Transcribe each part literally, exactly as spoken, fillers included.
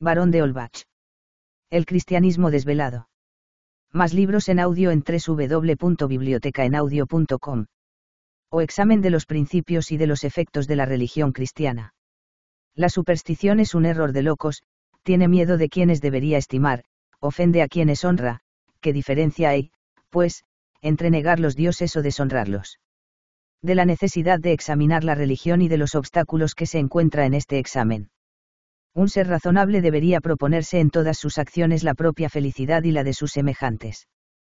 Barón de Olbach. El cristianismo desvelado. Más libros en audio en doble u doble u doble u punto biblioteca en audio punto com. O examen de los principios y de los efectos de la religión cristiana. La superstición es un error de locos, tiene miedo de quienes debería estimar, ofende a quienes honra. ¿Qué diferencia hay, pues, entre negar los dioses o deshonrarlos? De la necesidad de examinar la religión y de los obstáculos que se encuentra en este examen. Un ser razonable debería proponerse en todas sus acciones la propia felicidad y la de sus semejantes.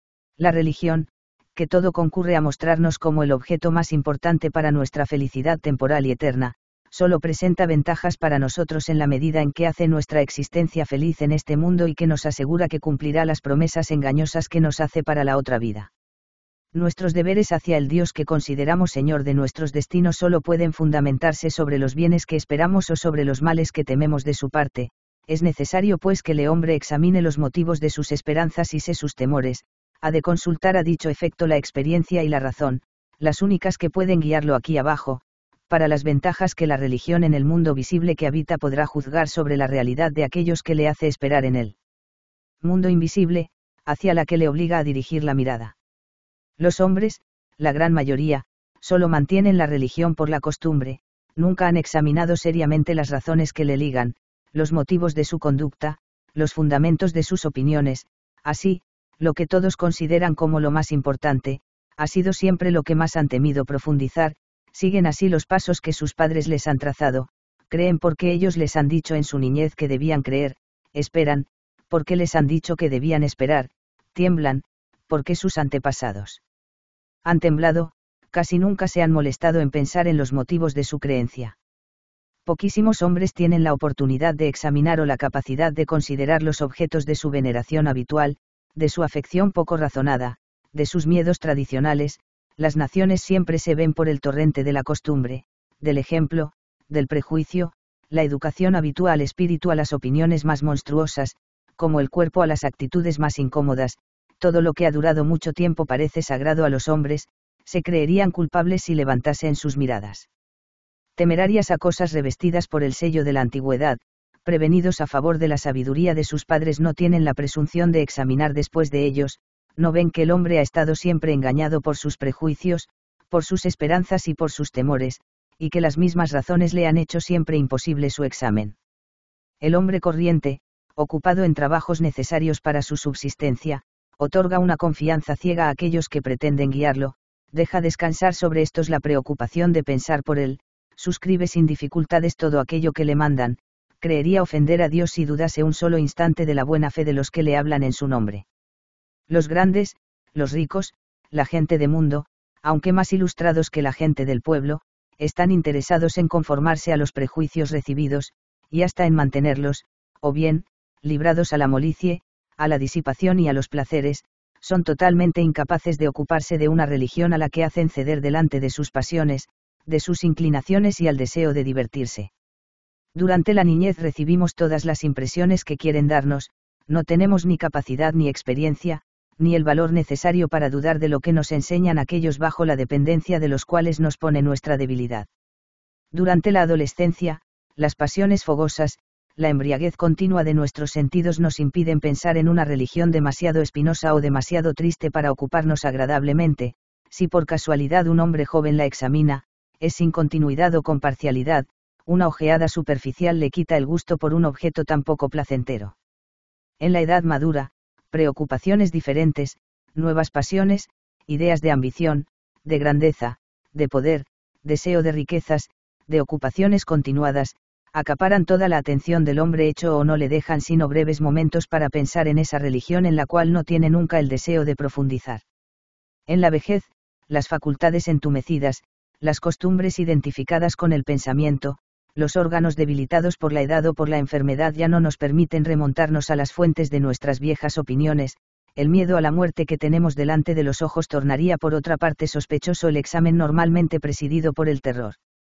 La religión, que todo concurre a mostrarnos como el objeto más importante para nuestra felicidad temporal y eterna, solo presenta ventajas para nosotros en la medida en que hace nuestra existencia feliz en este mundo y que nos asegura que cumplirá las promesas engañosas que nos hace para la otra vida. Nuestros deberes hacia el Dios que consideramos Señor de nuestros destinos solo pueden fundamentarse sobre los bienes que esperamos o sobre los males que tememos de su parte. Es necesario pues que el hombre examine los motivos de sus esperanzas y sé sus temores, ha de consultar a dicho efecto la experiencia y la razón, las únicas que pueden guiarlo aquí abajo, para las ventajas que la religión en el mundo visible que habita podrá juzgar sobre la realidad de aquellos que le hace esperar en él. Mundo invisible, hacia la que le obliga a dirigir la mirada. Los hombres, la gran mayoría, solo mantienen la religión por la costumbre, nunca han examinado seriamente las razones que le ligan, los motivos de su conducta, los fundamentos de sus opiniones. Así, lo que todos consideran como lo más importante, ha sido siempre lo que más han temido profundizar, siguen así los pasos que sus padres les han trazado, creen porque ellos les han dicho en su niñez que debían creer, esperan, porque les han dicho que debían esperar, tiemblan, porque sus antepasados han temblado, casi nunca se han molestado en pensar en los motivos de su creencia. Poquísimos hombres tienen la oportunidad de examinar o la capacidad de considerar los objetos de su veneración habitual, de su afección poco razonada, de sus miedos tradicionales. Las naciones siempre se ven por el torrente de la costumbre, del ejemplo, del prejuicio, la educación habitual espíritu a las opiniones más monstruosas, como el cuerpo a las actitudes más incómodas. Todo lo que ha durado mucho tiempo parece sagrado a los hombres, se creerían culpables si levantasen sus miradas. Temerarias a cosas revestidas por el sello de la antigüedad, prevenidos a favor de la sabiduría de sus padres no tienen la presunción de examinar después de ellos, no ven que el hombre ha estado siempre engañado por sus prejuicios, por sus esperanzas y por sus temores, y que las mismas razones le han hecho siempre imposible su examen. El hombre corriente, ocupado en trabajos necesarios para su subsistencia, otorga una confianza ciega a aquellos que pretenden guiarlo, deja descansar sobre estos la preocupación de pensar por él, suscribe sin dificultades todo aquello que le mandan, creería ofender a Dios si dudase un solo instante de la buena fe de los que le hablan en su nombre. Los grandes, los ricos, la gente de mundo, aunque más ilustrados que la gente del pueblo, están interesados en conformarse a los prejuicios recibidos, y hasta en mantenerlos, o bien, librados a la molicie, a la disipación y a los placeres, son totalmente incapaces de ocuparse de una religión a la que hacen ceder delante de sus pasiones, de sus inclinaciones y al deseo de divertirse. Durante la niñez recibimos todas las impresiones que quieren darnos, no tenemos ni capacidad ni experiencia, ni el valor necesario para dudar de lo que nos enseñan aquellos bajo la dependencia de los cuales nos pone nuestra debilidad. Durante la adolescencia, las pasiones fogosas, la embriaguez continua de nuestros sentidos nos impiden pensar en una religión demasiado espinosa o demasiado triste para ocuparnos agradablemente. Si por casualidad un hombre joven la examina, es sin continuidad o con parcialidad, una ojeada superficial le quita el gusto por un objeto tan poco placentero. En la edad madura, preocupaciones diferentes, nuevas pasiones, ideas de ambición, de grandeza, de poder, deseo de riquezas, de ocupaciones continuadas, acaparan toda la atención del hombre hecho o no le dejan sino breves momentos para pensar en esa religión en la cual no tiene nunca el deseo de profundizar. En la vejez, las facultades entumecidas, las costumbres identificadas con el pensamiento, los órganos debilitados por la edad o por la enfermedad ya no nos permiten remontarnos a las fuentes de nuestras viejas opiniones, el miedo a la muerte que tenemos delante de los ojos tornaría por otra parte sospechoso el examen normalmente presidido por el terror.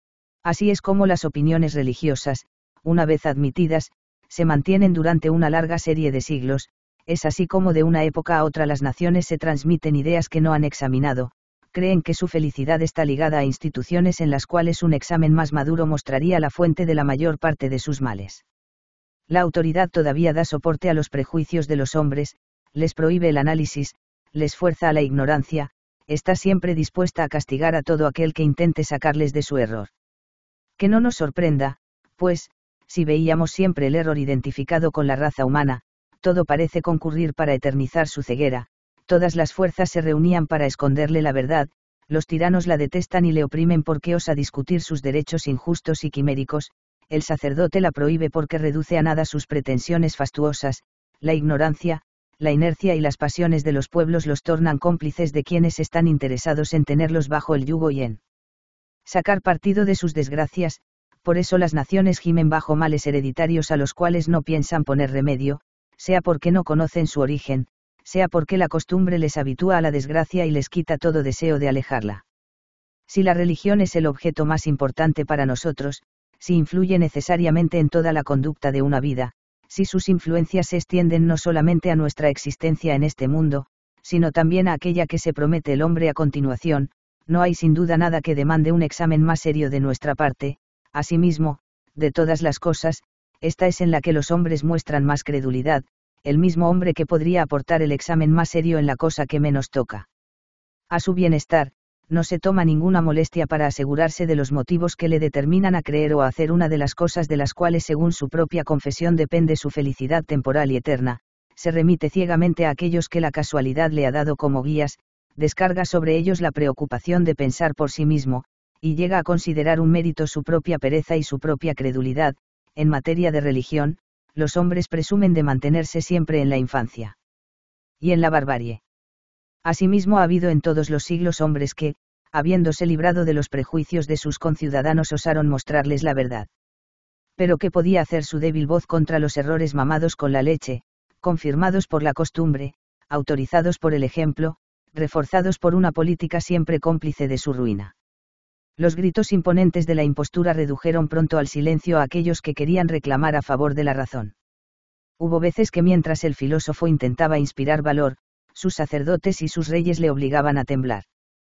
Así es como las opiniones religiosas, una vez admitidas, se mantienen durante una larga serie de siglos, es así como de una época a otra las naciones se transmiten ideas que no han examinado, creen que su felicidad está ligada a instituciones en las cuales un examen más maduro mostraría la fuente de la mayor parte de sus males. La autoridad todavía da soporte a los prejuicios de los hombres, les prohíbe el análisis, les fuerza a la ignorancia, está siempre dispuesta a castigar a todo aquel que intente sacarles de su error. Que no nos sorprenda, pues, si veíamos siempre el error identificado con la raza humana, todo parece concurrir para eternizar su ceguera, todas las fuerzas se reunían para esconderle la verdad, los tiranos la detestan y le oprimen porque osa discutir sus derechos injustos y quiméricos, el sacerdote la prohíbe porque reduce a nada sus pretensiones fastuosas, la ignorancia, la inercia y las pasiones de los pueblos los tornan cómplices de quienes están interesados en tenerlos bajo el yugo y en sacar partido de sus desgracias, por eso las naciones gimen bajo males hereditarios a los cuales no piensan poner remedio, sea porque no conocen su origen, sea porque la costumbre les habitúa a la desgracia y les quita todo deseo de alejarla. Si la religión es el objeto más importante para nosotros, si influye necesariamente en toda la conducta de una vida, si sus influencias se extienden no solamente a nuestra existencia en este mundo, sino también a aquella que se promete el hombre a continuación, no hay sin duda nada que demande un examen más serio de nuestra parte. Asimismo, de todas las cosas, esta es en la que los hombres muestran más credulidad, el mismo hombre que podría aportar el examen más serio en la cosa que menos toca. A su bienestar, no se toma ninguna molestia para asegurarse de los motivos que le determinan a creer o a hacer una de las cosas de las cuales según su propia confesión depende su felicidad temporal y eterna, se remite ciegamente a aquellos que la casualidad le ha dado como guías, descarga sobre ellos la preocupación de pensar por sí mismo, y llega a considerar un mérito su propia pereza y su propia credulidad. En materia de religión, los hombres presumen de mantenerse siempre en la infancia y en la barbarie. Asimismo ha habido en todos los siglos hombres que, habiéndose librado de los prejuicios de sus conciudadanos, osaron mostrarles la verdad. Pero ¿qué podía hacer su débil voz contra los errores mamados con la leche, confirmados por la costumbre, autorizados por el ejemplo, reforzados por una política siempre cómplice de su ruina? Los gritos imponentes de la impostura redujeron pronto al silencio a aquellos que querían reclamar a favor de la razón. Hubo veces que mientras el filósofo intentaba inspirar valor, sus sacerdotes y sus reyes le obligaban a temblar.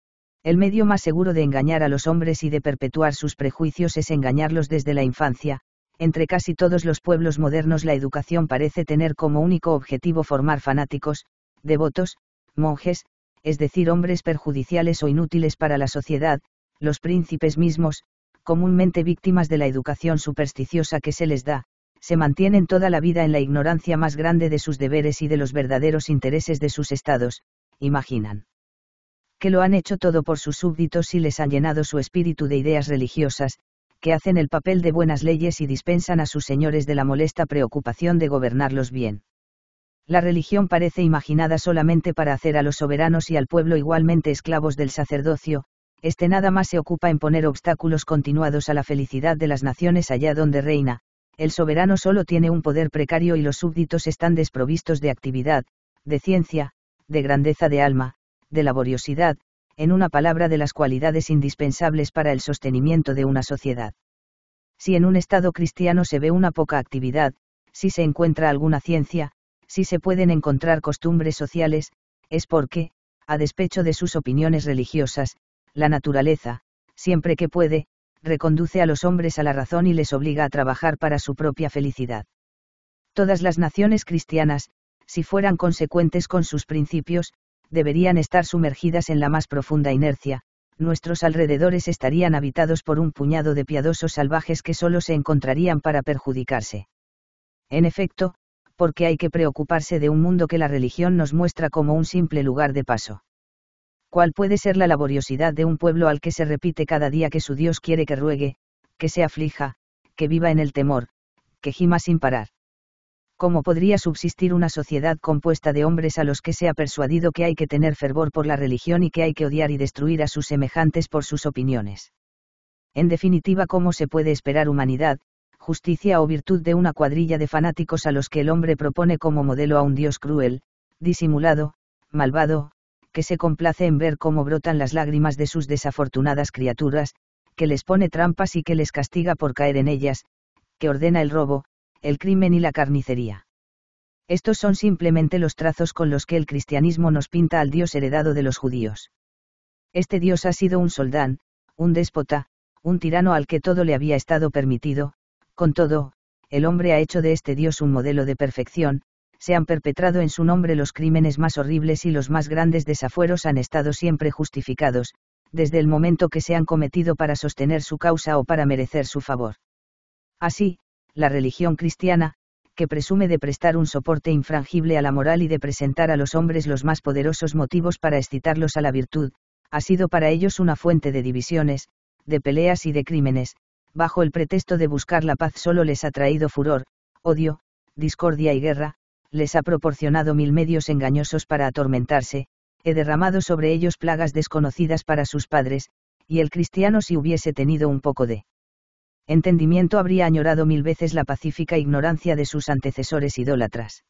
El medio más seguro de engañar a los hombres y de perpetuar sus prejuicios es engañarlos desde la infancia. Entre casi todos los pueblos modernos la educación parece tener como único objetivo formar fanáticos, devotos, monjes, es decir, hombres perjudiciales o inútiles para la sociedad. Los príncipes mismos, comúnmente víctimas de la educación supersticiosa que se les da, se mantienen toda la vida en la ignorancia más grande de sus deberes y de los verdaderos intereses de sus estados. Imaginan que lo han hecho todo por sus súbditos y les han llenado su espíritu de ideas religiosas, que hacen el papel de buenas leyes y dispensan a sus señores de la molesta preocupación de gobernarlos bien. La religión parece imaginada solamente para hacer a los soberanos y al pueblo igualmente esclavos del sacerdocio. Este nada más se ocupa en poner obstáculos continuados a la felicidad de las naciones allá donde reina. El soberano solo tiene un poder precario y los súbditos están desprovistos de actividad, de ciencia, de grandeza de alma, de laboriosidad, en una palabra, de las cualidades indispensables para el sostenimiento de una sociedad. Si en un estado cristiano se ve una poca actividad, si se encuentra alguna ciencia, si se pueden encontrar costumbres sociales, es porque, a despecho de sus opiniones religiosas, la naturaleza, siempre que puede, reconduce a los hombres a la razón y les obliga a trabajar para su propia felicidad. Todas las naciones cristianas, si fueran consecuentes con sus principios, deberían estar sumergidas en la más profunda inercia. Nuestros alrededores estarían habitados por un puñado de piadosos salvajes que solo se encontrarían para perjudicarse. En efecto, porque hay que preocuparse de un mundo que la religión nos muestra como un simple lugar de paso. ¿Cuál puede ser la laboriosidad de un pueblo al que se repite cada día que su Dios quiere que ruegue, que se aflija, que viva en el temor, que gima sin parar? ¿Cómo podría subsistir una sociedad compuesta de hombres a los que se ha persuadido que hay que tener fervor por la religión y que hay que odiar y destruir a sus semejantes por sus opiniones? En definitiva, ¿cómo se puede esperar humanidad, justicia o virtud de una cuadrilla de fanáticos a los que el hombre propone como modelo a un Dios cruel, disimulado, malvado, que se complace en ver cómo brotan las lágrimas de sus desafortunadas criaturas, que les pone trampas y que les castiga por caer en ellas, que ordena el robo, el crimen y la carnicería? Estos son simplemente los trazos con los que el cristianismo nos pinta al Dios heredado de los judíos. Este Dios ha sido un soldán, un déspota, un tirano al que todo le había estado permitido. Con todo, el hombre ha hecho de este Dios un modelo de perfección, se han perpetrado en su nombre los crímenes más horribles y los más grandes desafueros han estado siempre justificados, desde el momento que se han cometido para sostener su causa o para merecer su favor. Así, la religión cristiana, que presume de prestar un soporte infrangible a la moral y de presentar a los hombres los más poderosos motivos para excitarlos a la virtud, ha sido para ellos una fuente de divisiones, de peleas y de crímenes, bajo el pretexto de buscar la paz solo les ha traído furor, odio, discordia y guerra, les ha proporcionado mil medios engañosos para atormentarse, he derramado sobre ellos plagas desconocidas para sus padres, y el cristiano si hubiese tenido un poco de entendimiento habría añorado mil veces la pacífica ignorancia de sus antecesores idólatras.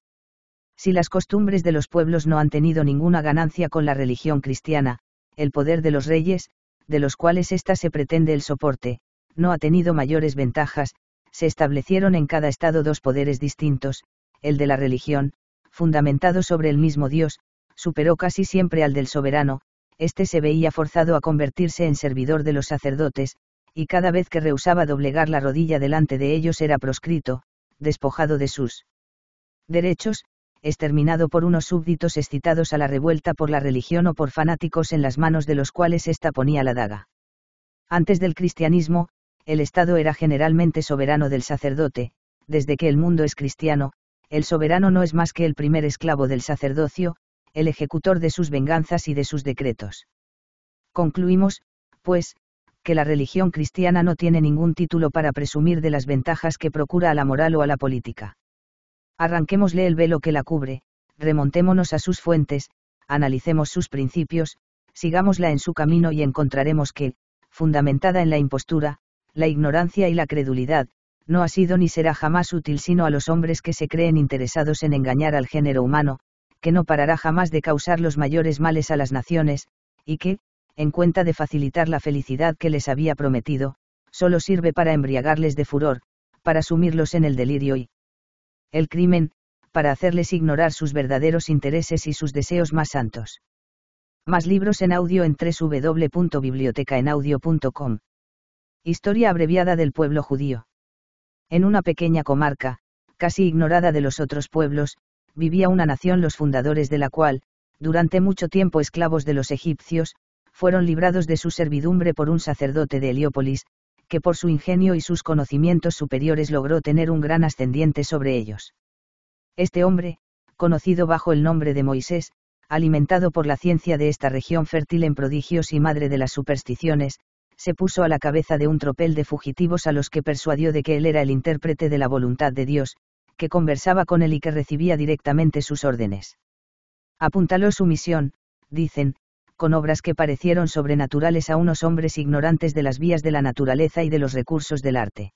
Si las costumbres de los pueblos no han tenido ninguna ganancia con la religión cristiana, el poder de los reyes, de los cuales ésta se pretende el soporte, no ha tenido mayores ventajas, se establecieron en cada estado dos poderes distintos, el de la religión, fundamentado sobre el mismo Dios, superó casi siempre al del soberano, éste se veía forzado a convertirse en servidor de los sacerdotes, y cada vez que rehusaba doblegar la rodilla delante de ellos era proscrito, despojado de sus derechos, exterminado por unos súbditos excitados a la revuelta por la religión o por fanáticos en las manos de los cuales ésta ponía la daga. Antes del cristianismo, el Estado era generalmente soberano del sacerdote, desde que el mundo es cristiano, el soberano no es más que el primer esclavo del sacerdocio, el ejecutor de sus venganzas y de sus decretos. Concluimos, pues, que la religión cristiana no tiene ningún título para presumir de las ventajas que procura a la moral o a la política. Arranquémosle el velo que la cubre, remontémonos a sus fuentes, analicemos sus principios, sigámosla en su camino y encontraremos que, fundamentada en la impostura, la ignorancia y la credulidad, no ha sido ni será jamás útil sino a los hombres que se creen interesados en engañar al género humano, que no parará jamás de causar los mayores males a las naciones, y que, en cuenta de facilitar la felicidad que les había prometido, solo sirve para embriagarles de furor, para sumirlos en el delirio y el crimen, para hacerles ignorar sus verdaderos intereses y sus deseos más santos. Más libros en audio en doble u doble u doble u punto biblioteca en audio punto com. Historia abreviada del pueblo judío. En una pequeña comarca, casi ignorada de los otros pueblos, vivía una nación los fundadores de la cual, durante mucho tiempo esclavos de los egipcios, fueron librados de su servidumbre por un sacerdote de Heliópolis, que por su ingenio y sus conocimientos superiores logró tener un gran ascendiente sobre ellos. Este hombre, conocido bajo el nombre de Moisés, alimentado por la ciencia de esta región fértil en prodigios y madre de las supersticiones, se puso a la cabeza de un tropel de fugitivos a los que persuadió de que él era el intérprete de la voluntad de Dios, que conversaba con él y que recibía directamente sus órdenes. Apuntaló su misión, dicen, con obras que parecieron sobrenaturales a unos hombres ignorantes de las vías de la naturaleza y de los recursos del arte.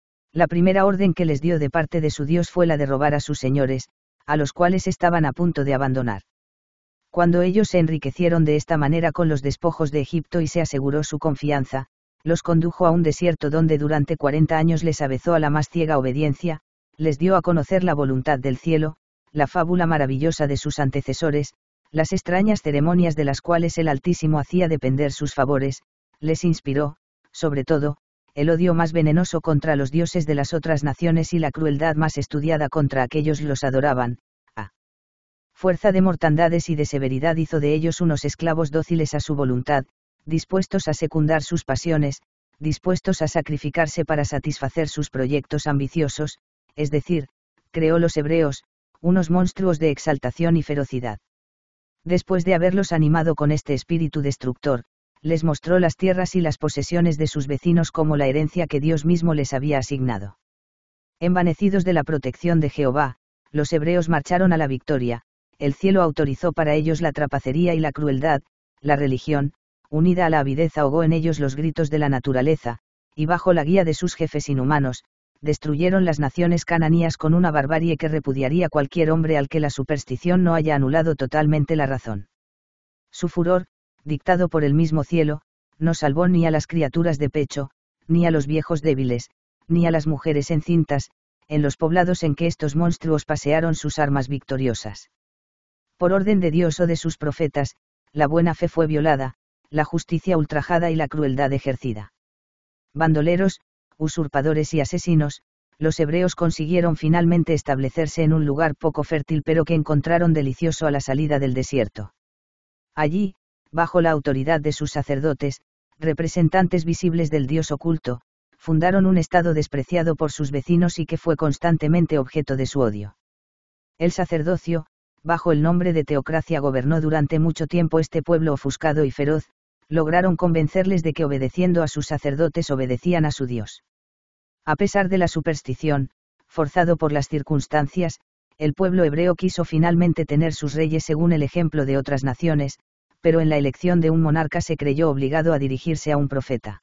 La primera orden que les dio de parte de su Dios fue la de robar a sus señores, a los cuales estaban a punto de abandonar. Cuando ellos se enriquecieron de esta manera con los despojos de Egipto y se aseguró su confianza, los condujo a un desierto donde durante cuarenta años les avezó a la más ciega obediencia, les dio a conocer la voluntad del cielo, la fábula maravillosa de sus antecesores, las extrañas ceremonias de las cuales el Altísimo hacía depender sus favores, les inspiró, sobre todo, el odio más venenoso contra los dioses de las otras naciones y la crueldad más estudiada contra aquellos los adoraban. A fuerza de mortandades y de severidad hizo de ellos unos esclavos dóciles a su voluntad, dispuestos a secundar sus pasiones, dispuestos a sacrificarse para satisfacer sus proyectos ambiciosos, es decir, creó los hebreos, unos monstruos de exaltación y ferocidad. Después de haberlos animado con este espíritu destructor, les mostró las tierras y las posesiones de sus vecinos como la herencia que Dios mismo les había asignado. Envanecidos de la protección de Jehová, los hebreos marcharon a la victoria, el cielo autorizó para ellos la trapacería y la crueldad, la religión, unida a la avidez ahogó en ellos los gritos de la naturaleza, y bajo la guía de sus jefes inhumanos, destruyeron las naciones cananías con una barbarie que repudiaría cualquier hombre al que la superstición no haya anulado totalmente la razón. Su furor, dictado por el mismo cielo, no salvó ni a las criaturas de pecho, ni a los viejos débiles, ni a las mujeres encintas, en los poblados en que estos monstruos pasearon sus armas victoriosas. Por orden de Dios o de sus profetas, la buena fe fue violada, la justicia ultrajada y la crueldad ejercida. Bandoleros, usurpadores y asesinos, los hebreos consiguieron finalmente establecerse en un lugar poco fértil pero que encontraron delicioso a la salida del desierto. Allí, bajo la autoridad de sus sacerdotes, representantes visibles del dios oculto, fundaron un estado despreciado por sus vecinos y que fue constantemente objeto de su odio. El sacerdocio, bajo el nombre de teocracia, gobernó durante mucho tiempo este pueblo ofuscado y feroz, lograron convencerles de que obedeciendo a sus sacerdotes obedecían a su Dios. A pesar de la superstición, forzado por las circunstancias, el pueblo hebreo quiso finalmente tener sus reyes según el ejemplo de otras naciones, pero en la elección de un monarca se creyó obligado a dirigirse a un profeta.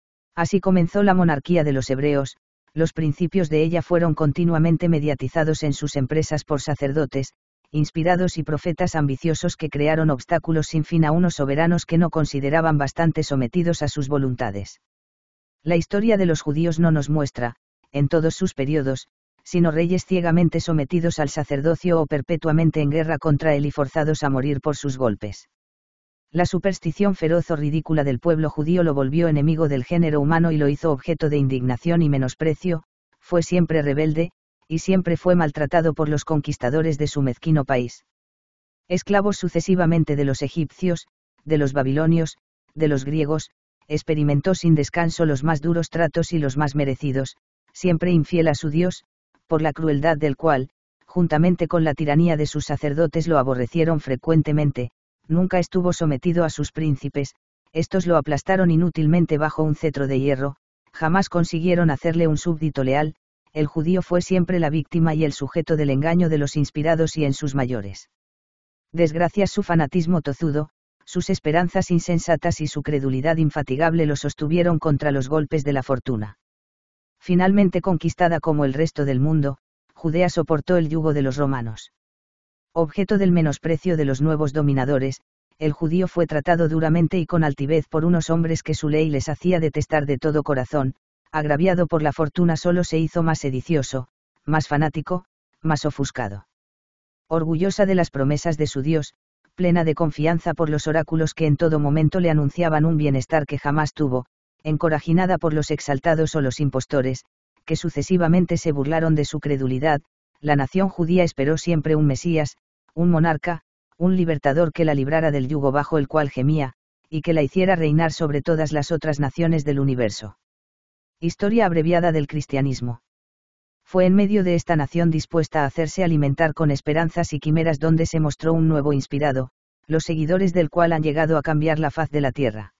Así comenzó la monarquía de los hebreos. Los principios de ella fueron continuamente mediatizados en sus empresas por sacerdotes, inspirados y profetas ambiciosos que crearon obstáculos sin fin a unos soberanos que no consideraban bastante sometidos a sus voluntades. La historia de los judíos no nos muestra, en todos sus periodos, sino reyes ciegamente sometidos al sacerdocio o perpetuamente en guerra contra él y forzados a morir por sus golpes. La superstición feroz o ridícula del pueblo judío lo volvió enemigo del género humano y lo hizo objeto de indignación y menosprecio, fue siempre rebelde, y siempre fue maltratado por los conquistadores de su mezquino país. Esclavos sucesivamente de los egipcios, de los babilonios, de los griegos, experimentó sin descanso los más duros tratos y los más merecidos, siempre infiel a su Dios, por la crueldad del cual, juntamente con la tiranía de sus sacerdotes lo aborrecieron frecuentemente. Nunca estuvo sometido a sus príncipes, estos lo aplastaron inútilmente bajo un cetro de hierro, jamás consiguieron hacerle un súbdito leal. El judío fue siempre la víctima y el sujeto del engaño de los inspirados y en sus mayores desgracias su fanatismo tozudo, sus esperanzas insensatas y su credulidad infatigable lo sostuvieron contra los golpes de la fortuna. Finalmente conquistada como el resto del mundo, Judea soportó el yugo de los romanos. Objeto del menosprecio de los nuevos dominadores, el judío fue tratado duramente y con altivez por unos hombres que su ley les hacía detestar de todo corazón. Agraviado por la fortuna solo se hizo más sedicioso, más fanático, más ofuscado. Orgullosa de las promesas de su Dios, plena de confianza por los oráculos que en todo momento le anunciaban un bienestar que jamás tuvo, encorajinada por los exaltados o los impostores, que sucesivamente se burlaron de su credulidad, la nación judía esperó siempre un Mesías, un monarca, un libertador que la librara del yugo bajo el cual gemía, y que la hiciera reinar sobre todas las otras naciones del universo. Historia abreviada del cristianismo. Fue en medio de esta nación dispuesta a hacerse alimentar con esperanzas y quimeras donde se mostró un nuevo inspirado, los seguidores del cual han llegado a cambiar la faz de la tierra.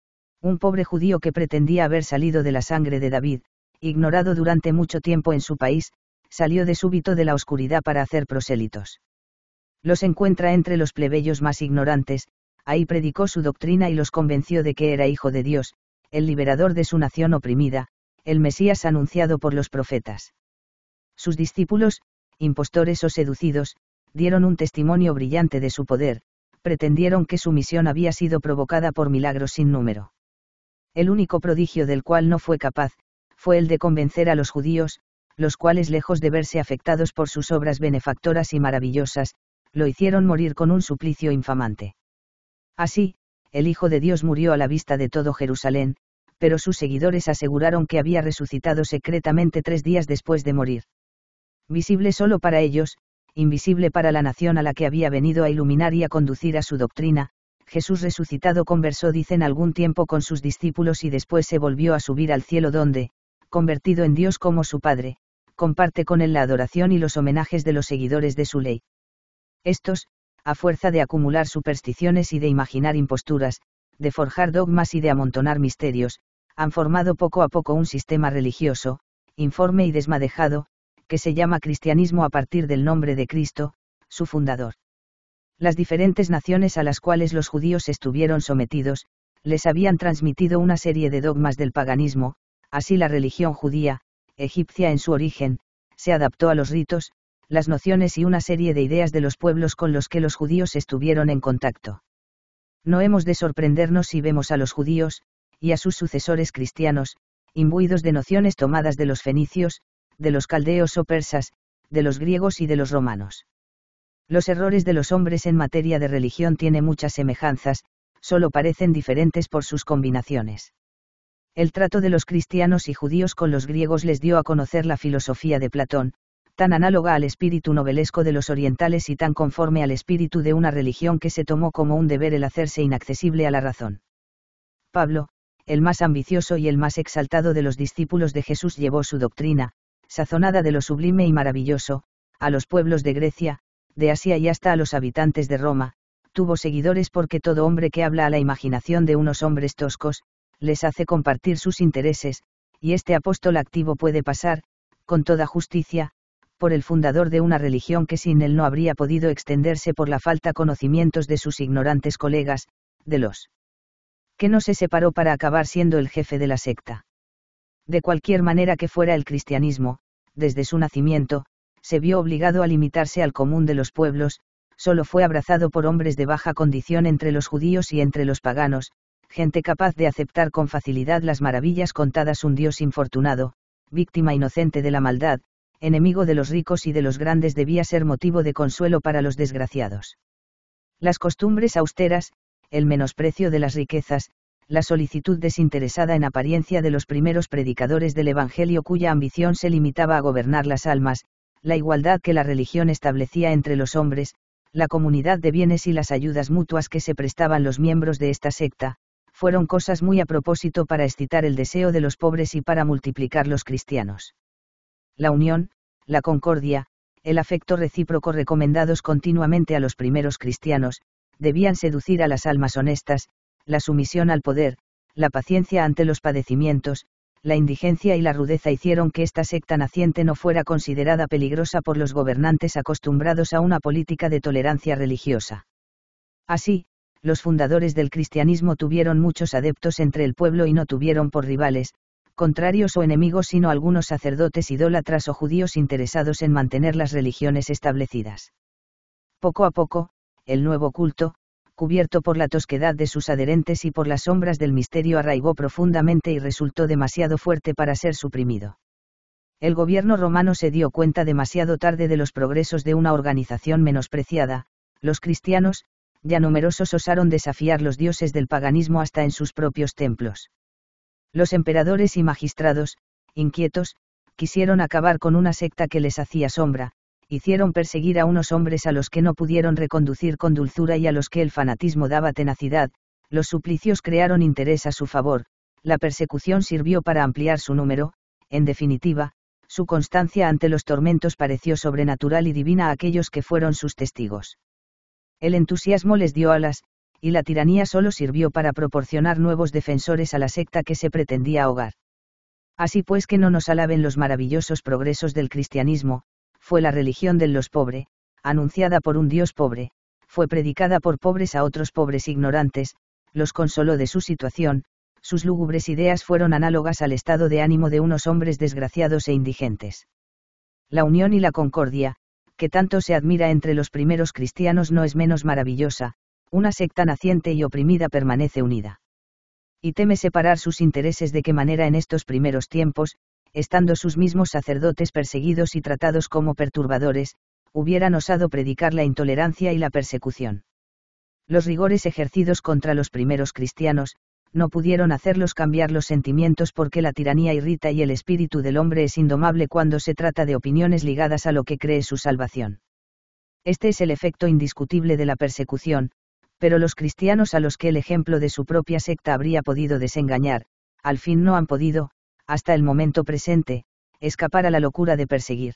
Un pobre judío que pretendía haber salido de la sangre de David, ignorado durante mucho tiempo en su país, salió de súbito de la oscuridad para hacer prosélitos. Los encuentra entre los plebeyos más ignorantes, ahí predicó su doctrina y los convenció de que era hijo de Dios, el liberador de su nación oprimida, el Mesías anunciado por los profetas. Sus discípulos, impostores o seducidos, dieron un testimonio brillante de su poder, pretendieron que su misión había sido provocada por milagros sin número. El único prodigio del cual no fue capaz, fue el de convencer a los judíos, los cuales lejos de verse afectados por sus obras benefactoras y maravillosas, lo hicieron morir con un suplicio infamante. Así, el Hijo de Dios murió a la vista de todo Jerusalén, pero sus seguidores aseguraron que había resucitado secretamente tres días después de morir. Visible solo para ellos, invisible para la nación a la que había venido a iluminar y a conducir a su doctrina, Jesús resucitado conversó dicen algún tiempo con sus discípulos y después se volvió a subir al cielo donde, convertido en Dios como su Padre, comparte con él la adoración y los homenajes de los seguidores de su ley. Estos, a fuerza de acumular supersticiones y de imaginar imposturas, de forjar dogmas y de amontonar misterios, han formado poco a poco un sistema religioso, informe y desmadejado, que se llama cristianismo a partir del nombre de Cristo, su fundador. Las diferentes naciones a las cuales los judíos estuvieron sometidos, les habían transmitido una serie de dogmas del paganismo, así la religión judía, egipcia en su origen, se adaptó a los ritos, las nociones y una serie de ideas de los pueblos con los que los judíos estuvieron en contacto. No hemos de sorprendernos si vemos a los judíos, y a sus sucesores cristianos, imbuidos de nociones tomadas de los fenicios, de los caldeos o persas, de los griegos y de los romanos. Los errores de los hombres en materia de religión tienen muchas semejanzas, solo parecen diferentes por sus combinaciones. El trato de los cristianos y judíos con los griegos les dio a conocer la filosofía de Platón, tan análoga al espíritu novelesco de los orientales y tan conforme al espíritu de una religión que se tomó como un deber el hacerse inaccesible a la razón. Pablo, el más ambicioso y el más exaltado de los discípulos de Jesús, llevó su doctrina, sazonada de lo sublime y maravilloso, a los pueblos de Grecia, de Asia y hasta a los habitantes de Roma. Tuvo seguidores porque todo hombre que habla a la imaginación de unos hombres toscos, les hace compartir sus intereses, y este apóstol activo puede pasar, con toda justicia, por el fundador de una religión que sin él no habría podido extenderse por la falta conocimientos de sus ignorantes colegas, de los que no se separó para acabar siendo el jefe de la secta. De cualquier manera que fuera el cristianismo, desde su nacimiento, se vio obligado a limitarse al común de los pueblos, solo fue abrazado por hombres de baja condición entre los judíos y entre los paganos, gente capaz de aceptar con facilidad las maravillas contadas. Un Dios infortunado, víctima inocente de la maldad, enemigo de los ricos y de los grandes, debía ser motivo de consuelo para los desgraciados. Las costumbres austeras, el menosprecio de las riquezas, la solicitud desinteresada en apariencia de los primeros predicadores del Evangelio cuya ambición se limitaba a gobernar las almas, la igualdad que la religión establecía entre los hombres, la comunidad de bienes y las ayudas mutuas que se prestaban los miembros de esta secta, fueron cosas muy a propósito para excitar el deseo de los pobres y para multiplicar los cristianos. La unión, la concordia, el afecto recíproco recomendados continuamente a los primeros cristianos, debían seducir a las almas honestas, la sumisión al poder, la paciencia ante los padecimientos, la indigencia y la rudeza hicieron que esta secta naciente no fuera considerada peligrosa por los gobernantes acostumbrados a una política de tolerancia religiosa. Así, los fundadores del cristianismo tuvieron muchos adeptos entre el pueblo y no tuvieron por rivales, contrarios o enemigos sino algunos sacerdotes idólatras o judíos interesados en mantener las religiones establecidas. Poco a poco, el nuevo culto, cubierto por la tosquedad de sus adherentes y por las sombras del misterio, arraigó profundamente y resultó demasiado fuerte para ser suprimido. El gobierno romano se dio cuenta demasiado tarde de los progresos de una organización menospreciada. Los cristianos, ya numerosos, osaron desafiar los dioses del paganismo hasta en sus propios templos. Los emperadores y magistrados, inquietos, quisieron acabar con una secta que les hacía sombra, hicieron perseguir a unos hombres a los que no pudieron reconducir con dulzura y a los que el fanatismo daba tenacidad, los suplicios crearon interés a su favor, la persecución sirvió para ampliar su número, en definitiva, su constancia ante los tormentos pareció sobrenatural y divina a aquellos que fueron sus testigos. El entusiasmo les dio alas, y la tiranía solo sirvió para proporcionar nuevos defensores a la secta que se pretendía ahogar. Así pues, que no nos alaben los maravillosos progresos del cristianismo. Fue la religión de los pobres, anunciada por un Dios pobre, fue predicada por pobres a otros pobres ignorantes, los consoló de su situación, sus lúgubres ideas fueron análogas al estado de ánimo de unos hombres desgraciados e indigentes. La unión y la concordia, que tanto se admira entre los primeros cristianos, no es menos maravillosa. Una secta naciente y oprimida permanece unida. Y teme separar sus intereses. ¿De qué manera en estos primeros tiempos, estando sus mismos sacerdotes perseguidos y tratados como perturbadores, hubieran osado predicar la intolerancia y la persecución? Los rigores ejercidos contra los primeros cristianos, no pudieron hacerlos cambiar los sentimientos, porque la tiranía irrita y el espíritu del hombre es indomable cuando se trata de opiniones ligadas a lo que cree su salvación. Este es el efecto indiscutible de la persecución, pero los cristianos a los que el ejemplo de su propia secta habría podido desengañar, al fin no han podido, hasta el momento presente, escapar a la locura de perseguir.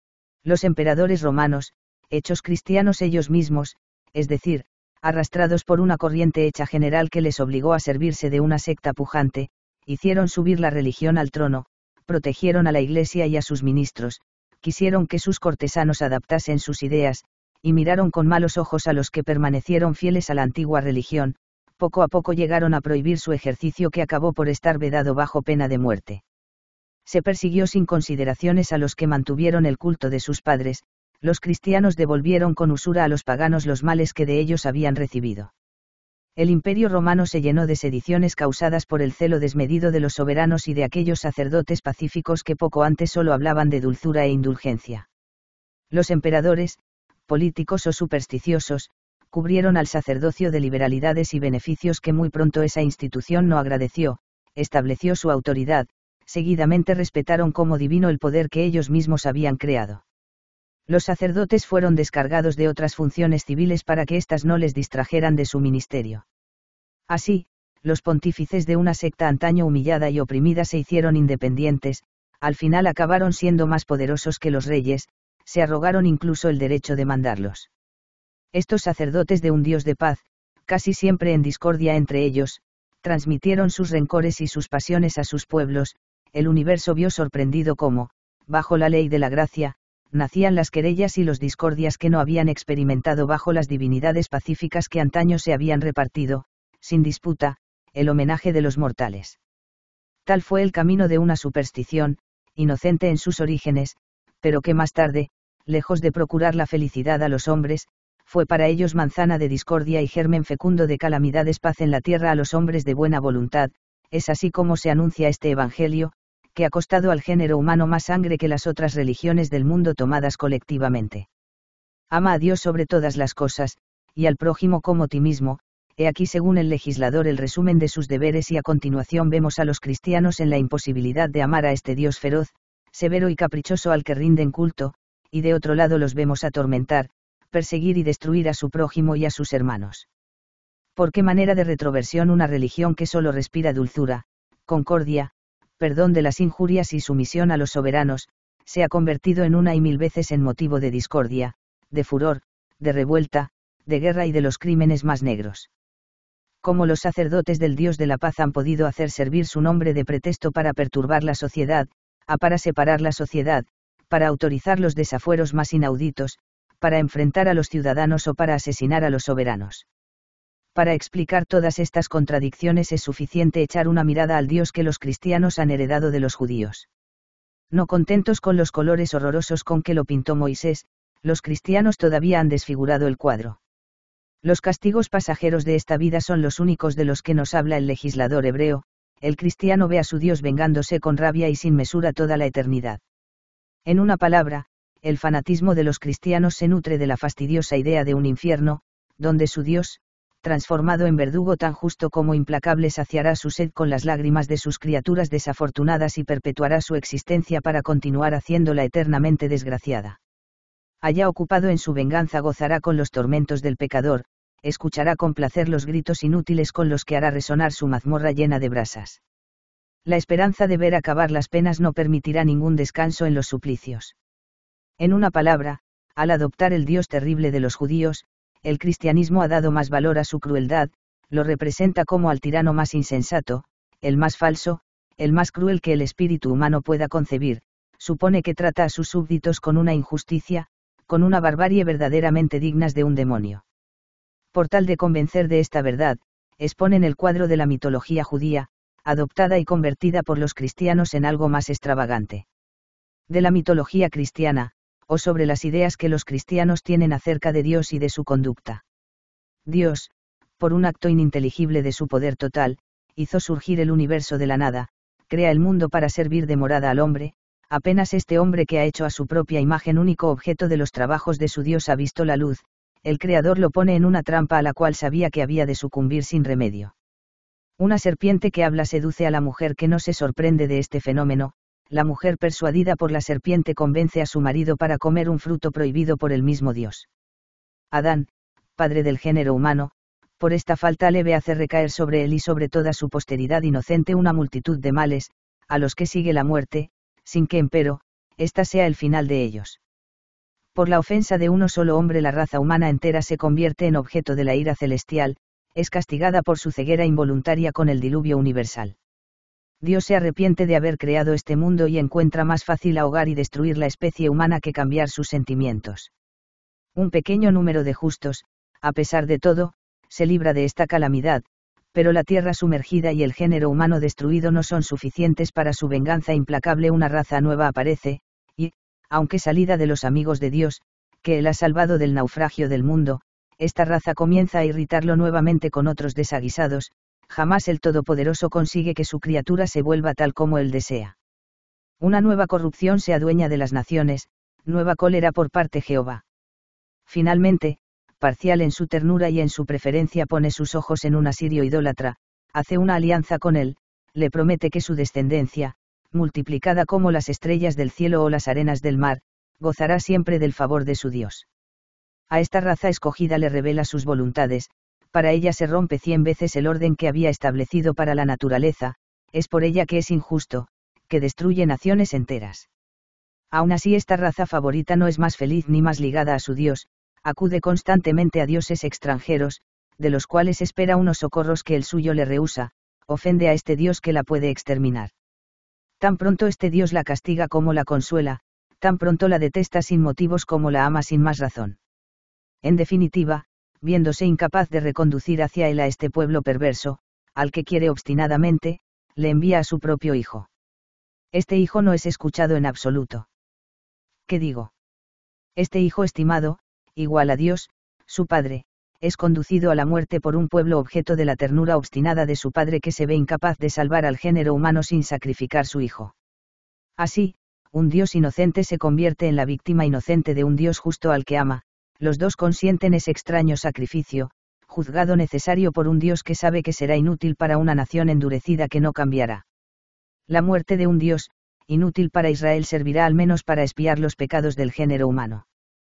Los emperadores romanos, hechos cristianos ellos mismos, es decir, arrastrados por una corriente hecha general que les obligó a servirse de una secta pujante, hicieron subir la religión al trono, protegieron a la Iglesia y a sus ministros, quisieron que sus cortesanos adaptasen sus ideas, y miraron con malos ojos a los que permanecieron fieles a la antigua religión. Poco a poco llegaron a prohibir su ejercicio, que acabó por estar vedado bajo pena de muerte. Se persiguió sin consideraciones a los que mantuvieron el culto de sus padres. Los cristianos devolvieron con usura a los paganos los males que de ellos habían recibido. El Imperio romano se llenó de sediciones causadas por el celo desmedido de los soberanos y de aquellos sacerdotes pacíficos que poco antes solo hablaban de dulzura e indulgencia. Los emperadores, políticos o supersticiosos, cubrieron al sacerdocio de liberalidades y beneficios que muy pronto esa institución no agradeció. estableció su autoridad, seguidamente respetaron como divino el poder que ellos mismos habían creado. Los sacerdotes fueron descargados de otras funciones civiles para que éstas no les distrajeran de su ministerio. Así, los pontífices de una secta antaño humillada y oprimida se hicieron independientes, al final acabaron siendo más poderosos que los reyes, se arrogaron incluso el derecho de mandarlos. Estos sacerdotes de un Dios de paz, casi siempre en discordia entre ellos, transmitieron sus rencores y sus pasiones a sus pueblos. El universo vio sorprendido cómo, bajo la ley de la gracia, nacían las querellas y los discordias que no habían experimentado bajo las divinidades pacíficas que antaño se habían repartido, sin disputa, el homenaje de los mortales. Tal fue el camino de una superstición, inocente en sus orígenes, pero que más tarde, lejos de procurar la felicidad a los hombres, fue para ellos manzana de discordia y germen fecundo de calamidades. Paz en la tierra a los hombres de buena voluntad, es así como se anuncia este Evangelio, que ha costado al género humano más sangre que las otras religiones del mundo tomadas colectivamente. Ama a Dios sobre todas las cosas, y al prójimo como ti mismo. He aquí según el legislador el resumen de sus deberes, y a continuación vemos a los cristianos en la imposibilidad de amar a este Dios feroz, severo y caprichoso al que rinden culto, y de otro lado los vemos atormentar, perseguir y destruir a su prójimo y a sus hermanos. ¿Por qué manera de retroversión una religión que solo respira dulzura, concordia, perdón de las injurias y sumisión a los soberanos, se ha convertido en una y mil veces en motivo de discordia, de furor, de revuelta, de guerra y de los crímenes más negros? ¿Cómo los sacerdotes del Dios de la paz han podido hacer servir su nombre de pretexto para perturbar la sociedad, a para separar la sociedad, para autorizar los desafueros más inauditos, para enfrentar a los ciudadanos o para asesinar a los soberanos? Para explicar todas estas contradicciones es suficiente echar una mirada al Dios que los cristianos han heredado de los judíos. No contentos con los colores horrorosos con que lo pintó Moisés, los cristianos todavía han desfigurado el cuadro. Los castigos pasajeros de esta vida son los únicos de los que nos habla el legislador hebreo. El cristiano ve a su Dios vengándose con rabia y sin mesura toda la eternidad. En una palabra, el fanatismo de los cristianos se nutre de la fastidiosa idea de un infierno, donde su Dios, transformado en verdugo tan justo como implacable, saciará su sed con las lágrimas de sus criaturas desafortunadas y perpetuará su existencia para continuar haciéndola eternamente desgraciada. Allá ocupado en su venganza gozará con los tormentos del pecador, escuchará con placer los gritos inútiles con los que hará resonar su mazmorra llena de brasas. La esperanza de ver acabar las penas no permitirá ningún descanso en los suplicios. En una palabra, al adoptar el Dios terrible de los judíos, el cristianismo ha dado más valor a su crueldad, lo representa como al tirano más insensato, el más falso, el más cruel que el espíritu humano pueda concebir, supone que trata a sus súbditos con una injusticia, con una barbarie verdaderamente dignas de un demonio. Por tal de convencer de esta verdad, exponen el cuadro de la mitología judía, adoptada y convertida por los cristianos en algo más extravagante. De la mitología cristiana, o sobre las ideas que los cristianos tienen acerca de Dios y de su conducta. Dios, por un acto ininteligible de su poder total, hizo surgir el universo de la nada, crea el mundo para servir de morada al hombre. Apenas este hombre que ha hecho a su propia imagen único objeto de los trabajos de su Dios ha visto la luz, el Creador lo pone en una trampa a la cual sabía que había de sucumbir sin remedio. Una serpiente que habla seduce a la mujer que no se sorprende de este fenómeno. La mujer persuadida por la serpiente convence a su marido para comer un fruto prohibido por el mismo Dios. Adán, padre del género humano, por esta falta leve hace recaer sobre él y sobre toda su posteridad inocente una multitud de males, a los que sigue la muerte, sin que empero, ésta sea el final de ellos. Por la ofensa de uno solo hombre la raza humana entera se convierte en objeto de la ira celestial, es castigada por su ceguera involuntaria con el diluvio universal. Dios se arrepiente de haber creado este mundo y encuentra más fácil ahogar y destruir la especie humana que cambiar sus sentimientos. Un pequeño número de justos, a pesar de todo, se libra de esta calamidad, pero la tierra sumergida y el género humano destruido no son suficientes para su venganza implacable. Una raza nueva aparece, y, aunque salida de los amigos de Dios, que él ha salvado del naufragio del mundo, esta raza comienza a irritarlo nuevamente con otros desaguisados. Jamás el Todopoderoso consigue que su criatura se vuelva tal como él desea. Una nueva corrupción se adueña de las naciones, nueva cólera por parte Jehová. Finalmente, parcial en su ternura y en su preferencia, pone sus ojos en un asirio idólatra, hace una alianza con él, le promete que su descendencia, multiplicada como las estrellas del cielo o las arenas del mar, gozará siempre del favor de su Dios. A esta raza escogida le revela sus voluntades, para ella se rompe cien veces el orden que había establecido para la naturaleza, es por ella que es injusto, que destruye naciones enteras. Aún así esta raza favorita no es más feliz ni más ligada a su Dios, acude constantemente a dioses extranjeros, de los cuales espera unos socorros que el suyo le rehúsa, ofende a este Dios que la puede exterminar. Tan pronto este Dios la castiga como la consuela, tan pronto la detesta sin motivos como la ama sin más razón. En definitiva, viéndose incapaz de reconducir hacia él a este pueblo perverso, al que quiere obstinadamente, le envía a su propio hijo. Este hijo no es escuchado en absoluto. ¿Qué digo? Este hijo estimado, igual a Dios, su padre, es conducido a la muerte por un pueblo objeto de la ternura obstinada de su padre que se ve incapaz de salvar al género humano sin sacrificar su hijo. Así, un Dios inocente se convierte en la víctima inocente de un Dios justo al que ama, los dos consienten ese extraño sacrificio, juzgado necesario por un Dios que sabe que será inútil para una nación endurecida que no cambiará. La muerte de un Dios, inútil para Israel, servirá al menos para expiar los pecados del género humano.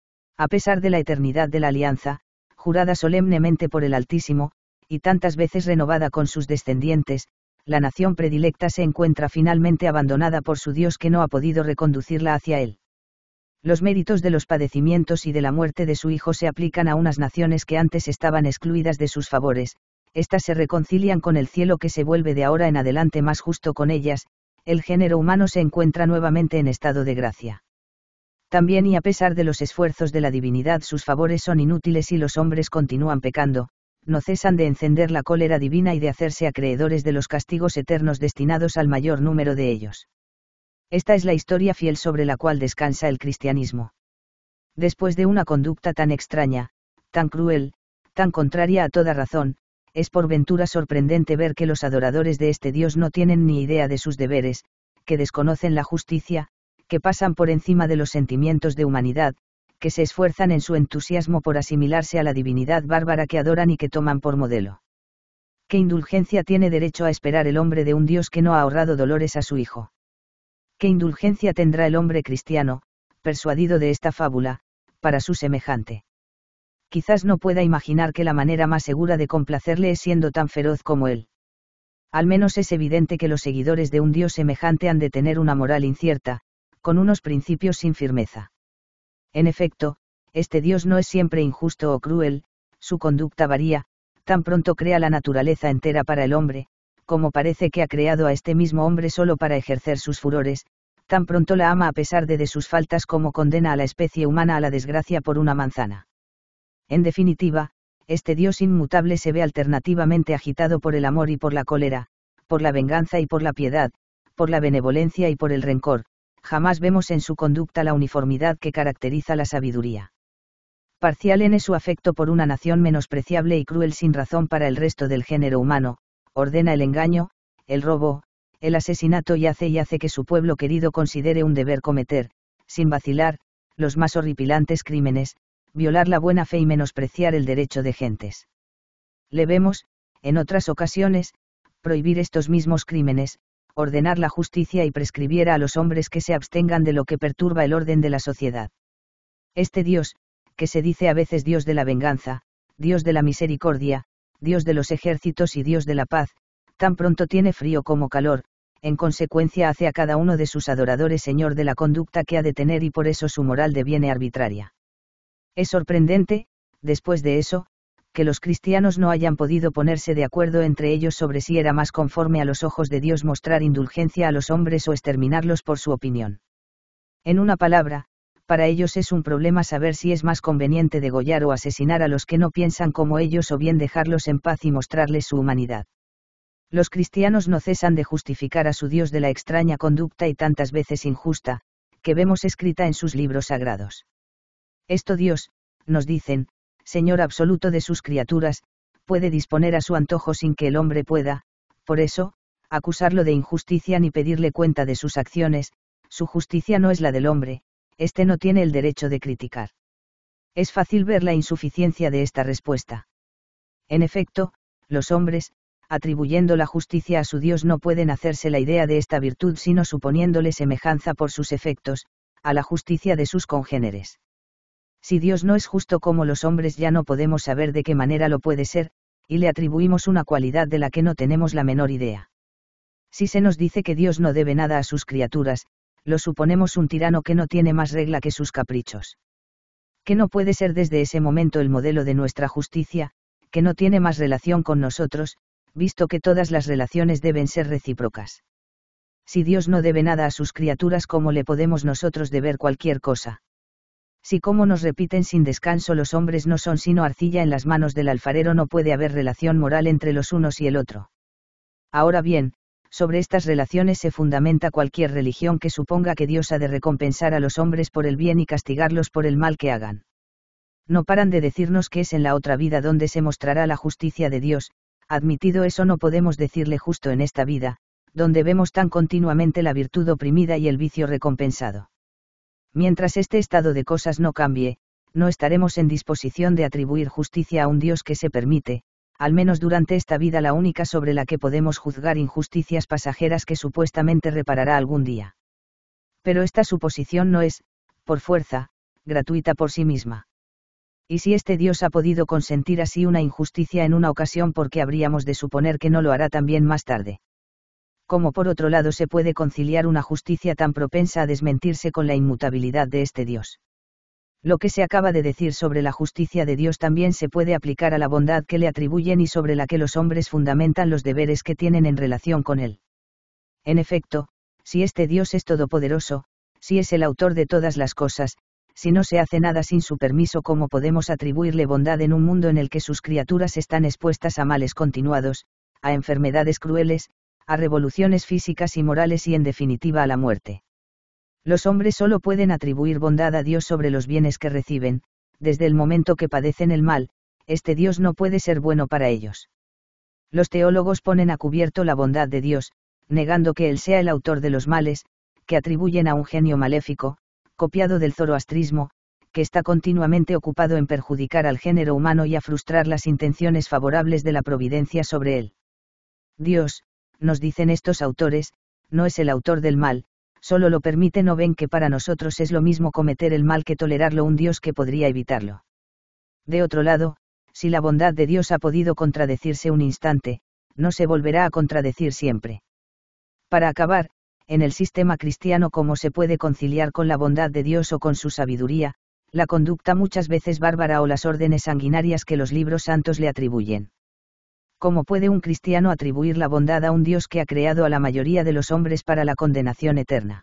A pesar de la eternidad de la alianza, jurada solemnemente por el Altísimo, y tantas veces renovada con sus descendientes, la nación predilecta se encuentra finalmente abandonada por su Dios que no ha podido reconducirla hacia él. Los méritos de los padecimientos y de la muerte de su Hijo se aplican a unas naciones que antes estaban excluidas de sus favores, éstas se reconcilian con el cielo que se vuelve de ahora en adelante más justo con ellas, el género humano se encuentra nuevamente en estado de gracia. También y a pesar de los esfuerzos de la divinidad sus favores son inútiles y los hombres continúan pecando, no cesan de encender la cólera divina y de hacerse acreedores de los castigos eternos destinados al mayor número de ellos. Esta es la historia fiel sobre la cual descansa el cristianismo. Después de una conducta tan extraña, tan cruel, tan contraria a toda razón, es por ventura sorprendente ver que los adoradores de este Dios no tienen ni idea de sus deberes, que desconocen la justicia, que pasan por encima de los sentimientos de humanidad, que se esfuerzan en su entusiasmo por asimilarse a la divinidad bárbara que adoran y que toman por modelo. ¿Qué indulgencia tiene derecho a esperar el hombre de un Dios que no ha ahorrado dolores a su Hijo? ¿Qué indulgencia tendrá el hombre cristiano, persuadido de esta fábula, para su semejante? Quizás no pueda imaginar que la manera más segura de complacerle es siendo tan feroz como él. Al menos es evidente que los seguidores de un Dios semejante han de tener una moral incierta, con unos principios sin firmeza. En efecto, este Dios no es siempre injusto o cruel, su conducta varía, tan pronto crea la naturaleza entera para el hombre, como parece que ha creado a este mismo hombre solo para ejercer sus furores, tan pronto la ama a pesar de, de sus faltas como condena a la especie humana a la desgracia por una manzana. En definitiva, este Dios inmutable se ve alternativamente agitado por el amor y por la cólera, por la venganza y por la piedad, por la benevolencia y por el rencor, jamás vemos en su conducta la uniformidad que caracteriza la sabiduría. Parcial en su afecto por una nación menospreciable y cruel sin razón para el resto del género humano, ordena el engaño, el robo, el asesinato y hace y hace que su pueblo querido considere un deber cometer, sin vacilar, los más horripilantes crímenes, violar la buena fe y menospreciar el derecho de gentes. Le vemos, en otras ocasiones, prohibir estos mismos crímenes, ordenar la justicia y prescribiera a los hombres que se abstengan de lo que perturba el orden de la sociedad. Este Dios, que se dice a veces Dios de la venganza, Dios de la misericordia, Dios de los ejércitos y Dios de la paz, tan pronto tiene frío como calor, en consecuencia hace a cada uno de sus adoradores señor de la conducta que ha de tener y por eso su moral deviene arbitraria. Es sorprendente, después de eso, que los cristianos no hayan podido ponerse de acuerdo entre ellos sobre si era más conforme a los ojos de Dios mostrar indulgencia a los hombres o exterminarlos por su opinión. En una palabra, para ellos es un problema saber si es más conveniente degollar o asesinar a los que no piensan como ellos o bien dejarlos en paz y mostrarles su humanidad. Los cristianos no cesan de justificar a su Dios de la extraña conducta y tantas veces injusta, que vemos escrita en sus libros sagrados. Esto Dios, nos dicen, Señor absoluto de sus criaturas, puede disponer a su antojo sin que el hombre pueda, por eso, acusarlo de injusticia ni pedirle cuenta de sus acciones, su justicia no es la del hombre, éste no tiene el derecho de criticar. Es fácil ver la insuficiencia de esta respuesta. En efecto, los hombres, atribuyendo la justicia a su Dios no pueden hacerse la idea de esta virtud sino suponiéndole semejanza por sus efectos, a la justicia de sus congéneres. Si Dios no es justo como los hombres ya no podemos saber de qué manera lo puede ser, y le atribuimos una cualidad de la que no tenemos la menor idea. Si se nos dice que Dios no debe nada a sus criaturas, lo suponemos un tirano que no tiene más regla que sus caprichos. Que no puede ser desde ese momento el modelo de nuestra justicia, que no tiene más relación con nosotros, visto que todas las relaciones deben ser recíprocas. Si Dios no debe nada a sus criaturas, ¿cómo le podemos nosotros deber cualquier cosa? Si como nos repiten sin descanso los hombres no son sino arcilla en las manos del alfarero, no puede haber relación moral entre los unos y el otro. Ahora bien, sobre estas relaciones se fundamenta cualquier religión que suponga que Dios ha de recompensar a los hombres por el bien y castigarlos por el mal que hagan. No paran de decirnos que es en la otra vida donde se mostrará la justicia de Dios. Admitido eso, no podemos decirle justo en esta vida, donde vemos tan continuamente la virtud oprimida y el vicio recompensado. Mientras este estado de cosas no cambie, no estaremos en disposición de atribuir justicia a un Dios que se permite, al menos durante esta vida, la única sobre la que podemos juzgar injusticias pasajeras que supuestamente reparará algún día. Pero esta suposición no es, por fuerza, gratuita por sí misma. Y si este Dios ha podido consentir así una injusticia en una ocasión, ¿por qué habríamos de suponer que no lo hará también más tarde? ¿Cómo por otro lado se puede conciliar una justicia tan propensa a desmentirse con la inmutabilidad de este Dios? Lo que se acaba de decir sobre la justicia de Dios también se puede aplicar a la bondad que le atribuyen y sobre la que los hombres fundamentan los deberes que tienen en relación con él. En efecto, si este Dios es todopoderoso, si es el autor de todas las cosas, si no se hace nada sin su permiso, ¿cómo podemos atribuirle bondad en un mundo en el que sus criaturas están expuestas a males continuados, a enfermedades crueles, a revoluciones físicas y morales y en definitiva a la muerte? Los hombres solo pueden atribuir bondad a Dios sobre los bienes que reciben. Desde el momento que padecen el mal, este Dios no puede ser bueno para ellos. Los teólogos ponen a cubierto la bondad de Dios, negando que Él sea el autor de los males, que atribuyen a un genio maléfico, copiado del zoroastrismo, que está continuamente ocupado en perjudicar al género humano y a frustrar las intenciones favorables de la providencia sobre él. Dios, nos dicen estos autores, no es el autor del mal, solo lo permite. ¿No ven que para nosotros es lo mismo cometer el mal que tolerarlo un Dios que podría evitarlo? De otro lado, si la bondad de Dios ha podido contradecirse un instante, no se volverá a contradecir siempre. Para acabar, en el sistema cristiano, ¿cómo se puede conciliar con la bondad de Dios o con su sabiduría, la conducta muchas veces bárbara o las órdenes sanguinarias que los libros santos le atribuyen? ¿Cómo puede un cristiano atribuir la bondad a un Dios que ha creado a la mayoría de los hombres para la condenación eterna?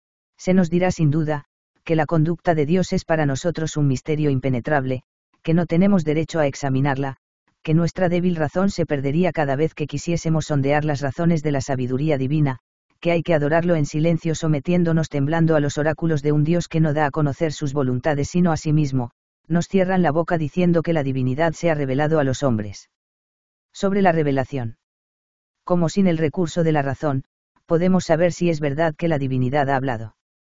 Se nos dirá sin duda, que la conducta de Dios es para nosotros un misterio impenetrable, que no tenemos derecho a examinarla, que nuestra débil razón se perdería cada vez que quisiésemos sondear las razones de la sabiduría divina, que hay que adorarlo en silencio sometiéndonos temblando a los oráculos de un Dios que no da a conocer sus voluntades sino a sí mismo. Nos cierran la boca diciendo que la divinidad se ha revelado a los hombres. Sobre la revelación. Como sin el recurso de la razón, podemos saber si es verdad que la divinidad ha hablado.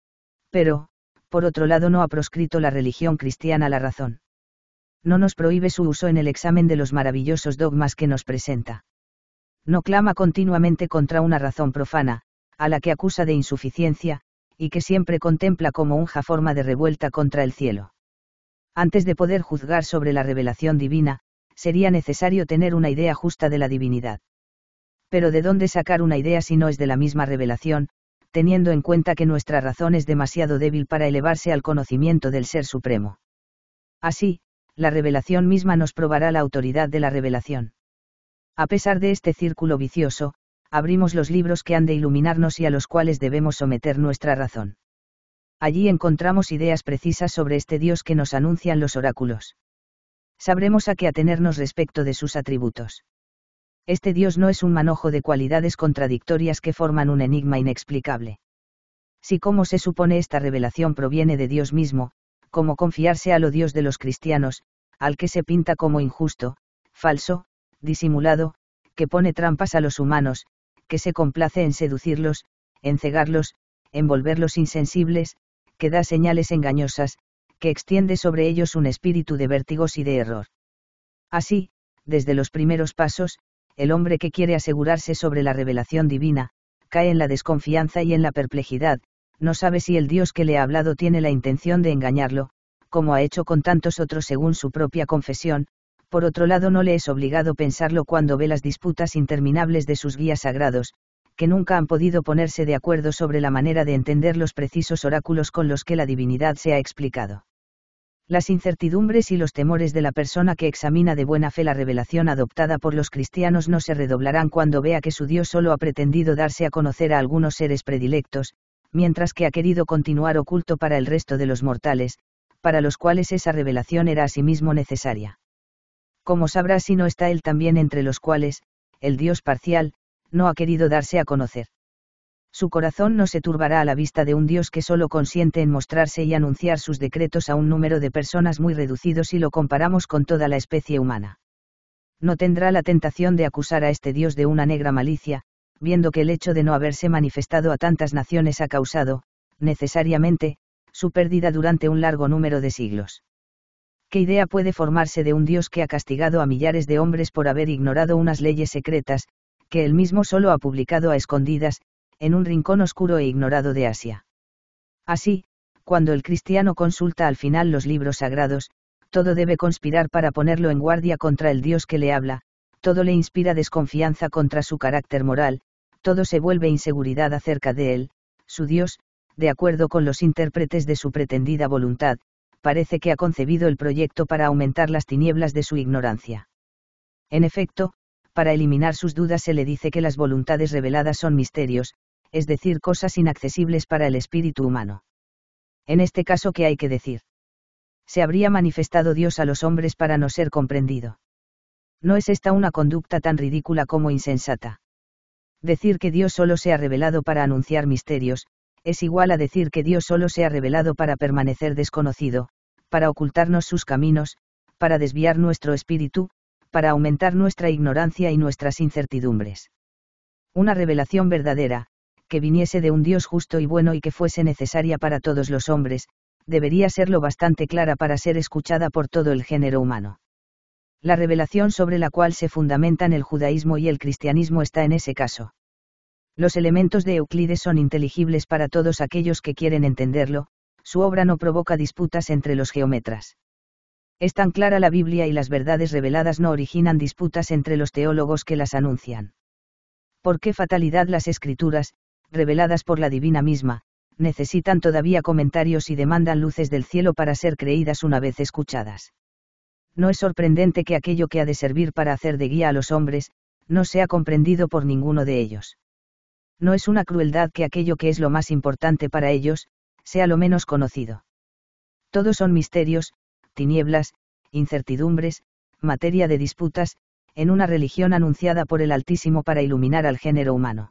Pero, por otro lado, no ha proscrito la religión cristiana la razón. No nos prohíbe su uso en el examen de los maravillosos dogmas que nos presenta. No clama continuamente contra una razón profana, a la que acusa de insuficiencia, y que siempre contempla como unja forma de revuelta contra el cielo. Antes de poder juzgar sobre la revelación divina, sería necesario tener una idea justa de la divinidad. Pero ¿de dónde sacar una idea si no es de la misma revelación, teniendo en cuenta que nuestra razón es demasiado débil para elevarse al conocimiento del Ser Supremo? Así, la revelación misma nos probará la autoridad de la revelación. A pesar de este círculo vicioso, abrimos los libros que han de iluminarnos y a los cuales debemos someter nuestra razón. Allí encontramos ideas precisas sobre este Dios que nos anuncian los oráculos. Sabremos a qué atenernos respecto de sus atributos. Este Dios no es un manojo de cualidades contradictorias que forman un enigma inexplicable. Si como se supone esta revelación proviene de Dios mismo, ¿cómo confiarse a lo Dios de los cristianos, al que se pinta como injusto, falso, disimulado, que pone trampas a los humanos, que se complace en seducirlos, en cegarlos, en volverlos insensibles, que da señales engañosas, que extiende sobre ellos un espíritu de vértigos y de error? Así, desde los primeros pasos, el hombre que quiere asegurarse sobre la revelación divina, cae en la desconfianza y en la perplejidad, no sabe si el Dios que le ha hablado tiene la intención de engañarlo, como ha hecho con tantos otros según su propia confesión. Por otro lado, no le es obligado pensarlo cuando ve las disputas interminables de sus guías sagrados, que nunca han podido ponerse de acuerdo sobre la manera de entender los precisos oráculos con los que la divinidad se ha explicado. Las incertidumbres y los temores de la persona que examina de buena fe la revelación adoptada por los cristianos no se redoblarán cuando vea que su Dios solo ha pretendido darse a conocer a algunos seres predilectos, mientras que ha querido continuar oculto para el resto de los mortales, para los cuales esa revelación era asimismo necesaria. ¿Cómo sabrá si no está Él también entre los cuales, el Dios parcial, no ha querido darse a conocer? Su corazón no se turbará a la vista de un Dios que solo consiente en mostrarse y anunciar sus decretos a un número de personas muy reducido si lo comparamos con toda la especie humana. No tendrá la tentación de acusar a este Dios de una negra malicia, viendo que el hecho de no haberse manifestado a tantas naciones ha causado, necesariamente, su pérdida durante un largo número de siglos. ¿Qué idea puede formarse de un Dios que ha castigado a millares de hombres por haber ignorado unas leyes secretas, que él mismo solo ha publicado a escondidas, en un rincón oscuro e ignorado de Asia? Así, cuando el cristiano consulta al final los libros sagrados, todo debe conspirar para ponerlo en guardia contra el Dios que le habla, todo le inspira desconfianza contra su carácter moral, todo se vuelve inseguridad acerca de él, su Dios, de acuerdo con los intérpretes de su pretendida voluntad, parece que ha concebido el proyecto para aumentar las tinieblas de su ignorancia. En efecto, para eliminar sus dudas se le dice que las voluntades reveladas son misterios, es decir, cosas inaccesibles para el espíritu humano. En este caso, ¿qué hay que decir? Se habría manifestado Dios a los hombres para no ser comprendido. ¿No es esta una conducta tan ridícula como insensata? Decir que Dios solo se ha revelado para anunciar misterios, es igual a decir que Dios solo se ha revelado para permanecer desconocido, para ocultarnos sus caminos, para desviar nuestro espíritu, para aumentar nuestra ignorancia y nuestras incertidumbres. Una revelación verdadera, que viniese de un Dios justo y bueno y que fuese necesaria para todos los hombres, debería ser lo bastante clara para ser escuchada por todo el género humano. La revelación sobre la cual se fundamentan el judaísmo y el cristianismo está en ese caso. Los elementos de Euclides son inteligibles para todos aquellos que quieren entenderlo, su obra no provoca disputas entre los geómetras. Es tan clara la Biblia y las verdades reveladas no originan disputas entre los teólogos que las anuncian. ¿Por qué fatalidad las escrituras, reveladas por la divina misma, necesitan todavía comentarios y demandan luces del cielo para ser creídas una vez escuchadas? No es sorprendente que aquello que ha de servir para hacer de guía a los hombres, no sea comprendido por ninguno de ellos. No es una crueldad que aquello que es lo más importante para ellos, sea lo menos conocido. Todos son misterios, tinieblas, incertidumbres, materia de disputas, en una religión anunciada por el Altísimo para iluminar al género humano.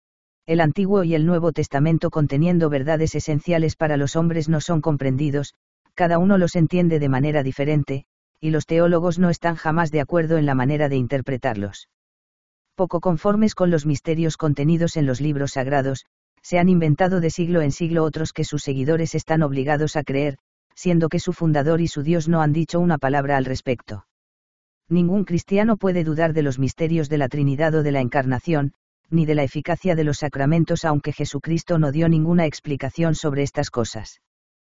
El Antiguo y el Nuevo Testamento, conteniendo verdades esenciales para los hombres, no son comprendidos, cada uno los entiende de manera diferente, y los teólogos no están jamás de acuerdo en la manera de interpretarlos. Poco conformes con los misterios contenidos en los libros sagrados, se han inventado de siglo en siglo otros que sus seguidores están obligados a creer, siendo que su fundador y su Dios no han dicho una palabra al respecto. Ningún cristiano puede dudar de los misterios de la Trinidad o de la Encarnación, ni de la eficacia de los sacramentos, aunque Jesucristo no dio ninguna explicación sobre estas cosas.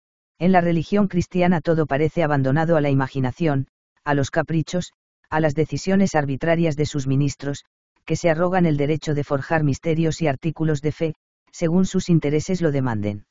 En la religión cristiana todo parece abandonado a la imaginación, a los caprichos, a las decisiones arbitrarias de sus ministros, que se arrogan el derecho de forjar misterios y artículos de fe, según sus intereses lo demanden.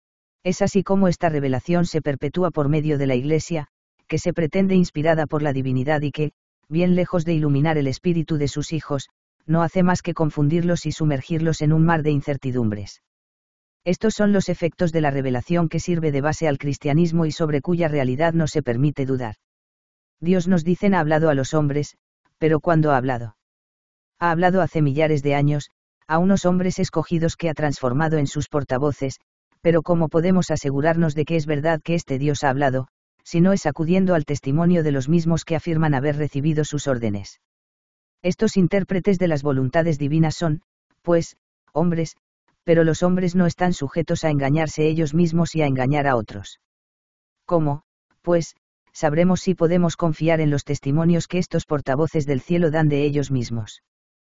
Es así como esta revelación se perpetúa por medio de la Iglesia, que se pretende inspirada por la divinidad y que, bien lejos de iluminar el espíritu de sus hijos, no hace más que confundirlos y sumergirlos en un mar de incertidumbres. Estos son los efectos de la revelación que sirve de base al cristianismo y sobre cuya realidad no se permite dudar. Dios, nos dicen, ha hablado a los hombres, pero ¿cuándo ha hablado? Ha hablado hace millares de años, a unos hombres escogidos que ha transformado en sus portavoces, pero ¿cómo podemos asegurarnos de que es verdad que este Dios ha hablado, si no es acudiendo al testimonio de los mismos que afirman haber recibido sus órdenes? Estos intérpretes de las voluntades divinas son, pues, hombres, pero los hombres no están sujetos a engañarse ellos mismos y a engañar a otros. ¿Cómo, pues, sabremos si podemos confiar en los testimonios que estos portavoces del cielo dan de ellos mismos?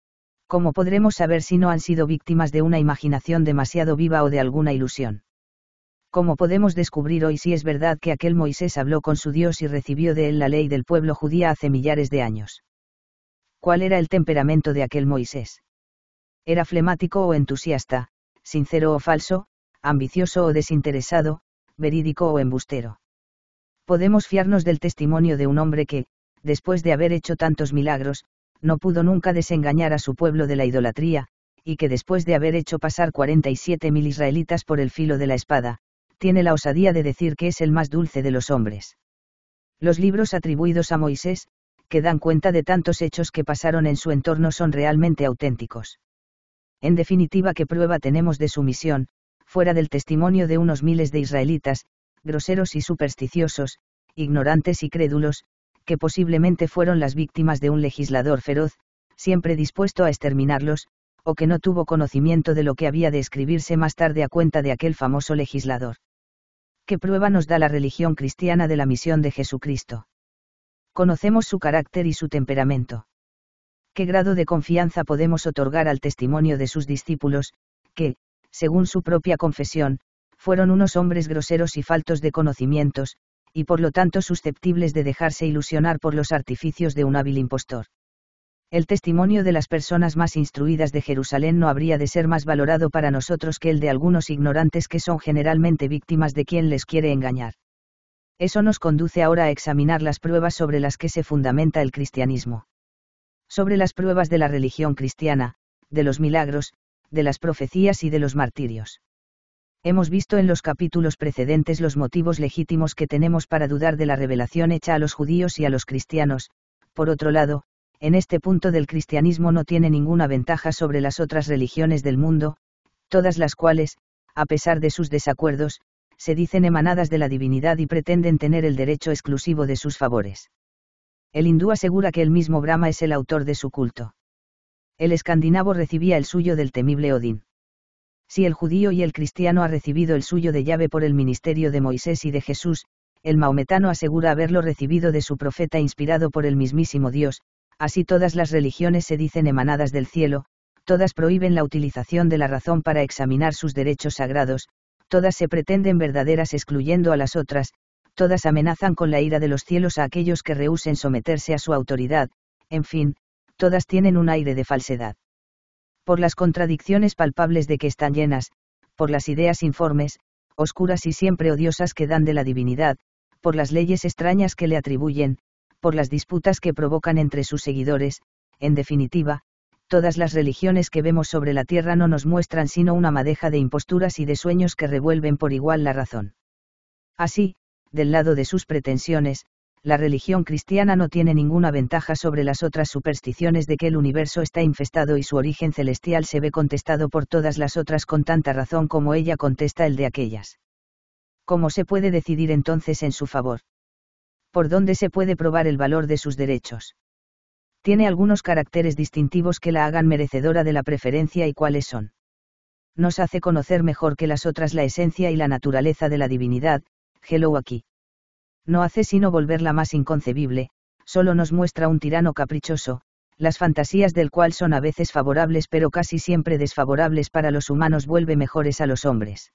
¿Cómo podremos saber si no han sido víctimas de una imaginación demasiado viva o de alguna ilusión? ¿Cómo podemos descubrir hoy si es verdad que aquel Moisés habló con su Dios y recibió de él la ley del pueblo judía hace millares de años? ¿Cuál era el temperamento de aquel Moisés? ¿Era flemático o entusiasta, sincero o falso, ambicioso o desinteresado, verídico o embustero? Podemos fiarnos del testimonio de un hombre que, después de haber hecho tantos milagros, no pudo nunca desengañar a su pueblo de la idolatría, y que después de haber hecho pasar cuarenta y siete mil israelitas por el filo de la espada, tiene la osadía de decir que es el más dulce de los hombres. Los libros atribuidos a Moisés, que dan cuenta de tantos hechos que pasaron en su entorno, son realmente auténticos. En definitiva, ¿qué prueba tenemos de su misión, fuera del testimonio de unos miles de israelitas, groseros y supersticiosos, ignorantes y crédulos, que posiblemente fueron las víctimas de un legislador feroz, siempre dispuesto a exterminarlos, o que no tuvo conocimiento de lo que había de escribirse más tarde a cuenta de aquel famoso legislador? ¿Qué prueba nos da la religión cristiana de la misión de Jesucristo? Conocemos su carácter y su temperamento. ¿Qué grado de confianza podemos otorgar al testimonio de sus discípulos, que, según su propia confesión, fueron unos hombres groseros y faltos de conocimientos, y por lo tanto susceptibles de dejarse ilusionar por los artificios de un hábil impostor? El testimonio de las personas más instruidas de Jerusalén no habría de ser más valorado para nosotros que el de algunos ignorantes que son generalmente víctimas de quien les quiere engañar. Eso nos conduce ahora a examinar las pruebas sobre las que se fundamenta el cristianismo. Sobre las pruebas de la religión cristiana, de los milagros, de las profecías y de los martirios. Hemos visto en los capítulos precedentes los motivos legítimos que tenemos para dudar de la revelación hecha a los judíos y a los cristianos. Por otro lado, en este punto del cristianismo no tiene ninguna ventaja sobre las otras religiones del mundo, todas las cuales, a pesar de sus desacuerdos, se dicen emanadas de la divinidad y pretenden tener el derecho exclusivo de sus favores. El hindú asegura que el mismo Brahma es el autor de su culto. El escandinavo recibía el suyo del temible Odín. Si el judío y el cristiano ha recibido el suyo de Yahvé por el ministerio de Moisés y de Jesús, el maometano asegura haberlo recibido de su profeta inspirado por el mismísimo Dios. Así todas las religiones se dicen emanadas del cielo, todas prohíben la utilización de la razón para examinar sus derechos sagrados, todas se pretenden verdaderas excluyendo a las otras, todas amenazan con la ira de los cielos a aquellos que rehúsen someterse a su autoridad, en fin, todas tienen un aire de falsedad. Por las contradicciones palpables de que están llenas, por las ideas informes, oscuras y siempre odiosas que dan de la divinidad, por las leyes extrañas que le atribuyen, por las disputas que provocan entre sus seguidores, en definitiva, todas las religiones que vemos sobre la tierra no nos muestran sino una madeja de imposturas y de sueños que revuelven por igual la razón. Así, del lado de sus pretensiones, la religión cristiana no tiene ninguna ventaja sobre las otras supersticiones de que el universo está infestado y su origen celestial se ve contestado por todas las otras con tanta razón como ella contesta el de aquellas. ¿Cómo se puede decidir entonces en su favor? ¿Por dónde se puede probar el valor de sus derechos? Tiene algunos caracteres distintivos que la hagan merecedora de la preferencia, y cuáles son. Nos hace conocer mejor que las otras la esencia y la naturaleza de la divinidad, hello aquí. No hace sino volverla más inconcebible, solo nos muestra un tirano caprichoso, las fantasías del cual son a veces favorables pero casi siempre desfavorables para los humanos, vuelve mejores a los hombres.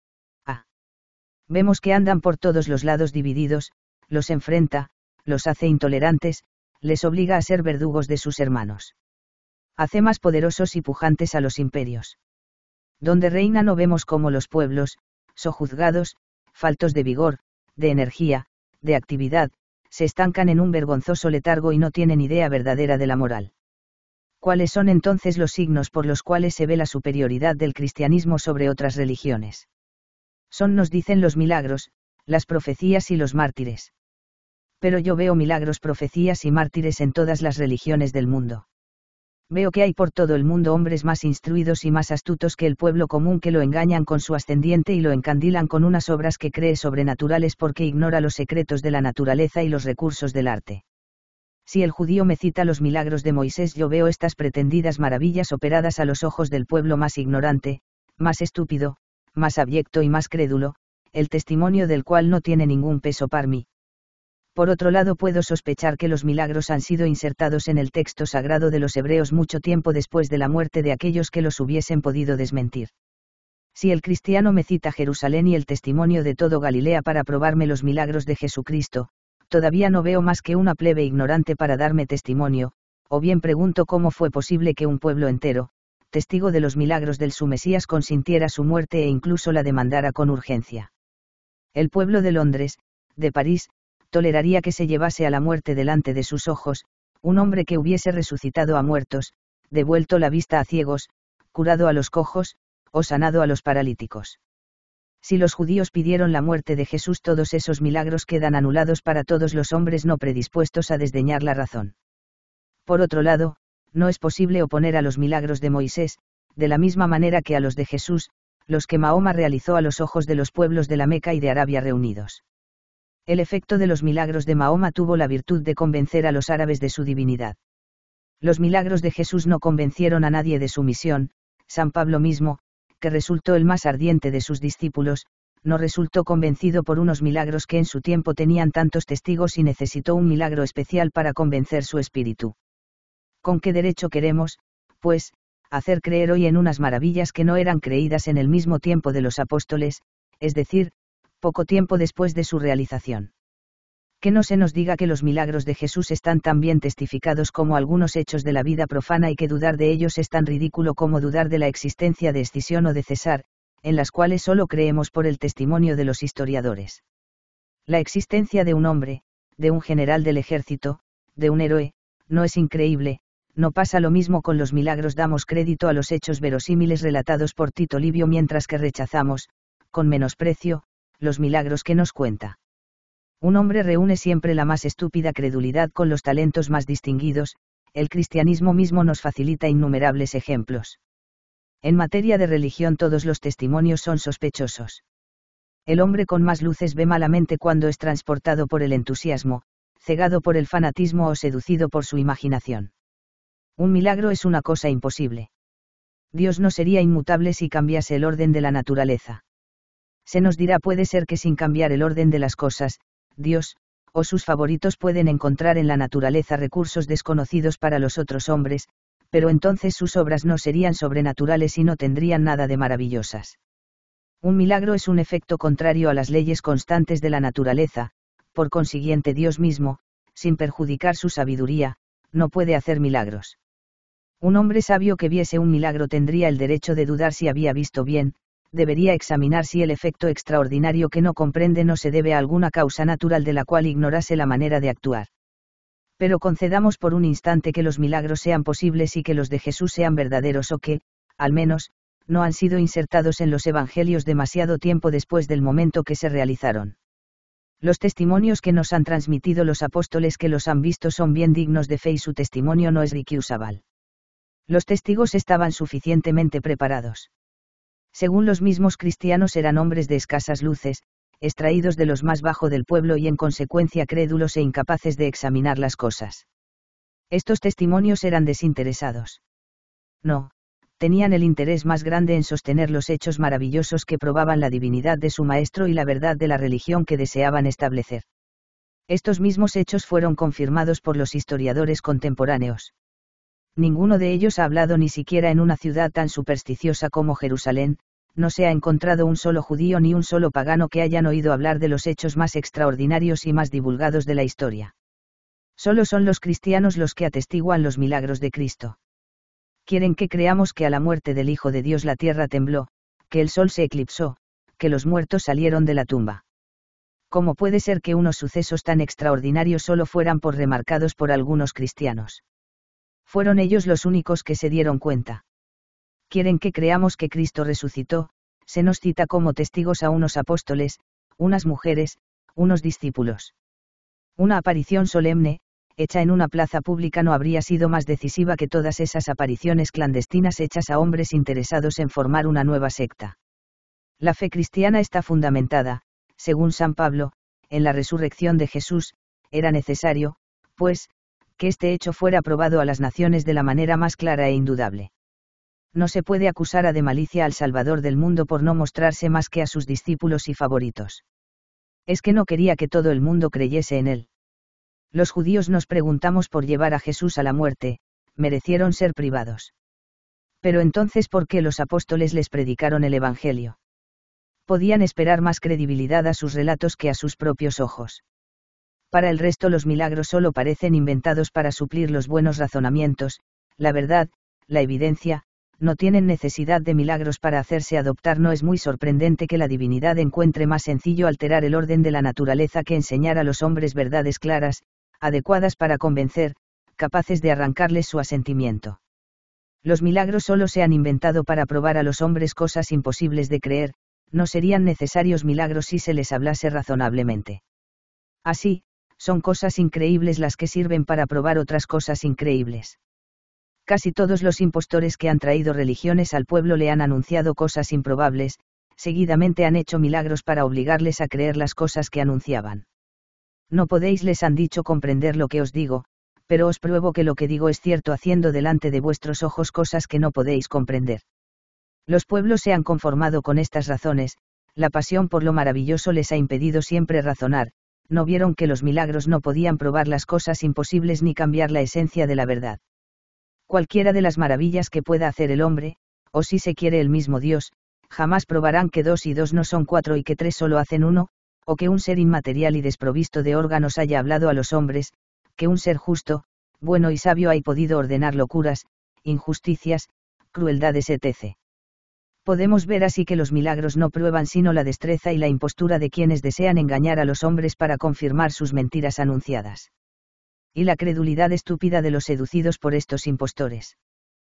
Ah. Vemos que andan por todos los lados divididos, los enfrenta, los hace intolerantes, les obliga a ser verdugos de sus hermanos. Hace más poderosos y pujantes a los imperios. Donde reina no vemos cómo los pueblos, sojuzgados, faltos de vigor, de energía, de actividad, se estancan en un vergonzoso letargo y no tienen idea verdadera de la moral. ¿Cuáles son entonces los signos por los cuales se ve la superioridad del cristianismo sobre otras religiones? Son, nos dicen, los milagros, las profecías y los mártires. Pero yo veo milagros, profecías y mártires en todas las religiones del mundo. Veo que hay por todo el mundo hombres más instruidos y más astutos que el pueblo común, que lo engañan con su ascendiente y lo encandilan con unas obras que cree sobrenaturales porque ignora los secretos de la naturaleza y los recursos del arte. Si el judío me cita los milagros de Moisés, yo veo estas pretendidas maravillas operadas a los ojos del pueblo más ignorante, más estúpido, más abyecto y más crédulo, el testimonio del cual no tiene ningún peso para mí. Por otro lado, puedo sospechar que los milagros han sido insertados en el texto sagrado de los hebreos mucho tiempo después de la muerte de aquellos que los hubiesen podido desmentir. Si el cristiano me cita Jerusalén y el testimonio de todo Galilea para probarme los milagros de Jesucristo, todavía no veo más que una plebe ignorante para darme testimonio, o bien pregunto cómo fue posible que un pueblo entero, testigo de los milagros del su Mesías, consintiera su muerte e incluso la demandara con urgencia. El pueblo de Londres, de París, toleraría que se llevase a la muerte delante de sus ojos, un hombre que hubiese resucitado a muertos, devuelto la vista a ciegos, curado a los cojos, o sanado a los paralíticos. Si los judíos pidieron la muerte de Jesús, todos esos milagros quedan anulados para todos los hombres no predispuestos a desdeñar la razón. Por otro lado, no es posible oponer a los milagros de Moisés, de la misma manera que a los de Jesús, los que Mahoma realizó a los ojos de los pueblos de la Meca y de Arabia reunidos. El efecto de los milagros de Mahoma tuvo la virtud de convencer a los árabes de su divinidad. Los milagros de Jesús no convencieron a nadie de su misión. San Pablo mismo, que resultó el más ardiente de sus discípulos, no resultó convencido por unos milagros que en su tiempo tenían tantos testigos y necesitó un milagro especial para convencer su espíritu. ¿Con qué derecho queremos, pues, hacer creer hoy en unas maravillas que no eran creídas en el mismo tiempo de los apóstoles, es decir, poco tiempo después de su realización? Que no se nos diga que los milagros de Jesús están tan bien testificados como algunos hechos de la vida profana y que dudar de ellos es tan ridículo como dudar de la existencia de Escipión o de César, en las cuales solo creemos por el testimonio de los historiadores. La existencia de un hombre, de un general del ejército, de un héroe, no es increíble. No pasa lo mismo con los milagros. Damos crédito a los hechos verosímiles relatados por Tito Livio, mientras que rechazamos, con menosprecio, los milagros que nos cuenta. Un hombre reúne siempre la más estúpida credulidad con los talentos más distinguidos. El cristianismo mismo nos facilita innumerables ejemplos. En materia de religión todos los testimonios son sospechosos. El hombre con más luces ve malamente cuando es transportado por el entusiasmo, cegado por el fanatismo o seducido por su imaginación. Un milagro es una cosa imposible. Dios no sería inmutable si cambiase el orden de la naturaleza. Se nos dirá, puede ser que sin cambiar el orden de las cosas, Dios, o sus favoritos pueden encontrar en la naturaleza recursos desconocidos para los otros hombres, pero entonces sus obras no serían sobrenaturales y no tendrían nada de maravillosas. Un milagro es un efecto contrario a las leyes constantes de la naturaleza, por consiguiente Dios mismo, sin perjudicar su sabiduría, no puede hacer milagros. Un hombre sabio que viese un milagro tendría el derecho de dudar si había visto bien, debería examinar si el efecto extraordinario que no comprende no se debe a alguna causa natural de la cual ignorase la manera de actuar. Pero concedamos por un instante que los milagros sean posibles y que los de Jesús sean verdaderos o que, al menos, no han sido insertados en los evangelios demasiado tiempo después del momento que se realizaron. Los testimonios que nos han transmitido los apóstoles que los han visto son bien dignos de fe y su testimonio no es riquiusabal. Los testigos estaban suficientemente preparados. Según los mismos cristianos eran hombres de escasas luces, extraídos de los más bajo del pueblo y en consecuencia crédulos e incapaces de examinar las cosas. Estos testimonios eran desinteresados. No, tenían el interés más grande en sostener los hechos maravillosos que probaban la divinidad de su maestro y la verdad de la religión que deseaban establecer. Estos mismos hechos fueron confirmados por los historiadores contemporáneos. Ninguno de ellos ha hablado ni siquiera en una ciudad tan supersticiosa como Jerusalén, no se ha encontrado un solo judío ni un solo pagano que hayan oído hablar de los hechos más extraordinarios y más divulgados de la historia. Solo son los cristianos los que atestiguan los milagros de Cristo. Quieren que creamos que a la muerte del Hijo de Dios la tierra tembló, que el sol se eclipsó, que los muertos salieron de la tumba. ¿Cómo puede ser que unos sucesos tan extraordinarios solo fueran por remarcados por algunos cristianos? Fueron ellos los únicos que se dieron cuenta. Quieren que creamos que Cristo resucitó, se nos cita como testigos a unos apóstoles, unas mujeres, unos discípulos. Una aparición solemne, hecha en una plaza pública no habría sido más decisiva que todas esas apariciones clandestinas hechas a hombres interesados en formar una nueva secta. La fe cristiana está fundamentada, según San Pablo, en la resurrección de Jesús. Era necesario, pues, que este hecho fuera probado a las naciones de la manera más clara e indudable. No se puede acusar a de malicia al Salvador del mundo por no mostrarse más que a sus discípulos y favoritos. Es que no quería que todo el mundo creyese en él. Los judíos nos preguntamos por llevar a Jesús a la muerte, merecieron ser privados. Pero entonces, ¿por qué los apóstoles les predicaron el Evangelio? Podían esperar más credibilidad a sus relatos que a sus propios ojos. Para el resto los milagros solo parecen inventados para suplir los buenos razonamientos, la verdad, la evidencia, no tienen necesidad de milagros para hacerse adoptar. No es muy sorprendente que la divinidad encuentre más sencillo alterar el orden de la naturaleza que enseñar a los hombres verdades claras, adecuadas para convencer, capaces de arrancarles su asentimiento. Los milagros solo se han inventado para probar a los hombres cosas imposibles de creer, no serían necesarios milagros si se les hablase razonablemente. Así, son cosas increíbles las que sirven para probar otras cosas increíbles. Casi todos los impostores que han traído religiones al pueblo le han anunciado cosas improbables, seguidamente han hecho milagros para obligarles a creer las cosas que anunciaban. No podéis, les han dicho, comprender lo que os digo, pero os pruebo que lo que digo es cierto, haciendo delante de vuestros ojos cosas que no podéis comprender. Los pueblos se han conformado con estas razones, la pasión por lo maravilloso les ha impedido siempre razonar, no vieron que los milagros no podían probar las cosas imposibles ni cambiar la esencia de la verdad. Cualquiera de las maravillas que pueda hacer el hombre, o si se quiere el mismo Dios, jamás probarán que dos y dos no son cuatro y que tres solo hacen uno, o que un ser inmaterial y desprovisto de órganos haya hablado a los hombres, que un ser justo, bueno y sabio haya podido ordenar locuras, injusticias, crueldades, etcétera. Podemos ver así que los milagros no prueban sino la destreza y la impostura de quienes desean engañar a los hombres para confirmar sus mentiras anunciadas. Y la credulidad estúpida de los seducidos por estos impostores.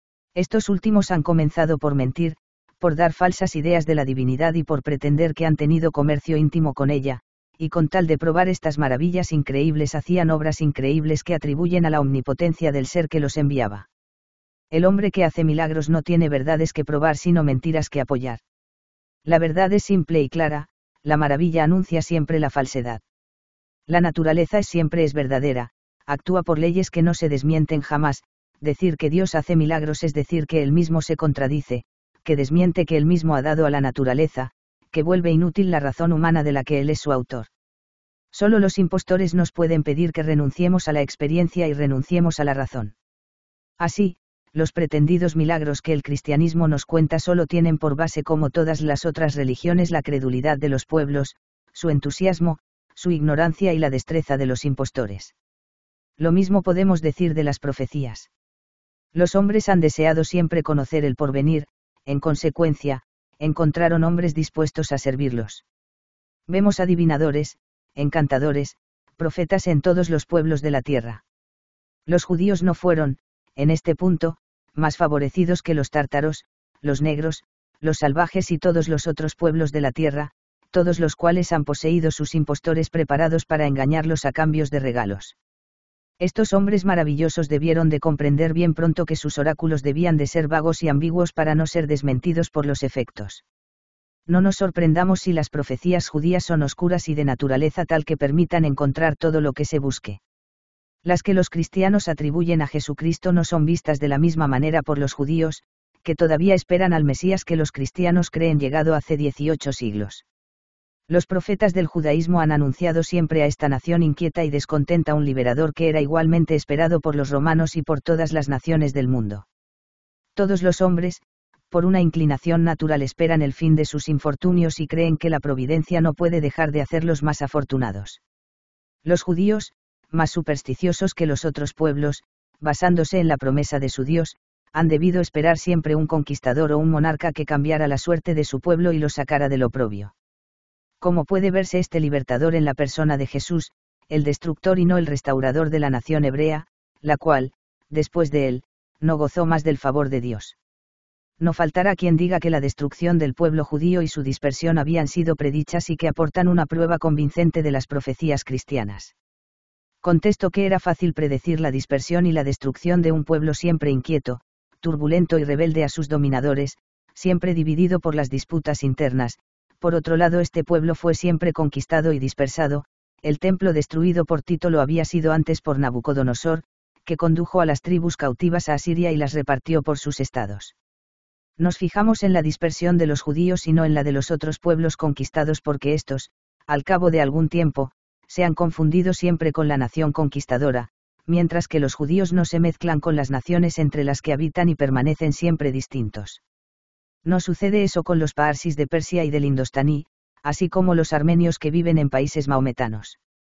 Estos últimos han comenzado por mentir, por dar falsas ideas de la divinidad y por pretender que han tenido comercio íntimo con ella, y con tal de probar estas maravillas increíbles hacían obras increíbles que atribuyen a la omnipotencia del ser que los enviaba. El hombre que hace milagros no tiene verdades que probar sino mentiras que apoyar. La verdad es simple y clara, la maravilla anuncia siempre la falsedad. La naturaleza es siempre es verdadera, actúa por leyes que no se desmienten jamás. Decir que Dios hace milagros es decir que él mismo se contradice, que desmiente que él mismo ha dado a la naturaleza, que vuelve inútil la razón humana de la que él es su autor. Solo los impostores nos pueden pedir que renunciemos a la experiencia y renunciemos a la razón. Así, los pretendidos milagros que el cristianismo nos cuenta solo tienen por base, como todas las otras religiones, la credulidad de los pueblos, su entusiasmo, su ignorancia y la destreza de los impostores. Lo mismo podemos decir de las profecías. Los hombres han deseado siempre conocer el porvenir, en consecuencia, encontraron hombres dispuestos a servirlos. Vemos adivinadores, encantadores, profetas en todos los pueblos de la tierra. Los judíos no fueron, en este punto, más favorecidos que los tártaros, los negros, los salvajes y todos los otros pueblos de la tierra, todos los cuales han poseído sus impostores preparados para engañarlos a cambios de regalos. Estos hombres maravillosos debieron de comprender bien pronto que sus oráculos debían de ser vagos y ambiguos para no ser desmentidos por los efectos. No nos sorprendamos si las profecías judías son oscuras y de naturaleza tal que permitan encontrar todo lo que se busque. Las que los cristianos atribuyen a Jesucristo no son vistas de la misma manera por los judíos, que todavía esperan al Mesías que los cristianos creen llegado hace dieciocho siglos. Los profetas del judaísmo han anunciado siempre a esta nación inquieta y descontenta un liberador que era igualmente esperado por los romanos y por todas las naciones del mundo. Todos los hombres, por una inclinación natural, esperan el fin de sus infortunios y creen que la providencia no puede dejar de hacerlos más afortunados. Los judíos, más supersticiosos que los otros pueblos, basándose en la promesa de su Dios, han debido esperar siempre un conquistador o un monarca que cambiara la suerte de su pueblo y lo sacara del oprobio. Como puede verse este libertador en la persona de Jesús, el destructor y no el restaurador de la nación hebrea, la cual, después de él, no gozó más del favor de Dios. No faltará quien diga que la destrucción del pueblo judío y su dispersión habían sido predichas y que aportan una prueba convincente de las profecías cristianas. Contesto que era fácil predecir la dispersión y la destrucción de un pueblo siempre inquieto, turbulento y rebelde a sus dominadores, siempre dividido por las disputas internas. Por otro lado, este pueblo fue siempre conquistado y dispersado. El templo destruido por Tito lo había sido antes por Nabucodonosor, que condujo a las tribus cautivas a Asiria y las repartió por sus estados. Nos fijamos en la dispersión de los judíos y no en la de los otros pueblos conquistados porque estos, al cabo de algún tiempo, se han confundido siempre con la nación conquistadora, mientras que los judíos no se mezclan con las naciones entre las que habitan y permanecen siempre distintos. No sucede eso con los parsis de Persia y del Indostaní, así como los armenios que viven en países maometanos.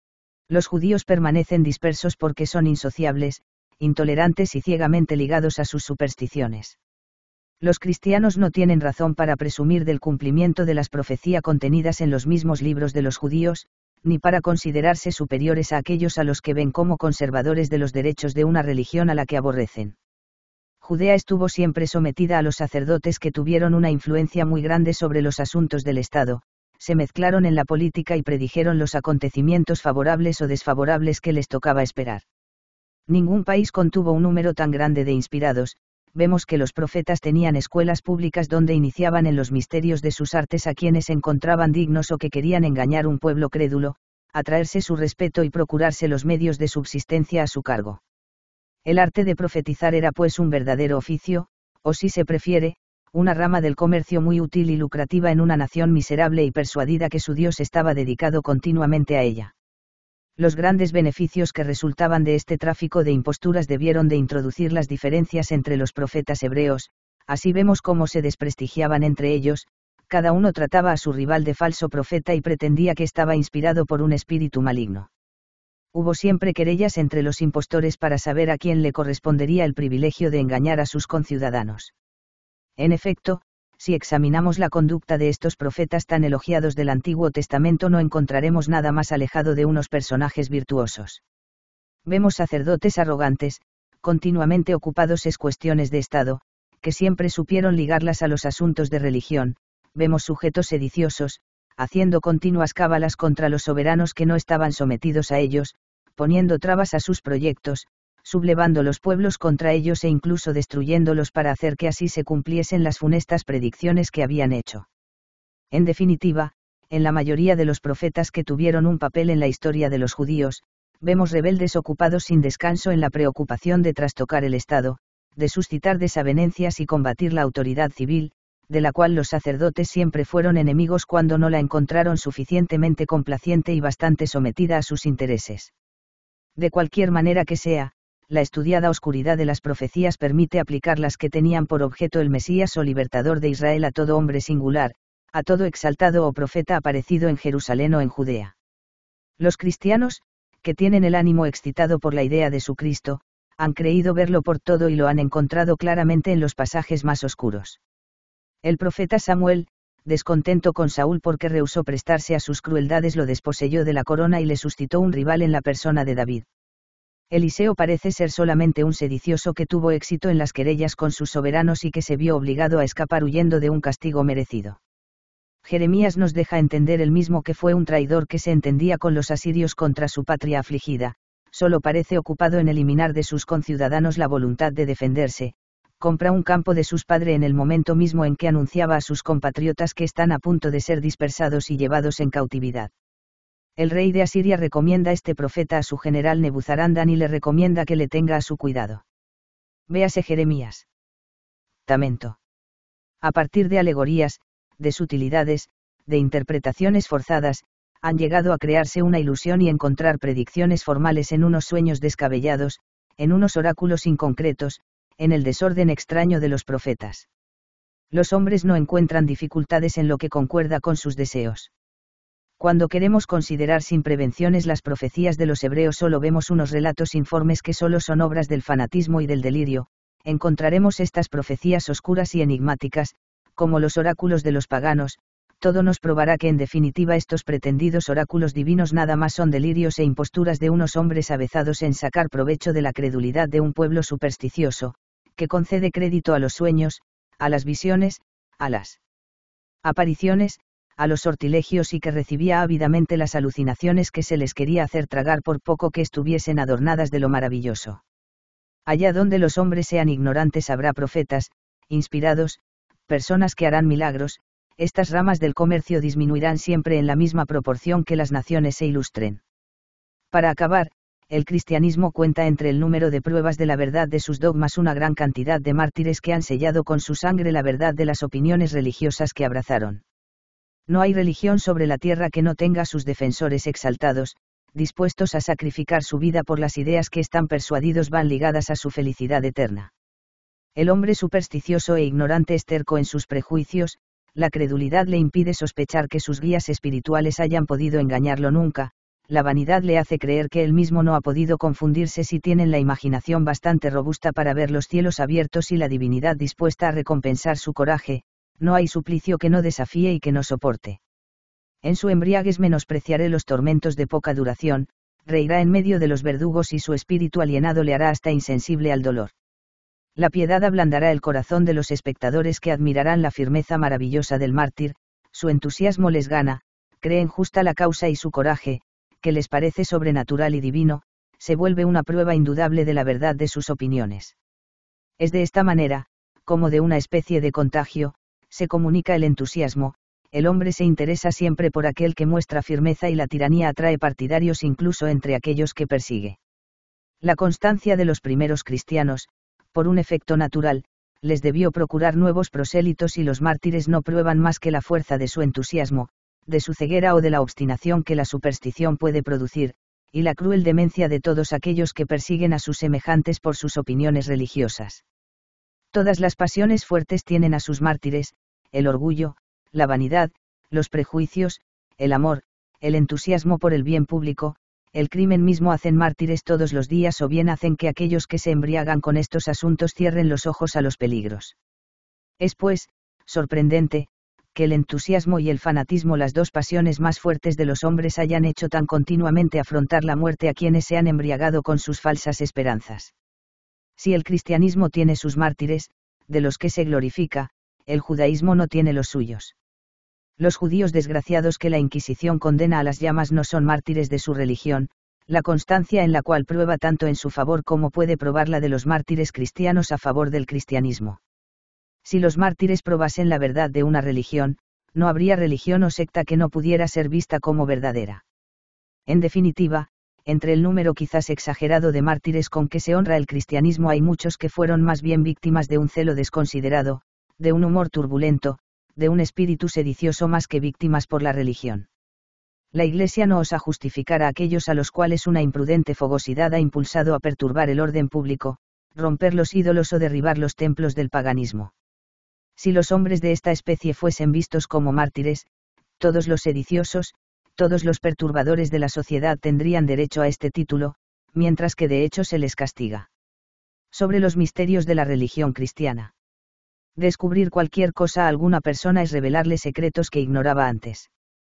Los judíos permanecen dispersos porque son insociables, intolerantes y ciegamente ligados a sus supersticiones. Los cristianos no tienen razón para presumir del cumplimiento de las profecías contenidas en los mismos libros de los judíos, ni para considerarse superiores a aquellos a los que ven como conservadores de los derechos de una religión a la que aborrecen. Judea estuvo siempre sometida a los sacerdotes que tuvieron una influencia muy grande sobre los asuntos del Estado, se mezclaron en la política y predijeron los acontecimientos favorables o desfavorables que les tocaba esperar. Ningún país contuvo un número tan grande de inspirados. Vemos que los profetas tenían escuelas públicas donde iniciaban en los misterios de sus artes a quienes encontraban dignos o que querían engañar un pueblo crédulo, atraerse su respeto y procurarse los medios de subsistencia a su cargo. El arte de profetizar era pues un verdadero oficio, o si se prefiere, una rama del comercio muy útil y lucrativa en una nación miserable y persuadida que su Dios estaba dedicado continuamente a ella. Los grandes beneficios que resultaban de este tráfico de imposturas debieron de introducir las diferencias entre los profetas hebreos, así vemos cómo se desprestigiaban entre ellos, cada uno trataba a su rival de falso profeta y pretendía que estaba inspirado por un espíritu maligno. Hubo siempre querellas entre los impostores para saber a quién le correspondería el privilegio de engañar a sus conciudadanos. En efecto, si examinamos la conducta de estos profetas tan elogiados del Antiguo Testamento no encontraremos nada más alejado de unos personajes virtuosos. Vemos sacerdotes arrogantes, continuamente ocupados en cuestiones de Estado, que siempre supieron ligarlas a los asuntos de religión, vemos sujetos sediciosos, haciendo continuas cábalas contra los soberanos que no estaban sometidos a ellos, poniendo trabas a sus proyectos, sublevando los pueblos contra ellos e incluso destruyéndolos para hacer que así se cumpliesen las funestas predicciones que habían hecho. En definitiva, en la mayoría de los profetas que tuvieron un papel en la historia de los judíos, vemos rebeldes ocupados sin descanso en la preocupación de trastocar el Estado, de suscitar desavenencias y combatir la autoridad civil, de la cual los sacerdotes siempre fueron enemigos cuando no la encontraron suficientemente complaciente y bastante sometida a sus intereses. De cualquier manera que sea, la estudiada oscuridad de las profecías permite aplicar las que tenían por objeto el Mesías o libertador de Israel a todo hombre singular, a todo exaltado o profeta aparecido en Jerusalén o en Judea. Los cristianos, que tienen el ánimo excitado por la idea de su Cristo, han creído verlo por todo y lo han encontrado claramente en los pasajes más oscuros. El profeta Samuel, descontento con Saúl porque rehusó prestarse a sus crueldades, lo desposeyó de la corona y le suscitó un rival en la persona de David. Eliseo parece ser solamente un sedicioso que tuvo éxito en las querellas con sus soberanos y que se vio obligado a escapar huyendo de un castigo merecido. Jeremías nos deja entender el mismo que fue un traidor que se entendía con los asirios contra su patria afligida, solo parece ocupado en eliminar de sus conciudadanos la voluntad de defenderse, compra un campo de sus padres en el momento mismo en que anunciaba a sus compatriotas que están a punto de ser dispersados y llevados en cautividad. El rey de Asiria recomienda a este profeta a su general Nebuzaradán y le recomienda que le tenga a su cuidado. Véase Jeremías. Tamento. A partir de alegorías, de sutilidades, de interpretaciones forzadas, han llegado a crearse una ilusión y encontrar predicciones formales en unos sueños descabellados, en unos oráculos inconcretos, en el desorden extraño de los profetas. Los hombres no encuentran dificultades en lo que concuerda con sus deseos. Cuando queremos considerar sin prevenciones las profecías de los hebreos solo vemos unos relatos informes que solo son obras del fanatismo y del delirio, encontraremos estas profecías oscuras y enigmáticas, como los oráculos de los paganos, todo nos probará que en definitiva estos pretendidos oráculos divinos nada más son delirios e imposturas de unos hombres avezados en sacar provecho de la credulidad de un pueblo supersticioso, que concede crédito a los sueños, a las visiones, a las apariciones, a los sortilegios y que recibía ávidamente las alucinaciones que se les quería hacer tragar por poco que estuviesen adornadas de lo maravilloso. Allá donde los hombres sean ignorantes habrá profetas, inspirados, personas que harán milagros, estas ramas del comercio disminuirán siempre en la misma proporción que las naciones se ilustren. Para acabar, el cristianismo cuenta entre el número de pruebas de la verdad de sus dogmas una gran cantidad de mártires que han sellado con su sangre la verdad de las opiniones religiosas que abrazaron. No hay religión sobre la tierra que no tenga sus defensores exaltados, dispuestos a sacrificar su vida por las ideas que están persuadidos van ligadas a su felicidad eterna. El hombre supersticioso e ignorante es terco en sus prejuicios, la credulidad le impide sospechar que sus guías espirituales hayan podido engañarlo nunca, la vanidad le hace creer que él mismo no ha podido confundirse si tienen la imaginación bastante robusta para ver los cielos abiertos y la divinidad dispuesta a recompensar su coraje, no hay suplicio que no desafíe y que no soporte. En su embriaguez menospreciaré los tormentos de poca duración, reirá en medio de los verdugos y su espíritu alienado le hará hasta insensible al dolor. La piedad ablandará el corazón de los espectadores que admirarán la firmeza maravillosa del mártir, su entusiasmo les gana, creen justa la causa y su coraje, que les parece sobrenatural y divino, se vuelve una prueba indudable de la verdad de sus opiniones. Es de esta manera, como de una especie de contagio, se comunica el entusiasmo, el hombre se interesa siempre por aquel que muestra firmeza y la tiranía atrae partidarios incluso entre aquellos que persigue. La constancia de los primeros cristianos, por un efecto natural, les debió procurar nuevos prosélitos y los mártires no prueban más que la fuerza de su entusiasmo, de su ceguera o de la obstinación que la superstición puede producir, y la cruel demencia de todos aquellos que persiguen a sus semejantes por sus opiniones religiosas. Todas las pasiones fuertes tienen a sus mártires, el orgullo, la vanidad, los prejuicios, el amor, el entusiasmo por el bien público, el crimen mismo hacen mártires todos los días o bien hacen que aquellos que se embriagan con estos asuntos cierren los ojos a los peligros. Es pues, sorprendente, que el entusiasmo y el fanatismo, las dos pasiones más fuertes de los hombres, hayan hecho tan continuamente afrontar la muerte a quienes se han embriagado con sus falsas esperanzas. Si el cristianismo tiene sus mártires, de los que se glorifica, el judaísmo no tiene los suyos. Los judíos desgraciados que la Inquisición condena a las llamas no son mártires de su religión, la constancia en la cual prueba tanto en su favor como puede probar la de los mártires cristianos a favor del cristianismo. Si los mártires probasen la verdad de una religión, no habría religión o secta que no pudiera ser vista como verdadera. En definitiva, entre el número quizás exagerado de mártires con que se honra el cristianismo hay muchos que fueron más bien víctimas de un celo desconsiderado, de un humor turbulento, de un espíritu sedicioso más que víctimas por la religión. La Iglesia no osa justificar a aquellos a los cuales una imprudente fogosidad ha impulsado a perturbar el orden público, romper los ídolos o derribar los templos del paganismo. Si los hombres de esta especie fuesen vistos como mártires, todos los sediciosos, todos los perturbadores de la sociedad tendrían derecho a este título, mientras que de hecho se les castiga. Sobre los misterios de la religión cristiana. Descubrir cualquier cosa a alguna persona es revelarle secretos que ignoraba antes.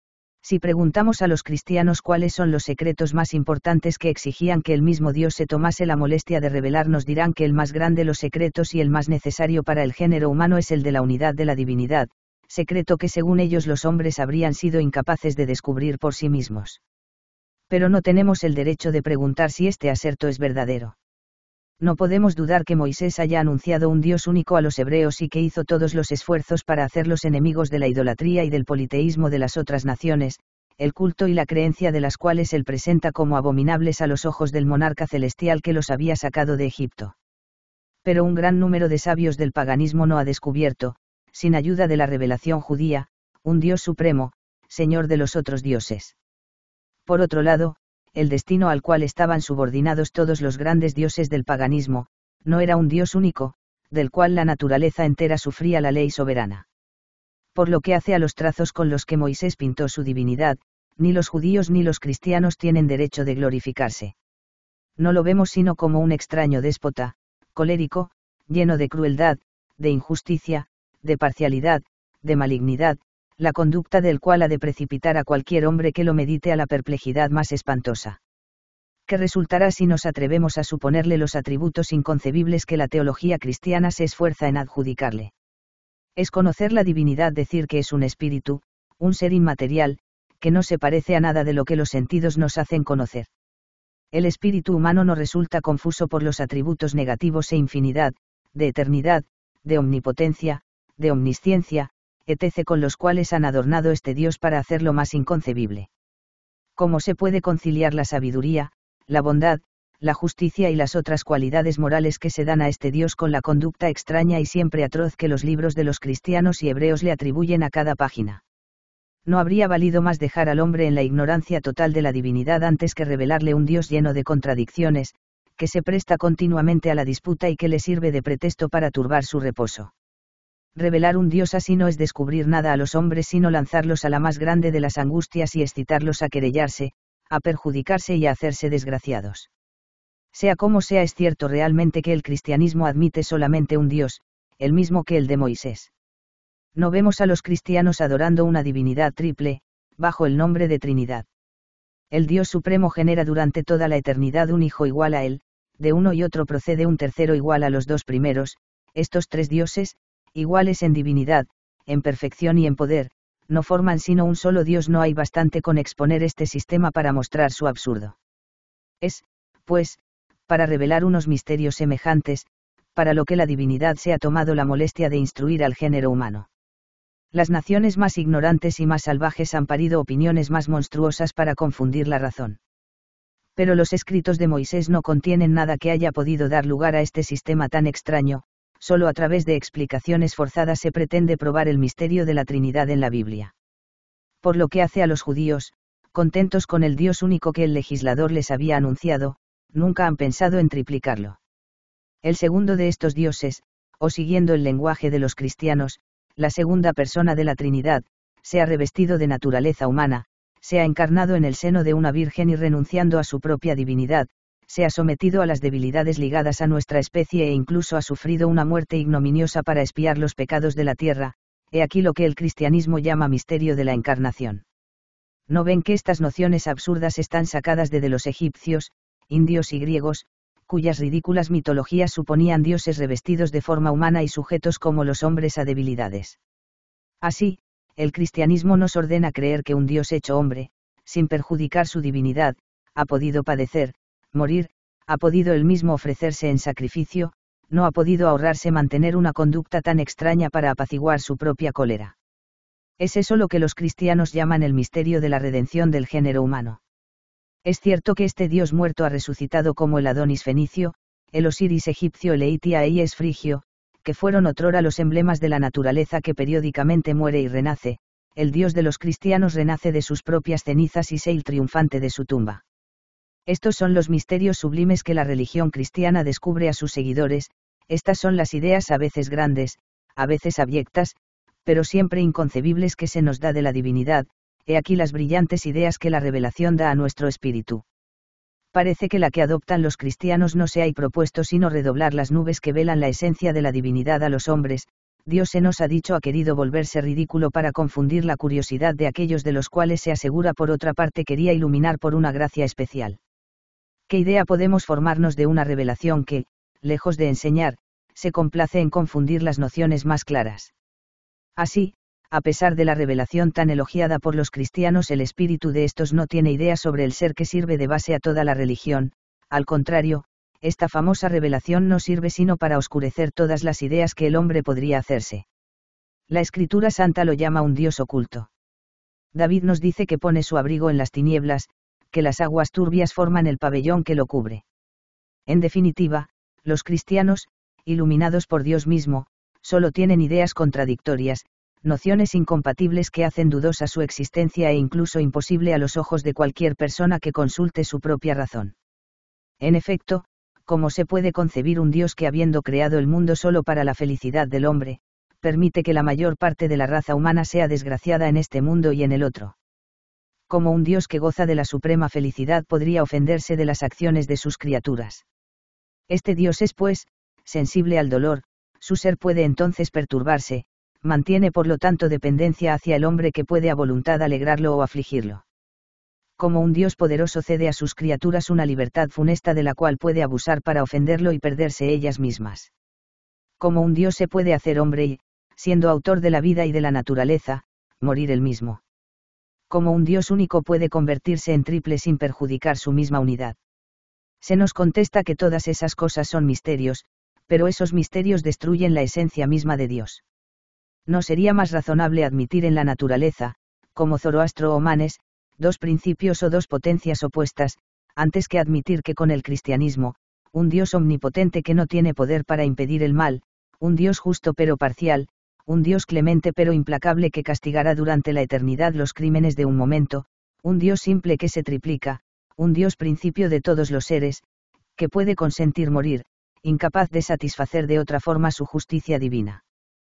Si preguntamos a los cristianos cuáles son los secretos más importantes que exigían que el mismo Dios se tomase la molestia de revelar, nos dirán que el más grande de los secretos y el más necesario para el género humano es el de la unidad de la divinidad, secreto que según ellos los hombres habrían sido incapaces de descubrir por sí mismos. Pero no tenemos el derecho de preguntar si este aserto es verdadero. No podemos dudar que Moisés haya anunciado un Dios único a los hebreos y que hizo todos los esfuerzos para hacerlos enemigos de la idolatría y del politeísmo de las otras naciones, el culto y la creencia de las cuales él presenta como abominables a los ojos del monarca celestial que los había sacado de Egipto. Pero un gran número de sabios del paganismo no ha descubierto, sin ayuda de la revelación judía, un Dios supremo, Señor de los otros dioses. Por otro lado, el destino al cual estaban subordinados todos los grandes dioses del paganismo, no era un Dios único, del cual la naturaleza entera sufría la ley soberana. Por lo que hace a los trazos con los que Moisés pintó su divinidad, ni los judíos ni los cristianos tienen derecho de glorificarse. No lo vemos sino como un extraño déspota, colérico, lleno de crueldad, de injusticia, de parcialidad, de malignidad, la conducta del cual ha de precipitar a cualquier hombre que lo medite a la perplejidad más espantosa. ¿Qué resultará si nos atrevemos a suponerle los atributos inconcebibles que la teología cristiana se esfuerza en adjudicarle? Es conocer la divinidad decir que es un espíritu, un ser inmaterial, que no se parece a nada de lo que los sentidos nos hacen conocer. El espíritu humano no resulta confuso por los atributos negativos e infinidad, de eternidad, de omnipotencia, de omnisciencia, etcétera con los cuales han adornado este Dios para hacerlo más inconcebible. ¿Cómo se puede conciliar la sabiduría, la bondad, la justicia y las otras cualidades morales que se dan a este Dios con la conducta extraña y siempre atroz que los libros de los cristianos y hebreos le atribuyen a cada página? No habría valido más dejar al hombre en la ignorancia total de la divinidad antes que revelarle un Dios lleno de contradicciones, que se presta continuamente a la disputa y que le sirve de pretexto para turbar su reposo. Revelar un Dios así no es descubrir nada a los hombres sino lanzarlos a la más grande de las angustias y excitarlos a querellarse, a perjudicarse y a hacerse desgraciados. Sea como sea, es cierto realmente que el cristianismo admite solamente un Dios, el mismo que el de Moisés. No vemos a los cristianos adorando una divinidad triple, bajo el nombre de Trinidad. El Dios Supremo genera durante toda la eternidad un Hijo igual a Él, de uno y otro procede un tercero igual a los dos primeros. Estos tres dioses, iguales en divinidad, en perfección y en poder, no forman sino un solo Dios. No hay bastante con exponer este sistema para mostrar su absurdo. Es, pues, para revelar unos misterios semejantes, para lo que la divinidad se ha tomado la molestia de instruir al género humano. Las naciones más ignorantes y más salvajes han parido opiniones más monstruosas para confundir la razón. Pero los escritos de Moisés no contienen nada que haya podido dar lugar a este sistema tan extraño. Solo a través de explicaciones forzadas se pretende probar el misterio de la Trinidad en la Biblia. Por lo que hace a los judíos, contentos con el Dios único que el legislador les había anunciado, nunca han pensado en triplicarlo. El segundo de estos dioses, o siguiendo el lenguaje de los cristianos, la segunda persona de la Trinidad, se ha revestido de naturaleza humana, se ha encarnado en el seno de una virgen y renunciando a su propia divinidad, se ha sometido a las debilidades ligadas a nuestra especie e incluso ha sufrido una muerte ignominiosa para expiar los pecados de la tierra. He aquí lo que el cristianismo llama misterio de la encarnación. ¿No ven que estas nociones absurdas están sacadas de, de los egipcios, indios y griegos, cuyas ridículas mitologías suponían dioses revestidos de forma humana y sujetos como los hombres a debilidades? Así, el cristianismo nos ordena creer que un Dios hecho hombre, sin perjudicar su divinidad, ha podido padecer, morir, ha podido él mismo ofrecerse en sacrificio, no ha podido ahorrarse mantener una conducta tan extraña para apaciguar su propia cólera. Es eso lo que los cristianos llaman el misterio de la redención del género humano. Es cierto que este Dios muerto ha resucitado como el Adonis fenicio, el Osiris egipcio, el Eitia e Ies frigio, que fueron otrora los emblemas de la naturaleza que periódicamente muere y renace. El Dios de los cristianos renace de sus propias cenizas y sale triunfante de su tumba. Estos son los misterios sublimes que la religión cristiana descubre a sus seguidores. Estas son las ideas a veces grandes, a veces abyectas, pero siempre inconcebibles que se nos da de la divinidad. He aquí las brillantes ideas que la revelación da a nuestro espíritu. Parece que la que adoptan los cristianos no se hay propuesto sino redoblar las nubes que velan la esencia de la divinidad a los hombres. Dios se nos ha dicho ha querido volverse ridículo para confundir la curiosidad de aquellos de los cuales se asegura por otra parte quería iluminar por una gracia especial. ¿Qué idea podemos formarnos de una revelación que, lejos de enseñar, se complace en confundir las nociones más claras? Así, a pesar de la revelación tan elogiada por los cristianos, el espíritu de estos no tiene idea sobre el ser que sirve de base a toda la religión. Al contrario, esta famosa revelación no sirve sino para oscurecer todas las ideas que el hombre podría hacerse. La Escritura Santa lo llama un Dios oculto. David nos dice que pone su abrigo en las tinieblas, que las aguas turbias forman el pabellón que lo cubre. En definitiva, los cristianos, iluminados por Dios mismo, solo tienen ideas contradictorias, nociones incompatibles que hacen dudosa su existencia e incluso imposible a los ojos de cualquier persona que consulte su propia razón. En efecto, ¿cómo se puede concebir un Dios que, habiendo creado el mundo solo para la felicidad del hombre, permite que la mayor parte de la raza humana sea desgraciada en este mundo y en el otro? ¿Cómo un Dios que goza de la suprema felicidad podría ofenderse de las acciones de sus criaturas? Este Dios es, pues, sensible al dolor, su ser puede entonces perturbarse, mantiene por lo tanto dependencia hacia el hombre que puede a voluntad alegrarlo o afligirlo. Como un Dios poderoso cede a sus criaturas una libertad funesta de la cual puede abusar para ofenderlo y perderse ellas mismas. Como un Dios se puede hacer hombre y, siendo autor de la vida y de la naturaleza, morir él mismo. Como un Dios único puede convertirse en triple sin perjudicar su misma unidad. Se nos contesta que todas esas cosas son misterios, pero esos misterios destruyen la esencia misma de Dios. ¿No sería más razonable admitir en la naturaleza, como Zoroastro o Manes, dos principios o dos potencias opuestas, antes que admitir que con el cristianismo, un Dios omnipotente que no tiene poder para impedir el mal, un Dios justo pero parcial, un Dios clemente pero implacable que castigará durante la eternidad los crímenes de un momento, un Dios simple que se triplica, un Dios principio de todos los seres, que puede consentir morir, incapaz de satisfacer de otra forma su justicia divina.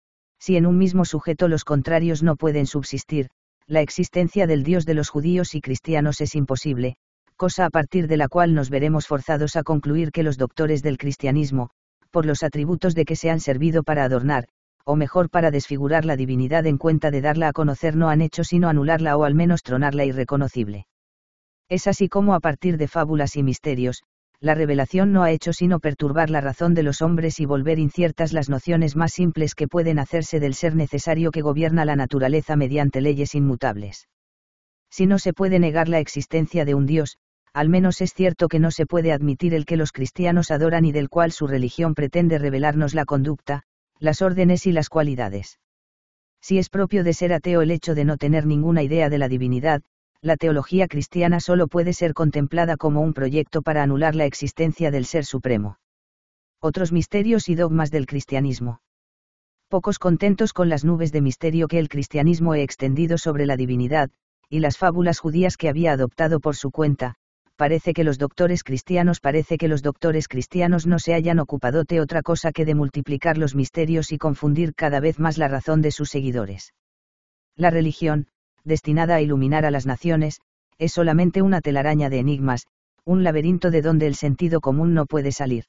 Si en un mismo sujeto los contrarios no pueden subsistir, la existencia del Dios de los judíos y cristianos es imposible, cosa a partir de la cual nos veremos forzados a concluir que los doctores del cristianismo, por los atributos de que se han servido para adornar, o mejor para desfigurar la divinidad en cuenta de darla a conocer, no han hecho sino anularla o al menos tronarla irreconocible. Es así como a partir de fábulas y misterios, la revelación no ha hecho sino perturbar la razón de los hombres y volver inciertas las nociones más simples que pueden hacerse del ser necesario que gobierna la naturaleza mediante leyes inmutables. Si no se puede negar la existencia de un Dios, al menos es cierto que no se puede admitir el que los cristianos adoran y del cual su religión pretende revelarnos la conducta, las órdenes y las cualidades. Si es propio de ser ateo el hecho de no tener ninguna idea de la divinidad, la teología cristiana solo puede ser contemplada como un proyecto para anular la existencia del Ser Supremo. Otros misterios y dogmas del cristianismo. Pocos contentos con las nubes de misterio que el cristianismo ha extendido sobre la divinidad, y las fábulas judías que había adoptado por su cuenta, parece que los doctores cristianos parece que los doctores cristianos no se hayan ocupado de otra cosa que de multiplicar los misterios y confundir cada vez más la razón de sus seguidores. La religión, destinada a iluminar a las naciones, es solamente una telaraña de enigmas, un laberinto de donde el sentido común no puede salir.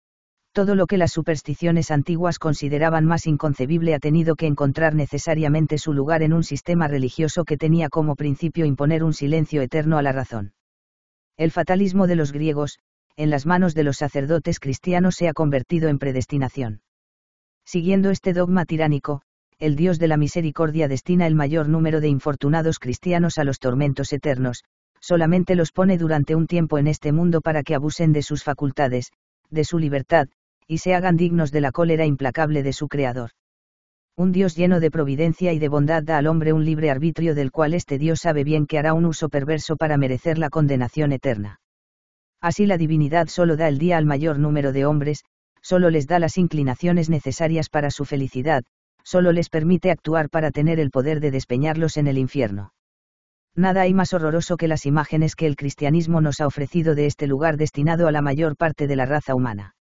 Todo lo que las supersticiones antiguas consideraban más inconcebible ha tenido que encontrar necesariamente su lugar en un sistema religioso que tenía como principio imponer un silencio eterno a la razón. El fatalismo de los griegos, en las manos de los sacerdotes cristianos, se ha convertido en predestinación. Siguiendo este dogma tiránico, el Dios de la misericordia destina el mayor número de infortunados cristianos a los tormentos eternos, solamente los pone durante un tiempo en este mundo para que abusen de sus facultades, de su libertad, y se hagan dignos de la cólera implacable de su Creador. Un Dios lleno de providencia y de bondad da al hombre un libre arbitrio del cual este Dios sabe bien que hará un uso perverso para merecer la condenación eterna. Así la divinidad solo da el día al mayor número de hombres, solo les da las inclinaciones necesarias para su felicidad, solo les permite actuar para tener el poder de despeñarlos en el infierno. Nada hay más horroroso que las imágenes que el cristianismo nos ha ofrecido de este lugar destinado a la mayor parte de la raza humana.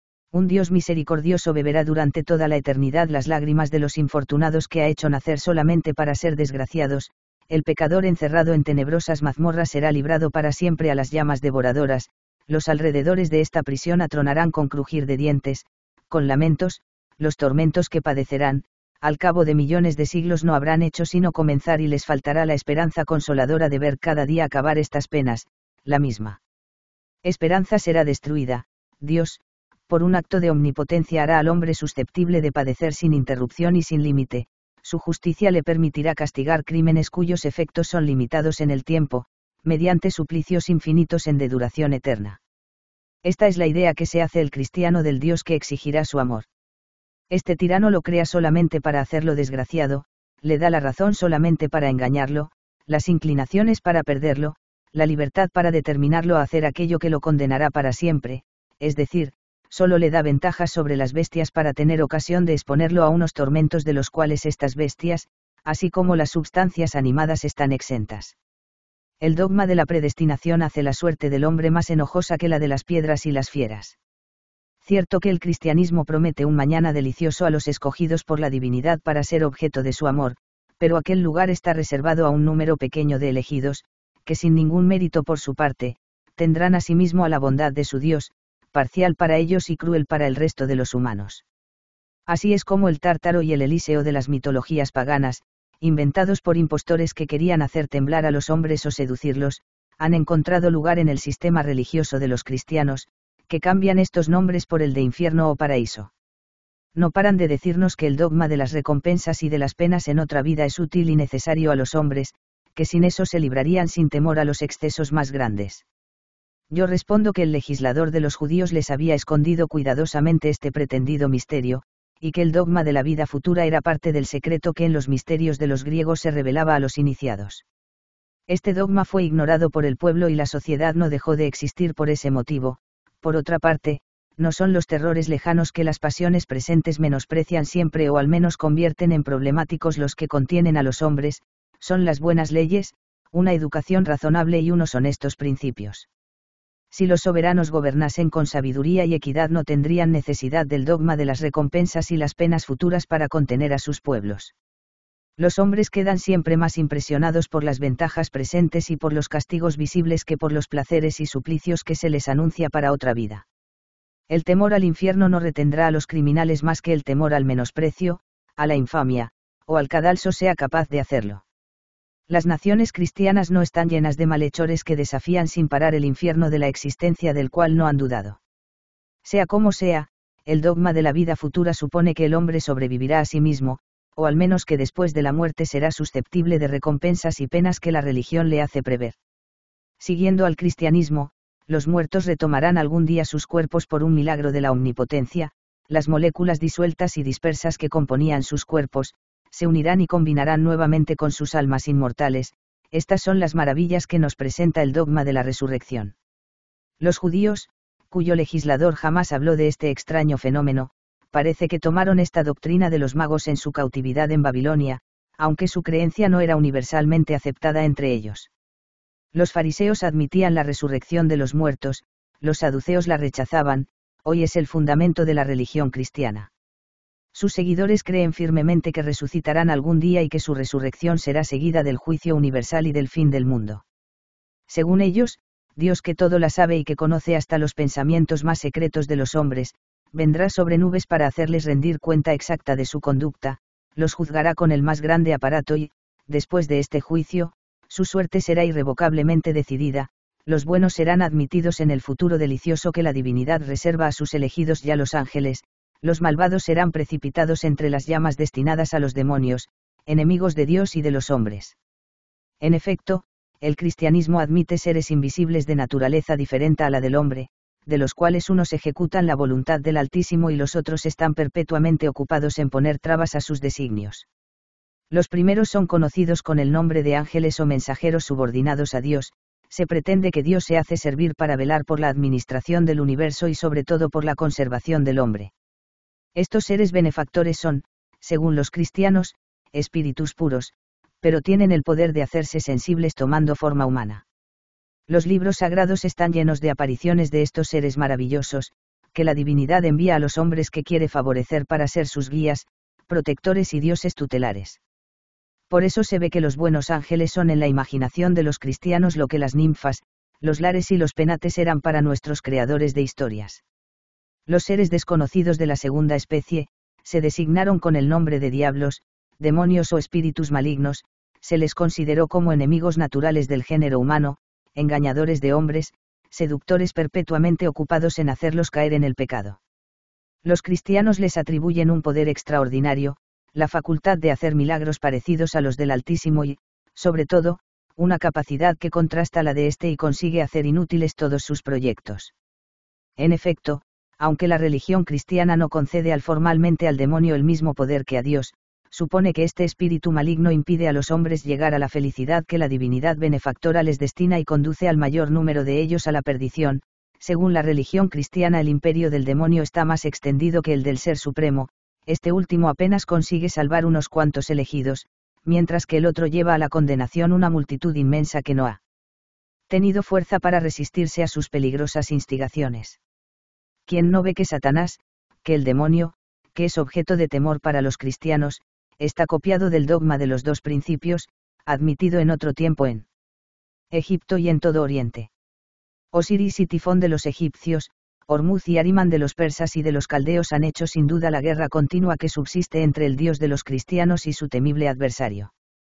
Un Dios misericordioso beberá durante toda la eternidad las lágrimas de los infortunados que ha hecho nacer solamente para ser desgraciados, el pecador encerrado en tenebrosas mazmorras será librado para siempre a las llamas devoradoras, los alrededores de esta prisión atronarán con crujir de dientes, con lamentos, los tormentos que padecerán, al cabo de millones de siglos no habrán hecho sino comenzar y les faltará la esperanza consoladora de ver cada día acabar estas penas, la misma esperanza será destruida, Dios, por un acto de omnipotencia hará al hombre susceptible de padecer sin interrupción y sin límite, su justicia le permitirá castigar crímenes cuyos efectos son limitados en el tiempo, mediante suplicios infinitos en de duración eterna. Esta es la idea que se hace el cristiano del Dios que exigirá su amor. Este tirano lo crea solamente para hacerlo desgraciado, le da la razón solamente para engañarlo, las inclinaciones para perderlo, la libertad para determinarlo a hacer aquello que lo condenará para siempre, es decir, solo le da ventajas sobre las bestias para tener ocasión de exponerlo a unos tormentos de los cuales estas bestias, así como las substancias animadas, están exentas. El dogma de la predestinación hace la suerte del hombre más enojosa que la de las piedras y las fieras. Cierto que el cristianismo promete un mañana delicioso a los escogidos por la divinidad para ser objeto de su amor, pero aquel lugar está reservado a un número pequeño de elegidos, que sin ningún mérito por su parte, tendrán asimismo a la bondad de su Dios, parcial para ellos y cruel para el resto de los humanos. Así es como el Tártaro y el Elíseo de las mitologías paganas, inventados por impostores que querían hacer temblar a los hombres o seducirlos, han encontrado lugar en el sistema religioso de los cristianos, que cambian estos nombres por el de infierno o paraíso. No paran de decirnos que el dogma de las recompensas y de las penas en otra vida es útil y necesario a los hombres, que sin eso se librarían sin temor a los excesos más grandes. Yo respondo que el legislador de los judíos les había escondido cuidadosamente este pretendido misterio, y que el dogma de la vida futura era parte del secreto que en los misterios de los griegos se revelaba a los iniciados. Este dogma fue ignorado por el pueblo y la sociedad no dejó de existir por ese motivo. Por otra parte, no son los terrores lejanos que las pasiones presentes menosprecian siempre o al menos convierten en problemáticos los que contienen a los hombres, son las buenas leyes, una educación razonable y unos honestos principios. Si los soberanos gobernasen con sabiduría y equidad no tendrían necesidad del dogma de las recompensas y las penas futuras para contener a sus pueblos. Los hombres quedan siempre más impresionados por las ventajas presentes y por los castigos visibles que por los placeres y suplicios que se les anuncia para otra vida. El temor al infierno no retendrá a los criminales más que el temor al menosprecio, a la infamia, o al cadalso sea capaz de hacerlo. Las naciones cristianas no están llenas de malhechores que desafían sin parar el infierno de la existencia del cual no han dudado. Sea como sea, el dogma de la vida futura supone que el hombre sobrevivirá a sí mismo, o al menos que después de la muerte será susceptible de recompensas y penas que la religión le hace prever. Siguiendo al cristianismo, los muertos retomarán algún día sus cuerpos por un milagro de la omnipotencia, las moléculas disueltas y dispersas que componían sus cuerpos, se unirán y combinarán nuevamente con sus almas inmortales. Estas son las maravillas que nos presenta el dogma de la resurrección. Los judíos, cuyo legislador jamás habló de este extraño fenómeno, parece que tomaron esta doctrina de los magos en su cautividad en Babilonia, aunque su creencia no era universalmente aceptada entre ellos. Los fariseos admitían la resurrección de los muertos, los saduceos la rechazaban, hoy es el fundamento de la religión cristiana. Sus seguidores creen firmemente que resucitarán algún día y que su resurrección será seguida del juicio universal y del fin del mundo. Según ellos, Dios que todo la sabe y que conoce hasta los pensamientos más secretos de los hombres, vendrá sobre nubes para hacerles rendir cuenta exacta de su conducta, los juzgará con el más grande aparato y, después de este juicio, su suerte será irrevocablemente decidida, los buenos serán admitidos en el futuro delicioso que la divinidad reserva a sus elegidos y a los ángeles, los malvados serán precipitados entre las llamas destinadas a los demonios, enemigos de Dios y de los hombres. En efecto, el cristianismo admite seres invisibles de naturaleza diferente a la del hombre, de los cuales unos ejecutan la voluntad del Altísimo y los otros están perpetuamente ocupados en poner trabas a sus designios. Los primeros son conocidos con el nombre de ángeles o mensajeros subordinados a Dios. Se pretende que Dios se hace servir para velar por la administración del universo y sobre todo por la conservación del hombre. Estos seres benefactores son, según los cristianos, espíritus puros, pero tienen el poder de hacerse sensibles tomando forma humana. Los libros sagrados están llenos de apariciones de estos seres maravillosos, que la divinidad envía a los hombres que quiere favorecer para ser sus guías, protectores y dioses tutelares. Por eso se ve que los buenos ángeles son en la imaginación de los cristianos lo que las ninfas, los lares y los penates eran para nuestros creadores de historias. Los seres desconocidos de la segunda especie, se designaron con el nombre de diablos, demonios o espíritus malignos, se les consideró como enemigos naturales del género humano, engañadores de hombres, seductores perpetuamente ocupados en hacerlos caer en el pecado. Los cristianos les atribuyen un poder extraordinario, la facultad de hacer milagros parecidos a los del Altísimo y, sobre todo, una capacidad que contrasta la de éste y consigue hacer inútiles todos sus proyectos. En efecto, aunque la religión cristiana no concede al formalmente al demonio el mismo poder que a Dios, supone que este espíritu maligno impide a los hombres llegar a la felicidad que la divinidad benefactora les destina y conduce al mayor número de ellos a la perdición. Según la religión cristiana, el imperio del demonio está más extendido que el del Ser Supremo. Este último apenas consigue salvar unos cuantos elegidos, mientras que el otro lleva a la condenación una multitud inmensa que no ha tenido fuerza para resistirse a sus peligrosas instigaciones. ¿Quién no ve que Satanás, que el demonio, que es objeto de temor para los cristianos, está copiado del dogma de los dos principios, admitido en otro tiempo en Egipto y en todo Oriente? Osiris y Tifón de los egipcios, Hormuz y Ahriman de los persas y de los caldeos han hecho sin duda la guerra continua que subsiste entre el Dios de los cristianos y su temible adversario.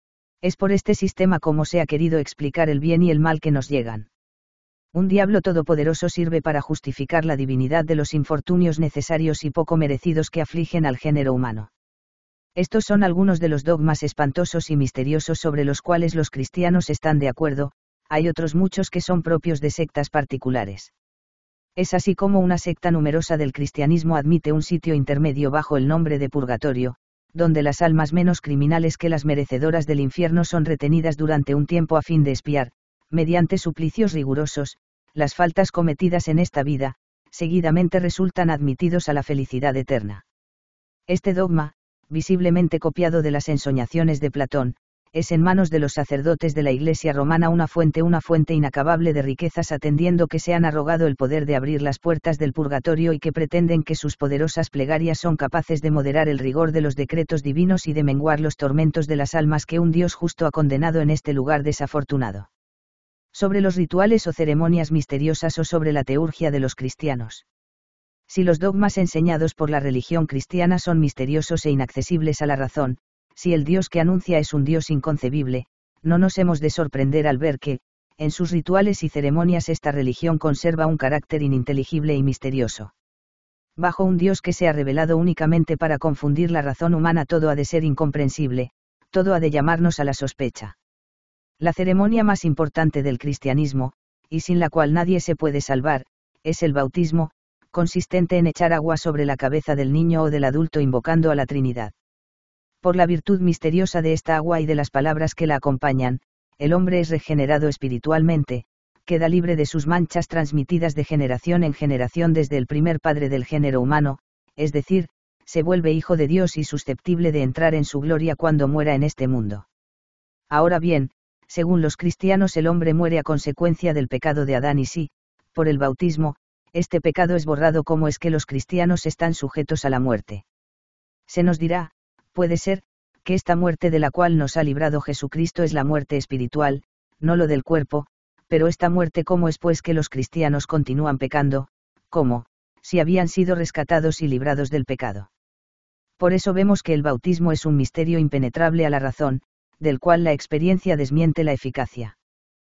Es por este sistema como se ha querido explicar el bien y el mal que nos llegan. Un diablo todopoderoso sirve para justificar la divinidad de los infortunios necesarios y poco merecidos que afligen al género humano. Estos son algunos de los dogmas espantosos y misteriosos sobre los cuales los cristianos están de acuerdo. Hay otros muchos que son propios de sectas particulares. Es así como una secta numerosa del cristianismo admite un sitio intermedio bajo el nombre de purgatorio, donde las almas menos criminales que las merecedoras del infierno son retenidas durante un tiempo a fin de expiar, mediante suplicios rigurosos, las faltas cometidas en esta vida, seguidamente resultan admitidos a la felicidad eterna. Este dogma, visiblemente copiado de las ensoñaciones de Platón, es en manos de los sacerdotes de la Iglesia romana una fuente una fuente inacabable de riquezas, atendiendo que se han arrogado el poder de abrir las puertas del purgatorio y que pretenden que sus poderosas plegarias son capaces de moderar el rigor de los decretos divinos y de menguar los tormentos de las almas que un Dios justo ha condenado en este lugar desafortunado. Sobre los rituales o ceremonias misteriosas o sobre la teurgia de los cristianos. Si los dogmas enseñados por la religión cristiana son misteriosos e inaccesibles a la razón, si el Dios que anuncia es un Dios inconcebible, no nos hemos de sorprender al ver que, en sus rituales y ceremonias, esta religión conserva un carácter ininteligible y misterioso. Bajo un Dios que se ha revelado únicamente para confundir la razón humana, todo ha de ser incomprensible, todo ha de llamarnos a la sospecha. La ceremonia más importante del cristianismo, y sin la cual nadie se puede salvar, es el bautismo, consistente en echar agua sobre la cabeza del niño o del adulto invocando a la Trinidad. Por la virtud misteriosa de esta agua y de las palabras que la acompañan, el hombre es regenerado espiritualmente, queda libre de sus manchas transmitidas de generación en generación desde el primer padre del género humano, es decir, se vuelve hijo de Dios y susceptible de entrar en su gloria cuando muera en este mundo. Ahora bien, según los cristianos, el hombre muere a consecuencia del pecado de Adán y si, por el bautismo, este pecado es borrado, ¿cómo es que los cristianos están sujetos a la muerte? Se nos dirá, puede ser, que esta muerte de la cual nos ha librado Jesucristo es la muerte espiritual, no lo del cuerpo, pero esta muerte, ¿cómo es pues que los cristianos continúan pecando? ¿Cómo? Si habían sido rescatados y librados del pecado. Por eso vemos que el bautismo es un misterio impenetrable a la razón, del cual la experiencia desmiente la eficacia.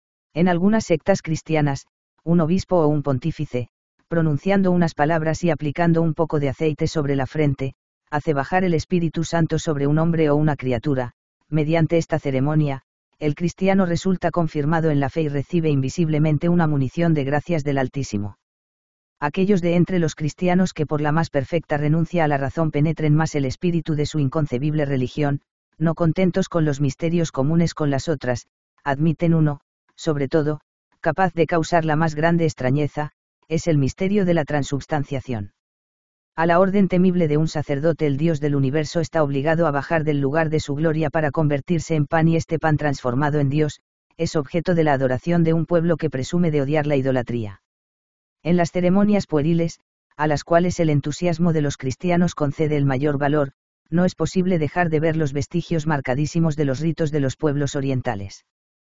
En algunas sectas cristianas, un obispo o un pontífice, pronunciando unas palabras y aplicando un poco de aceite sobre la frente, hace bajar el Espíritu Santo sobre un hombre o una criatura. Mediante esta ceremonia, el cristiano resulta confirmado en la fe y recibe invisiblemente una munición de gracias del Altísimo. Aquellos de entre los cristianos que por la más perfecta renuncia a la razón penetren más el espíritu de su inconcebible religión, no contentos con los misterios comunes con las otras, admiten uno, sobre todo, capaz de causar la más grande extrañeza, es el misterio de la transubstanciación. A la orden temible de un sacerdote, el Dios del universo está obligado a bajar del lugar de su gloria para convertirse en pan, y este pan transformado en Dios, es objeto de la adoración de un pueblo que presume de odiar la idolatría. En las ceremonias pueriles, a las cuales el entusiasmo de los cristianos concede el mayor valor, no es posible dejar de ver los vestigios marcadísimos de los ritos de los pueblos orientales.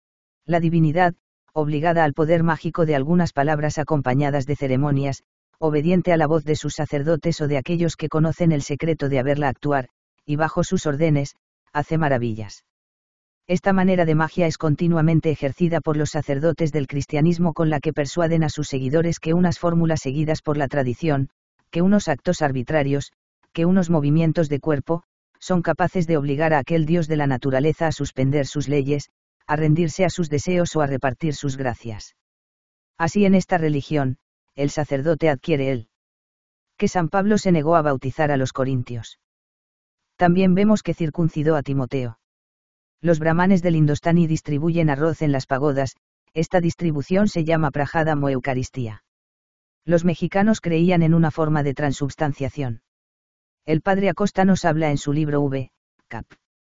La divinidad, obligada al poder mágico de algunas palabras acompañadas de ceremonias, obediente a la voz de sus sacerdotes o de aquellos que conocen el secreto de haberla actuar, y bajo sus órdenes, hace maravillas. Esta manera de magia es continuamente ejercida por los sacerdotes del cristianismo, con la que persuaden a sus seguidores que unas fórmulas seguidas por la tradición, que unos actos arbitrarios, que unos movimientos de cuerpo, son capaces de obligar a aquel Dios de la naturaleza a suspender sus leyes, a rendirse a sus deseos o a repartir sus gracias. Así, en esta religión, el sacerdote adquiere el que San Pablo se negó a bautizar a los corintios. También vemos que circuncidó a Timoteo. Los brahmanes del Indostani distribuyen arroz en las pagodas, esta distribución se llama prajadam o eucaristía. Los mexicanos creían en una forma de transubstanciación. El padre Acosta nos habla en su libro V. Cap.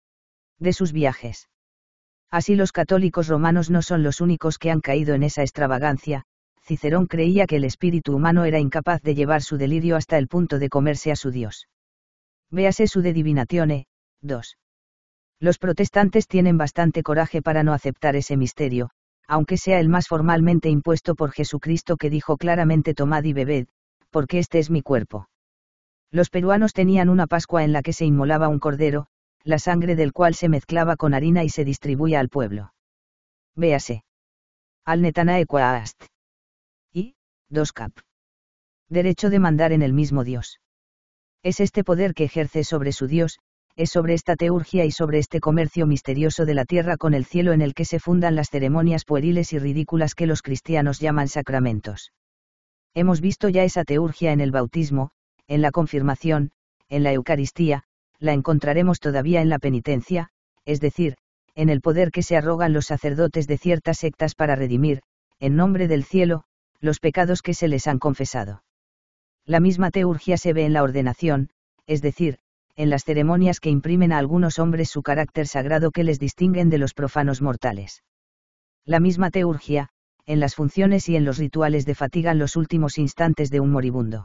de sus viajes. Así, los católicos romanos no son los únicos que han caído en esa extravagancia. Cicerón creía que el espíritu humano era incapaz de llevar su delirio hasta el punto de comerse a su Dios. Véase su De Divinatione, dos. Los protestantes tienen bastante coraje para no aceptar ese misterio, aunque sea el más formalmente impuesto por Jesucristo, que dijo claramente: tomad y bebed, porque este es mi cuerpo. Los peruanos tenían una Pascua en la que se inmolaba un cordero, la sangre del cual se mezclaba con harina y se distribuía al pueblo. Véase al Netanae Quaast. Y, dos cap. Derecho de mandar en el mismo Dios. Es este poder que ejerce sobre su Dios, es sobre esta teurgia y sobre este comercio misterioso de la tierra con el cielo en el que se fundan las ceremonias pueriles y ridículas que los cristianos llaman sacramentos. Hemos visto ya esa teurgia en el bautismo, en la confirmación, en la Eucaristía, la encontraremos todavía en la penitencia, es decir, en el poder que se arrogan los sacerdotes de ciertas sectas para redimir, en nombre del cielo, los pecados que se les han confesado. La misma teurgia se ve en la ordenación, es decir, en las ceremonias que imprimen a algunos hombres su carácter sagrado que les distinguen de los profanos mortales. La misma teurgia, en las funciones y en los rituales de fatigan los últimos instantes de un moribundo.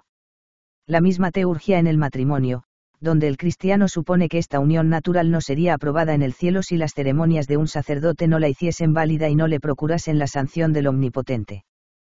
La misma teurgia en el matrimonio, donde el cristiano supone que esta unión natural no sería aprobada en el cielo si las ceremonias de un sacerdote no la hiciesen válida y no le procurasen la sanción del Omnipotente.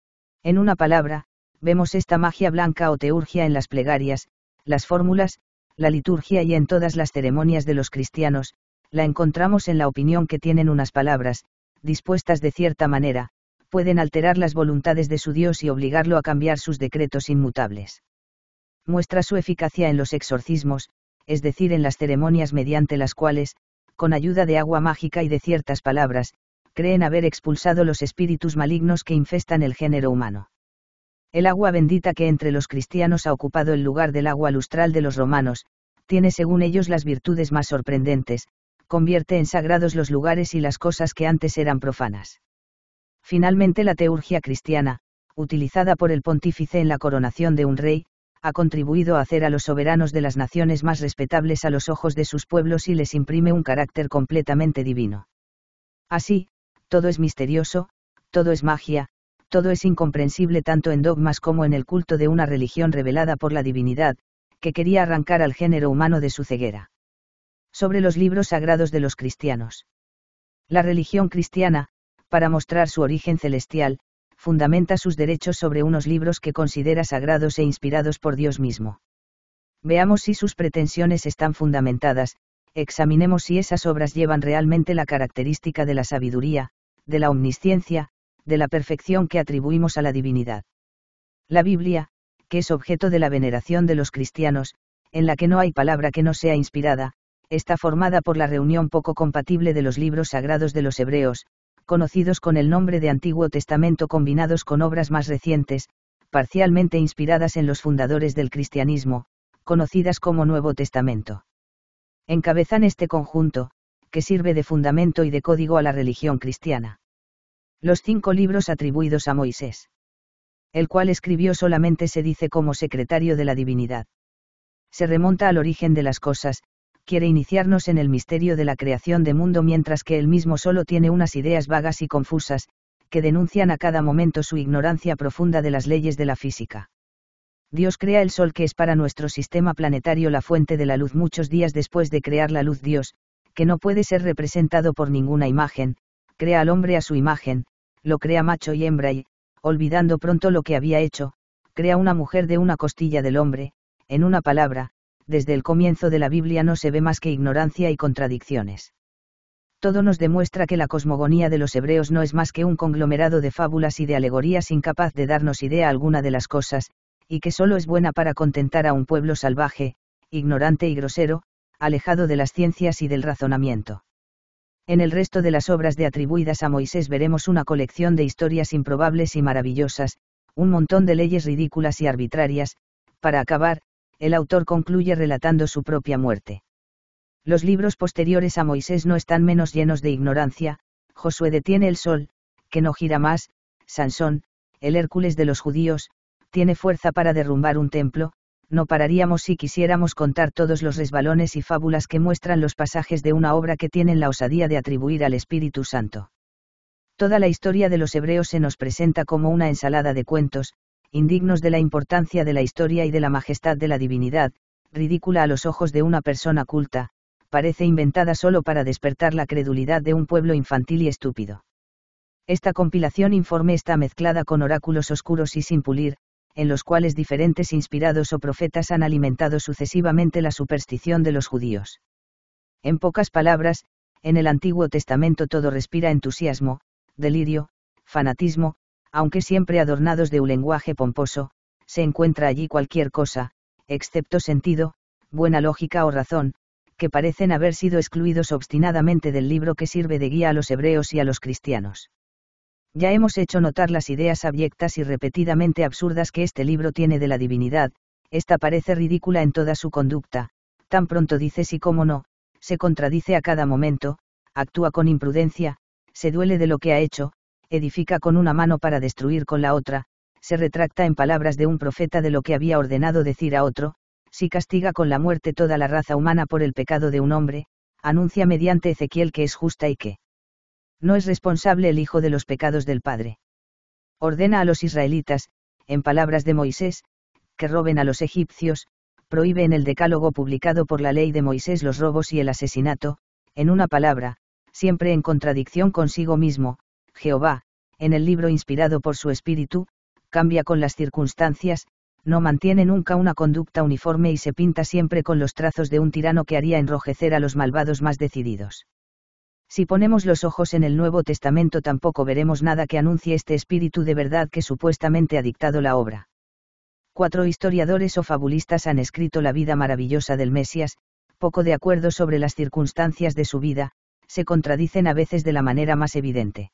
En una palabra, vemos esta magia blanca o teurgia en las plegarias, las fórmulas, la liturgia y en todas las ceremonias de los cristianos, la encontramos en la opinión que tienen unas palabras, dispuestas de cierta manera, pueden alterar las voluntades de su Dios y obligarlo a cambiar sus decretos inmutables. Muestra su eficacia en los exorcismos, es decir, en las ceremonias mediante las cuales, con ayuda de agua mágica y de ciertas palabras, creen haber expulsado los espíritus malignos que infestan el género humano. El agua bendita que entre los cristianos ha ocupado el lugar del agua lustral de los romanos, tiene según ellos las virtudes más sorprendentes, convierte en sagrados los lugares y las cosas que antes eran profanas. Finalmente la teurgia cristiana, utilizada por el pontífice en la coronación de un rey, ha contribuido a hacer a los soberanos de las naciones más respetables a los ojos de sus pueblos y les imprime un carácter completamente divino. Así, todo es misterioso, todo es magia, todo es incomprensible tanto en dogmas como en el culto de una religión revelada por la divinidad, que quería arrancar al género humano de su ceguera. Sobre los libros sagrados de los cristianos. La religión cristiana, para mostrar su origen celestial, fundamenta sus derechos sobre unos libros que considera sagrados e inspirados por Dios mismo. Veamos si sus pretensiones están fundamentadas, examinemos si esas obras llevan realmente la característica de la sabiduría, de la omnisciencia, de la perfección que atribuimos a la divinidad. La Biblia, que es objeto de la veneración de los cristianos, en la que no hay palabra que no sea inspirada, está formada por la reunión poco compatible de los libros sagrados de los hebreos, conocidos con el nombre de Antiguo Testamento combinados con obras más recientes, parcialmente inspiradas en los fundadores del cristianismo, conocidas como Nuevo Testamento. Encabezan este conjunto, que sirve de fundamento y de código a la religión cristiana. Los cinco libros atribuidos a Moisés, el cual escribió solamente se dice como secretario de la divinidad. Se remonta al origen de las cosas, quiere iniciarnos en el misterio de la creación de mundo mientras que él mismo solo tiene unas ideas vagas y confusas, que denuncian a cada momento su ignorancia profunda de las leyes de la física. Dios crea el sol que es para nuestro sistema planetario la fuente de la luz muchos días después de crear la luz Dios, que no puede ser representado por ninguna imagen, crea al hombre a su imagen, lo crea macho y hembra y, olvidando pronto lo que había hecho, crea una mujer de una costilla del hombre, en una palabra, desde el comienzo de la Biblia no se ve más que ignorancia y contradicciones. Todo nos demuestra que la cosmogonía de los hebreos no es más que un conglomerado de fábulas y de alegorías incapaz de darnos idea alguna de las cosas, y que solo es buena para contentar a un pueblo salvaje, ignorante y grosero, alejado de las ciencias y del razonamiento. En el resto de las obras de atribuidas a Moisés veremos una colección de historias improbables y maravillosas, un montón de leyes ridículas y arbitrarias. Para acabar, el autor concluye relatando su propia muerte. Los libros posteriores a Moisés no están menos llenos de ignorancia. Josué detiene el sol, que no gira más. Sansón, el Hércules de los judíos, tiene fuerza para derrumbar un templo. No pararíamos si quisiéramos contar todos los resbalones y fábulas que muestran los pasajes de una obra que tienen la osadía de atribuir al Espíritu Santo. Toda la historia de los hebreos se nos presenta como una ensalada de cuentos, indignos de la importancia de la historia y de la majestad de la divinidad, ridícula a los ojos de una persona culta, parece inventada solo para despertar la credulidad de un pueblo infantil y estúpido. Esta compilación informe está mezclada con oráculos oscuros y sin pulir, en los cuales diferentes inspirados o profetas han alimentado sucesivamente la superstición de los judíos. En pocas palabras, en el Antiguo Testamento todo respira entusiasmo, delirio, fanatismo, aunque siempre adornados de un lenguaje pomposo, se encuentra allí cualquier cosa, excepto sentido, buena lógica o razón, que parecen haber sido excluidos obstinadamente del libro que sirve de guía a los hebreos y a los cristianos. Ya hemos hecho notar las ideas abyectas y repetidamente absurdas que este libro tiene de la divinidad. Esta parece ridícula en toda su conducta, tan pronto dice sí como no, se contradice a cada momento, actúa con imprudencia, se duele de lo que ha hecho, edifica con una mano para destruir con la otra, se retracta en palabras de un profeta de lo que había ordenado decir a otro, si castiga con la muerte toda la raza humana por el pecado de un hombre, anuncia mediante Ezequiel que es justa y que no es responsable el hijo de los pecados del Padre. Ordena a los israelitas, en palabras de Moisés, que roben a los egipcios, prohíbe en el decálogo publicado por la ley de Moisés los robos y el asesinato, en una palabra, siempre en contradicción consigo mismo, Jehová, en el libro inspirado por su espíritu, cambia con las circunstancias, no mantiene nunca una conducta uniforme y se pinta siempre con los trazos de un tirano que haría enrojecer a los malvados más decididos. Si ponemos los ojos en el Nuevo Testamento tampoco veremos nada que anuncie este espíritu de verdad que supuestamente ha dictado la obra. Cuatro historiadores o fabulistas han escrito la vida maravillosa del Mesías, poco de acuerdo sobre las circunstancias de su vida, se contradicen a veces de la manera más evidente.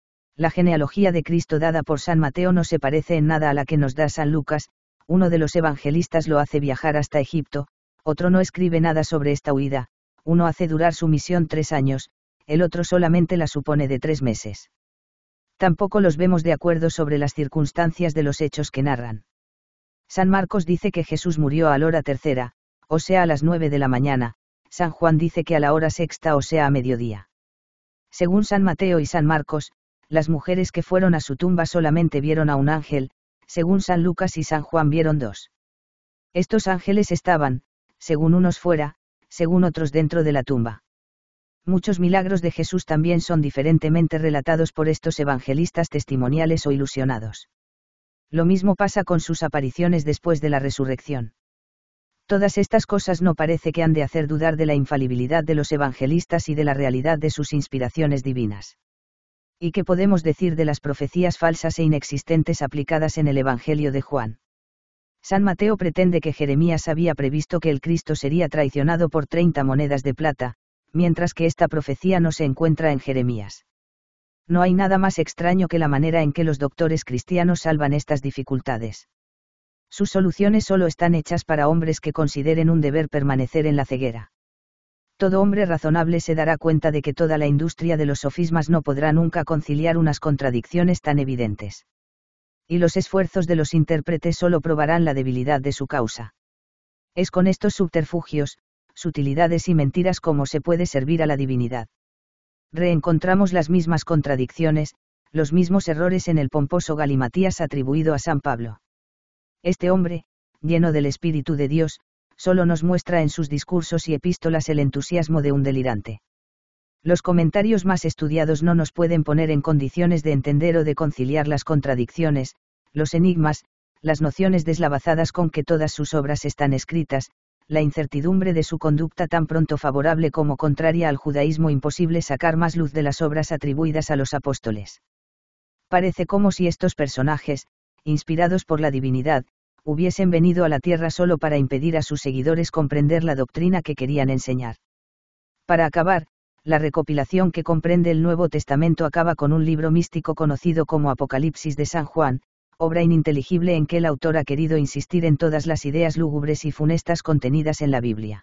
La genealogía de Cristo dada por San Mateo no se parece en nada a la que nos da San Lucas, uno de los evangelistas lo hace viajar hasta Egipto, otro no escribe nada sobre esta huida, uno hace durar su misión tres años, el otro solamente la supone de tres meses. Tampoco los vemos de acuerdo sobre las circunstancias de los hechos que narran. San Marcos dice que Jesús murió a la hora tercera, o sea a las nueve de la mañana, San Juan dice que a la hora sexta o sea a mediodía. Según San Mateo y San Marcos, las mujeres que fueron a su tumba solamente vieron a un ángel, según San Lucas y San Juan vieron dos. Estos ángeles estaban, según unos fuera, según otros dentro de la tumba. Muchos milagros de Jesús también son diferentemente relatados por estos evangelistas testimoniales o ilusionados. Lo mismo pasa con sus apariciones después de la resurrección. Todas estas cosas no parece que han de hacer dudar de la infalibilidad de los evangelistas y de la realidad de sus inspiraciones divinas. ¿Y qué podemos decir de las profecías falsas e inexistentes aplicadas en el Evangelio de Juan? San Mateo pretende que Jeremías había previsto que el Cristo sería traicionado por treinta monedas de plata, mientras que esta profecía no se encuentra en Jeremías. No hay nada más extraño que la manera en que los doctores cristianos salvan estas dificultades. Sus soluciones solo están hechas para hombres que consideren un deber permanecer en la ceguera. Todo hombre razonable se dará cuenta de que toda la industria de los sofismas no podrá nunca conciliar unas contradicciones tan evidentes. Y los esfuerzos de los intérpretes solo probarán la debilidad de su causa. Es con estos subterfugios, sutilidades y mentiras como se puede servir a la divinidad. Reencontramos las mismas contradicciones, los mismos errores en el pomposo galimatías atribuido a San Pablo. Este hombre, lleno del Espíritu de Dios, solo nos muestra en sus discursos y epístolas el entusiasmo de un delirante. Los comentarios más estudiados no nos pueden poner en condiciones de entender o de conciliar las contradicciones, los enigmas, las nociones deslavazadas con que todas sus obras están escritas, la incertidumbre de su conducta tan pronto favorable como contraria al judaísmo imposible sacar más luz de las obras atribuidas a los apóstoles. Parece como si estos personajes, inspirados por la divinidad, hubiesen venido a la tierra solo para impedir a sus seguidores comprender la doctrina que querían enseñar. Para acabar, la recopilación que comprende el Nuevo Testamento acaba con un libro místico conocido como Apocalipsis de San Juan, obra ininteligible en que el autor ha querido insistir en todas las ideas lúgubres y funestas contenidas en la Biblia.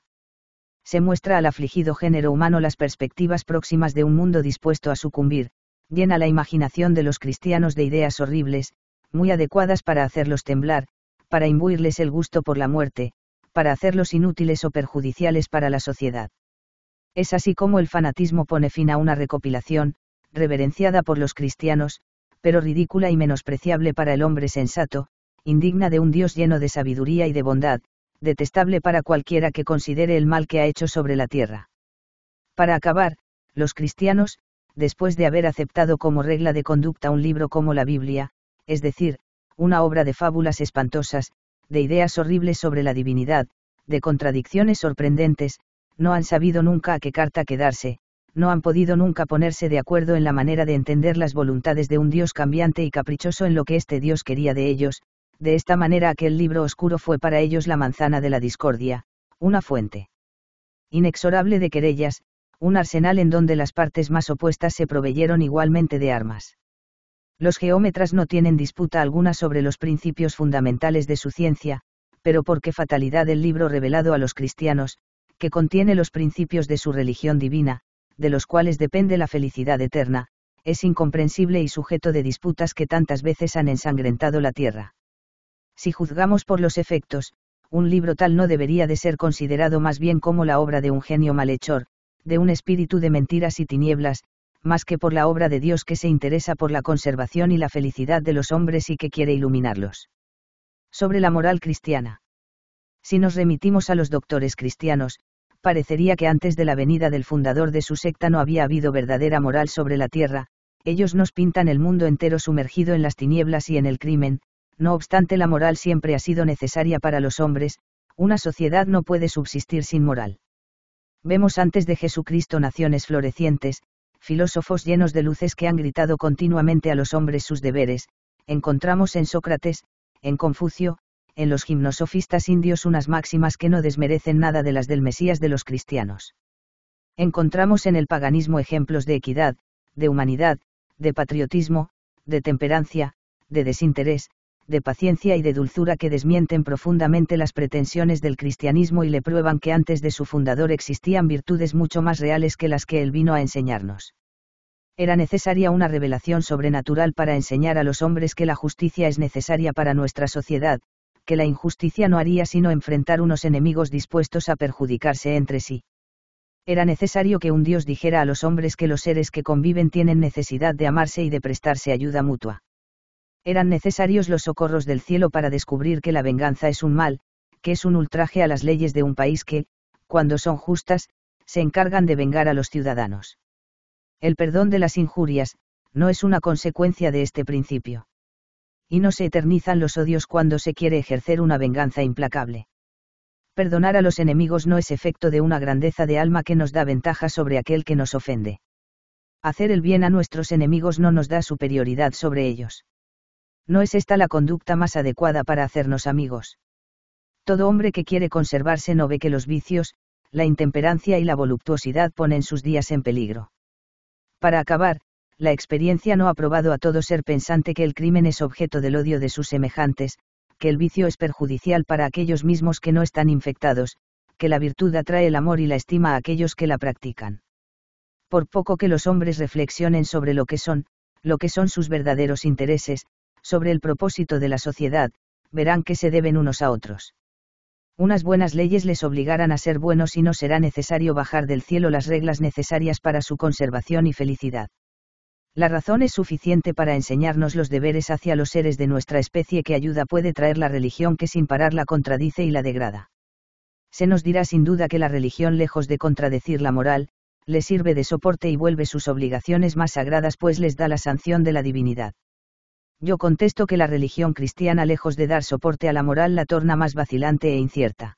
Se muestra al afligido género humano las perspectivas próximas de un mundo dispuesto a sucumbir, llena la imaginación de los cristianos de ideas horribles, muy adecuadas para hacerlos temblar, para imbuirles el gusto por la muerte, para hacerlos inútiles o perjudiciales para la sociedad. Es así como el fanatismo pone fin a una recopilación, reverenciada por los cristianos, pero ridícula y menospreciable para el hombre sensato, indigna de un Dios lleno de sabiduría y de bondad, detestable para cualquiera que considere el mal que ha hecho sobre la tierra. Para acabar, los cristianos, después de haber aceptado como regla de conducta un libro como la Biblia, es decir, una obra de fábulas espantosas, de ideas horribles sobre la divinidad, de contradicciones sorprendentes, no han sabido nunca a qué carta quedarse, no han podido nunca ponerse de acuerdo en la manera de entender las voluntades de un Dios cambiante y caprichoso en lo que este Dios quería de ellos, de esta manera aquel libro oscuro fue para ellos la manzana de la discordia, una fuente inexorable de querellas, un arsenal en donde las partes más opuestas se proveyeron igualmente de armas. Los geómetras no tienen disputa alguna sobre los principios fundamentales de su ciencia, pero por qué fatalidad el libro revelado a los cristianos, que contiene los principios de su religión divina, de los cuales depende la felicidad eterna, es incomprensible y sujeto de disputas que tantas veces han ensangrentado la tierra. Si juzgamos por los efectos, un libro tal no debería de ser considerado más bien como la obra de un genio malhechor, de un espíritu de mentiras y tinieblas, más que por la obra de Dios que se interesa por la conservación y la felicidad de los hombres y que quiere iluminarlos. Sobre la moral cristiana. Si nos remitimos a los doctores cristianos, parecería que antes de la venida del fundador de su secta no había habido verdadera moral sobre la tierra. Ellos nos pintan el mundo entero sumergido en las tinieblas y en el crimen. No obstante, la moral siempre ha sido necesaria para los hombres, una sociedad no puede subsistir sin moral. Vemos antes de Jesucristo naciones florecientes, filósofos llenos de luces que han gritado continuamente a los hombres sus deberes. Encontramos en Sócrates, en Confucio, en los gimnosofistas indios unas máximas que no desmerecen nada de las del Mesías de los cristianos. Encontramos en el paganismo ejemplos de equidad, de humanidad, de patriotismo, de temperancia, de desinterés, de paciencia y de dulzura que desmienten profundamente las pretensiones del cristianismo y le prueban que antes de su fundador existían virtudes mucho más reales que las que él vino a enseñarnos. Era necesaria una revelación sobrenatural para enseñar a los hombres que la justicia es necesaria para nuestra sociedad, que la injusticia no haría sino enfrentar unos enemigos dispuestos a perjudicarse entre sí. Era necesario que un Dios dijera a los hombres que los seres que conviven tienen necesidad de amarse y de prestarse ayuda mutua. Eran necesarios los socorros del cielo para descubrir que la venganza es un mal, que es un ultraje a las leyes de un país que, cuando son justas, se encargan de vengar a los ciudadanos. El perdón de las injurias, no es una consecuencia de este principio. Y no se eternizan los odios cuando se quiere ejercer una venganza implacable. Perdonar a los enemigos no es efecto de una grandeza de alma que nos da ventaja sobre aquel que nos ofende. Hacer el bien a nuestros enemigos no nos da superioridad sobre ellos. No es esta la conducta más adecuada para hacernos amigos. Todo hombre que quiere conservarse no ve que los vicios, la intemperancia y la voluptuosidad ponen sus días en peligro. Para acabar, la experiencia no ha probado a todo ser pensante que el crimen es objeto del odio de sus semejantes, que el vicio es perjudicial para aquellos mismos que no están infectados, que la virtud atrae el amor y la estima a aquellos que la practican. Por poco que los hombres reflexionen sobre lo que son, lo que son sus verdaderos intereses, sobre el propósito de la sociedad, verán que se deben unos a otros. Unas buenas leyes les obligarán a ser buenos y no será necesario bajar del cielo las reglas necesarias para su conservación y felicidad. La razón es suficiente para enseñarnos los deberes hacia los seres de nuestra especie que ayuda puede traer la religión que sin parar la contradice y la degrada. Se nos dirá sin duda que la religión, lejos de contradecir la moral, le sirve de soporte y vuelve sus obligaciones más sagradas pues les da la sanción de la divinidad. Yo contesto que la religión cristiana, lejos de dar soporte a la moral, la torna más vacilante e incierta.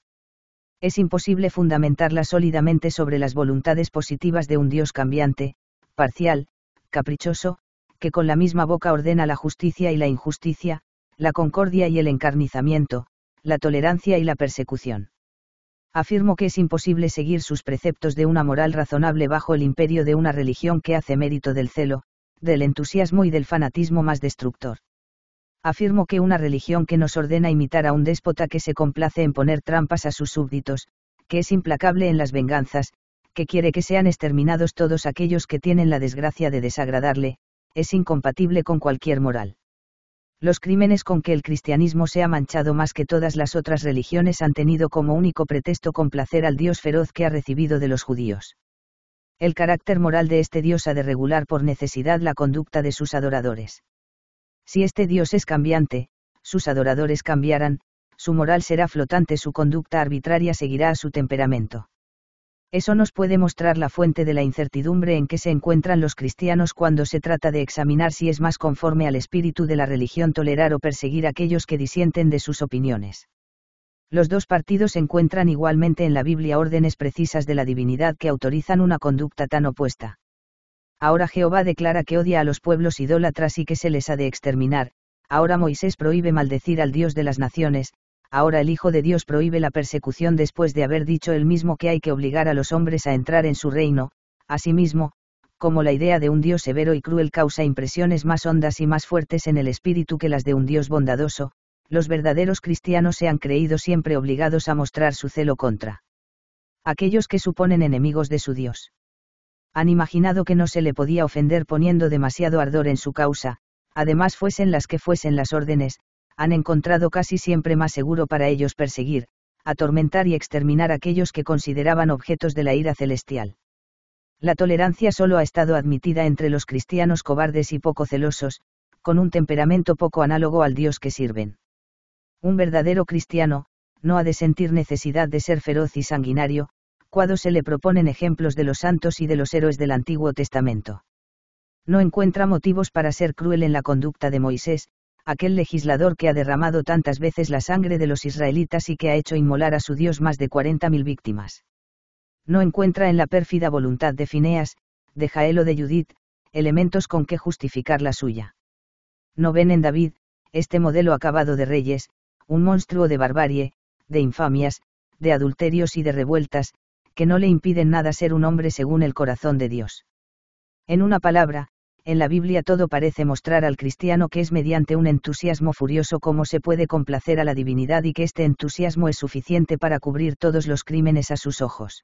Es imposible fundamentarla sólidamente sobre las voluntades positivas de un Dios cambiante, parcial, caprichoso, que con la misma boca ordena la justicia y la injusticia, la concordia y el encarnizamiento, la tolerancia y la persecución. Afirmo que es imposible seguir sus preceptos de una moral razonable bajo el imperio de una religión que hace mérito del celo, del entusiasmo y del fanatismo más destructor. Afirmo que una religión que nos ordena imitar a un déspota que se complace en poner trampas a sus súbditos, que es implacable en las venganzas, que quiere que sean exterminados todos aquellos que tienen la desgracia de desagradarle, es incompatible con cualquier moral. Los crímenes con que el cristianismo se ha manchado más que todas las otras religiones han tenido como único pretexto complacer al Dios feroz que ha recibido de los judíos. El carácter moral de este Dios ha de regular por necesidad la conducta de sus adoradores. Si este Dios es cambiante, sus adoradores cambiarán, su moral será flotante, su conducta arbitraria seguirá a su temperamento. Eso nos puede mostrar la fuente de la incertidumbre en que se encuentran los cristianos cuando se trata de examinar si es más conforme al espíritu de la religión tolerar o perseguir a aquellos que disienten de sus opiniones. Los dos partidos encuentran igualmente en la Biblia órdenes precisas de la divinidad que autorizan una conducta tan opuesta. Ahora Jehová declara que odia a los pueblos idólatras y que se les ha de exterminar, ahora Moisés prohíbe maldecir al Dios de las naciones, ahora el Hijo de Dios prohíbe la persecución después de haber dicho él mismo que hay que obligar a los hombres a entrar en su reino. Asimismo, como la idea de un Dios severo y cruel causa impresiones más hondas y más fuertes en el espíritu que las de un Dios bondadoso, los verdaderos cristianos se han creído siempre obligados a mostrar su celo contra aquellos que suponen enemigos de su Dios. Han imaginado que no se le podía ofender poniendo demasiado ardor en su causa, además fuesen las que fuesen las órdenes, han encontrado casi siempre más seguro para ellos perseguir, atormentar y exterminar a aquellos que consideraban objetos de la ira celestial. La tolerancia solo ha estado admitida entre los cristianos cobardes y poco celosos, con un temperamento poco análogo al Dios que sirven. Un verdadero cristiano, no ha de sentir necesidad de ser feroz y sanguinario, cuando se le proponen ejemplos de los santos y de los héroes del Antiguo Testamento. No encuentra motivos para ser cruel en la conducta de Moisés, aquel legislador que ha derramado tantas veces la sangre de los israelitas y que ha hecho inmolar a su Dios más de cuarenta mil víctimas. No encuentra en la pérfida voluntad de Fineas, de Jael o de Judith, elementos con que justificar la suya. No ven en David, este modelo acabado de reyes, un monstruo de barbarie, de infamias, de adulterios y de revueltas, que no le impiden nada ser un hombre según el corazón de Dios. En una palabra, en la Biblia todo parece mostrar al cristiano que es mediante un entusiasmo furioso como se puede complacer a la divinidad y que este entusiasmo es suficiente para cubrir todos los crímenes a sus ojos.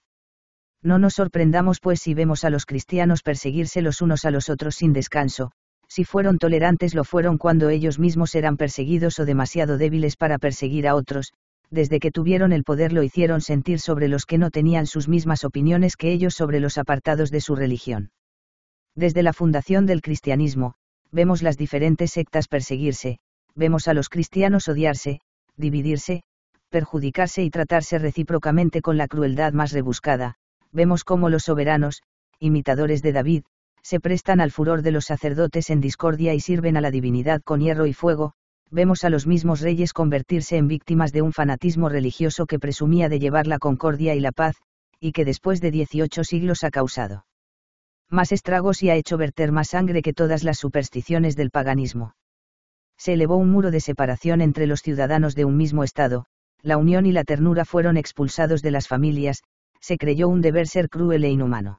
No nos sorprendamos pues si vemos a los cristianos perseguirse los unos a los otros sin descanso, si fueron tolerantes lo fueron cuando ellos mismos eran perseguidos o demasiado débiles para perseguir a otros, desde que tuvieron el poder lo hicieron sentir sobre los que no tenían sus mismas opiniones que ellos sobre los apartados de su religión. Desde la fundación del cristianismo, vemos las diferentes sectas perseguirse, vemos a los cristianos odiarse, dividirse, perjudicarse y tratarse recíprocamente con la crueldad más rebuscada, vemos cómo los soberanos, imitadores de David, se prestan al furor de los sacerdotes en discordia y sirven a la divinidad con hierro y fuego, vemos a los mismos reyes convertirse en víctimas de un fanatismo religioso que presumía de llevar la concordia y la paz, y que después de dieciocho siglos ha causado más estragos y ha hecho verter más sangre que todas las supersticiones del paganismo. Se elevó un muro de separación entre los ciudadanos de un mismo estado, la unión y la ternura fueron expulsados de las familias, se creyó un deber ser cruel e inhumano.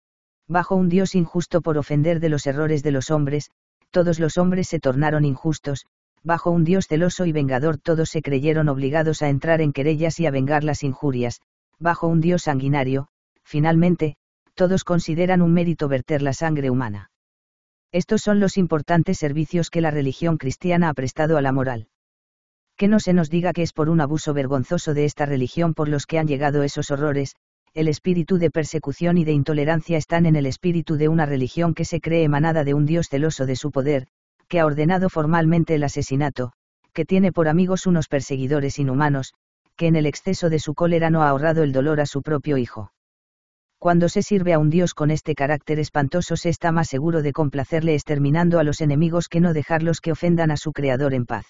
Bajo un Dios injusto por ofender de los errores de los hombres, todos los hombres se tornaron injustos, bajo un Dios celoso y vengador todos se creyeron obligados a entrar en querellas y a vengar las injurias, bajo un Dios sanguinario, finalmente, todos consideran un mérito verter la sangre humana. Estos son los importantes servicios que la religión cristiana ha prestado a la moral. Que no se nos diga que es por un abuso vergonzoso de esta religión por los que han llegado esos horrores. El espíritu de persecución y de intolerancia están en el espíritu de una religión que se cree emanada de un Dios celoso de su poder, que ha ordenado formalmente el asesinato, que tiene por amigos unos perseguidores inhumanos, que en el exceso de su cólera no ha ahorrado el dolor a su propio hijo. Cuando se sirve a un Dios con este carácter espantoso se está más seguro de complacerle exterminando a los enemigos que no dejarlos que ofendan a su Creador en paz.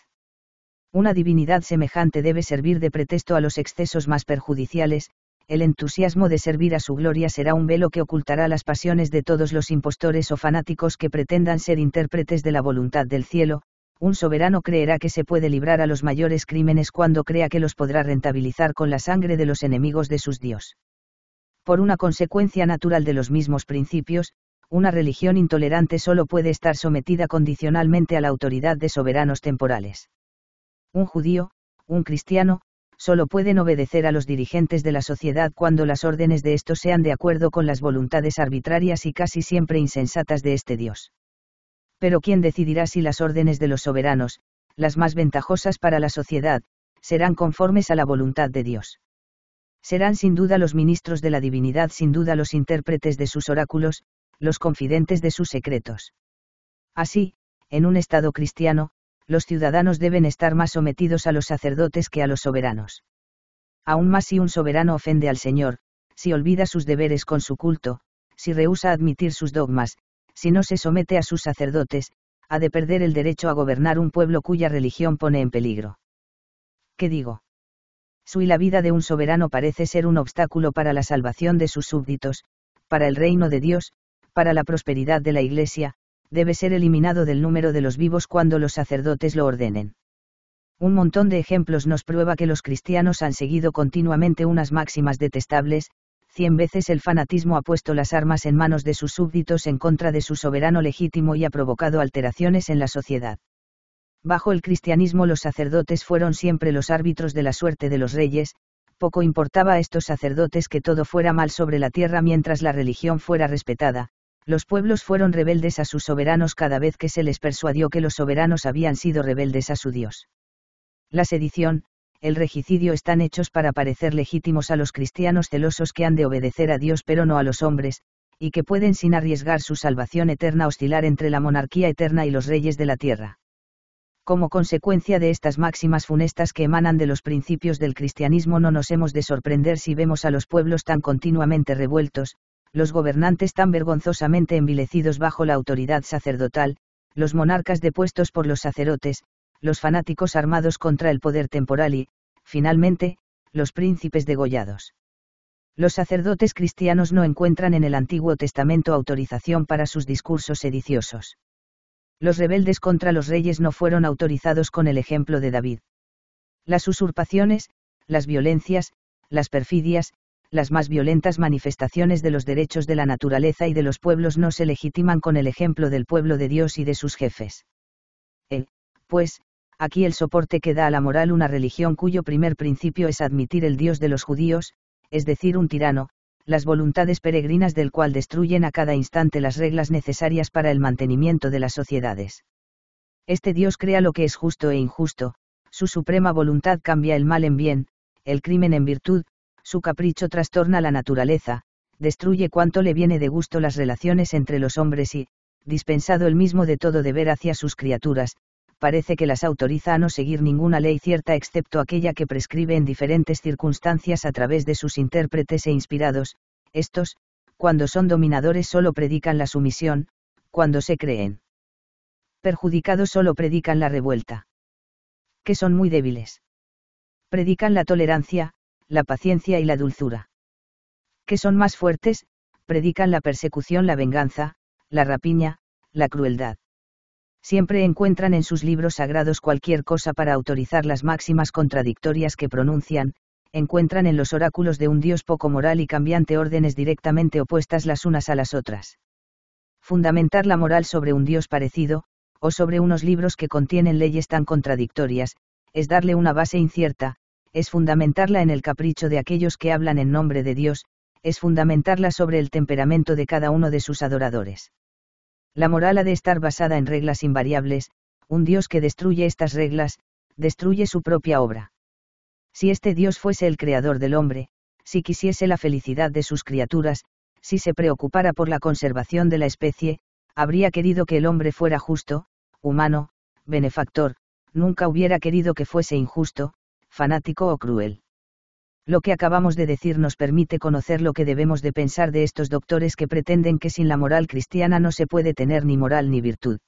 Una divinidad semejante debe servir de pretexto a los excesos más perjudiciales. El entusiasmo de servir a su gloria será un velo que ocultará las pasiones de todos los impostores o fanáticos que pretendan ser intérpretes de la voluntad del cielo. Un soberano creerá que se puede librar a los mayores crímenes cuando crea que los podrá rentabilizar con la sangre de los enemigos de sus dios. Por una consecuencia natural de los mismos principios, una religión intolerante solo puede estar sometida condicionalmente a la autoridad de soberanos temporales. Un judío, un cristiano, solo pueden obedecer a los dirigentes de la sociedad cuando las órdenes de estos sean de acuerdo con las voluntades arbitrarias y casi siempre insensatas de este Dios. Pero ¿quién decidirá si las órdenes de los soberanos, las más ventajosas para la sociedad, serán conformes a la voluntad de Dios? Serán sin duda los ministros de la divinidad, sin duda los intérpretes de sus oráculos, los confidentes de sus secretos. Así, en un Estado cristiano, los ciudadanos deben estar más sometidos a los sacerdotes que a los soberanos. Aún más si un soberano ofende al Señor, si olvida sus deberes con su culto, si rehúsa admitir sus dogmas, si no se somete a sus sacerdotes, ha de perder el derecho a gobernar un pueblo cuya religión pone en peligro. ¿Qué digo? Su y la vida de un soberano parece ser un obstáculo para la salvación de sus súbditos, para el reino de Dios, para la prosperidad de la Iglesia, debe ser eliminado del número de los vivos cuando los sacerdotes lo ordenen. Un montón de ejemplos nos prueba que los cristianos han seguido continuamente unas máximas detestables. Cien veces el fanatismo ha puesto las armas en manos de sus súbditos en contra de su soberano legítimo y ha provocado alteraciones en la sociedad. Bajo el cristianismo los sacerdotes fueron siempre los árbitros de la suerte de los reyes, Poco importaba a estos sacerdotes que todo fuera mal sobre la tierra mientras la religión fuera respetada. Los pueblos fueron rebeldes a sus soberanos cada vez que se les persuadió que los soberanos habían sido rebeldes a su Dios. La sedición, el regicidio están hechos para parecer legítimos a los cristianos celosos que han de obedecer a Dios pero no a los hombres, y que pueden sin arriesgar su salvación eterna oscilar entre la monarquía eterna y los reyes de la tierra. Como consecuencia de estas máximas funestas que emanan de los principios del cristianismo, no nos hemos de sorprender si vemos a los pueblos tan continuamente revueltos, los gobernantes tan vergonzosamente envilecidos bajo la autoridad sacerdotal, los monarcas depuestos por los sacerdotes, los fanáticos armados contra el poder temporal y, finalmente, los príncipes degollados. Los sacerdotes cristianos no encuentran en el Antiguo Testamento autorización para sus discursos sediciosos. Los rebeldes contra los reyes no fueron autorizados con el ejemplo de David. Las usurpaciones, las violencias, las perfidias, las más violentas manifestaciones de los derechos de la naturaleza y de los pueblos no se legitiman con el ejemplo del pueblo de Dios y de sus jefes. He, pues, aquí el soporte que da a la moral una religión cuyo primer principio es admitir el Dios de los judíos, es decir, un tirano, las voluntades peregrinas del cual destruyen a cada instante las reglas necesarias para el mantenimiento de las sociedades. Este Dios crea lo que es justo e injusto, su suprema voluntad cambia el mal en bien, el crimen en virtud, su capricho trastorna la naturaleza, destruye cuanto le viene de gusto las relaciones entre los hombres y, dispensado el mismo de todo deber hacia sus criaturas, parece que las autoriza a no seguir ninguna ley cierta excepto aquella que prescribe en diferentes circunstancias a través de sus intérpretes e inspirados. Estos, cuando son dominadores solo predican la sumisión, cuando se creen perjudicados solo predican la revuelta. Que son muy débiles. Predican la tolerancia, la paciencia y la dulzura. Que son más fuertes, predican la persecución, la venganza, la rapiña, la crueldad. Siempre encuentran en sus libros sagrados cualquier cosa para autorizar las máximas contradictorias que pronuncian, encuentran en los oráculos de un Dios poco moral y cambiante órdenes directamente opuestas las unas a las otras. Fundamentar la moral sobre un Dios parecido, o sobre unos libros que contienen leyes tan contradictorias, es darle una base incierta, es fundamentarla en el capricho de aquellos que hablan en nombre de Dios, es fundamentarla sobre el temperamento de cada uno de sus adoradores. La moral ha de estar basada en reglas invariables, un Dios que destruye estas reglas, destruye su propia obra. Si este Dios fuese el creador del hombre, si quisiese la felicidad de sus criaturas, si se preocupara por la conservación de la especie, habría querido que el hombre fuera justo, humano, benefactor, nunca hubiera querido que fuese injusto, fanático o cruel. Lo que acabamos de decir nos permite conocer lo que debemos de pensar de estos doctores que pretenden que sin la moral cristiana no se puede tener ni moral ni virtud.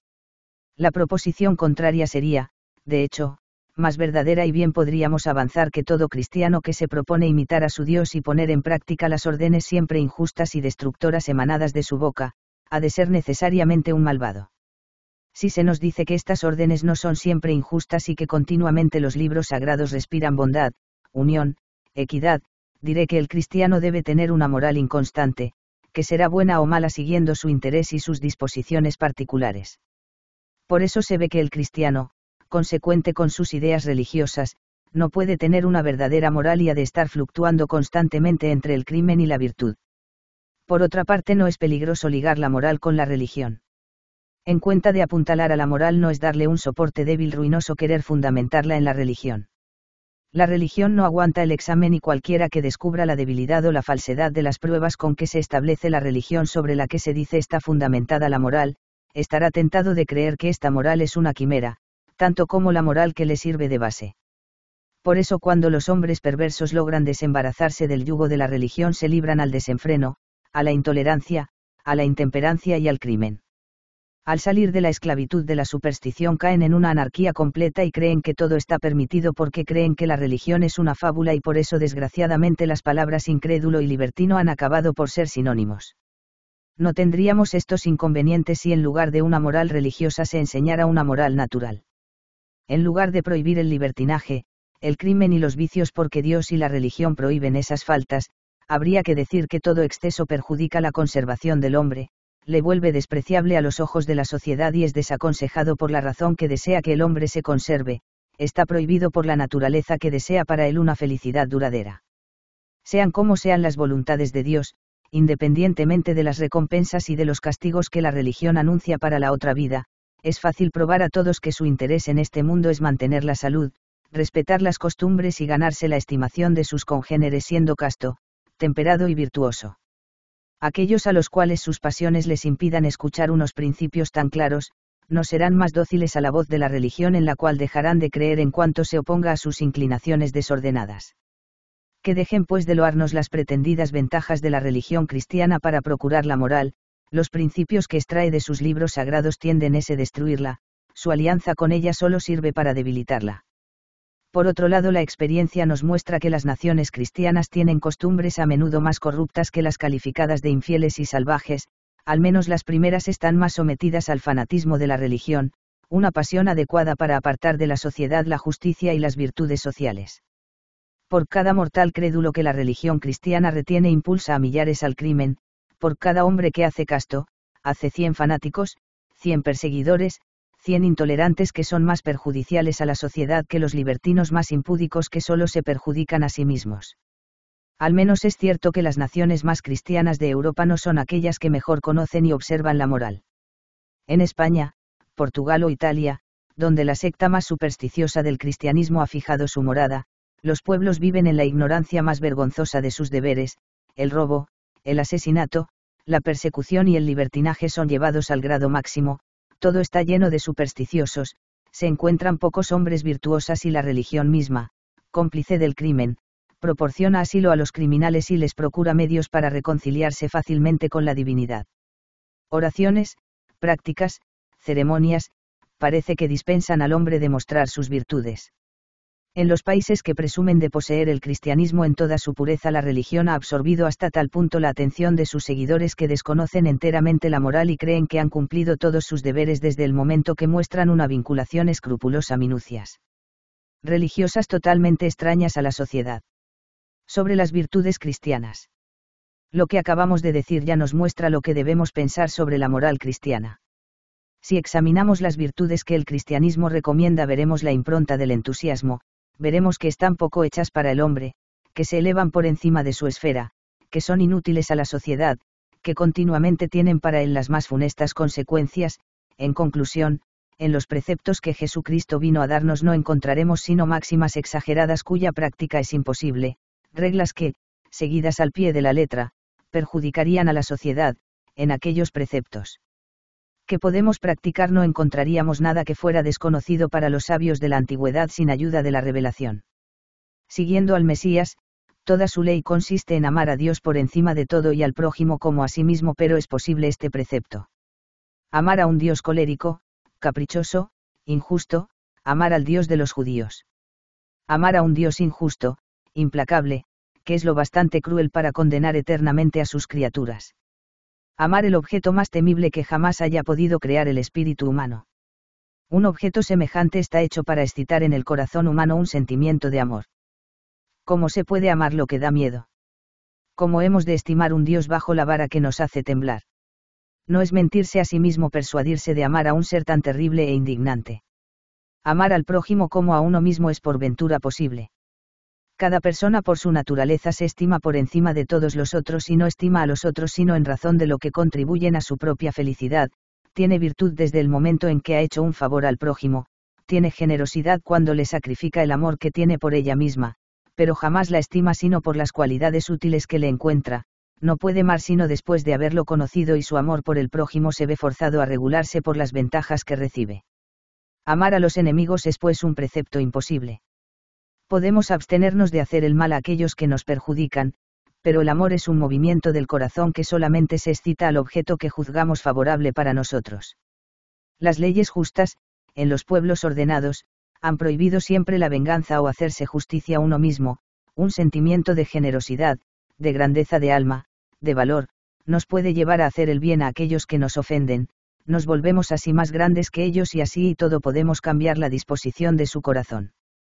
La proposición contraria sería, de hecho, más verdadera y bien podríamos avanzar que todo cristiano que se propone imitar a su Dios y poner en práctica las órdenes siempre injustas y destructoras emanadas de su boca, ha de ser necesariamente un malvado. Si se nos dice que estas órdenes no son siempre injustas y que continuamente los libros sagrados respiran bondad, unión, equidad, diré que el cristiano debe tener una moral inconstante, que será buena o mala siguiendo su interés y sus disposiciones particulares. Por eso se ve que el cristiano, consecuente con sus ideas religiosas, no puede tener una verdadera moral y ha de estar fluctuando constantemente entre el crimen y la virtud. Por otra parte, no es peligroso ligar la moral con la religión. En cuenta de apuntalar a la moral no es darle un soporte débil ruinoso querer fundamentarla en la religión. La religión no aguanta el examen y cualquiera que descubra la debilidad o la falsedad de las pruebas con que se establece la religión sobre la que se dice está fundamentada la moral, estará tentado de creer que esta moral es una quimera, tanto como la moral que le sirve de base. Por eso cuando los hombres perversos logran desembarazarse del yugo de la religión se libran al desenfreno, a la intolerancia, a la intemperancia y al crimen. Al salir de la esclavitud de la superstición caen en una anarquía completa y creen que todo está permitido porque creen que la religión es una fábula y por eso desgraciadamente las palabras incrédulo y libertino han acabado por ser sinónimos. No tendríamos estos inconvenientes si en lugar de una moral religiosa se enseñara una moral natural. En lugar de prohibir el libertinaje, el crimen y los vicios porque Dios y la religión prohíben esas faltas, habría que decir que todo exceso perjudica la conservación del hombre, le vuelve despreciable a los ojos de la sociedad y es desaconsejado por la razón que desea que el hombre se conserve, está prohibido por la naturaleza que desea para él una felicidad duradera. Sean como sean las voluntades de Dios, independientemente de las recompensas y de los castigos que la religión anuncia para la otra vida, es fácil probar a todos que su interés en este mundo es mantener la salud, respetar las costumbres y ganarse la estimación de sus congéneres siendo casto, temperado y virtuoso. Aquellos a los cuales sus pasiones les impidan escuchar unos principios tan claros, no serán más dóciles a la voz de la religión en la cual dejarán de creer en cuanto se oponga a sus inclinaciones desordenadas. Que dejen pues de loarnos las pretendidas ventajas de la religión cristiana para procurar la moral, los principios que extrae de sus libros sagrados tienden ese destruirla, su alianza con ella solo sirve para debilitarla. Por otro lado, la experiencia nos muestra que las naciones cristianas tienen costumbres a menudo más corruptas que las calificadas de infieles y salvajes, al menos las primeras están más sometidas al fanatismo de la religión, una pasión adecuada para apartar de la sociedad la justicia y las virtudes sociales. Por cada mortal crédulo que la religión cristiana retiene impulsa a millares al crimen, por cada hombre que hace casto, hace cien fanáticos, cien perseguidores, cien intolerantes que son más perjudiciales a la sociedad que los libertinos más impúdicos que solo se perjudican a sí mismos. Al menos es cierto que las naciones más cristianas de Europa no son aquellas que mejor conocen y observan la moral. En España, Portugal o Italia, donde la secta más supersticiosa del cristianismo ha fijado su morada, los pueblos viven en la ignorancia más vergonzosa de sus deberes, el robo, el asesinato, la persecución y el libertinaje son llevados al grado máximo, todo está lleno de supersticiosos, se encuentran pocos hombres virtuosas y la religión misma, cómplice del crimen, proporciona asilo a los criminales y les procura medios para reconciliarse fácilmente con la divinidad. Oraciones, prácticas, ceremonias, parece que dispensan al hombre de mostrar sus virtudes. En los países que presumen de poseer el cristianismo en toda su pureza, la religión ha absorbido hasta tal punto la atención de sus seguidores que desconocen enteramente la moral y creen que han cumplido todos sus deberes desde el momento que muestran una vinculación escrupulosa a minucias religiosas totalmente extrañas a la sociedad. Sobre las virtudes cristianas. Lo que acabamos de decir ya nos muestra lo que debemos pensar sobre la moral cristiana. Si examinamos las virtudes que el cristianismo recomienda, veremos la impronta del entusiasmo, veremos que están poco hechas para el hombre, que se elevan por encima de su esfera, que son inútiles a la sociedad, que continuamente tienen para él las más funestas consecuencias. En conclusión, en los preceptos que Jesucristo vino a darnos no encontraremos sino máximas exageradas cuya práctica es imposible, reglas que, seguidas al pie de la letra, perjudicarían a la sociedad. En aquellos preceptos que podemos practicar no encontraríamos nada que fuera desconocido para los sabios de la antigüedad sin ayuda de la revelación. Siguiendo al Mesías, toda su ley consiste en amar a Dios por encima de todo y al prójimo como a sí mismo, pero es posible este precepto. Amar a un Dios colérico, caprichoso, injusto, amar al Dios de los judíos. Amar a un Dios injusto, implacable, que es lo bastante cruel para condenar eternamente a sus criaturas. Amar el objeto más temible que jamás haya podido crear el espíritu humano. Un objeto semejante está hecho para excitar en el corazón humano un sentimiento de amor. ¿Cómo se puede amar lo que da miedo? ¿Cómo hemos de estimar un Dios bajo la vara que nos hace temblar? No es mentirse a sí mismo persuadirse de amar a un ser tan terrible e indignante. Amar al prójimo como a uno mismo es por ventura posible. Cada persona por su naturaleza se estima por encima de todos los otros y no estima a los otros sino en razón de lo que contribuyen a su propia felicidad, tiene virtud desde el momento en que ha hecho un favor al prójimo, tiene generosidad cuando le sacrifica el amor que tiene por ella misma, pero jamás la estima sino por las cualidades útiles que le encuentra, no puede amar sino después de haberlo conocido y su amor por el prójimo se ve forzado a regularse por las ventajas que recibe. Amar a los enemigos es pues un precepto imposible. Podemos abstenernos de hacer el mal a aquellos que nos perjudican, pero el amor es un movimiento del corazón que solamente se excita al objeto que juzgamos favorable para nosotros. Las leyes justas, en los pueblos ordenados, han prohibido siempre la venganza o hacerse justicia a uno mismo. Un sentimiento de generosidad, de grandeza de alma, de valor, nos puede llevar a hacer el bien a aquellos que nos ofenden, nos volvemos así más grandes que ellos y así y todo podemos cambiar la disposición de su corazón.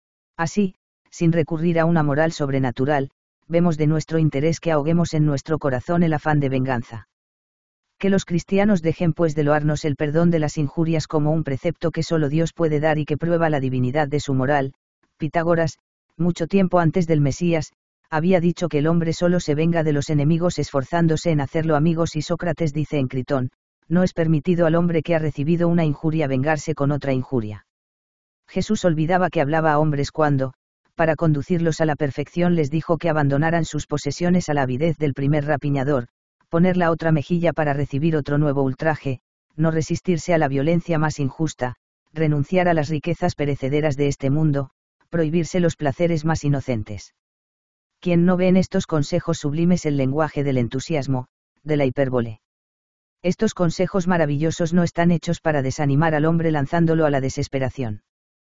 Así, sin recurrir a una moral sobrenatural, vemos de nuestro interés que ahoguemos en nuestro corazón el afán de venganza. Que los cristianos dejen pues de loarnos el perdón de las injurias como un precepto que solo Dios puede dar y que prueba la divinidad de su moral. Pitágoras, mucho tiempo antes del Mesías, Había dicho que el hombre solo se venga de los enemigos esforzándose en hacerlo amigos, y Sócrates dice en Critón, no es permitido al hombre que ha recibido una injuria vengarse con otra injuria. Jesús olvidaba que hablaba a hombres cuando, para conducirlos a la perfección, les dijo que abandonaran sus posesiones a la avidez del primer rapiñador, poner la otra mejilla para recibir otro nuevo ultraje, no resistirse a la violencia más injusta, renunciar a las riquezas perecederas de este mundo, prohibirse los placeres más inocentes. Quien no ve en estos consejos sublimes el lenguaje del entusiasmo, de la hipérbole. Estos consejos maravillosos no están hechos para desanimar al hombre lanzándolo a la desesperación.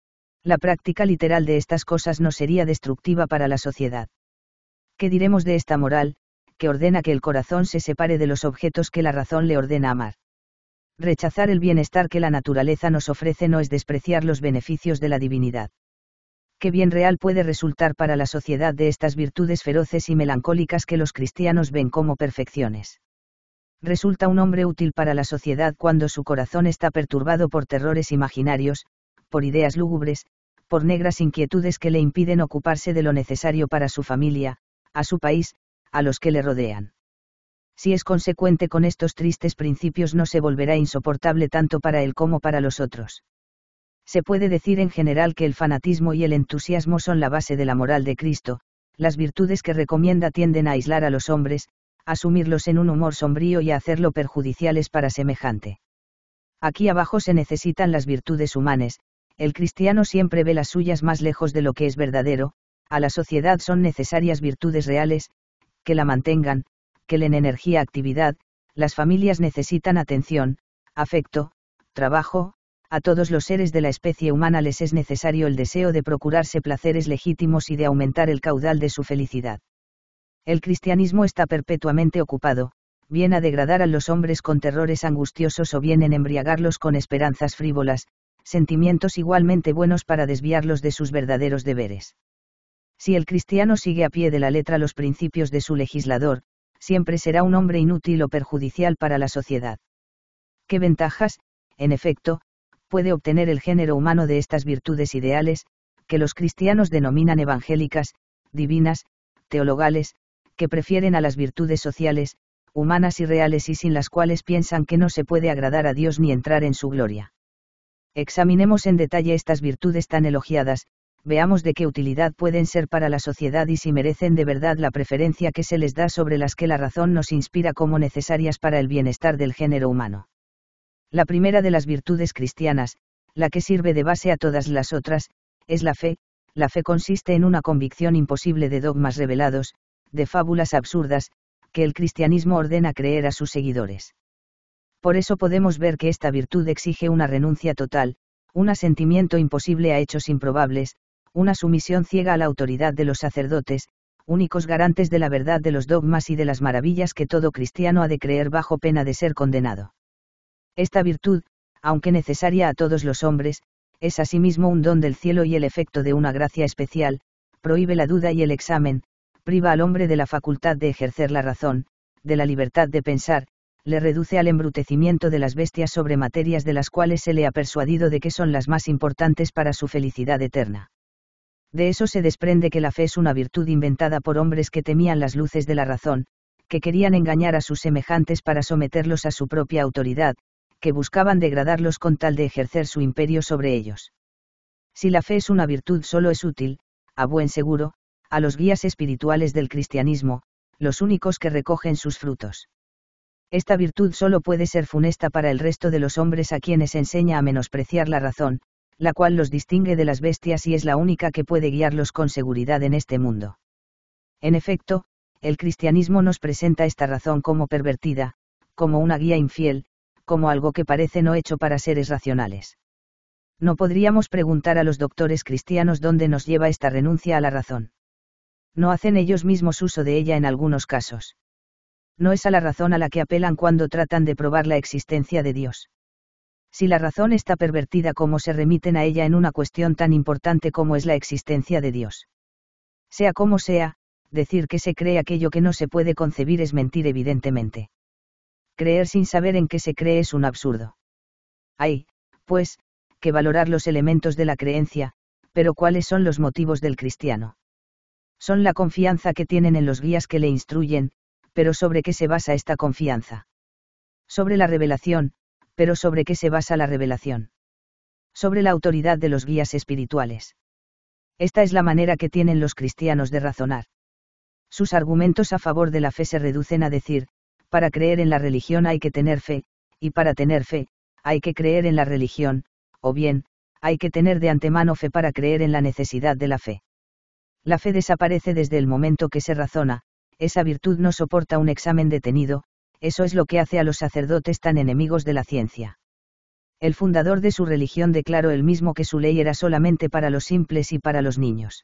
La práctica literal de estas cosas no sería destructiva para la sociedad. ¿Qué diremos de esta moral, que ordena que el corazón se separe de los objetos que la razón le ordena amar? Rechazar el bienestar que la naturaleza nos ofrece no es despreciar los beneficios de la divinidad. ¿Qué bien real puede resultar para la sociedad de estas virtudes feroces y melancólicas que los cristianos ven como perfecciones? Resulta un hombre útil para la sociedad cuando su corazón está perturbado por terrores imaginarios, por ideas lúgubres, por negras inquietudes que le impiden ocuparse de lo necesario para su familia, a su país, a los que le rodean. Si es consecuente con estos tristes principios, no se volverá insoportable tanto para él como para los otros. Se puede decir en general que el fanatismo y el entusiasmo son la base de la moral de Cristo. Las virtudes que recomienda tienden a aislar a los hombres, a sumirlos en un humor sombrío y a hacerlo perjudiciales para semejante. Aquí abajo se necesitan las virtudes humanas. El cristiano siempre ve las suyas más lejos de lo que es verdadero. A la sociedad son necesarias virtudes reales, que la mantengan, que le den energía, actividad. Las familias necesitan atención, afecto, trabajo. A todos los seres de la especie humana les es necesario el deseo de procurarse placeres legítimos y de aumentar el caudal de su felicidad. El cristianismo está perpetuamente ocupado, bien a degradar a los hombres con terrores angustiosos o bien en embriagarlos con esperanzas frívolas, sentimientos igualmente buenos para desviarlos de sus verdaderos deberes. Si el cristiano sigue a pie de la letra los principios de su legislador, siempre será un hombre inútil o perjudicial para la sociedad. ¿Qué ventajas, en efecto, puede obtener el género humano de estas virtudes ideales, que los cristianos denominan evangélicas, divinas, teologales, que prefieren a las virtudes sociales, humanas y reales y sin las cuales piensan que no se puede agradar a Dios ni entrar en su gloria? Examinemos en detalle estas virtudes tan elogiadas, veamos de qué utilidad pueden ser para la sociedad y si merecen de verdad la preferencia que se les da sobre las que la razón nos inspira como necesarias para el bienestar del género humano. La primera de las virtudes cristianas, la que sirve de base a todas las otras, es la fe. La fe consiste en una convicción imposible de dogmas revelados, de fábulas absurdas, que el cristianismo ordena creer a sus seguidores. Por eso podemos ver que esta virtud exige una renuncia total, un asentimiento imposible a hechos improbables, una sumisión ciega a la autoridad de los sacerdotes, únicos garantes de la verdad de los dogmas y de las maravillas que todo cristiano ha de creer bajo pena de ser condenado. Esta virtud, aunque necesaria a todos los hombres, es asimismo un don del cielo y el efecto de una gracia especial, prohíbe la duda y el examen, priva al hombre de la facultad de ejercer la razón, de la libertad de pensar, le reduce al embrutecimiento de las bestias sobre materias de las cuales se le ha persuadido de que son las más importantes para su felicidad eterna. De eso se desprende que la fe es una virtud inventada por hombres que temían las luces de la razón, que querían engañar a sus semejantes para someterlos a su propia autoridad, que buscaban degradarlos con tal de ejercer su imperio sobre ellos. Si la fe es una virtud, solo es útil, a buen seguro, a los guías espirituales del cristianismo, los únicos que recogen sus frutos. Esta virtud solo puede ser funesta para el resto de los hombres a quienes enseña a menospreciar la razón, la cual los distingue de las bestias y es la única que puede guiarlos con seguridad en este mundo. En efecto, el cristianismo nos presenta esta razón como pervertida, como una guía infiel, como algo que parece no hecho para seres racionales. No podríamos preguntar a los doctores cristianos dónde nos lleva esta renuncia a la razón. No hacen ellos mismos uso de ella en algunos casos. No es a la razón a la que apelan cuando tratan de probar la existencia de Dios. Si la razón está pervertida, ¿cómo se remiten a ella en una cuestión tan importante como es la existencia de Dios? Sea como sea, decir que se cree aquello que no se puede concebir es mentir evidentemente. Creer sin saber en qué se cree es un absurdo. Hay, pues, que valorar los elementos de la creencia, pero ¿cuáles son los motivos del cristiano? Son la confianza que tienen en los guías que le instruyen, pero ¿sobre qué se basa esta confianza? Sobre la revelación, pero ¿sobre qué se basa la revelación? Sobre la autoridad de los guías espirituales. Esta es la manera que tienen los cristianos de razonar. Sus argumentos a favor de la fe se reducen a decir, para creer en la religión hay que tener fe, y para tener fe, hay que creer en la religión, o bien, hay que tener de antemano fe para creer en la necesidad de la fe. La fe desaparece desde el momento que se razona, esa virtud no soporta un examen detenido, eso es lo que hace a los sacerdotes tan enemigos de la ciencia. El fundador de su religión declaró él mismo que su ley era solamente para los simples y para los niños.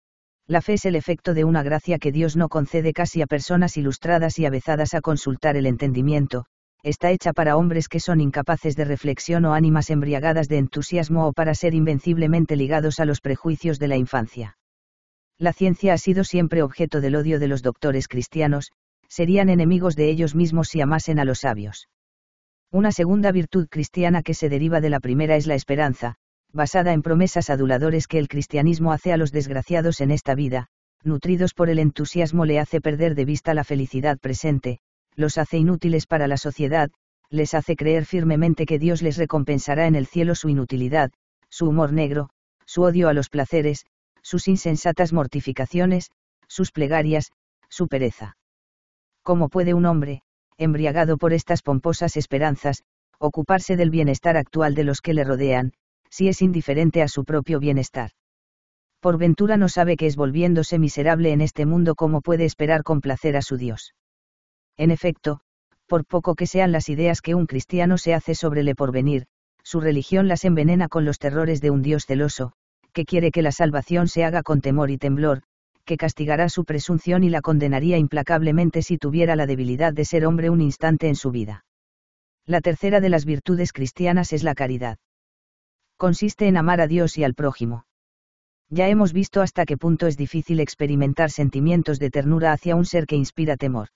La fe es el efecto de una gracia que Dios no concede casi a personas ilustradas y avezadas a consultar el entendimiento, está hecha para hombres que son incapaces de reflexión o ánimas embriagadas de entusiasmo o para ser invenciblemente ligados a los prejuicios de la infancia. La ciencia ha sido siempre objeto del odio de los doctores cristianos, serían enemigos de ellos mismos si amasen a los sabios. Una segunda virtud cristiana que se deriva de la primera es la esperanza, basada en promesas aduladores que el cristianismo hace a los desgraciados en esta vida, nutridos por el entusiasmo le hace perder de vista la felicidad presente, los hace inútiles para la sociedad, les hace creer firmemente que Dios les recompensará en el cielo su inutilidad, su humor negro, su odio a los placeres, sus insensatas mortificaciones, sus plegarias, su pereza. ¿Cómo puede un hombre, embriagado por estas pomposas esperanzas, ocuparse del bienestar actual de los que le rodean, si es indiferente a su propio bienestar? Por ventura no sabe que es volviéndose miserable en este mundo como puede esperar complacer a su Dios. En efecto, por poco que sean las ideas que un cristiano se hace sobre el porvenir, su religión las envenena con los terrores de un Dios celoso, que quiere que la salvación se haga con temor y temblor, que castigará su presunción y la condenaría implacablemente si tuviera la debilidad de ser hombre un instante en su vida. La tercera de las virtudes cristianas es la caridad. Consiste en amar a Dios y al prójimo. Ya hemos visto hasta qué punto es difícil experimentar sentimientos de ternura hacia un ser que inspira temor.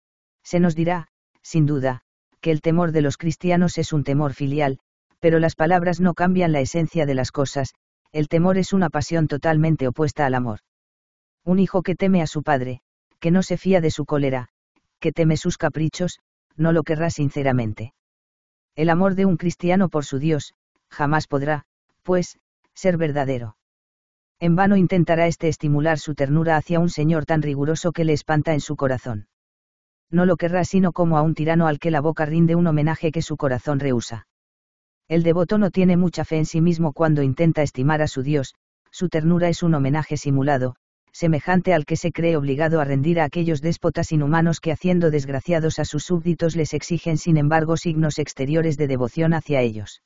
Se nos dirá, sin duda, que el temor de los cristianos es un temor filial, pero las palabras no cambian la esencia de las cosas, el temor es una pasión totalmente opuesta al amor. Un hijo que teme a su padre, que no se fía de su cólera, que teme sus caprichos, no lo querrá sinceramente. El amor de un cristiano por su Dios, jamás podrá, pues, ser verdadero. En vano intentará éste estimular su ternura hacia un señor tan riguroso que le espanta en su corazón. No lo querrá sino como a un tirano al que la boca rinde un homenaje que su corazón rehúsa. El devoto no tiene mucha fe en sí mismo cuando intenta estimar a su Dios, su ternura es un homenaje simulado, semejante al que se cree obligado a rendir a aquellos déspotas inhumanos que haciendo desgraciados a sus súbditos les exigen sin embargo signos exteriores de devoción hacia ellos.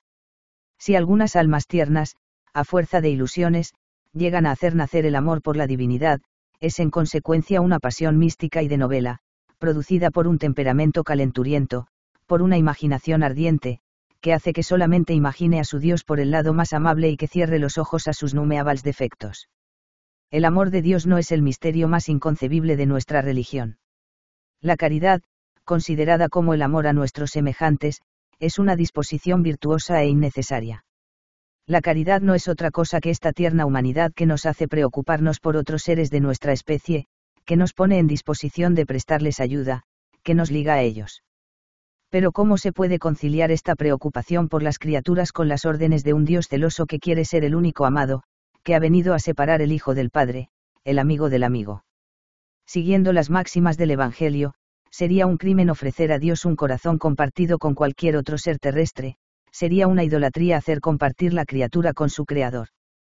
Si algunas almas tiernas, a fuerza de ilusiones, llegan a hacer nacer el amor por la divinidad, es en consecuencia una pasión mística y de novela, producida por un temperamento calenturiento, por una imaginación ardiente, que hace que solamente imagine a su Dios por el lado más amable y que cierre los ojos a sus numeables defectos. El amor de Dios no es el misterio más inconcebible de nuestra religión. La caridad, considerada como el amor a nuestros semejantes, es una disposición virtuosa e innecesaria. La caridad no es otra cosa que esta tierna humanidad que nos hace preocuparnos por otros seres de nuestra especie, que nos pone en disposición de prestarles ayuda, que nos liga a ellos. Pero ¿cómo se puede conciliar esta preocupación por las criaturas con las órdenes de un Dios celoso que quiere ser el único amado, que ha venido a separar el hijo del padre, el amigo del amigo? Siguiendo las máximas del Evangelio, sería un crimen ofrecer a Dios un corazón compartido con cualquier otro ser terrestre, sería una idolatría hacer compartir la criatura con su Creador.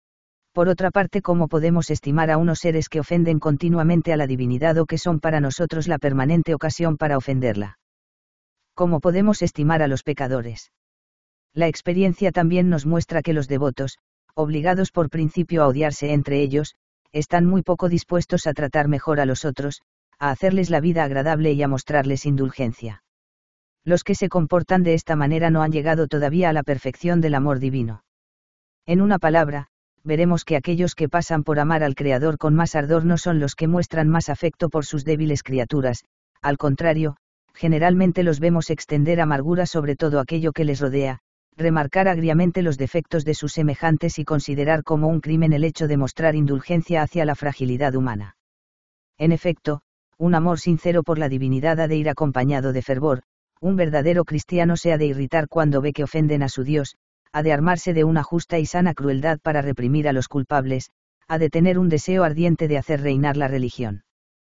Por otra parte, ¿cómo podemos estimar a unos seres que ofenden continuamente a la divinidad o que son para nosotros la permanente ocasión para ofenderla? ¿Cómo podemos estimar a los pecadores? La experiencia también nos muestra que los devotos, obligados por principio a odiarse entre ellos, están muy poco dispuestos a tratar mejor a los otros, a hacerles la vida agradable y a mostrarles indulgencia. Los que se comportan de esta manera no han llegado todavía a la perfección del amor divino. En una palabra, veremos que aquellos que pasan por amar al Creador con más ardor no son los que muestran más afecto por sus débiles criaturas, al contrario, generalmente los vemos extender amargura sobre todo aquello que les rodea, remarcar agriamente los defectos de sus semejantes y considerar como un crimen el hecho de mostrar indulgencia hacia la fragilidad humana. En efecto, un amor sincero por la divinidad ha de ir acompañado de fervor. Un verdadero cristiano se ha de irritar cuando ve que ofenden a su Dios, ha de armarse de una justa y sana crueldad para reprimir a los culpables, ha de tener un deseo ardiente de hacer reinar la religión.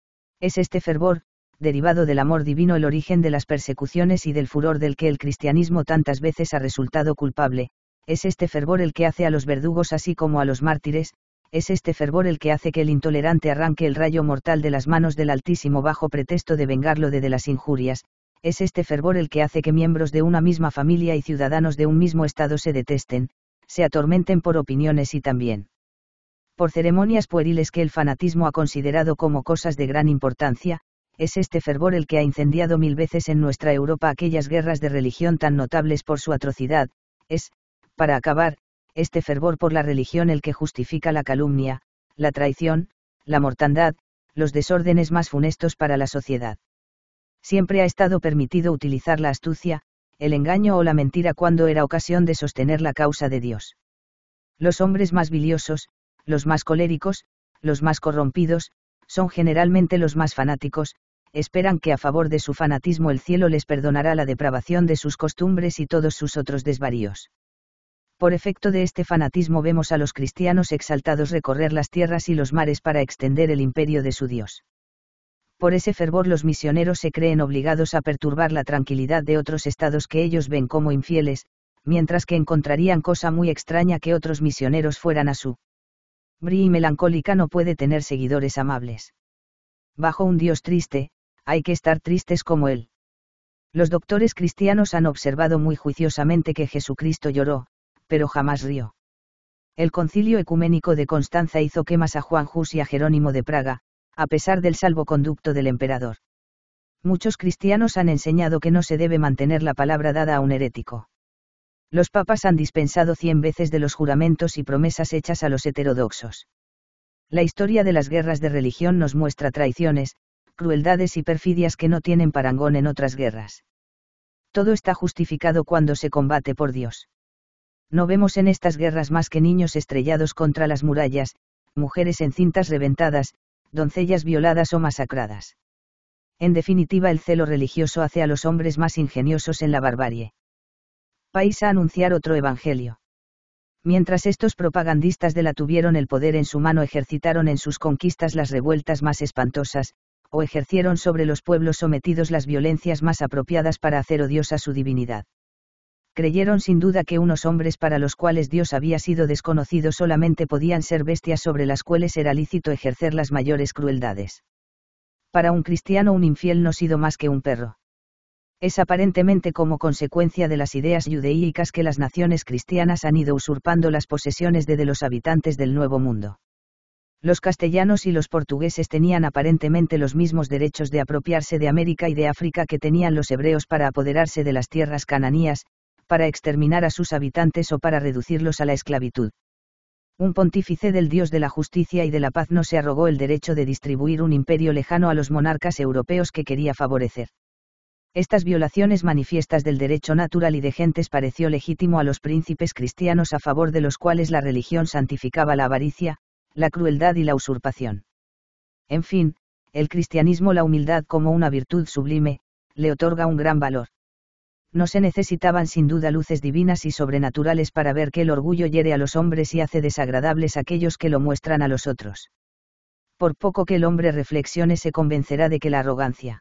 Es este fervor, derivado del amor divino, el origen de las persecuciones y del furor del que el cristianismo tantas veces ha resultado culpable. Es este fervor el que hace a los verdugos así como a los mártires, es este fervor el que hace que el intolerante arranque el rayo mortal de las manos del Altísimo bajo pretexto de vengarlo de, de las injurias. Es este fervor el que hace que miembros de una misma familia y ciudadanos de un mismo estado se detesten, se atormenten por opiniones y también por ceremonias pueriles que el fanatismo ha considerado como cosas de gran importancia. Es este fervor el que ha incendiado mil veces en nuestra Europa aquellas guerras de religión tan notables por su atrocidad. Es, para acabar, este fervor por la religión el que justifica la calumnia, la traición, la mortandad, los desórdenes más funestos para la sociedad. Siempre ha estado permitido utilizar la astucia, el engaño o la mentira cuando era ocasión de sostener la causa de Dios. Los hombres más biliosos, los más coléricos, los más corrompidos, son generalmente los más fanáticos, esperan que a favor de su fanatismo el cielo les perdonará la depravación de sus costumbres y todos sus otros desvaríos. Por efecto de este fanatismo vemos a los cristianos exaltados recorrer las tierras y los mares para extender el imperio de su Dios. Por ese fervor los misioneros se creen obligados a perturbar la tranquilidad de otros estados que ellos ven como infieles, mientras que encontrarían cosa muy extraña que otros misioneros fueran a su bri y melancólica no puede tener seguidores amables. Bajo un Dios triste, hay que estar tristes como él. Los doctores cristianos han observado muy juiciosamente que Jesucristo lloró, pero jamás rió. El Concilio Ecuménico de Constanza hizo quemas a Juan Hus y a Jerónimo de Praga, a pesar del salvoconducto del emperador. Muchos cristianos han enseñado que no se debe mantener la palabra dada a un herético. Los papas han dispensado cien veces de los juramentos y promesas hechas a los heterodoxos. La historia de las guerras de religión nos muestra traiciones, crueldades y perfidias que no tienen parangón en otras guerras. Todo está justificado cuando se combate por Dios. No vemos en estas guerras más que niños estrellados contra las murallas, mujeres en cintas reventadas, doncellas violadas o masacradas. En definitiva, el celo religioso hace a los hombres más ingeniosos en la barbarie. País a anunciar otro evangelio. Mientras estos propagandistas de la tuvieron el poder en su mano, ejercitaron en sus conquistas las revueltas más espantosas, o ejercieron sobre los pueblos sometidos las violencias más apropiadas para hacer odiosa su divinidad. Creyeron sin duda que unos hombres para los cuales Dios había sido desconocido solamente podían ser bestias sobre las cuales era lícito ejercer las mayores crueldades. Para un cristiano un infiel no ha sido más que un perro. Es aparentemente como consecuencia de las ideas judaicas que las naciones cristianas han ido usurpando las posesiones de, de los habitantes del Nuevo Mundo. Los castellanos y los portugueses tenían aparentemente los mismos derechos de apropiarse de América y de África que tenían los hebreos para apoderarse de las tierras cananías, para exterminar a sus habitantes o para reducirlos a la esclavitud. Un pontífice del Dios de la justicia y de la paz no se arrogó el derecho de distribuir un imperio lejano a los monarcas europeos que quería favorecer. Estas violaciones manifiestas del derecho natural y de gentes pareció legítimo a los príncipes cristianos a favor de los cuales la religión santificaba la avaricia, la crueldad y la usurpación. En fin, el cristianismo, la humildad como una virtud sublime, le otorga un gran valor. No se necesitaban sin duda luces divinas y sobrenaturales para ver que el orgullo hiere a los hombres y hace desagradables aquellos que lo muestran a los otros. Por poco que el hombre reflexione se convencerá de que la arrogancia,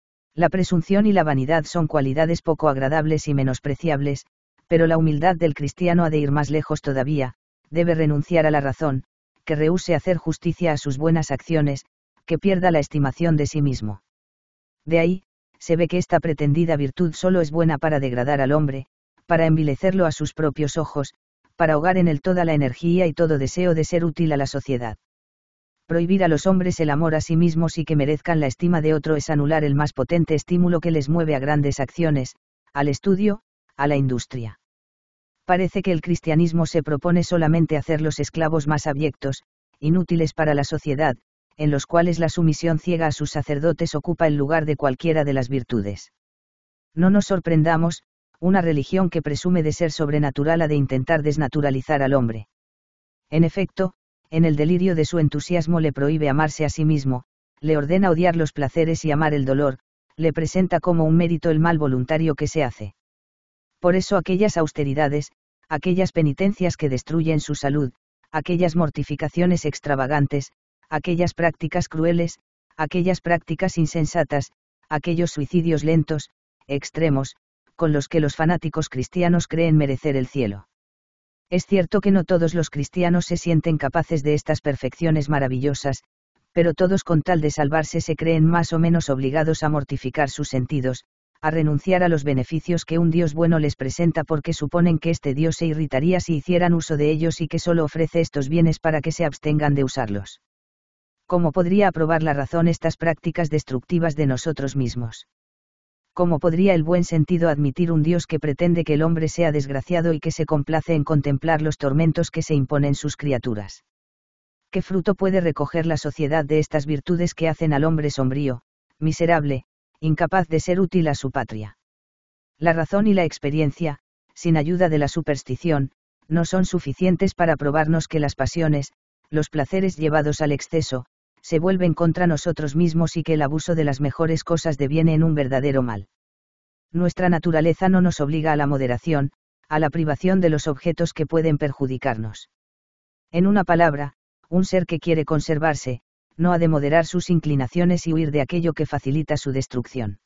la presunción y la vanidad son cualidades poco agradables y menospreciables, pero la humildad del cristiano ha de ir más lejos todavía, debe renunciar a la razón, que rehúse hacer justicia a sus buenas acciones, que pierda la estimación de sí mismo. De ahí, se ve que esta pretendida virtud solo es buena para degradar al hombre, para envilecerlo a sus propios ojos, para ahogar en él toda la energía y todo deseo de ser útil a la sociedad. Prohibir a los hombres el amor a sí mismos y que merezcan la estima de otro es anular el más potente estímulo que les mueve a grandes acciones, al estudio, a la industria. Parece que el cristianismo se propone solamente hacerlos esclavos más abyectos, inútiles para la sociedad, en los cuales la sumisión ciega a sus sacerdotes ocupa el lugar de cualquiera de las virtudes. No nos sorprendamos, una religión que presume de ser sobrenatural ha de intentar desnaturalizar al hombre. En efecto, en el delirio de su entusiasmo le prohíbe amarse a sí mismo, le ordena odiar los placeres y amar el dolor, le presenta como un mérito el mal voluntario que se hace. Por eso aquellas austeridades, aquellas penitencias que destruyen su salud, aquellas mortificaciones extravagantes, aquellas prácticas crueles, aquellas prácticas insensatas, aquellos suicidios lentos, extremos, con los que los fanáticos cristianos creen merecer el cielo. Es cierto que no todos los cristianos se sienten capaces de estas perfecciones maravillosas, pero todos con tal de salvarse se creen más o menos obligados a mortificar sus sentidos, a renunciar a los beneficios que un Dios bueno les presenta porque suponen que este Dios se irritaría si hicieran uso de ellos y que solo ofrece estos bienes para que se abstengan de usarlos. ¿Cómo podría aprobar la razón estas prácticas destructivas de nosotros mismos? ¿Cómo podría el buen sentido admitir un Dios que pretende que el hombre sea desgraciado y que se complace en contemplar los tormentos que se imponen sus criaturas? ¿Qué fruto puede recoger la sociedad de estas virtudes que hacen al hombre sombrío, miserable, incapaz de ser útil a su patria? La razón y la experiencia, sin ayuda de la superstición, no son suficientes para probarnos que las pasiones, los placeres llevados al exceso, se vuelven contra nosotros mismos y que el abuso de las mejores cosas deviene en un verdadero mal. Nuestra naturaleza no nos obliga a la moderación, a la privación de los objetos que pueden perjudicarnos. En una palabra, un ser que quiere conservarse, no ha de moderar sus inclinaciones y huir de aquello que facilita su destrucción.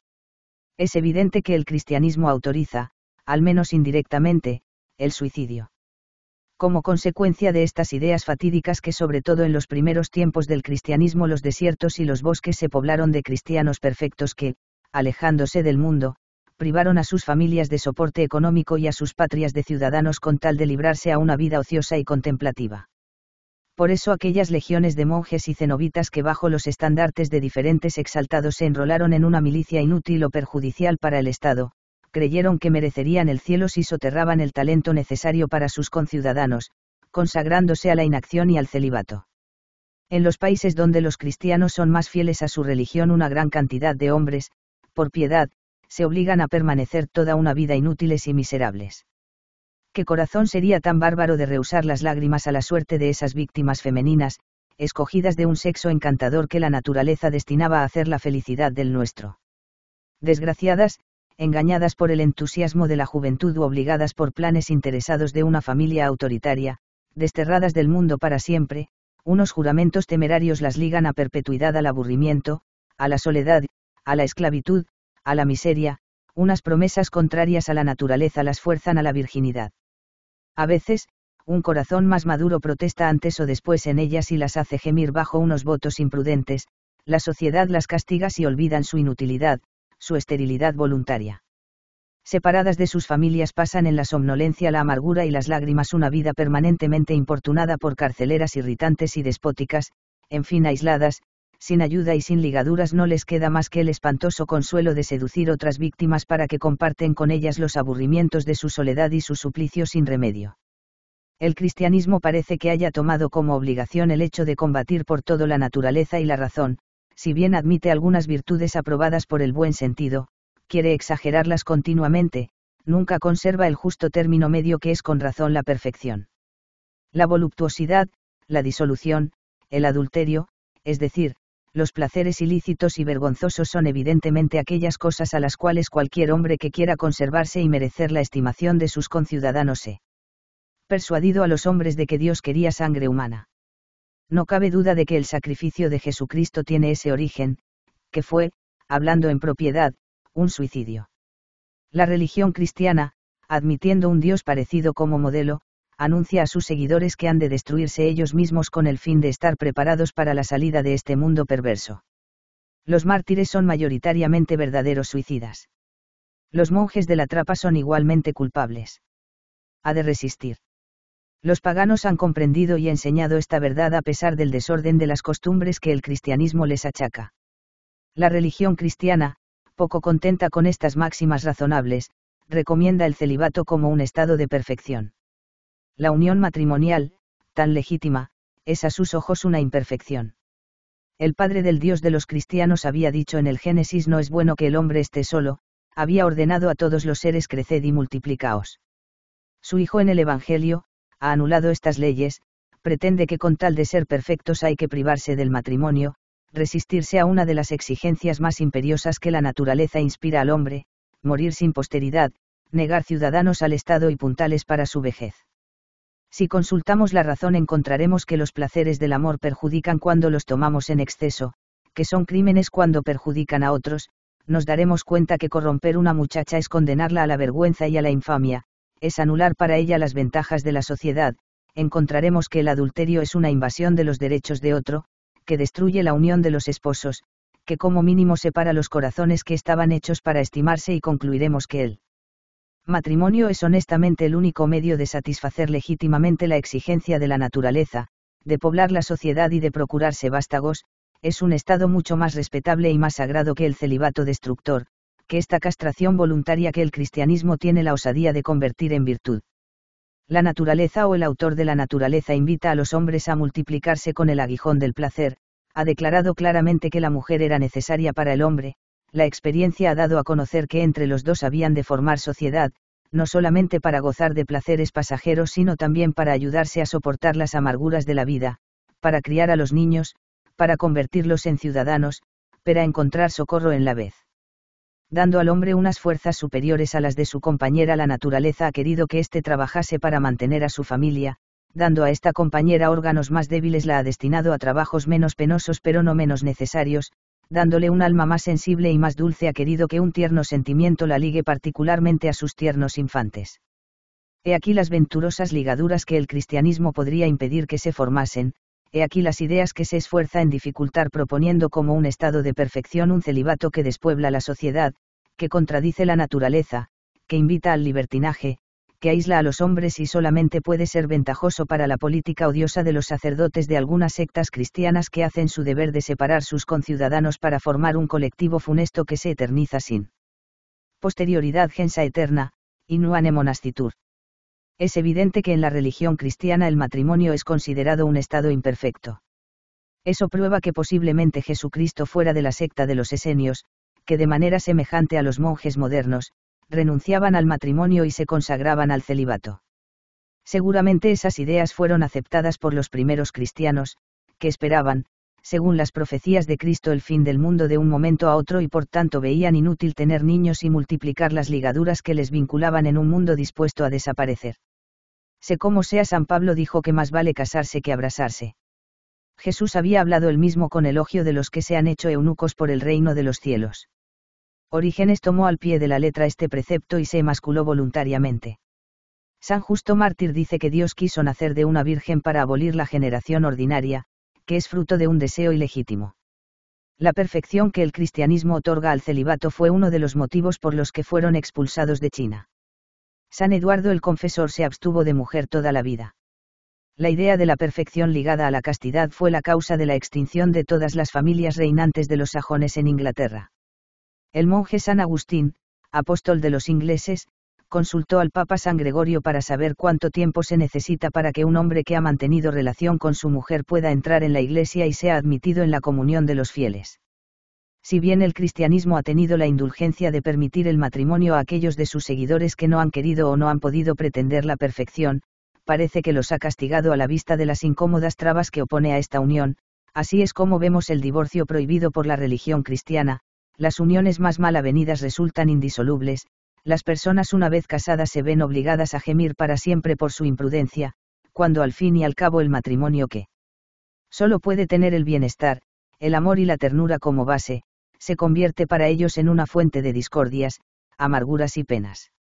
Es evidente que el cristianismo autoriza, al menos indirectamente, el suicidio. Como consecuencia de estas ideas fatídicas que sobre todo en los primeros tiempos del cristianismo los desiertos y los bosques se poblaron de cristianos perfectos que, alejándose del mundo, privaron a sus familias de soporte económico y a sus patrias de ciudadanos con tal de librarse a una vida ociosa y contemplativa. Por eso aquellas legiones de monjes y cenobitas que bajo los estandartes de diferentes exaltados se enrolaron en una milicia inútil o perjudicial para el Estado, creyeron que merecerían el cielo si soterraban el talento necesario para sus conciudadanos, consagrándose a la inacción y al celibato. En los países donde los cristianos son más fieles a su religión, una gran cantidad de hombres, por piedad, se obligan a permanecer toda una vida inútiles y miserables. ¿Qué corazón sería tan bárbaro de rehusar las lágrimas a la suerte de esas víctimas femeninas, escogidas de un sexo encantador que la naturaleza destinaba a hacer la felicidad del nuestro? Desgraciadas, engañadas por el entusiasmo de la juventud u obligadas por planes interesados de una familia autoritaria, desterradas del mundo para siempre, unos juramentos temerarios las ligan a perpetuidad al aburrimiento, a la soledad, a la esclavitud, a la miseria, unas promesas contrarias a la naturaleza las fuerzan a la virginidad. A veces, un corazón más maduro protesta antes o después en ellas y las hace gemir bajo unos votos imprudentes, la sociedad las castiga si olvidan su inutilidad, su esterilidad voluntaria. Separadas de sus familias pasan en la somnolencia, la amargura y las lágrimas una vida permanentemente importunada por carceleras irritantes y despóticas, en fin aisladas, sin ayuda y sin ligaduras no les queda más que el espantoso consuelo de seducir otras víctimas para que comparten con ellas los aburrimientos de su soledad y su suplicio sin remedio. El cristianismo parece que haya tomado como obligación el hecho de combatir por todo la naturaleza y la razón, si bien admite algunas virtudes aprobadas por el buen sentido, quiere exagerarlas continuamente, nunca conserva el justo término medio que es con razón la perfección. La voluptuosidad, la disolución, el adulterio, es decir, los placeres ilícitos y vergonzosos son evidentemente aquellas cosas a las cuales cualquier hombre que quiera conservarse y merecer la estimación de sus conciudadanos se persuadido a los hombres de que Dios quería sangre humana. No cabe duda de que el sacrificio de Jesucristo tiene ese origen, que fue, hablando en propiedad, un suicidio. La religión cristiana, admitiendo un Dios parecido como modelo, anuncia a sus seguidores que han de destruirse ellos mismos con el fin de estar preparados para la salida de este mundo perverso. Los mártires son mayoritariamente verdaderos suicidas. Los monjes de la trapa son igualmente culpables. Ha de resistir. Los paganos han comprendido y enseñado esta verdad a pesar del desorden de las costumbres que el cristianismo les achaca. La religión cristiana, poco contenta con estas máximas razonables, recomienda el celibato como un estado de perfección. La unión matrimonial, tan legítima, es a sus ojos una imperfección. El Padre del Dios de los cristianos había dicho en el Génesis: no es bueno que el hombre esté solo, había ordenado a todos los seres: creced y multiplicaos. Su Hijo en el Evangelio, ha anulado estas leyes, pretende que con tal de ser perfectos hay que privarse del matrimonio, resistirse a una de las exigencias más imperiosas que la naturaleza inspira al hombre, morir sin posteridad, negar ciudadanos al Estado y puntales para su vejez. Si consultamos la razón encontraremos que los placeres del amor perjudican cuando los tomamos en exceso, que son crímenes cuando perjudican a otros, nos daremos cuenta que corromper una muchacha es condenarla a la vergüenza y a la infamia, es anular para ella las ventajas de la sociedad, encontraremos que el adulterio es una invasión de los derechos de otro, que destruye la unión de los esposos, que como mínimo separa los corazones que estaban hechos para estimarse y concluiremos que el matrimonio es honestamente el único medio de satisfacer legítimamente la exigencia de la naturaleza, de poblar la sociedad y de procurarse vástagos, es un estado mucho más respetable y más sagrado que el celibato destructor, que esta castración voluntaria que el cristianismo tiene la osadía de convertir en virtud. La naturaleza o el autor de la naturaleza invita a los hombres a multiplicarse con el aguijón del placer, ha declarado claramente que la mujer era necesaria para el hombre, la experiencia ha dado a conocer que entre los dos habían de formar sociedad, no solamente para gozar de placeres pasajeros sino también para ayudarse a soportar las amarguras de la vida, para criar a los niños, para convertirlos en ciudadanos, para encontrar socorro en la vez. Dando al hombre unas fuerzas superiores a las de su compañera, la naturaleza ha querido que éste trabajase para mantener a su familia, dando a esta compañera órganos más débiles la ha destinado a trabajos menos penosos pero no menos necesarios, dándole un alma más sensible y más dulce ha querido que un tierno sentimiento la ligue particularmente a sus tiernos infantes. He aquí las venturosas ligaduras que el cristianismo podría impedir que se formasen, he aquí las ideas que se esfuerza en dificultar proponiendo como un estado de perfección un celibato que despuebla la sociedad, que contradice la naturaleza, que invita al libertinaje, que aísla a los hombres y solamente puede ser ventajoso para la política odiosa de los sacerdotes de algunas sectas cristianas que hacen su deber de separar sus conciudadanos para formar un colectivo funesto que se eterniza sin posterioridad gensa eterna, innuane monastitur. Es evidente que en la religión cristiana el matrimonio es considerado un estado imperfecto. Eso prueba que posiblemente Jesucristo fuera de la secta de los esenios, que de manera semejante a los monjes modernos, renunciaban al matrimonio y se consagraban al celibato. Seguramente esas ideas fueron aceptadas por los primeros cristianos, que esperaban, según las profecías de Cristo, el fin del mundo de un momento a otro y por tanto veían inútil tener niños y multiplicar las ligaduras que les vinculaban en un mundo dispuesto a desaparecer. Sé como sea, San Pablo dijo que más vale casarse que abrasarse. Jesús había hablado él mismo con elogio de los que se han hecho eunucos por el reino de los cielos. Orígenes tomó al pie de la letra este precepto y se emasculó voluntariamente. San Justo Mártir dice que Dios quiso nacer de una virgen para abolir la generación ordinaria, que es fruto de un deseo ilegítimo. La perfección que el cristianismo otorga al celibato fue uno de los motivos por los que fueron expulsados de China. San Eduardo el Confesor se abstuvo de mujer toda la vida. La idea de la perfección ligada a la castidad fue la causa de la extinción de todas las familias reinantes de los sajones en Inglaterra. El monje San Agustín, apóstol de los ingleses, consultó al Papa San Gregorio para saber cuánto tiempo se necesita para que un hombre que ha mantenido relación con su mujer pueda entrar en la Iglesia y sea admitido en la comunión de los fieles. Si bien el cristianismo ha tenido la indulgencia de permitir el matrimonio a aquellos de sus seguidores que no han querido o no han podido pretender la perfección, parece que los ha castigado a la vista de las incómodas trabas que opone a esta unión. Así es como vemos el divorcio prohibido por la religión cristiana, las uniones más mal avenidas resultan indisolubles, las personas una vez casadas se ven obligadas a gemir para siempre por su imprudencia, cuando al fin y al cabo el matrimonio que solo puede tener el bienestar, el amor y la ternura como base, se convierte para ellos en una fuente de discordias, amarguras y penas.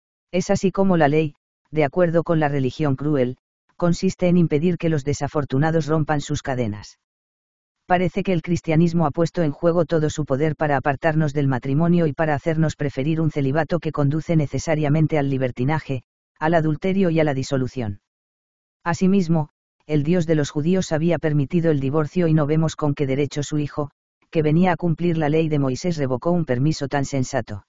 Es así como la ley, de acuerdo con la religión cruel, consiste en impedir que los desafortunados rompan sus cadenas. Parece que el cristianismo ha puesto en juego todo su poder para apartarnos del matrimonio y para hacernos preferir un celibato que conduce necesariamente al libertinaje, al adulterio y a la disolución. Asimismo, el Dios de los judíos había permitido el divorcio y no vemos con qué derecho su hijo, que venía a cumplir la ley de Moisés, revocó un permiso tan sensato.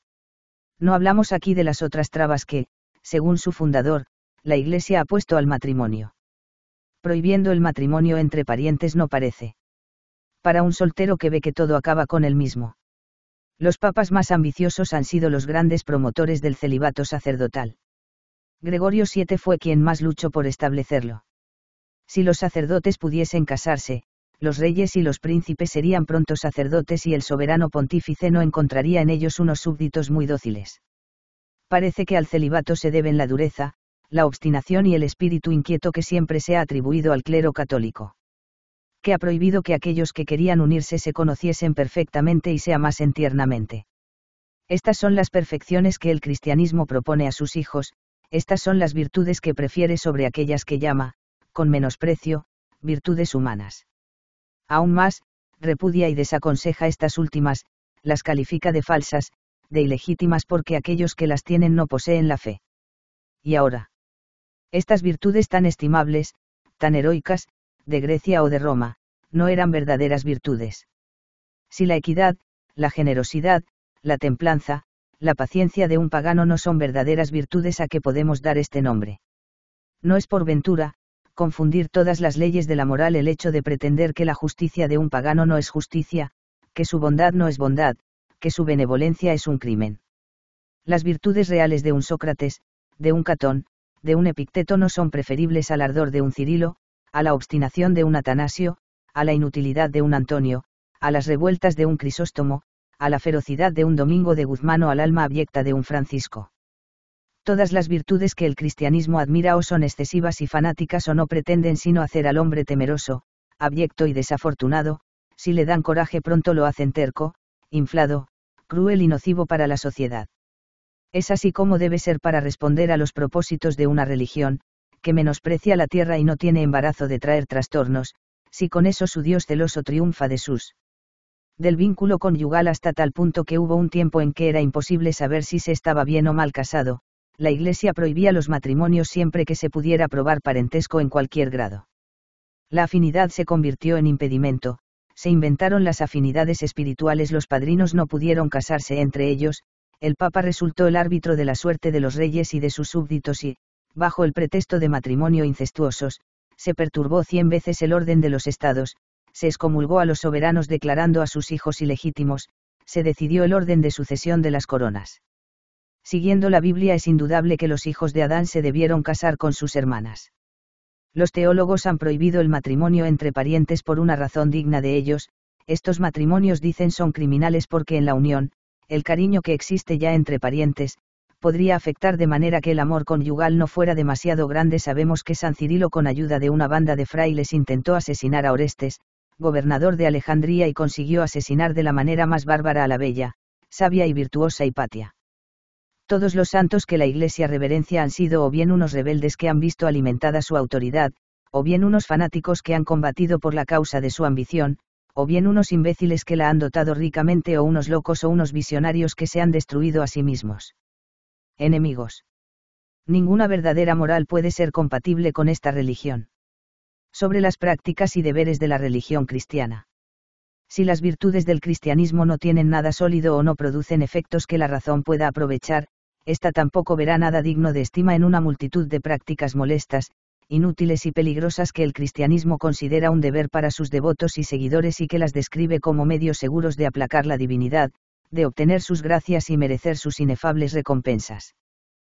No hablamos aquí de las otras trabas que, según su fundador, la Iglesia ha puesto al matrimonio. Prohibiendo el matrimonio entre parientes no parece para un soltero que ve que todo acaba con él mismo. Los papas más ambiciosos han sido los grandes promotores del celibato sacerdotal. Gregorio séptimo fue quien más luchó por establecerlo. Si los sacerdotes pudiesen casarse, los reyes y los príncipes serían pronto sacerdotes y el soberano pontífice no encontraría en ellos unos súbditos muy dóciles. Parece que al celibato se deben la dureza, la obstinación y el espíritu inquieto que siempre se ha atribuido al clero católico. Que ha prohibido que aquellos que querían unirse se conociesen perfectamente y se amasen tiernamente. Estas son las perfecciones que el cristianismo propone a sus hijos, estas son las virtudes que prefiere sobre aquellas que llama, con menosprecio, virtudes humanas. Aún más, repudia y desaconseja estas últimas, las califica de falsas, de ilegítimas porque aquellos que las tienen no poseen la fe. Y ahora, estas virtudes tan estimables, tan heroicas, de Grecia o de Roma, no eran verdaderas virtudes. Si la equidad, la generosidad, la templanza, la paciencia de un pagano no son verdaderas virtudes, ¿a qué podemos dar este nombre? No es por ventura, confundir todas las leyes de la moral el hecho de pretender que la justicia de un pagano no es justicia, que su bondad no es bondad, que su benevolencia es un crimen. Las virtudes reales de un Sócrates, de un Catón, de un Epicteto no son preferibles al ardor de un Cirilo, a la obstinación de un Atanasio, a la inutilidad de un Antonio, a las revueltas de un Crisóstomo, a la ferocidad de un Domingo de Guzmán o al alma abyecta de un Francisco. Todas las virtudes que el cristianismo admira o son excesivas y fanáticas o no pretenden sino hacer al hombre temeroso, abyecto y desafortunado, si le dan coraje pronto lo hacen terco, inflado, cruel y nocivo para la sociedad. Es así como debe ser para responder a los propósitos de una religión, que menosprecia la tierra y no tiene embarazo de traer trastornos, si con eso su Dios celoso triunfa de sus del vínculo conyugal hasta tal punto que hubo un tiempo en que era imposible saber si se estaba bien o mal casado, la Iglesia prohibía los matrimonios siempre que se pudiera probar parentesco en cualquier grado. La afinidad se convirtió en impedimento, se inventaron las afinidades espirituales, los padrinos no pudieron casarse entre ellos, el Papa resultó el árbitro de la suerte de los reyes y de sus súbditos y, bajo el pretexto de matrimonio incestuosos, se perturbó cien veces el orden de los estados, se excomulgó a los soberanos declarando a sus hijos ilegítimos, se decidió el orden de sucesión de las coronas. Siguiendo la Biblia es indudable que los hijos de Adán se debieron casar con sus hermanas. Los teólogos han prohibido el matrimonio entre parientes por una razón digna de ellos, estos matrimonios dicen son criminales porque en la unión, el cariño que existe ya entre parientes, podría afectar de manera que el amor conyugal no fuera demasiado grande. Sabemos que San Cirilo con ayuda de una banda de frailes intentó asesinar a Orestes, gobernador de Alejandría y consiguió asesinar de la manera más bárbara a la bella, sabia y virtuosa Hipatia. Todos los santos que la Iglesia reverencia han sido o bien unos rebeldes que han visto alimentada su autoridad, o bien unos fanáticos que han combatido por la causa de su ambición, o bien unos imbéciles que la han dotado ricamente o unos locos o unos visionarios que se han destruido a sí mismos. Enemigos. Ninguna verdadera moral puede ser compatible con esta religión. Sobre las prácticas y deberes de la religión cristiana. Si las virtudes del cristianismo no tienen nada sólido o no producen efectos que la razón pueda aprovechar, ésta tampoco verá nada digno de estima en una multitud de prácticas molestas, inútiles y peligrosas que el cristianismo considera un deber para sus devotos y seguidores y que las describe como medios seguros de aplacar la divinidad, de obtener sus gracias y merecer sus inefables recompensas.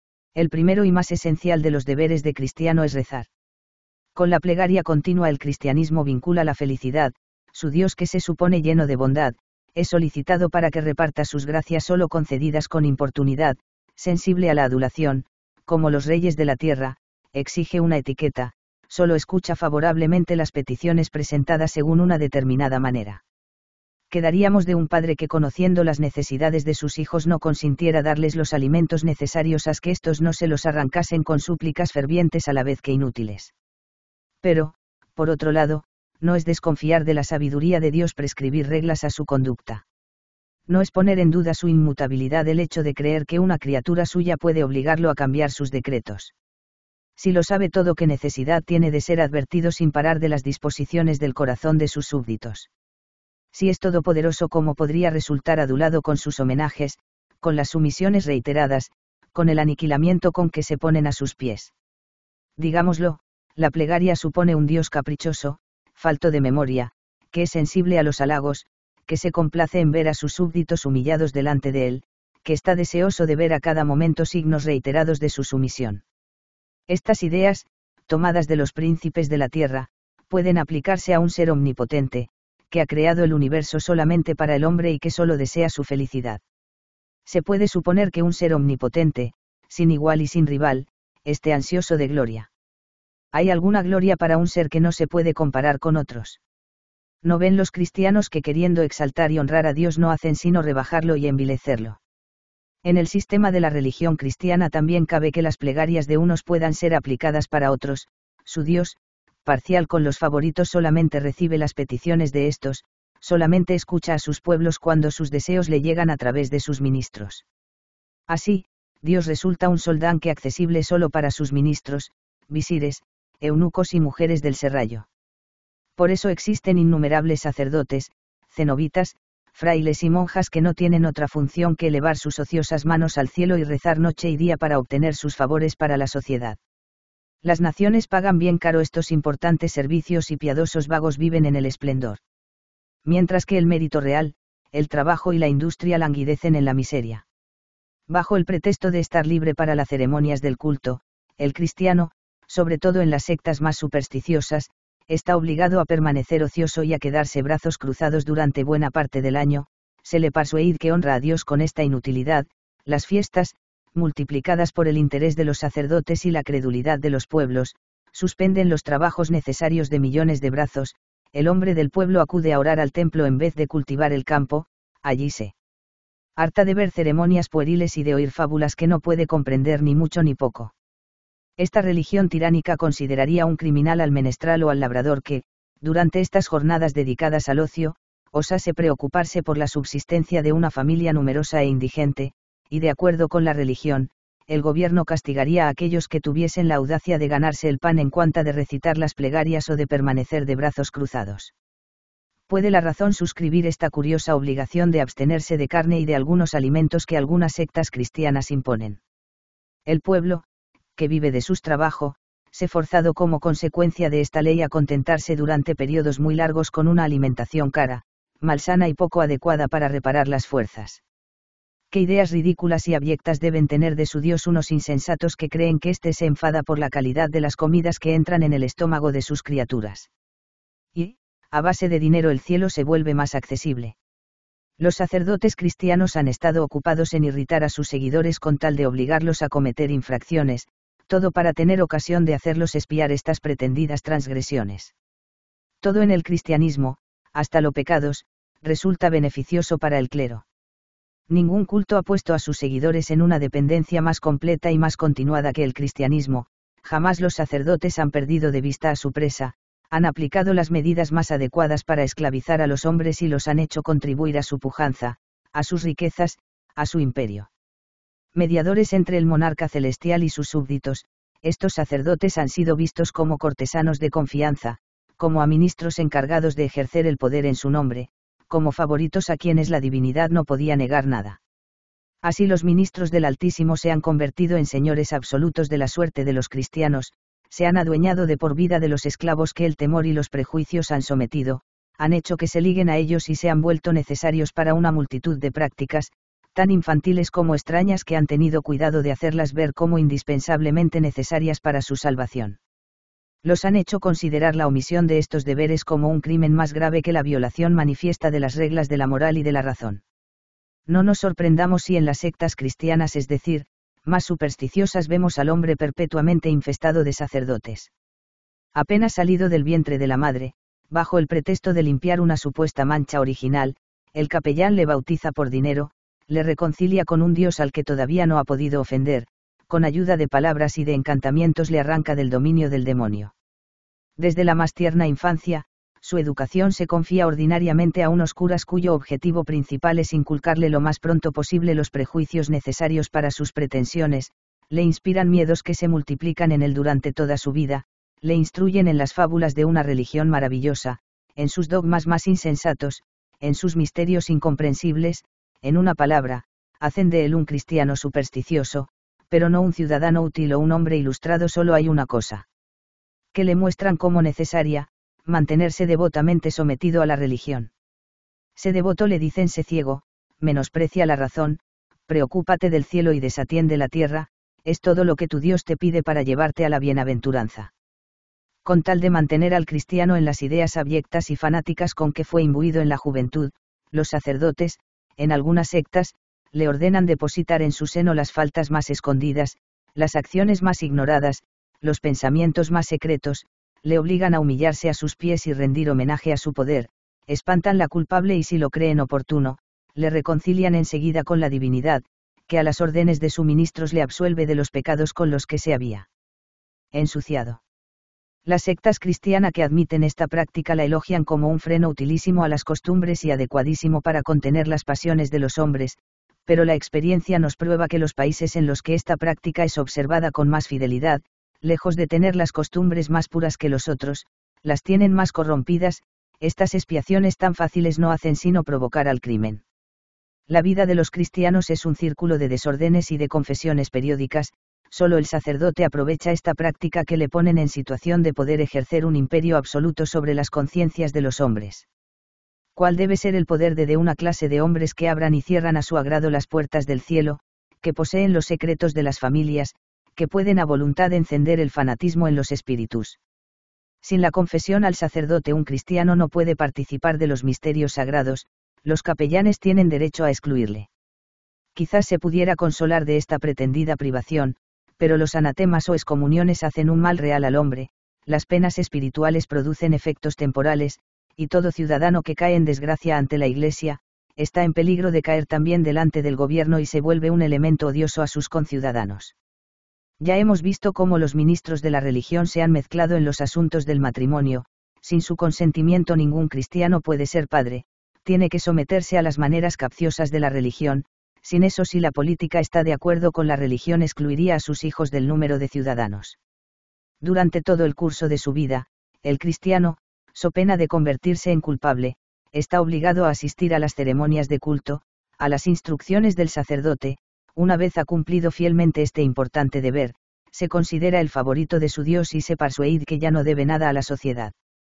El primero y más esencial de los deberes de cristiano es rezar. Con la plegaria continua el cristianismo vincula la felicidad, su Dios que se supone lleno de bondad, es solicitado para que reparta sus gracias solo concedidas con importunidad, sensible a la adulación, como los reyes de la tierra, exige una etiqueta, solo escucha favorablemente las peticiones presentadas según una determinada manera. Quedaríamos de un padre que conociendo las necesidades de sus hijos no consintiera darles los alimentos necesarios a que éstos no se los arrancasen con súplicas fervientes a la vez que inútiles. Pero, por otro lado, no es desconfiar de la sabiduría de Dios prescribir reglas a su conducta. No es poner en duda su inmutabilidad el hecho de creer que una criatura suya puede obligarlo a cambiar sus decretos. Si lo sabe todo, ¿qué necesidad tiene de ser advertido sin parar de las disposiciones del corazón de sus súbditos? Si es todopoderoso, ¿cómo podría resultar adulado con sus homenajes, con las sumisiones reiteradas, con el aniquilamiento con que se ponen a sus pies? Digámoslo, la plegaria supone un Dios caprichoso, falto de memoria, que es sensible a los halagos, que se complace en ver a sus súbditos humillados delante de él, que está deseoso de ver a cada momento signos reiterados de su sumisión. Estas ideas, tomadas de los príncipes de la tierra, pueden aplicarse a un ser omnipotente, que ha creado el universo solamente para el hombre y que solo desea su felicidad. Se puede suponer que un ser omnipotente, sin igual y sin rival, esté ansioso de gloria. ¿Hay alguna gloria para un ser que no se puede comparar con otros? ¿No ven los cristianos que queriendo exaltar y honrar a Dios no hacen sino rebajarlo y envilecerlo? En el sistema de la religión cristiana también cabe que las plegarias de unos puedan ser aplicadas para otros. Su Dios, parcial con los favoritos, solamente recibe las peticiones de estos, solamente escucha a sus pueblos cuando sus deseos le llegan a través de sus ministros. Así, Dios resulta un soldanque accesible solo para sus ministros, visires, eunucos y mujeres del serrallo. Por eso existen innumerables sacerdotes, cenobitas, frailes y monjas que no tienen otra función que elevar sus ociosas manos al cielo y rezar noche y día para obtener sus favores para la sociedad. Las naciones pagan bien caro estos importantes servicios y piadosos vagos viven en el esplendor. Mientras que el mérito real, el trabajo y la industria languidecen en la miseria. Bajo el pretexto de estar libre para las ceremonias del culto, el cristiano, sobre todo en las sectas más supersticiosas, está obligado a permanecer ocioso y a quedarse brazos cruzados durante buena parte del año. Se le persuade que honra a Dios con esta inutilidad. Las fiestas, multiplicadas por el interés de los sacerdotes y la credulidad de los pueblos, suspenden los trabajos necesarios de millones de brazos. El hombre del pueblo acude a orar al templo en vez de cultivar el campo. Allí se harta de ver ceremonias pueriles y de oír fábulas que no puede comprender ni mucho ni poco. Esta religión tiránica consideraría un criminal al menestral o al labrador que, durante estas jornadas dedicadas al ocio, osase preocuparse por la subsistencia de una familia numerosa e indigente, y de acuerdo con la religión, el gobierno castigaría a aquellos que tuviesen la audacia de ganarse el pan en cuanta de recitar las plegarias o de permanecer de brazos cruzados. ¿Puede la razón suscribir esta curiosa obligación de abstenerse de carne y de algunos alimentos que algunas sectas cristianas imponen? El pueblo, que vive de sus trabajos, se forzado como consecuencia de esta ley a contentarse durante periodos muy largos con una alimentación cara, malsana y poco adecuada para reparar las fuerzas. ¿Qué ideas ridículas y abyectas deben tener de su Dios unos insensatos que creen que éste se enfada por la calidad de las comidas que entran en el estómago de sus criaturas? Y, a base de dinero el cielo se vuelve más accesible. Los sacerdotes cristianos han estado ocupados en irritar a sus seguidores con tal de obligarlos a cometer infracciones, todo para tener ocasión de hacerlos espiar estas pretendidas transgresiones. Todo en el cristianismo, hasta los pecados, resulta beneficioso para el clero. Ningún culto ha puesto a sus seguidores en una dependencia más completa y más continuada que el cristianismo. Jamás los sacerdotes han perdido de vista a su presa, han aplicado las medidas más adecuadas para esclavizar a los hombres y los han hecho contribuir a su pujanza, a sus riquezas, a su imperio. Mediadores entre el monarca celestial y sus súbditos, estos sacerdotes han sido vistos como cortesanos de confianza, como a ministros encargados de ejercer el poder en su nombre, como favoritos a quienes la divinidad no podía negar nada. Así los ministros del Altísimo se han convertido en señores absolutos de la suerte de los cristianos, se han adueñado de por vida de los esclavos que el temor y los prejuicios han sometido, han hecho que se liguen a ellos y se han vuelto necesarios para una multitud de prácticas, tan infantiles como extrañas que han tenido cuidado de hacerlas ver como indispensablemente necesarias para su salvación. Los han hecho considerar la omisión de estos deberes como un crimen más grave que la violación manifiesta de las reglas de la moral y de la razón. No nos sorprendamos si en las sectas cristianas, es decir, más supersticiosas, vemos al hombre perpetuamente infestado de sacerdotes. Apenas salido del vientre de la madre, bajo el pretexto de limpiar una supuesta mancha original, el capellán le bautiza por dinero, le reconcilia con un Dios al que todavía no ha podido ofender, con ayuda de palabras y de encantamientos le arranca del dominio del demonio. Desde la más tierna infancia, su educación se confía ordinariamente a unos curas cuyo objetivo principal es inculcarle lo más pronto posible los prejuicios necesarios para sus pretensiones, le inspiran miedos que se multiplican en él durante toda su vida, le instruyen en las fábulas de una religión maravillosa, en sus dogmas más insensatos, en sus misterios incomprensibles, en una palabra, hacen de él un cristiano supersticioso, pero no un ciudadano útil o un hombre ilustrado. Solo hay una cosa que le muestran como necesaria: mantenerse devotamente sometido a la religión. Sé devoto, le dicen, sé ciego, menosprecia la razón, preocúpate del cielo y desatiende la tierra, es todo lo que tu Dios te pide para llevarte a la bienaventuranza. con tal de mantener al cristiano en las ideas abyectas y fanáticas con que fue imbuido en la juventud. Los sacerdotes, en algunas sectas, le ordenan depositar en su seno las faltas más escondidas, las acciones más ignoradas, los pensamientos más secretos, le obligan a humillarse a sus pies y rendir homenaje a su poder, espantan la culpable y si lo creen oportuno, le reconcilian enseguida con la divinidad, que a las órdenes de suministros le absuelve de los pecados con los que se había ensuciado. Las sectas cristianas que admiten esta práctica la elogian como un freno utilísimo a las costumbres y adecuadísimo para contener las pasiones de los hombres, pero la experiencia nos prueba que los países en los que esta práctica es observada con más fidelidad, lejos de tener las costumbres más puras que los otros, las tienen más corrompidas. Estas expiaciones tan fáciles no hacen sino provocar al crimen. La vida de los cristianos es un círculo de desórdenes y de confesiones periódicas. Solo el sacerdote aprovecha esta práctica que le ponen en situación de poder ejercer un imperio absoluto sobre las conciencias de los hombres. ¿Cuál debe ser el poder de, de una clase de hombres que abran y cierran a su agrado las puertas del cielo, que poseen los secretos de las familias, que pueden a voluntad encender el fanatismo en los espíritus? Sin la confesión al sacerdote un cristiano no puede participar de los misterios sagrados, los capellanes tienen derecho a excluirle. Quizás se pudiera consolar de esta pretendida privación, pero los anatemas o excomuniones hacen un mal real al hombre, las penas espirituales producen efectos temporales, y todo ciudadano que cae en desgracia ante la Iglesia, está en peligro de caer también delante del gobierno y se vuelve un elemento odioso a sus conciudadanos. Ya hemos visto cómo los ministros de la religión se han mezclado en los asuntos del matrimonio. Sin su consentimiento ningún cristiano puede ser padre, tiene que someterse a las maneras capciosas de la religión. Sin eso, si la política está de acuerdo con la religión, excluiría a sus hijos del número de ciudadanos. Durante todo el curso de su vida, el cristiano, so pena de convertirse en culpable, está obligado a asistir a las ceremonias de culto, a las instrucciones del sacerdote. Una vez ha cumplido fielmente este importante deber, se considera el favorito de su Dios y se persuade que ya no debe nada a la sociedad.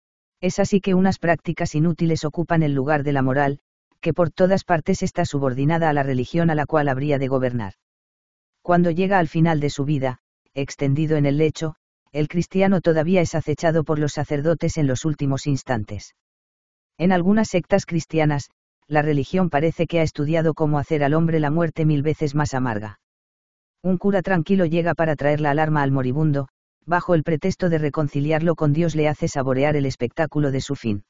Es así que unas prácticas inútiles ocupan el lugar de la moral, que por todas partes está subordinada a la religión a la cual habría de gobernar. Cuando llega al final de su vida, extendido en el lecho, el cristiano todavía es acechado por los sacerdotes en los últimos instantes. En algunas sectas cristianas, la religión parece que ha estudiado cómo hacer al hombre la muerte mil veces más amarga. Un cura tranquilo llega para traer la alarma al moribundo, bajo el pretexto de reconciliarlo con Dios le hace saborear el espectáculo de su fin.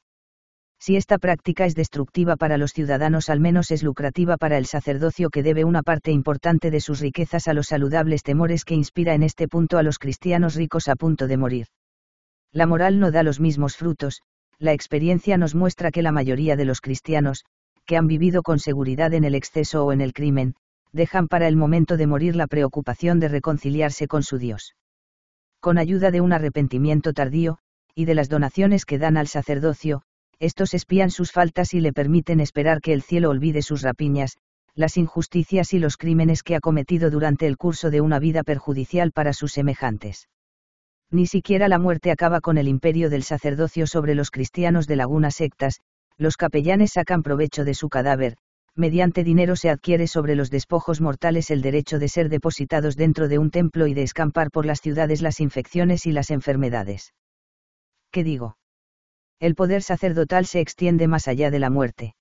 Si esta práctica es destructiva para los ciudadanos, al menos es lucrativa para el sacerdocio, que debe una parte importante de sus riquezas a los saludables temores que inspira en este punto a los cristianos ricos a punto de morir. La moral no da los mismos frutos. La experiencia nos muestra que la mayoría de los cristianos, que han vivido con seguridad en el exceso o en el crimen, dejan para el momento de morir la preocupación de reconciliarse con su Dios. Con ayuda de un arrepentimiento tardío, y de las donaciones que dan al sacerdocio, estos espían sus faltas y le permiten esperar que el cielo olvide sus rapiñas, las injusticias y los crímenes que ha cometido durante el curso de una vida perjudicial para sus semejantes. Ni siquiera la muerte acaba con el imperio del sacerdocio sobre los cristianos de algunas sectas. Los capellanes sacan provecho de su cadáver. Mediante dinero se adquiere sobre los despojos mortales el derecho de ser depositados dentro de un templo y de escampar por las ciudades las infecciones y las enfermedades. ¿Qué digo? El poder sacerdotal se extiende más allá de la muerte.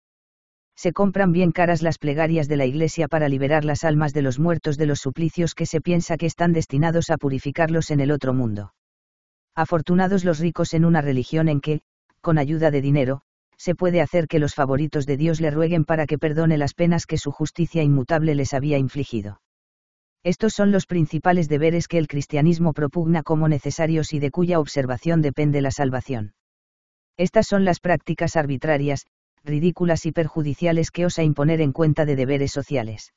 Se compran bien caras las plegarias de la Iglesia para liberar las almas de los muertos de los suplicios que se piensa que están destinados a purificarlos en el otro mundo. Afortunados los ricos en una religión en que, con ayuda de dinero, se puede hacer que los favoritos de Dios le rueguen para que perdone las penas que su justicia inmutable les había infligido. Estos son los principales deberes que el cristianismo propugna como necesarios y de cuya observación depende la salvación. Estas son las prácticas arbitrarias, ridículas y perjudiciales que osa imponer en cuenta de deberes sociales.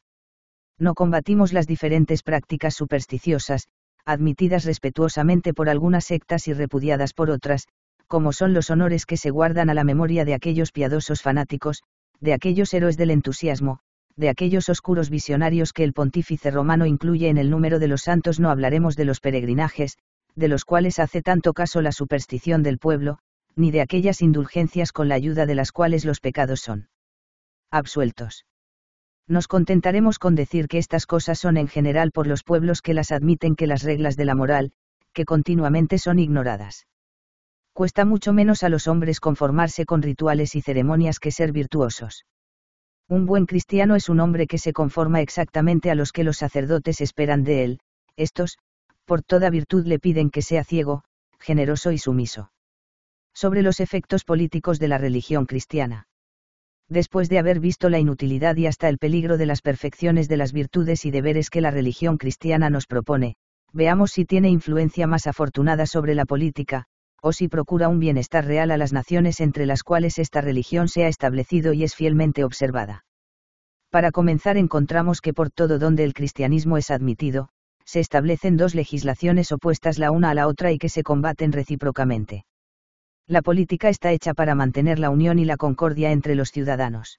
No combatimos las diferentes prácticas supersticiosas, admitidas respetuosamente por algunas sectas y repudiadas por otras, como son los honores que se guardan a la memoria de aquellos piadosos fanáticos, de aquellos héroes del entusiasmo, de aquellos oscuros visionarios que el pontífice romano incluye en el número de los santos. No hablaremos de los peregrinajes, de los cuales hace tanto caso la superstición del pueblo, ni de aquellas indulgencias con la ayuda de las cuales los pecados son absueltos. Nos contentaremos con decir que estas cosas son en general por los pueblos que las admiten que las reglas de la moral, que continuamente son ignoradas. Cuesta mucho menos a los hombres conformarse con rituales y ceremonias que ser virtuosos. Un buen cristiano es un hombre que se conforma exactamente a los que los sacerdotes esperan de él. Estos, por toda virtud le piden que sea ciego, generoso y sumiso. Sobre los efectos políticos de la religión cristiana. Después de haber visto la inutilidad y hasta el peligro de las perfecciones de las virtudes y deberes que la religión cristiana nos propone, veamos si tiene influencia más afortunada sobre la política, o si procura un bienestar real a las naciones entre las cuales esta religión se ha establecido y es fielmente observada. Para comenzar, encontramos que por todo donde el cristianismo es admitido, se establecen dos legislaciones opuestas la una a la otra y que se combaten recíprocamente. La política está hecha para mantener la unión y la concordia entre los ciudadanos.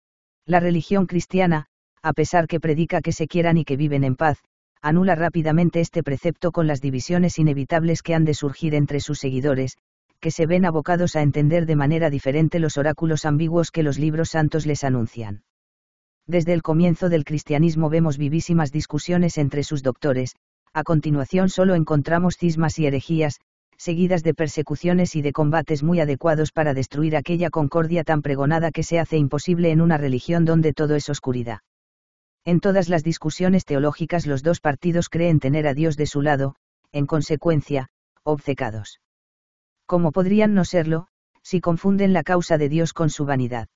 La religión cristiana, a pesar que predica que se quieran y que viven en paz, anula rápidamente este precepto con las divisiones inevitables que han de surgir entre sus seguidores, que se ven abocados a entender de manera diferente los oráculos ambiguos que los libros santos les anuncian. Desde el comienzo del cristianismo vemos vivísimas discusiones entre sus doctores, a continuación solo encontramos cismas y herejías, seguidas de persecuciones y de combates muy adecuados para destruir aquella concordia tan pregonada que se hace imposible en una religión donde todo es oscuridad. En todas las discusiones teológicas los dos partidos creen tener a Dios de su lado, en consecuencia, obcecados. ¿Cómo podrían no serlo, si confunden la causa de Dios con su vanidad?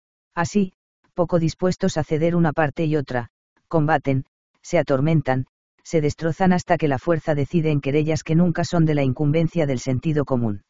Así, poco dispuestos a ceder una parte y otra, combaten, se atormentan, se destrozan hasta que la fuerza decide en querellas que nunca son de la incumbencia del sentido común.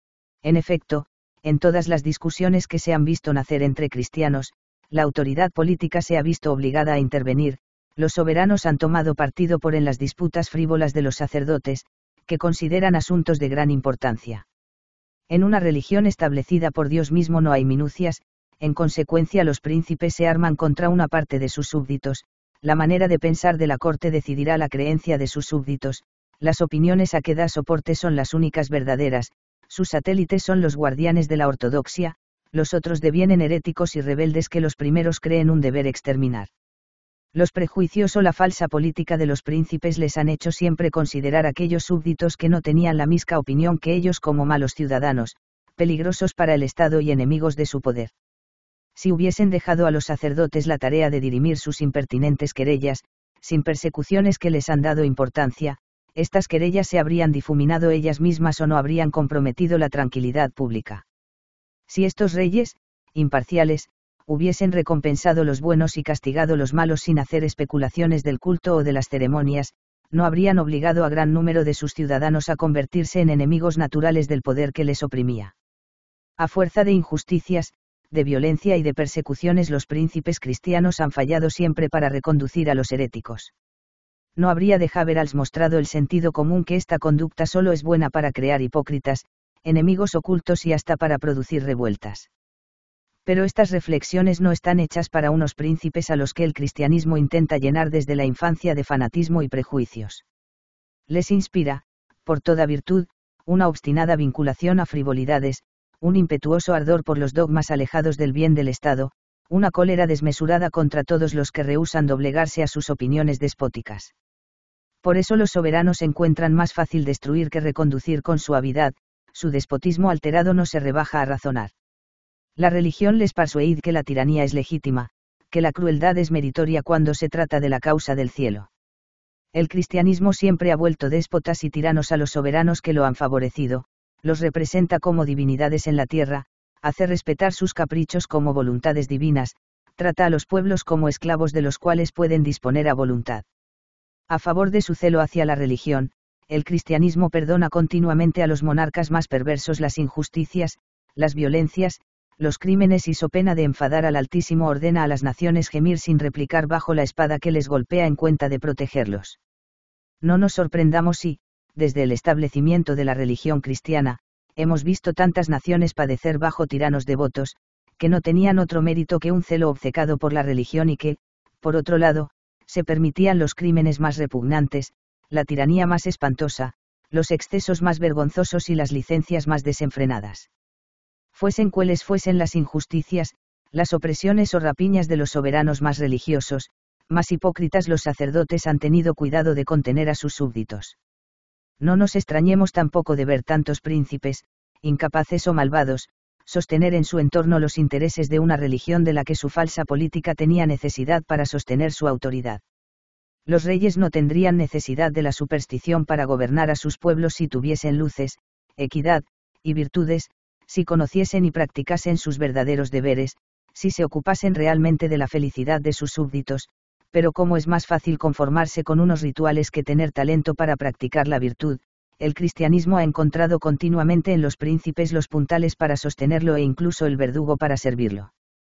En efecto, en todas las discusiones que se han visto nacer entre cristianos, la autoridad política se ha visto obligada a intervenir, los soberanos han tomado partido por en las disputas frívolas de los sacerdotes, que consideran asuntos de gran importancia. En una religión establecida por Dios mismo no hay minucias, en consecuencia los príncipes se arman contra una parte de sus súbditos, la manera de pensar de la corte decidirá la creencia de sus súbditos, las opiniones a que da soporte son las únicas verdaderas, sus satélites son los guardianes de la ortodoxia, los otros devienen heréticos y rebeldes que los primeros creen un deber exterminar. Los prejuicios o la falsa política de los príncipes les han hecho siempre considerar aquellos súbditos que no tenían la misma opinión que ellos como malos ciudadanos, peligrosos para el Estado y enemigos de su poder. Si hubiesen dejado a los sacerdotes la tarea de dirimir sus impertinentes querellas, sin persecuciones que les han dado importancia, estas querellas se habrían difuminado ellas mismas o no habrían comprometido la tranquilidad pública. Si estos reyes, imparciales, hubiesen recompensado los buenos y castigado los malos sin hacer especulaciones del culto o de las ceremonias, no habrían obligado a gran número de sus ciudadanos a convertirse en enemigos naturales del poder que les oprimía. A fuerza de injusticias, de violencia y de persecuciones los príncipes cristianos han fallado siempre para reconducir a los heréticos. No habría de Habermas mostrado el sentido común que esta conducta solo es buena para crear hipócritas, enemigos ocultos y hasta para producir revueltas. Pero estas reflexiones no están hechas para unos príncipes a los que el cristianismo intenta llenar desde la infancia de fanatismo y prejuicios. Les inspira, por toda virtud, una obstinada vinculación a frivolidades, un impetuoso ardor por los dogmas alejados del bien del Estado, una cólera desmesurada contra todos los que rehúsan doblegarse a sus opiniones despóticas. Por eso los soberanos encuentran más fácil destruir que reconducir con suavidad, su despotismo alterado no se rebaja a razonar. La religión les persuade que la tiranía es legítima, que la crueldad es meritoria cuando se trata de la causa del cielo. El cristianismo siempre ha vuelto déspotas y tiranos a los soberanos que lo han favorecido, los representa como divinidades en la tierra, hace respetar sus caprichos como voluntades divinas, trata a los pueblos como esclavos de los cuales pueden disponer a voluntad. A favor de su celo hacia la religión, el cristianismo perdona continuamente a los monarcas más perversos las injusticias, las violencias, los crímenes y so pena de enfadar al Altísimo ordena a las naciones gemir sin replicar bajo la espada que les golpea en cuenta de protegerlos. No nos sorprendamos si, desde el establecimiento de la religión cristiana, hemos visto tantas naciones padecer bajo tiranos devotos, que no tenían otro mérito que un celo obcecado por la religión y que, por otro lado, se permitían los crímenes más repugnantes, la tiranía más espantosa, los excesos más vergonzosos y las licencias más desenfrenadas. Fuesen cuales fuesen las injusticias, las opresiones o rapiñas de los soberanos más religiosos, más hipócritas los sacerdotes han tenido cuidado de contener a sus súbditos. No nos extrañemos tampoco de ver tantos príncipes, incapaces o malvados, sostener en su entorno los intereses de una religión de la que su falsa política tenía necesidad para sostener su autoridad. Los reyes no tendrían necesidad de la superstición para gobernar a sus pueblos si tuviesen luces, equidad, y virtudes, si conociesen y practicasen sus verdaderos deberes, si se ocupasen realmente de la felicidad de sus súbditos, pero como es más fácil conformarse con unos rituales que tener talento para practicar la virtud, el cristianismo ha encontrado continuamente en los príncipes los puntales para sostenerlo e incluso el verdugo para servirlo.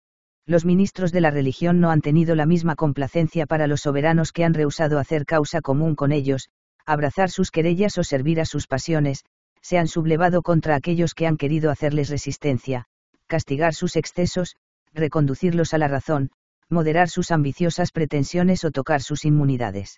Los ministros de la religión no han tenido la misma complacencia para los soberanos que han rehusado hacer causa común con ellos, abrazar sus querellas o servir a sus pasiones, se han sublevado contra aquellos que han querido hacerles resistencia, castigar sus excesos, reconducirlos a la razón, moderar sus ambiciosas pretensiones o tocar sus inmunidades.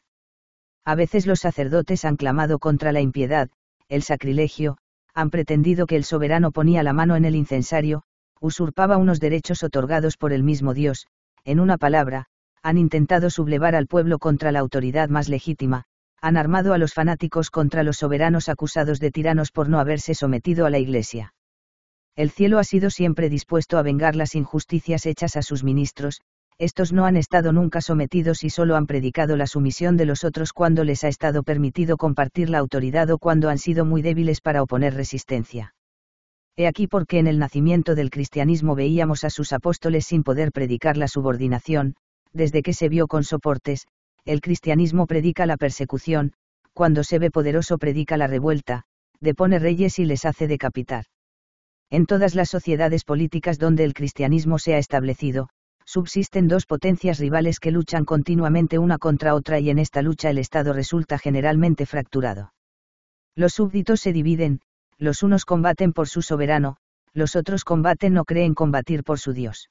A veces los sacerdotes han clamado contra la impiedad, el sacrilegio, han pretendido que el soberano ponía la mano en el incensario, usurpaba unos derechos otorgados por el mismo Dios, en una palabra, han intentado sublevar al pueblo contra la autoridad más legítima, han armado a los fanáticos contra los soberanos acusados de tiranos por no haberse sometido a la Iglesia. El cielo ha sido siempre dispuesto a vengar las injusticias hechas a sus ministros, estos no han estado nunca sometidos y solo han predicado la sumisión de los otros cuando les ha estado permitido compartir la autoridad o cuando han sido muy débiles para oponer resistencia. He aquí por qué en el nacimiento del cristianismo veíamos a sus apóstoles sin poder predicar la subordinación, desde que se vio con soportes, el cristianismo predica la persecución, cuando se ve poderoso predica la revuelta, depone reyes y les hace decapitar. En todas las sociedades políticas donde el cristianismo se ha establecido, subsisten dos potencias rivales que luchan continuamente una contra otra y en esta lucha el Estado resulta generalmente fracturado. Los súbditos se dividen, los unos combaten por su soberano, los otros combaten o creen combatir por su Dios.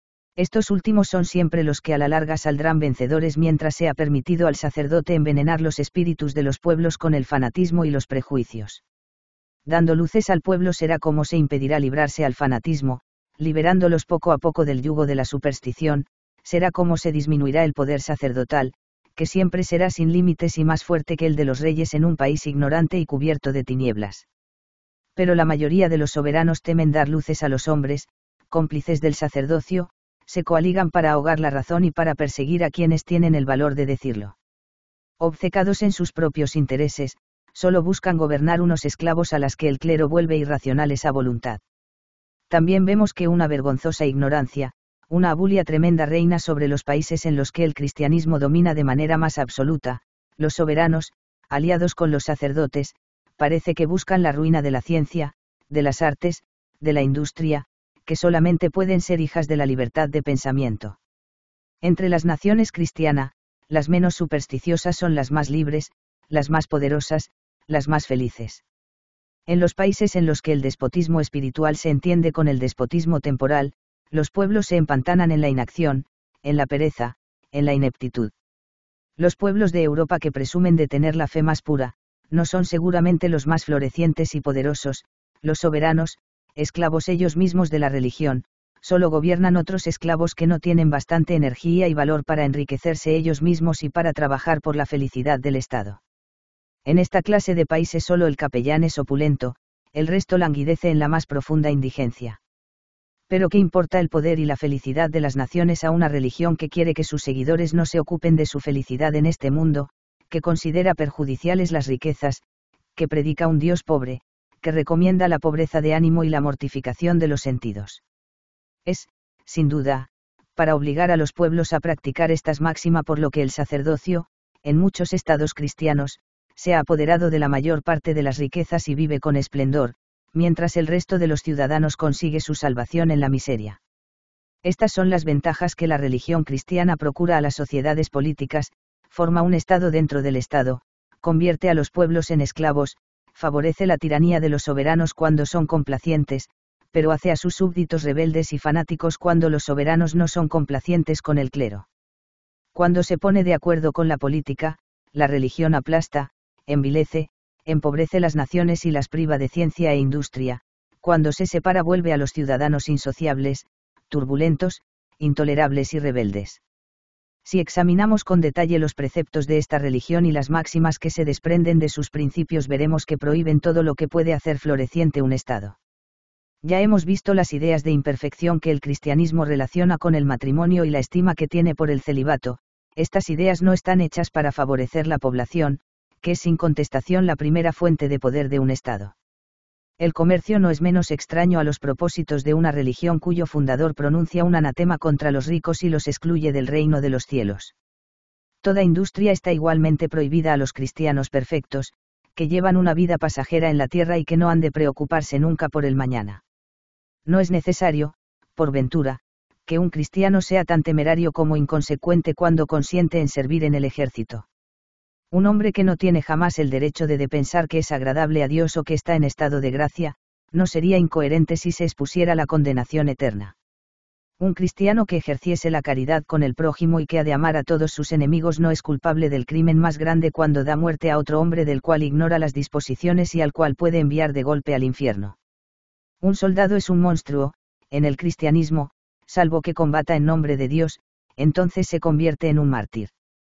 Estos últimos son siempre los que a la larga saldrán vencedores mientras sea permitido al sacerdote envenenar los espíritus de los pueblos con el fanatismo y los prejuicios. Dando luces al pueblo será como se impedirá librarse al fanatismo, liberándolos poco a poco del yugo de la superstición, será como se disminuirá el poder sacerdotal, que siempre será sin límites y más fuerte que el de los reyes en un país ignorante y cubierto de tinieblas. Pero la mayoría de los soberanos temen dar luces a los hombres, cómplices del sacerdocio, se coaligan para ahogar la razón y para perseguir a quienes tienen el valor de decirlo. Obcecados en sus propios intereses, solo buscan gobernar unos esclavos a las que el clero vuelve irracionales a voluntad. También vemos que una vergonzosa ignorancia, una abulia tremenda reina sobre los países en los que el cristianismo domina de manera más absoluta, los soberanos, aliados con los sacerdotes, parece que buscan la ruina de la ciencia, de las artes, de la industria, que solamente pueden ser hijas de la libertad de pensamiento. Entre las naciones cristianas, las menos supersticiosas son las más libres, las más poderosas, las más felices. En los países en los que el despotismo espiritual se entiende con el despotismo temporal, los pueblos se empantanan en la inacción, en la pereza, en la ineptitud. Los pueblos de Europa que presumen de tener la fe más pura, no son seguramente los más florecientes y poderosos, los soberanos, esclavos ellos mismos de la religión, solo gobiernan otros esclavos que no tienen bastante energía y valor para enriquecerse ellos mismos y para trabajar por la felicidad del Estado. En esta clase de países solo el capellán es opulento, el resto languidece en la más profunda indigencia. Pero ¿qué importa el poder y la felicidad de las naciones a una religión que quiere que sus seguidores no se ocupen de su felicidad en este mundo, que considera perjudiciales las riquezas, que predica un Dios pobre, que recomienda la pobreza de ánimo y la mortificación de los sentidos? Es, sin duda, para obligar a los pueblos a practicar estas máximas por lo que el sacerdocio, en muchos estados cristianos, se ha apoderado de la mayor parte de las riquezas y vive con esplendor, mientras el resto de los ciudadanos consigue su salvación en la miseria. Estas son las ventajas que la religión cristiana procura a las sociedades políticas: forma un Estado dentro del Estado, convierte a los pueblos en esclavos, favorece la tiranía de los soberanos cuando son complacientes, pero hace a sus súbditos rebeldes y fanáticos cuando los soberanos no son complacientes con el clero. Cuando se pone de acuerdo con la política, la religión aplasta, envilece, empobrece las naciones y las priva de ciencia e industria; cuando se separa vuelve a los ciudadanos insociables, turbulentos, intolerables y rebeldes. Si examinamos con detalle los preceptos de esta religión y las máximas que se desprenden de sus principios, veremos que prohíben todo lo que puede hacer floreciente un Estado. Ya hemos visto las ideas de imperfección que el cristianismo relaciona con el matrimonio y la estima que tiene por el celibato. Estas ideas no están hechas para favorecer la población, que es sin contestación la primera fuente de poder de un Estado. El comercio no es menos extraño a los propósitos de una religión cuyo fundador pronuncia un anatema contra los ricos y los excluye del reino de los cielos. Toda industria está igualmente prohibida a los cristianos perfectos, que llevan una vida pasajera en la tierra y que no han de preocuparse nunca por el mañana. No es necesario, por ventura, que un cristiano sea tan temerario como inconsecuente cuando consiente en servir en el ejército. Un hombre que no tiene jamás el derecho de, de pensar que es agradable a Dios o que está en estado de gracia, no sería incoherente si se expusiera a la condenación eterna. Un cristiano que ejerciese la caridad con el prójimo y que ha de amar a todos sus enemigos no es culpable del crimen más grande cuando da muerte a otro hombre del cual ignora las disposiciones y al cual puede enviar de golpe al infierno. Un soldado es un monstruo, en el cristianismo, salvo que combata en nombre de Dios, entonces se convierte en un mártir.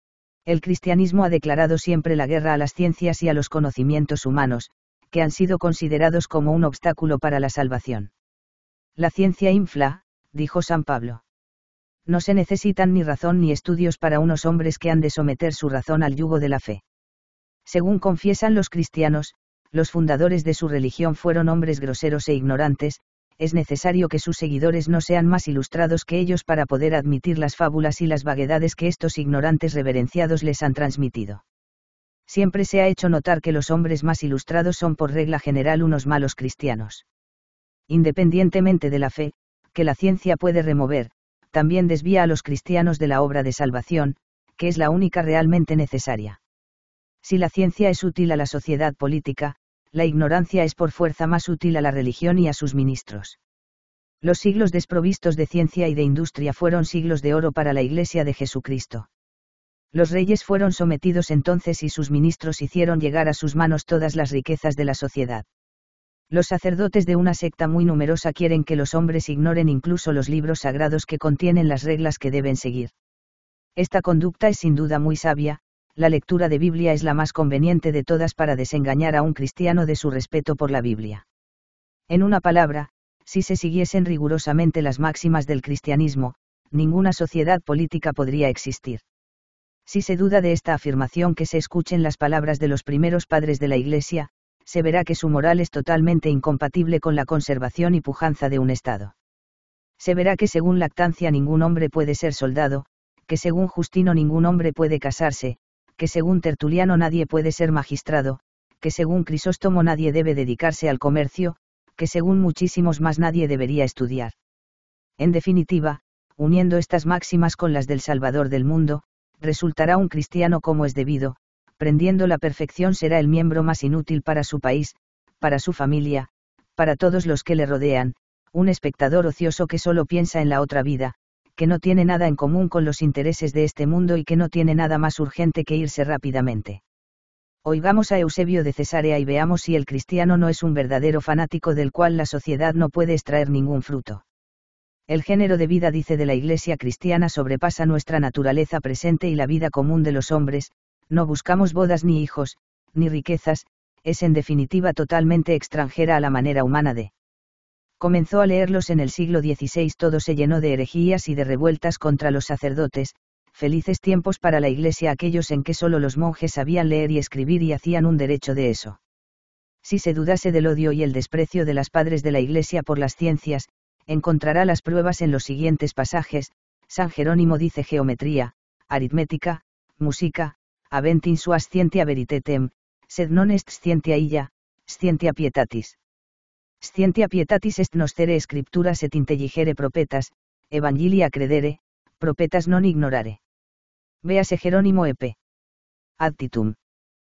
El cristianismo ha declarado siempre la guerra a las ciencias y a los conocimientos humanos, que han sido considerados como un obstáculo para la salvación. La ciencia infla, dijo San Pablo. No se necesitan ni razón ni estudios para unos hombres que han de someter su razón al yugo de la fe. Según confiesan los cristianos, los fundadores de su religión fueron hombres groseros e ignorantes, es necesario que sus seguidores no sean más ilustrados que ellos para poder admitir las fábulas y las vaguedades que estos ignorantes reverenciados les han transmitido. Siempre se ha hecho notar que los hombres más ilustrados son por regla general unos malos cristianos. Independientemente de la fe, que la ciencia puede remover, también desvía a los cristianos de la obra de salvación, que es la única realmente necesaria. Si la ciencia es útil a la sociedad política, la ignorancia es por fuerza más útil a la religión y a sus ministros. Los siglos desprovistos de ciencia y de industria fueron siglos de oro para la Iglesia de Jesucristo. Los reyes fueron sometidos entonces y sus ministros hicieron llegar a sus manos todas las riquezas de la sociedad. Los sacerdotes de una secta muy numerosa quieren que los hombres ignoren incluso los libros sagrados que contienen las reglas que deben seguir. Esta conducta es sin duda muy sabia. La lectura de Biblia es la más conveniente de todas para desengañar a un cristiano de su respeto por la Biblia. En una palabra, si se siguiesen rigurosamente las máximas del cristianismo, ninguna sociedad política podría existir. Si se duda de esta afirmación, que se escuchen las palabras de los primeros padres de la Iglesia, se verá que su moral es totalmente incompatible con la conservación y pujanza de un Estado. Se verá que según Lactancia ningún hombre puede ser soldado, que según Justino ningún hombre puede casarse, que según Tertuliano nadie puede ser magistrado, que según Crisóstomo nadie debe dedicarse al comercio, que según muchísimos más nadie debería estudiar. En definitiva, uniendo estas máximas con las del Salvador del mundo, resultará un cristiano como es debido, prendiendo la perfección será el miembro más inútil para su país, para su familia, para todos los que le rodean, un espectador ocioso que solo piensa en la otra vida, que no tiene nada en común con los intereses de este mundo y que no tiene nada más urgente que irse rápidamente. Oigamos a Eusebio de Cesarea y veamos si el cristiano no es un verdadero fanático del cual la sociedad no puede extraer ningún fruto. El género de vida, dice, de la Iglesia cristiana sobrepasa nuestra naturaleza presente y la vida común de los hombres, no buscamos bodas ni hijos, ni riquezas, es en definitiva totalmente extranjera a la manera humana de. Comenzó a leerlos en el siglo dieciséis, todo se llenó de herejías y de revueltas contra los sacerdotes, felices tiempos para la Iglesia aquellos en que solo los monjes sabían leer y escribir y hacían un derecho de eso. Si se dudase del odio y el desprecio de las padres de la Iglesia por las ciencias, encontrará las pruebas en los siguientes pasajes. San Jerónimo dice: geometría, aritmética, música, aventin suas scientia veritetem, sed non est scientia illa, scientia pietatis. Scientia pietatis est noscere scripturas et intelligere propetas, evangelia credere, propetas non ignorare. Véase Jerónimo ep. Adtitum.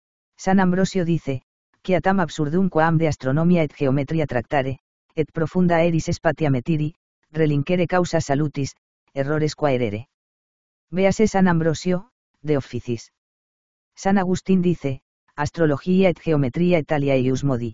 San Ambrosio dice, quiatam absurdum quam de astronomia et geometria tractare, et profunda eris spatia metiri, relincere causa salutis, errores quaerere. Véase San Ambrosio, de Officis. San Agustín dice, astrologia et geometria et alia eius modi.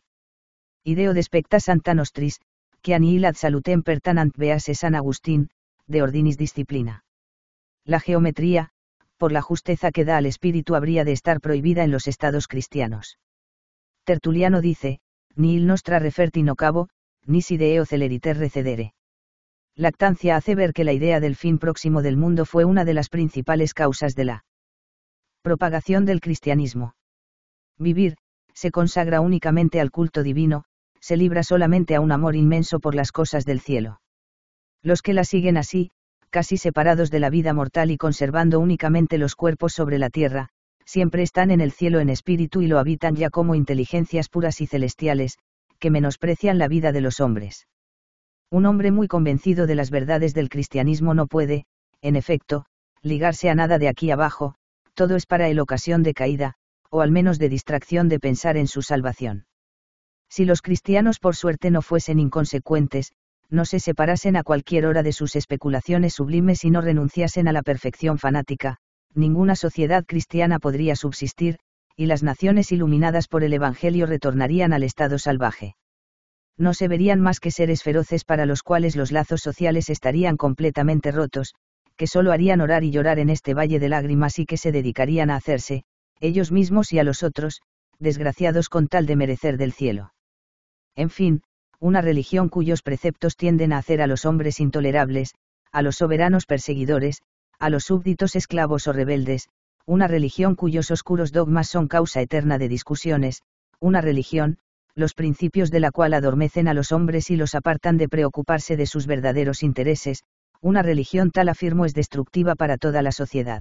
Ideo despecta Santa Nostris, que anihilat salutem pertanant. Véase San Agustín, de Ordinis Disciplina. La geometría, por la justeza que da al espíritu, habría de estar prohibida en los estados cristianos. Tertuliano dice, nihil nostra referti nocavo, nisi deo celeriter recedere. Lactancia hace ver que la idea del fin próximo del mundo fue una de las principales causas de la propagación del cristianismo. Vivir, se consagra únicamente al culto divino, se libra solamente a un amor inmenso por las cosas del cielo. Los que la siguen así, casi separados de la vida mortal y conservando únicamente los cuerpos sobre la tierra, siempre están en el cielo en espíritu y lo habitan ya como inteligencias puras y celestiales, que menosprecian la vida de los hombres. Un hombre muy convencido de las verdades del cristianismo no puede, en efecto, ligarse a nada de aquí abajo, todo es para él ocasión de caída, o al menos de distracción de pensar en su salvación. Si los cristianos por suerte no fuesen inconsecuentes, no se separasen a cualquier hora de sus especulaciones sublimes y no renunciasen a la perfección fanática, ninguna sociedad cristiana podría subsistir, y las naciones iluminadas por el Evangelio retornarían al estado salvaje. No se verían más que seres feroces para los cuales los lazos sociales estarían completamente rotos, que solo harían orar y llorar en este valle de lágrimas y que se dedicarían a hacerse, ellos mismos y a los otros, desgraciados con tal de merecer del cielo. En fin, una religión cuyos preceptos tienden a hacer a los hombres intolerables, a los soberanos perseguidores, a los súbditos esclavos o rebeldes, una religión cuyos oscuros dogmas son causa eterna de discusiones, una religión, los principios de la cual adormecen a los hombres y los apartan de preocuparse de sus verdaderos intereses, una religión tal afirmo es destructiva para toda la sociedad.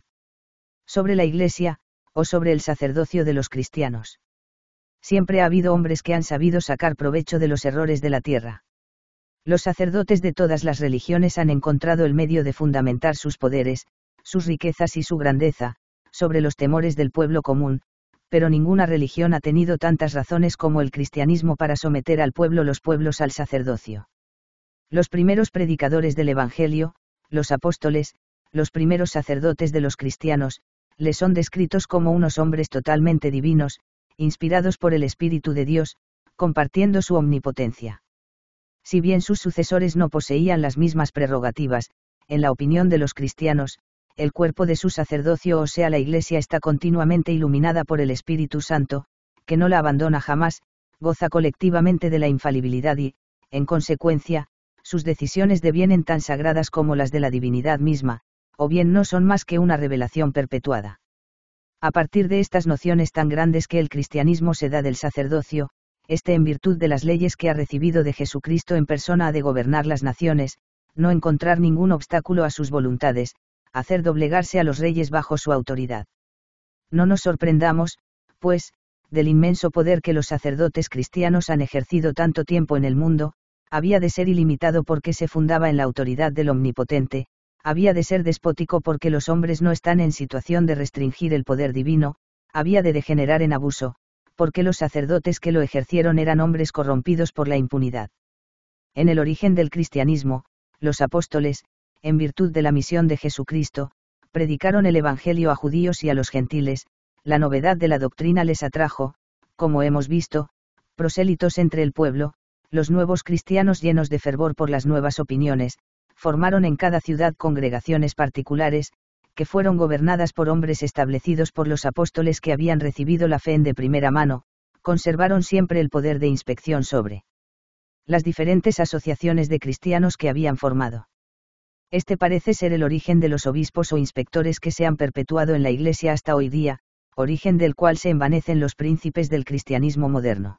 Sobre la Iglesia, o sobre el sacerdocio de los cristianos. Siempre ha habido hombres que han sabido sacar provecho de los errores de la tierra. Los sacerdotes de todas las religiones han encontrado el medio de fundamentar sus poderes, sus riquezas y su grandeza, sobre los temores del pueblo común, pero ninguna religión ha tenido tantas razones como el cristianismo para someter al pueblo los pueblos al sacerdocio. Los primeros predicadores del Evangelio, los apóstoles, los primeros sacerdotes de los cristianos, les son descritos como unos hombres totalmente divinos, inspirados por el Espíritu de Dios, compartiendo su omnipotencia. Si bien sus sucesores no poseían las mismas prerrogativas, en la opinión de los cristianos, el cuerpo de su sacerdocio, o sea la Iglesia, está continuamente iluminada por el Espíritu Santo, que no la abandona jamás, goza colectivamente de la infalibilidad y, en consecuencia, sus decisiones devienen tan sagradas como las de la divinidad misma, o bien no son más que una revelación perpetuada. A partir de estas nociones tan grandes que el cristianismo se da del sacerdocio, este en virtud de las leyes que ha recibido de Jesucristo en persona ha de gobernar las naciones, no encontrar ningún obstáculo a sus voluntades, hacer doblegarse a los reyes bajo su autoridad. No nos sorprendamos, pues, del inmenso poder que los sacerdotes cristianos han ejercido tanto tiempo en el mundo, había de ser ilimitado porque se fundaba en la autoridad del Omnipotente, había de ser despótico porque los hombres no están en situación de restringir el poder divino, había de degenerar en abuso, porque los sacerdotes que lo ejercieron eran hombres corrompidos por la impunidad. En el origen del cristianismo, los apóstoles, en virtud de la misión de Jesucristo, predicaron el Evangelio a judíos y a los gentiles, la novedad de la doctrina les atrajo, como hemos visto, prosélitos entre el pueblo, los nuevos cristianos llenos de fervor por las nuevas opiniones, formaron en cada ciudad congregaciones particulares, que fueron gobernadas por hombres establecidos por los apóstoles que habían recibido la fe en de primera mano, conservaron siempre el poder de inspección sobre las diferentes asociaciones de cristianos que habían formado. Este parece ser el origen de los obispos o inspectores que se han perpetuado en la Iglesia hasta hoy día, origen del cual se envanecen los príncipes del cristianismo moderno.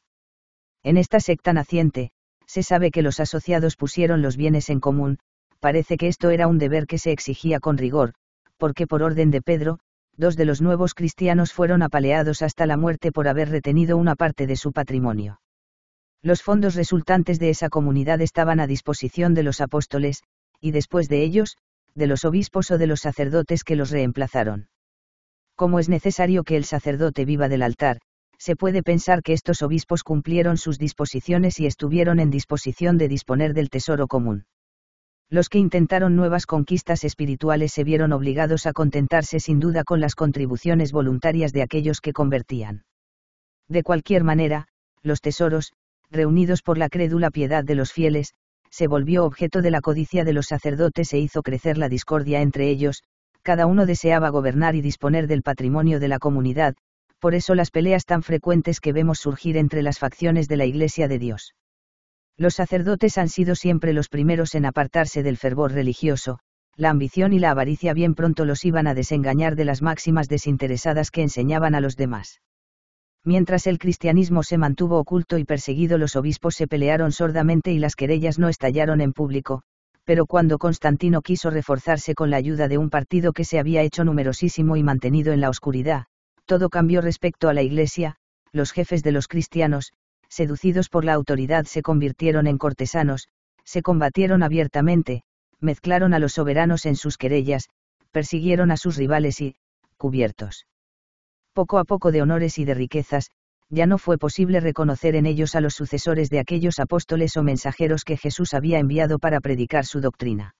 En esta secta naciente, se sabe que los asociados pusieron los bienes en común, parece que esto era un deber que se exigía con rigor, porque por orden de Pedro, dos de los nuevos cristianos fueron apaleados hasta la muerte por haber retenido una parte de su patrimonio. Los fondos resultantes de esa comunidad estaban a disposición de los apóstoles, y después de ellos, de los obispos o de los sacerdotes que los reemplazaron. Como es necesario que el sacerdote viva del altar, se puede pensar que estos obispos cumplieron sus disposiciones y estuvieron en disposición de disponer del tesoro común. Los que intentaron nuevas conquistas espirituales se vieron obligados a contentarse sin duda con las contribuciones voluntarias de aquellos que convertían. De cualquier manera, los tesoros, reunidos por la crédula piedad de los fieles, se volvió objeto de la codicia de los sacerdotes e hizo crecer la discordia entre ellos, cada uno deseaba gobernar y disponer del patrimonio de la comunidad, por eso las peleas tan frecuentes que vemos surgir entre las facciones de la Iglesia de Dios. Los sacerdotes han sido siempre los primeros en apartarse del fervor religioso, la ambición y la avaricia bien pronto los iban a desengañar de las máximas desinteresadas que enseñaban a los demás. Mientras el cristianismo se mantuvo oculto y perseguido, los obispos se pelearon sordamente y las querellas no estallaron en público, pero cuando Constantino quiso reforzarse con la ayuda de un partido que se había hecho numerosísimo y mantenido en la oscuridad, todo cambió respecto a la Iglesia. Los jefes de los cristianos, seducidos por la autoridad, se convirtieron en cortesanos, se combatieron abiertamente, mezclaron a los soberanos en sus querellas, persiguieron a sus rivales y, cubiertos poco a poco de honores y de riquezas, ya no fue posible reconocer en ellos a los sucesores de aquellos apóstoles o mensajeros que Jesús había enviado para predicar su doctrina.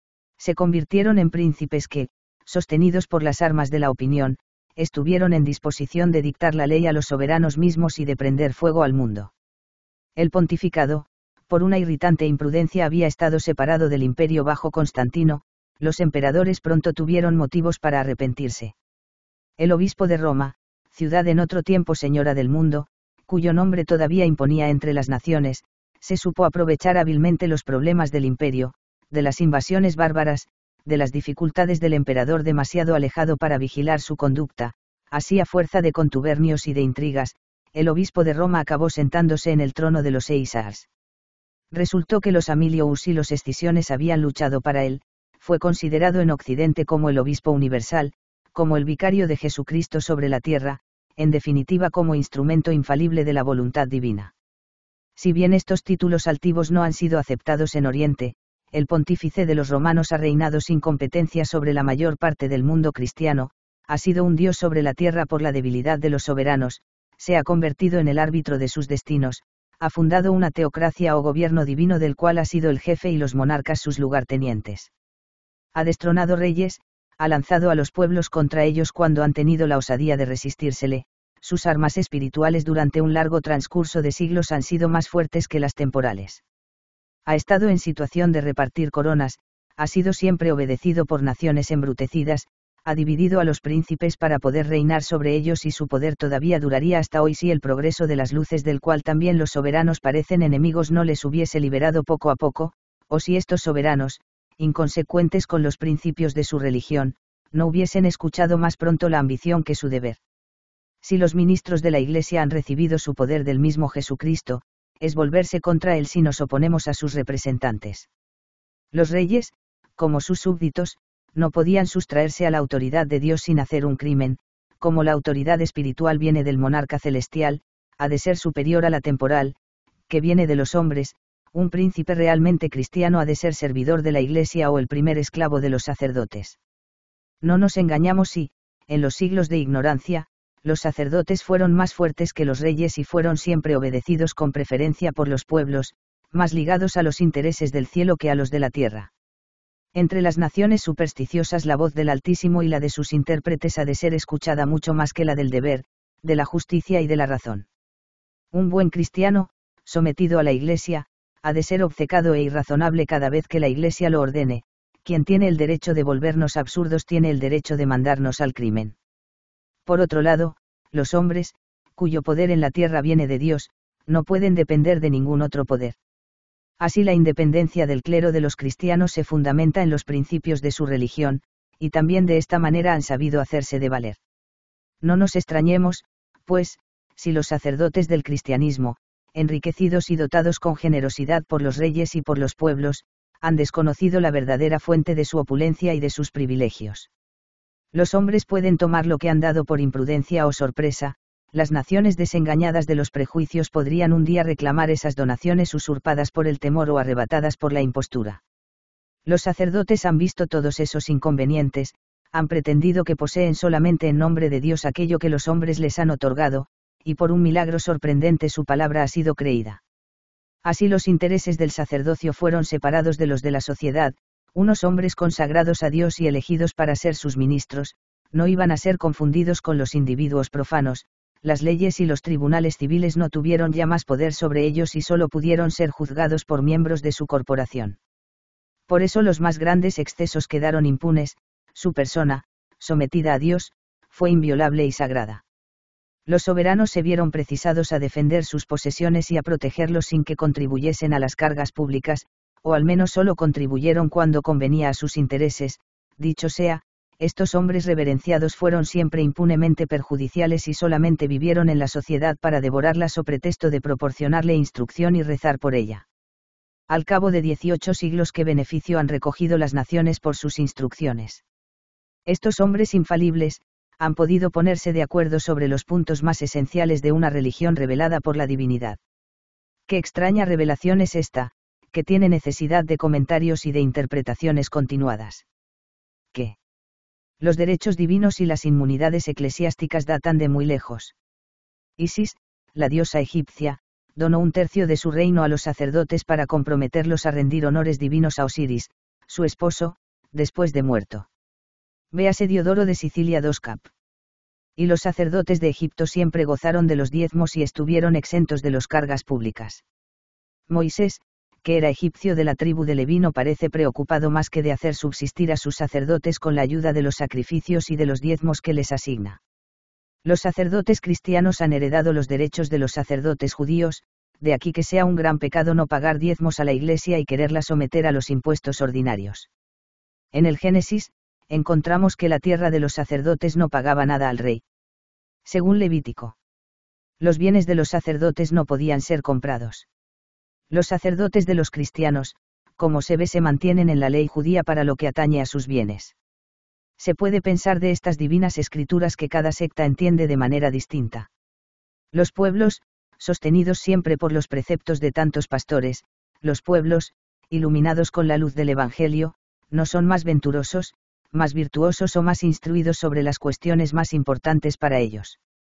Se convirtieron en príncipes que, sostenidos por las armas de la opinión, estuvieron en disposición de dictar la ley a los soberanos mismos y de prender fuego al mundo. El pontificado, por una irritante imprudencia, había estado separado del imperio bajo Constantino. Los emperadores pronto tuvieron motivos para arrepentirse. El obispo de Roma, ciudad en otro tiempo señora del mundo, cuyo nombre todavía imponía entre las naciones, se supo aprovechar hábilmente los problemas del imperio, de las invasiones bárbaras, de las dificultades del emperador demasiado alejado para vigilar su conducta. Así, a fuerza de contubernios y de intrigas, el obispo de Roma acabó sentándose en el trono de los Eisars. Resultó que los Amilius y los Escisiones habían luchado para él, fue considerado en Occidente como el obispo universal, como el vicario de Jesucristo sobre la tierra, en definitiva como instrumento infalible de la voluntad divina. Si bien estos títulos altivos no han sido aceptados en Oriente, el pontífice de los romanos ha reinado sin competencia sobre la mayor parte del mundo cristiano, ha sido un dios sobre la tierra por la debilidad de los soberanos, se ha convertido en el árbitro de sus destinos, ha fundado una teocracia o gobierno divino del cual ha sido el jefe y los monarcas sus lugartenientes. Ha destronado reyes, ha lanzado a los pueblos contra ellos cuando han tenido la osadía de resistírsele. Sus armas espirituales durante un largo transcurso de siglos han sido más fuertes que las temporales. Ha estado en situación de repartir coronas, ha sido siempre obedecido por naciones embrutecidas, ha dividido a los príncipes para poder reinar sobre ellos y su poder todavía duraría hasta hoy si el progreso de las luces del cual también los soberanos parecen enemigos no les hubiese liberado poco a poco, o si estos soberanos, inconsecuentes con los principios de su religión, no hubiesen escuchado más pronto la ambición que su deber. Si los ministros de la Iglesia han recibido su poder del mismo Jesucristo, es volverse contra él si nos oponemos a sus representantes. Los reyes, como sus súbditos, no podían sustraerse a la autoridad de Dios sin hacer un crimen. Como la autoridad espiritual viene del monarca celestial, ha de ser superior a la temporal, que viene de los hombres. Un príncipe realmente cristiano ha de ser servidor de la Iglesia o el primer esclavo de los sacerdotes. No nos engañamos si, en los siglos de ignorancia, los sacerdotes fueron más fuertes que los reyes y fueron siempre obedecidos con preferencia por los pueblos, más ligados a los intereses del cielo que a los de la tierra. Entre las naciones supersticiosas la voz del Altísimo y la de sus intérpretes ha de ser escuchada mucho más que la del deber, de la justicia y de la razón. Un buen cristiano, sometido a la Iglesia, ha de ser obcecado e irrazonable cada vez que la Iglesia lo ordene. Quien tiene el derecho de volvernos absurdos tiene el derecho de mandarnos al crimen. Por otro lado, los hombres, cuyo poder en la tierra viene de Dios, no pueden depender de ningún otro poder. Así la independencia del clero de los cristianos se fundamenta en los principios de su religión, y también de esta manera han sabido hacerse de valer. No nos extrañemos, pues, si los sacerdotes del cristianismo, enriquecidos y dotados con generosidad por los reyes y por los pueblos, han desconocido la verdadera fuente de su opulencia y de sus privilegios. Los hombres pueden tomar lo que han dado por imprudencia o sorpresa, las naciones desengañadas de los prejuicios podrían un día reclamar esas donaciones usurpadas por el temor o arrebatadas por la impostura. Los sacerdotes han visto todos esos inconvenientes, han pretendido que poseen solamente en nombre de Dios aquello que los hombres les han otorgado, y por un milagro sorprendente su palabra ha sido creída. Así los intereses del sacerdocio fueron separados de los de la sociedad. Unos hombres consagrados a Dios y elegidos para ser sus ministros, no iban a ser confundidos con los individuos profanos. Las leyes y los tribunales civiles no tuvieron ya más poder sobre ellos y solo pudieron ser juzgados por miembros de su corporación. Por eso los más grandes excesos quedaron impunes. Su persona, sometida a Dios, fue inviolable y sagrada. Los soberanos se vieron precisados a defender sus posesiones y a protegerlos sin que contribuyesen a las cargas públicas, o al menos solo contribuyeron cuando convenía a sus intereses. Dicho sea, estos hombres reverenciados fueron siempre impunemente perjudiciales y solamente vivieron en la sociedad para devorarla so pretexto de proporcionarle instrucción y rezar por ella. Al cabo de dieciocho siglos, ¿qué beneficio han recogido las naciones por sus instrucciones? Estos hombres infalibles, han podido ponerse de acuerdo sobre los puntos más esenciales de una religión revelada por la divinidad. Qué extraña revelación es esta, que tiene necesidad de comentarios y de interpretaciones continuadas. ¿Qué? Los derechos divinos y las inmunidades eclesiásticas datan de muy lejos. Isis, la diosa egipcia, donó un tercio de su reino a los sacerdotes para comprometerlos a rendir honores divinos a Osiris, su esposo, después de muerto. Véase Diodoro de Sicilia dos cap. Y los sacerdotes de Egipto siempre gozaron de los diezmos y estuvieron exentos de las cargas públicas. Moisés, que era egipcio de la tribu de Leví, no parece preocupado más que de hacer subsistir a sus sacerdotes con la ayuda de los sacrificios y de los diezmos que les asigna. Los sacerdotes cristianos han heredado los derechos de los sacerdotes judíos, de aquí que sea un gran pecado no pagar diezmos a la Iglesia y quererla someter a los impuestos ordinarios. En el Génesis, encontramos que la tierra de los sacerdotes no pagaba nada al rey. Según Levítico, los bienes de los sacerdotes no podían ser comprados. Los sacerdotes de los cristianos, como se ve, se mantienen en la ley judía para lo que atañe a sus bienes. Se puede pensar de estas divinas escrituras que cada secta entiende de manera distinta. Los pueblos, sostenidos siempre por los preceptos de tantos pastores, los pueblos, iluminados con la luz del Evangelio, no son más venturosos, más virtuosos o más instruidos sobre las cuestiones más importantes para ellos.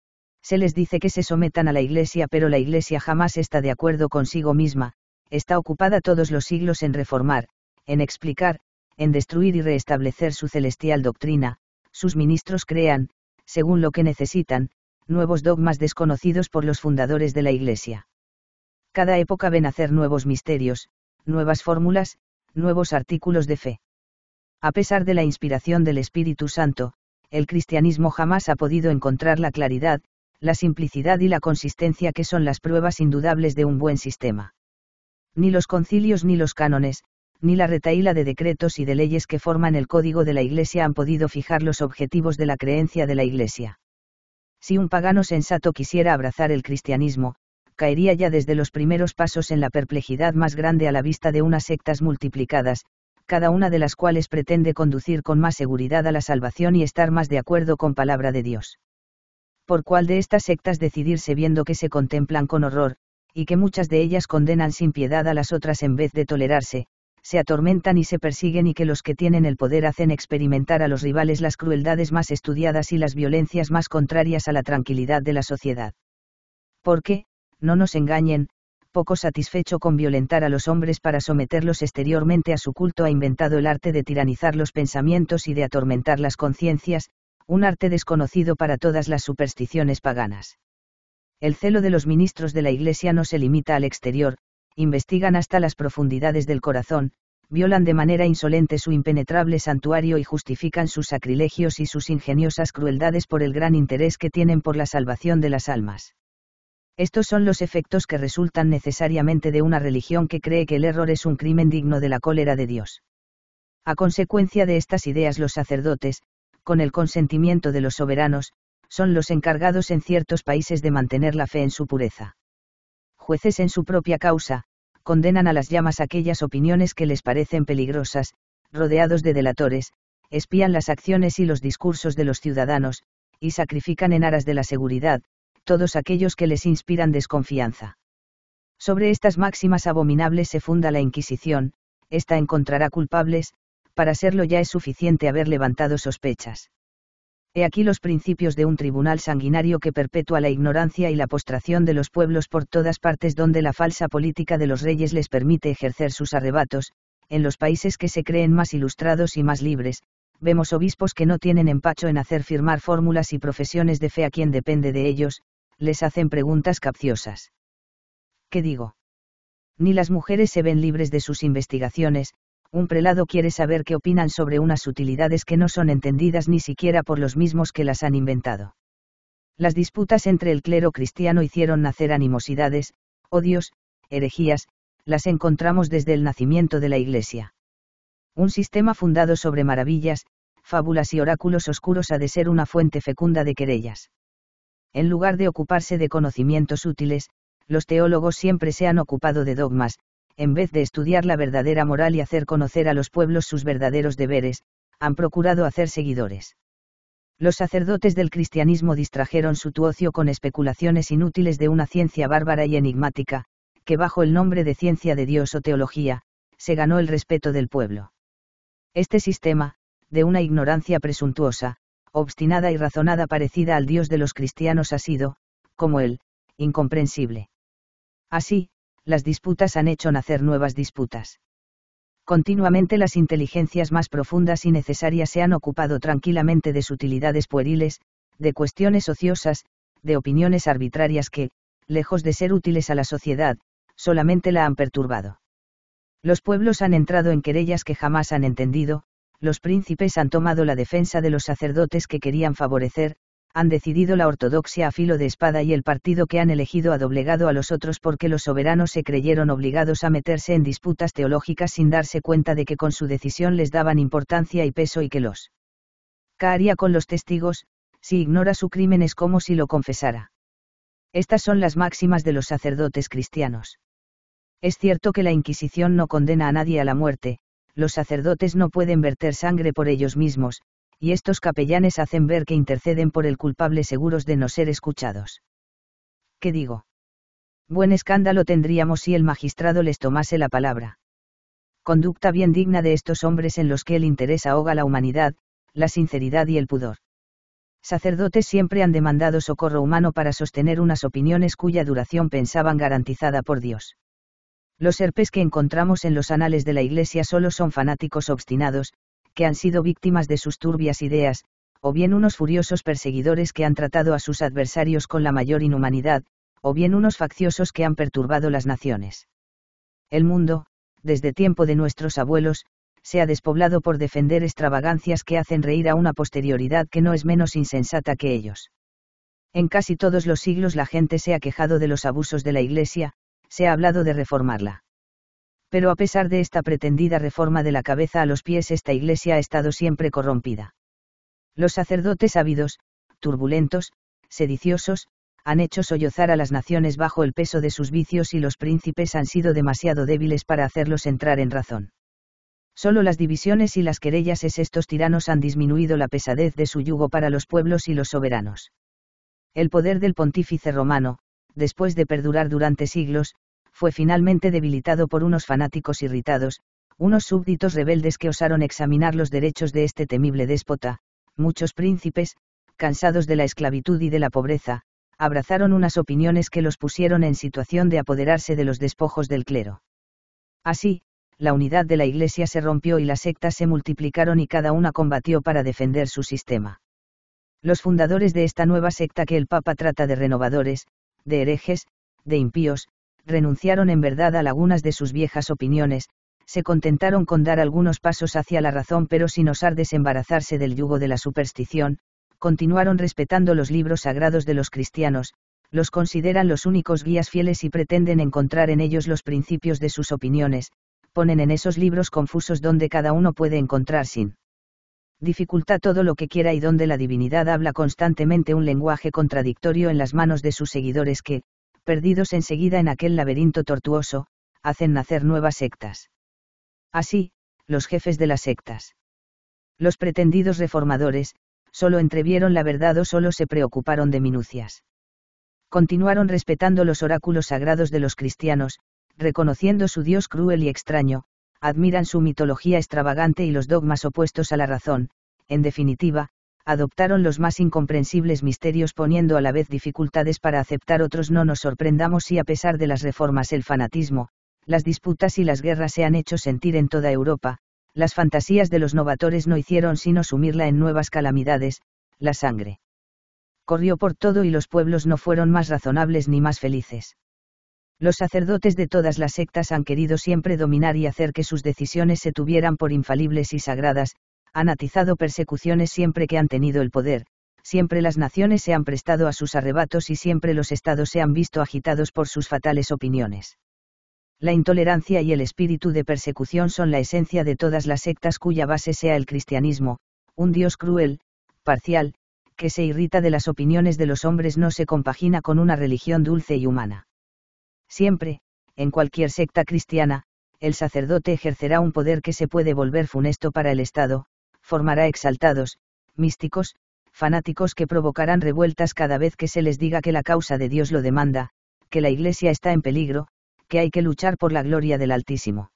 Se les dice que se sometan a la Iglesia, pero la Iglesia jamás está de acuerdo consigo misma, está ocupada todos los siglos en reformar, en explicar, en destruir y restablecer su celestial doctrina. Sus ministros crean, según lo que necesitan, nuevos dogmas desconocidos por los fundadores de la Iglesia. Cada época ve nacer nuevos misterios, nuevas fórmulas, nuevos artículos de fe. A pesar de la inspiración del Espíritu Santo, el cristianismo jamás ha podido encontrar la claridad, la simplicidad y la consistencia que son las pruebas indudables de un buen sistema. Ni los concilios ni los cánones, ni la retahíla de decretos y de leyes que forman el código de la Iglesia han podido fijar los objetivos de la creencia de la Iglesia. Si un pagano sensato quisiera abrazar el cristianismo, caería ya desde los primeros pasos en la perplejidad más grande a la vista de unas sectas multiplicadas, cada una de las cuales pretende conducir con más seguridad a la salvación y estar más de acuerdo con palabra de Dios. ¿Por cuál de estas sectas decidirse viendo que se contemplan con horror, y que muchas de ellas condenan sin piedad a las otras en vez de tolerarse, se atormentan y se persiguen, y que los que tienen el poder hacen experimentar a los rivales las crueldades más estudiadas y las violencias más contrarias a la tranquilidad de la sociedad? Porque, no nos engañen, poco satisfecho con violentar a los hombres para someterlos exteriormente a su culto, ha inventado el arte de tiranizar los pensamientos y de atormentar las conciencias, un arte desconocido para todas las supersticiones paganas. El celo de los ministros de la Iglesia no se limita al exterior, investigan hasta las profundidades del corazón, violan de manera insolente su impenetrable santuario y justifican sus sacrilegios y sus ingeniosas crueldades por el gran interés que tienen por la salvación de las almas. Estos son los efectos que resultan necesariamente de una religión que cree que el error es un crimen digno de la cólera de Dios. A consecuencia de estas ideas, los sacerdotes, con el consentimiento de los soberanos, son los encargados en ciertos países de mantener la fe en su pureza. Jueces en su propia causa, condenan a las llamas aquellas opiniones que les parecen peligrosas, rodeados de delatores, espían las acciones y los discursos de los ciudadanos, y sacrifican en aras de la seguridad, todos aquellos que les inspiran desconfianza. Sobre estas máximas abominables se funda la Inquisición, ésta encontrará culpables, para serlo ya es suficiente haber levantado sospechas. He aquí los principios de un tribunal sanguinario que perpetúa la ignorancia y la postración de los pueblos por todas partes donde la falsa política de los reyes les permite ejercer sus arrebatos. En los países que se creen más ilustrados y más libres, vemos obispos que no tienen empacho en hacer firmar fórmulas y profesiones de fe a quien depende de ellos, les hacen preguntas capciosas. ¿Qué digo? Ni las mujeres se ven libres de sus investigaciones. Un prelado quiere saber qué opinan sobre unas utilidades que no son entendidas ni siquiera por los mismos que las han inventado. Las disputas entre el clero cristiano hicieron nacer animosidades, odios, herejías, las encontramos desde el nacimiento de la Iglesia. Un sistema fundado sobre maravillas, fábulas y oráculos oscuros ha de ser una fuente fecunda de querellas. En lugar de ocuparse de conocimientos útiles, los teólogos siempre se han ocupado de dogmas, en vez de estudiar la verdadera moral y hacer conocer a los pueblos sus verdaderos deberes, han procurado hacer seguidores. Los sacerdotes del cristianismo distrajeron su ocio con especulaciones inútiles de una ciencia bárbara y enigmática, que bajo el nombre de ciencia de Dios o teología, se ganó el respeto del pueblo. Este sistema, de una ignorancia presuntuosa, obstinada y razonada parecida al Dios de los cristianos ha sido, como él, incomprensible. Así, las disputas han hecho nacer nuevas disputas. Continuamente las inteligencias más profundas y necesarias se han ocupado tranquilamente de sutilidades pueriles, de cuestiones ociosas, de opiniones arbitrarias que, lejos de ser útiles a la sociedad, solamente la han perturbado. Los pueblos han entrado en querellas que jamás han entendido, los príncipes han tomado la defensa de los sacerdotes que querían favorecer, han decidido la ortodoxia a filo de espada y el partido que han elegido ha doblegado a los otros porque los soberanos se creyeron obligados a meterse en disputas teológicas sin darse cuenta de que con su decisión les daban importancia y peso y que los ¿qué haría con los testigos? Si ignora su crimen es como si lo confesara. Estas son las máximas de los sacerdotes cristianos. Es cierto que la Inquisición no condena a nadie a la muerte, los sacerdotes no pueden verter sangre por ellos mismos, y estos capellanes hacen ver que interceden por el culpable seguros de no ser escuchados. ¿Qué digo? Buen escándalo tendríamos si el magistrado les tomase la palabra. Conducta bien digna de estos hombres en los que el interés ahoga la humanidad, la sinceridad y el pudor. Sacerdotes siempre han demandado socorro humano para sostener unas opiniones cuya duración pensaban garantizada por Dios. Los herpes que encontramos en los anales de la Iglesia solo son fanáticos obstinados, que han sido víctimas de sus turbias ideas, o bien unos furiosos perseguidores que han tratado a sus adversarios con la mayor inhumanidad, o bien unos facciosos que han perturbado las naciones. El mundo, desde tiempo de nuestros abuelos, se ha despoblado por defender extravagancias que hacen reír a una posterioridad que no es menos insensata que ellos. En casi todos los siglos la gente se ha quejado de los abusos de la Iglesia, se ha hablado de reformarla. Pero a pesar de esta pretendida reforma de la cabeza a los pies, esta Iglesia ha estado siempre corrompida. Los sacerdotes ávidos, turbulentos, sediciosos, han hecho sollozar a las naciones bajo el peso de sus vicios y los príncipes han sido demasiado débiles para hacerlos entrar en razón. Solo las divisiones y las querellas es estos tiranos han disminuido la pesadez de su yugo para los pueblos y los soberanos. El poder del pontífice romano, después de perdurar durante siglos, fue finalmente debilitado por unos fanáticos irritados, unos súbditos rebeldes que osaron examinar los derechos de este temible déspota. Muchos príncipes, cansados de la esclavitud y de la pobreza, abrazaron unas opiniones que los pusieron en situación de apoderarse de los despojos del clero. Así, la unidad de la Iglesia se rompió y las sectas se multiplicaron y cada una combatió para defender su sistema. Los fundadores de esta nueva secta que el Papa trata de renovadores, de herejes, de impíos, renunciaron en verdad a algunas de sus viejas opiniones, se contentaron con dar algunos pasos hacia la razón pero sin osar desembarazarse del yugo de la superstición, continuaron respetando los libros sagrados de los cristianos, los consideran los únicos guías fieles y pretenden encontrar en ellos los principios de sus opiniones, ponen en esos libros confusos donde cada uno puede encontrar sin dificultad todo lo que quiera y donde la divinidad habla constantemente un lenguaje contradictorio en las manos de sus seguidores que, perdidos enseguida en aquel laberinto tortuoso, hacen nacer nuevas sectas. Así, los jefes de las sectas. Los pretendidos reformadores, solo entrevieron la verdad o solo se preocuparon de minucias. Continuaron respetando los oráculos sagrados de los cristianos, reconociendo su Dios cruel y extraño, admiran su mitología extravagante y los dogmas opuestos a la razón, en definitiva, adoptaron los más incomprensibles misterios poniendo a la vez dificultades para aceptar otros. No nos sorprendamos si a pesar de las reformas el fanatismo, las disputas y las guerras se han hecho sentir en toda Europa, las fantasías de los novatores no hicieron sino sumirla en nuevas calamidades, la sangre corrió por todo y los pueblos no fueron más razonables ni más felices. Los sacerdotes de todas las sectas han querido siempre dominar y hacer que sus decisiones se tuvieran por infalibles y sagradas, han atizado persecuciones siempre que han tenido el poder, siempre las naciones se han prestado a sus arrebatos y siempre los estados se han visto agitados por sus fatales opiniones. La intolerancia y el espíritu de persecución son la esencia de todas las sectas cuya base sea el cristianismo, un Dios cruel, parcial, que se irrita de las opiniones de los hombres no se compagina con una religión dulce y humana. Siempre, en cualquier secta cristiana, el sacerdote ejercerá un poder que se puede volver funesto para el Estado, formará exaltados, místicos, fanáticos que provocarán revueltas cada vez que se les diga que la causa de Dios lo demanda, que la Iglesia está en peligro, que hay que luchar por la gloria del Altísimo.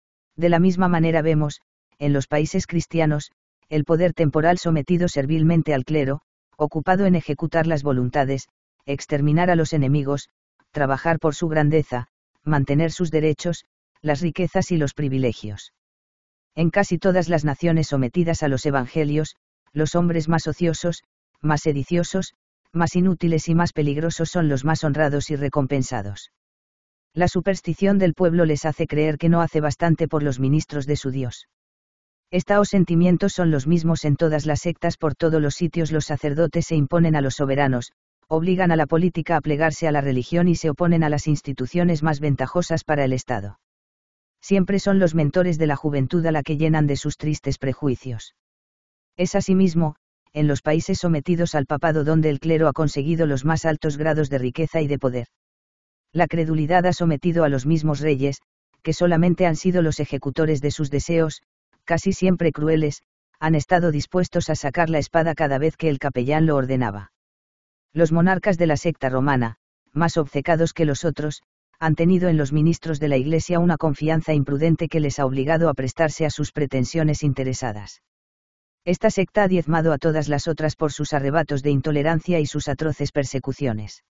De la misma manera vemos, en los países cristianos, el poder temporal sometido servilmente al clero, ocupado en ejecutar las voluntades, exterminar a los enemigos, trabajar por su grandeza, mantener sus derechos, las riquezas y los privilegios. En casi todas las naciones sometidas a los evangelios, los hombres más ociosos, más sediciosos, más inútiles y más peligrosos son los más honrados y recompensados. La superstición del pueblo les hace creer que no hace bastante por los ministros de su Dios. Estos sentimientos son los mismos en todas las sectas. Por todos los sitios los sacerdotes se imponen a los soberanos, obligan a la política a plegarse a la religión y se oponen a las instituciones más ventajosas para el Estado. Siempre son los mentores de la juventud a la que llenan de sus tristes prejuicios. Es asimismo, en los países sometidos al papado donde el clero ha conseguido los más altos grados de riqueza y de poder. La credulidad ha sometido a los mismos reyes, que solamente han sido los ejecutores de sus deseos, casi siempre crueles, han estado dispuestos a sacar la espada cada vez que el capellán lo ordenaba. Los monarcas de la secta romana, más obcecados que los otros, han tenido en los ministros de la Iglesia una confianza imprudente que les ha obligado a prestarse a sus pretensiones interesadas. Esta secta ha diezmado a todas las otras por sus arrebatos de intolerancia y sus atroces persecuciones.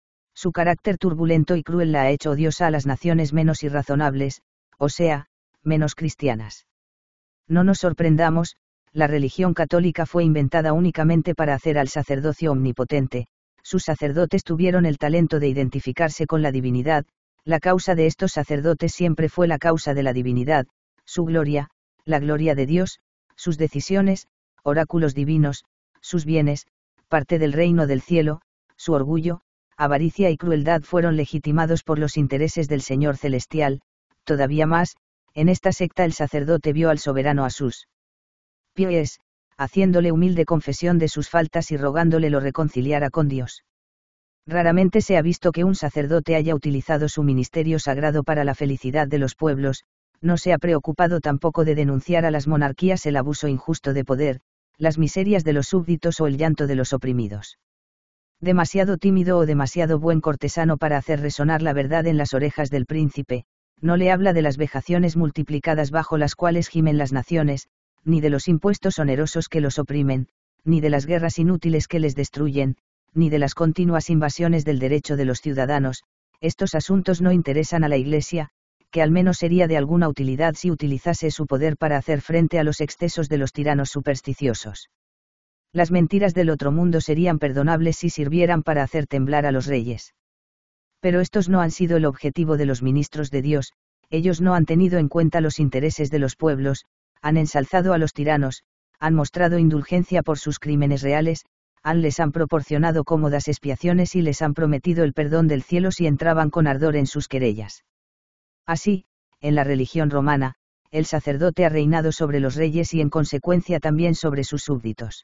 Su carácter turbulento y cruel la ha hecho odiosa a las naciones menos irrazonables, o sea, menos cristianas. No nos sorprendamos, la religión católica fue inventada únicamente para hacer al sacerdocio omnipotente, sus sacerdotes tuvieron el talento de identificarse con la divinidad, la causa de estos sacerdotes siempre fue la causa de la divinidad, su gloria, la gloria de Dios, sus decisiones, oráculos divinos, sus bienes, parte del reino del cielo, su orgullo, avaricia y crueldad fueron legitimados por los intereses del Señor celestial. Todavía más, en esta secta el sacerdote vio al soberano a sus pies, haciéndole humilde confesión de sus faltas y rogándole lo reconciliara con Dios. Raramente se ha visto que un sacerdote haya utilizado su ministerio sagrado para la felicidad de los pueblos, no se ha preocupado tampoco de denunciar a las monarquías el abuso injusto de poder, las miserias de los súbditos o el llanto de los oprimidos. Demasiado tímido o demasiado buen cortesano para hacer resonar la verdad en las orejas del príncipe, no le habla de las vejaciones multiplicadas bajo las cuales gimen las naciones, ni de los impuestos onerosos que los oprimen, ni de las guerras inútiles que les destruyen, ni de las continuas invasiones del derecho de los ciudadanos. Estos asuntos no interesan a la Iglesia, que al menos sería de alguna utilidad si utilizase su poder para hacer frente a los excesos de los tiranos supersticiosos. Las mentiras del otro mundo serían perdonables si sirvieran para hacer temblar a los reyes. Pero estos no han sido el objetivo de los ministros de Dios, ellos no han tenido en cuenta los intereses de los pueblos, han ensalzado a los tiranos, han mostrado indulgencia por sus crímenes reales, han les han proporcionado cómodas expiaciones y les han prometido el perdón del cielo si entraban con ardor en sus querellas. Así, en la religión romana, el sacerdote ha reinado sobre los reyes y en consecuencia también sobre sus súbditos.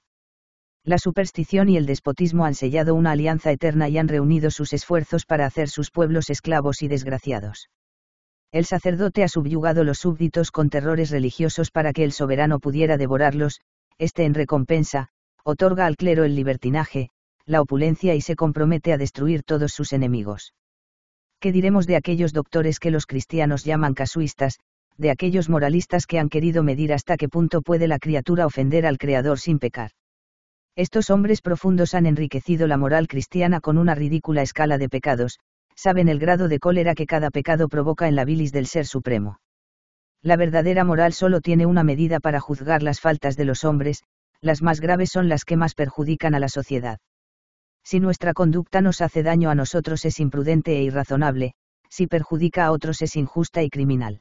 La superstición y el despotismo han sellado una alianza eterna y han reunido sus esfuerzos para hacer sus pueblos esclavos y desgraciados. El sacerdote ha subyugado los súbditos con terrores religiosos para que el soberano pudiera devorarlos, este en recompensa, otorga al clero el libertinaje, la opulencia y se compromete a destruir todos sus enemigos. ¿Qué diremos de aquellos doctores que los cristianos llaman casuistas, de aquellos moralistas que han querido medir hasta qué punto puede la criatura ofender al Creador sin pecar? Estos hombres profundos han enriquecido la moral cristiana con una ridícula escala de pecados, saben el grado de cólera que cada pecado provoca en la bilis del Ser Supremo. La verdadera moral solo tiene una medida para juzgar las faltas de los hombres, las más graves son las que más perjudican a la sociedad. Si nuestra conducta nos hace daño a nosotros es imprudente e irrazonable, si perjudica a otros es injusta y criminal.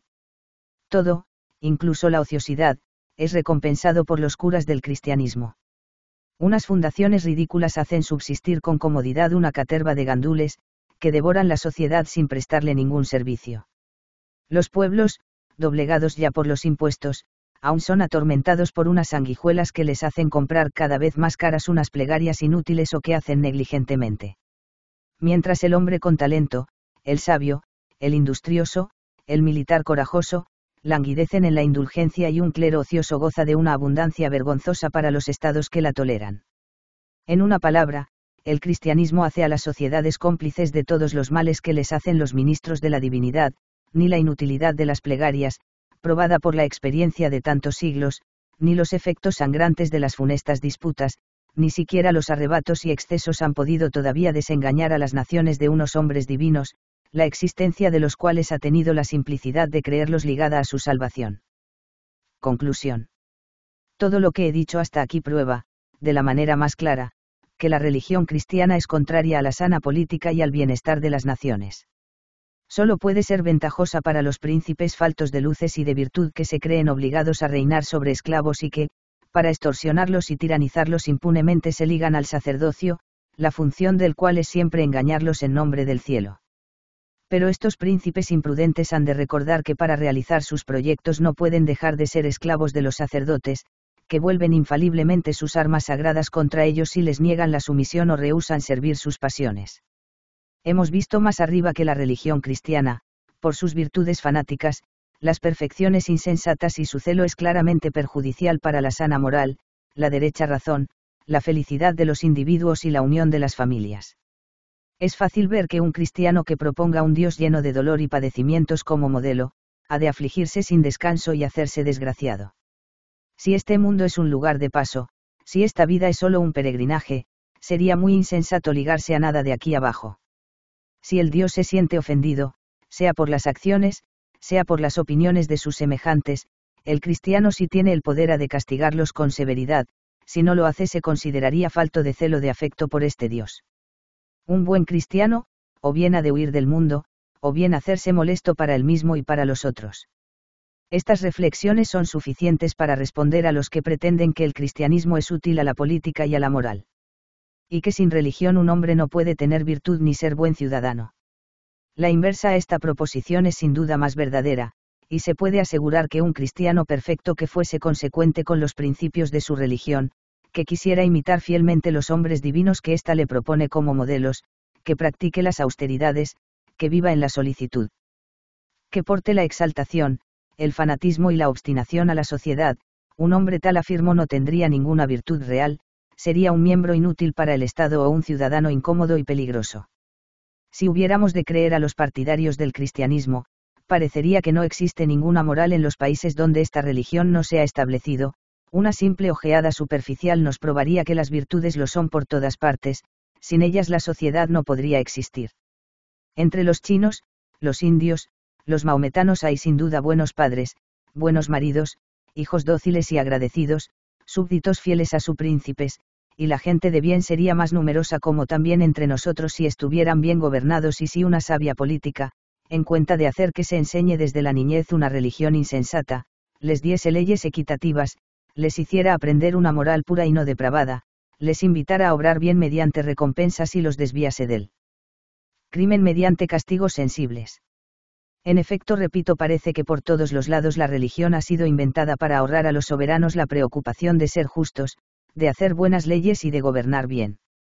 Todo, incluso la ociosidad, es recompensado por los curas del cristianismo. Unas fundaciones ridículas hacen subsistir con comodidad una caterva de gandules, que devoran la sociedad sin prestarle ningún servicio. Los pueblos, doblegados ya por los impuestos, aún son atormentados por unas sanguijuelas que les hacen comprar cada vez más caras unas plegarias inútiles o que hacen negligentemente. Mientras el hombre con talento, el sabio, el industrioso, el militar corajoso, languidecen en la indulgencia y un clero ocioso goza de una abundancia vergonzosa para los estados que la toleran. En una palabra, el cristianismo hace a las sociedades cómplices de todos los males que les hacen los ministros de la divinidad, ni la inutilidad de las plegarias, probada por la experiencia de tantos siglos, ni los efectos sangrantes de las funestas disputas, ni siquiera los arrebatos y excesos han podido todavía desengañar a las naciones de unos hombres divinos, la existencia de los cuales ha tenido la simplicidad de creerlos ligada a su salvación. Conclusión. Todo lo que he dicho hasta aquí prueba, de la manera más clara, que la religión cristiana es contraria a la sana política y al bienestar de las naciones. Solo puede ser ventajosa para los príncipes faltos de luces y de virtud que se creen obligados a reinar sobre esclavos y que, para extorsionarlos y tiranizarlos impunemente se ligan al sacerdocio, la función del cual es siempre engañarlos en nombre del cielo. Pero estos príncipes imprudentes han de recordar que para realizar sus proyectos no pueden dejar de ser esclavos de los sacerdotes, que vuelven infaliblemente sus armas sagradas contra ellos si les niegan la sumisión o rehúsan servir sus pasiones. Hemos visto más arriba que la religión cristiana, por sus virtudes fanáticas, las perfecciones insensatas y su celo es claramente perjudicial para la sana moral, la derecha razón, la felicidad de los individuos y la unión de las familias. Es fácil ver que un cristiano que proponga un Dios lleno de dolor y padecimientos como modelo, ha de afligirse sin descanso y hacerse desgraciado. Si este mundo es un lugar de paso, si esta vida es solo un peregrinaje, sería muy insensato ligarse a nada de aquí abajo. Si el Dios se siente ofendido, sea por las acciones, sea por las opiniones de sus semejantes, el cristiano sí tiene el poder ha de castigarlos con severidad, si no lo hace se consideraría falto de celo de afecto por este Dios. Un buen cristiano, o bien ha de huir del mundo, o bien hacerse molesto para él mismo y para los otros. Estas reflexiones son suficientes para responder a los que pretenden que el cristianismo es útil a la política y a la moral. Y que sin religión un hombre no puede tener virtud ni ser buen ciudadano. La inversa a esta proposición es sin duda más verdadera, y se puede asegurar que un cristiano perfecto que fuese consecuente con los principios de su religión, que quisiera imitar fielmente los hombres divinos que ésta le propone como modelos, que practique las austeridades, que viva en la solicitud, que porte la exaltación, el fanatismo y la obstinación a la sociedad, un hombre tal afirmo no tendría ninguna virtud real, sería un miembro inútil para el Estado o un ciudadano incómodo y peligroso. Si hubiéramos de creer a los partidarios del cristianismo, parecería que no existe ninguna moral en los países donde esta religión no se ha establecido, una simple ojeada superficial nos probaría que las virtudes lo son por todas partes, sin ellas la sociedad no podría existir. Entre los chinos, los indios, los maometanos hay sin duda buenos padres, buenos maridos, hijos dóciles y agradecidos, súbditos fieles a sus príncipes, y la gente de bien sería más numerosa como también entre nosotros si estuvieran bien gobernados y si una sabia política, en cuenta de hacer que se enseñe desde la niñez una religión insensata, les diese leyes equitativas, les hiciera aprender una moral pura y no depravada, les invitara a obrar bien mediante recompensas y los desviase del crimen mediante castigos sensibles. En efecto, repito, parece que por todos los lados la religión ha sido inventada para ahorrar a los soberanos la preocupación de ser justos, de hacer buenas leyes y de gobernar bien.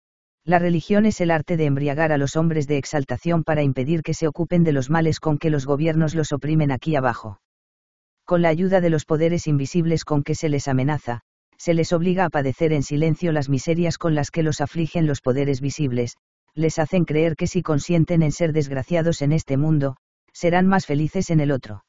La religión es el arte de embriagar a los hombres de exaltación para impedir que se ocupen de los males con que los gobiernos los oprimen aquí abajo. Con la ayuda de los poderes invisibles con que se les amenaza, se les obliga a padecer en silencio las miserias con las que los afligen los poderes visibles, les hacen creer que si consienten en ser desgraciados en este mundo, serán más felices en el otro.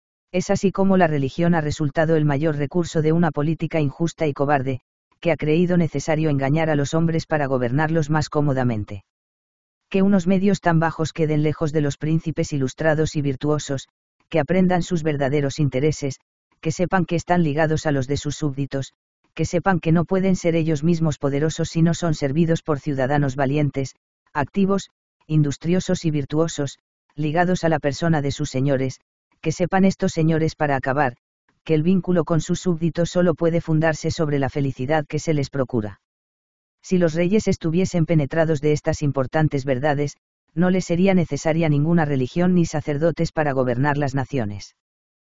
Es así como la religión ha resultado el mayor recurso de una política injusta y cobarde, que ha creído necesario engañar a los hombres para gobernarlos más cómodamente. Que unos medios tan bajos queden lejos de los príncipes ilustrados y virtuosos, que aprendan sus verdaderos intereses, que sepan que están ligados a los de sus súbditos, que sepan que no pueden ser ellos mismos poderosos si no son servidos por ciudadanos valientes, activos, industriosos y virtuosos, ligados a la persona de sus señores, que sepan estos señores para acabar, que el vínculo con sus súbditos solo puede fundarse sobre la felicidad que se les procura. Si los reyes estuviesen penetrados de estas importantes verdades, no les sería necesaria ninguna religión ni sacerdotes para gobernar las naciones.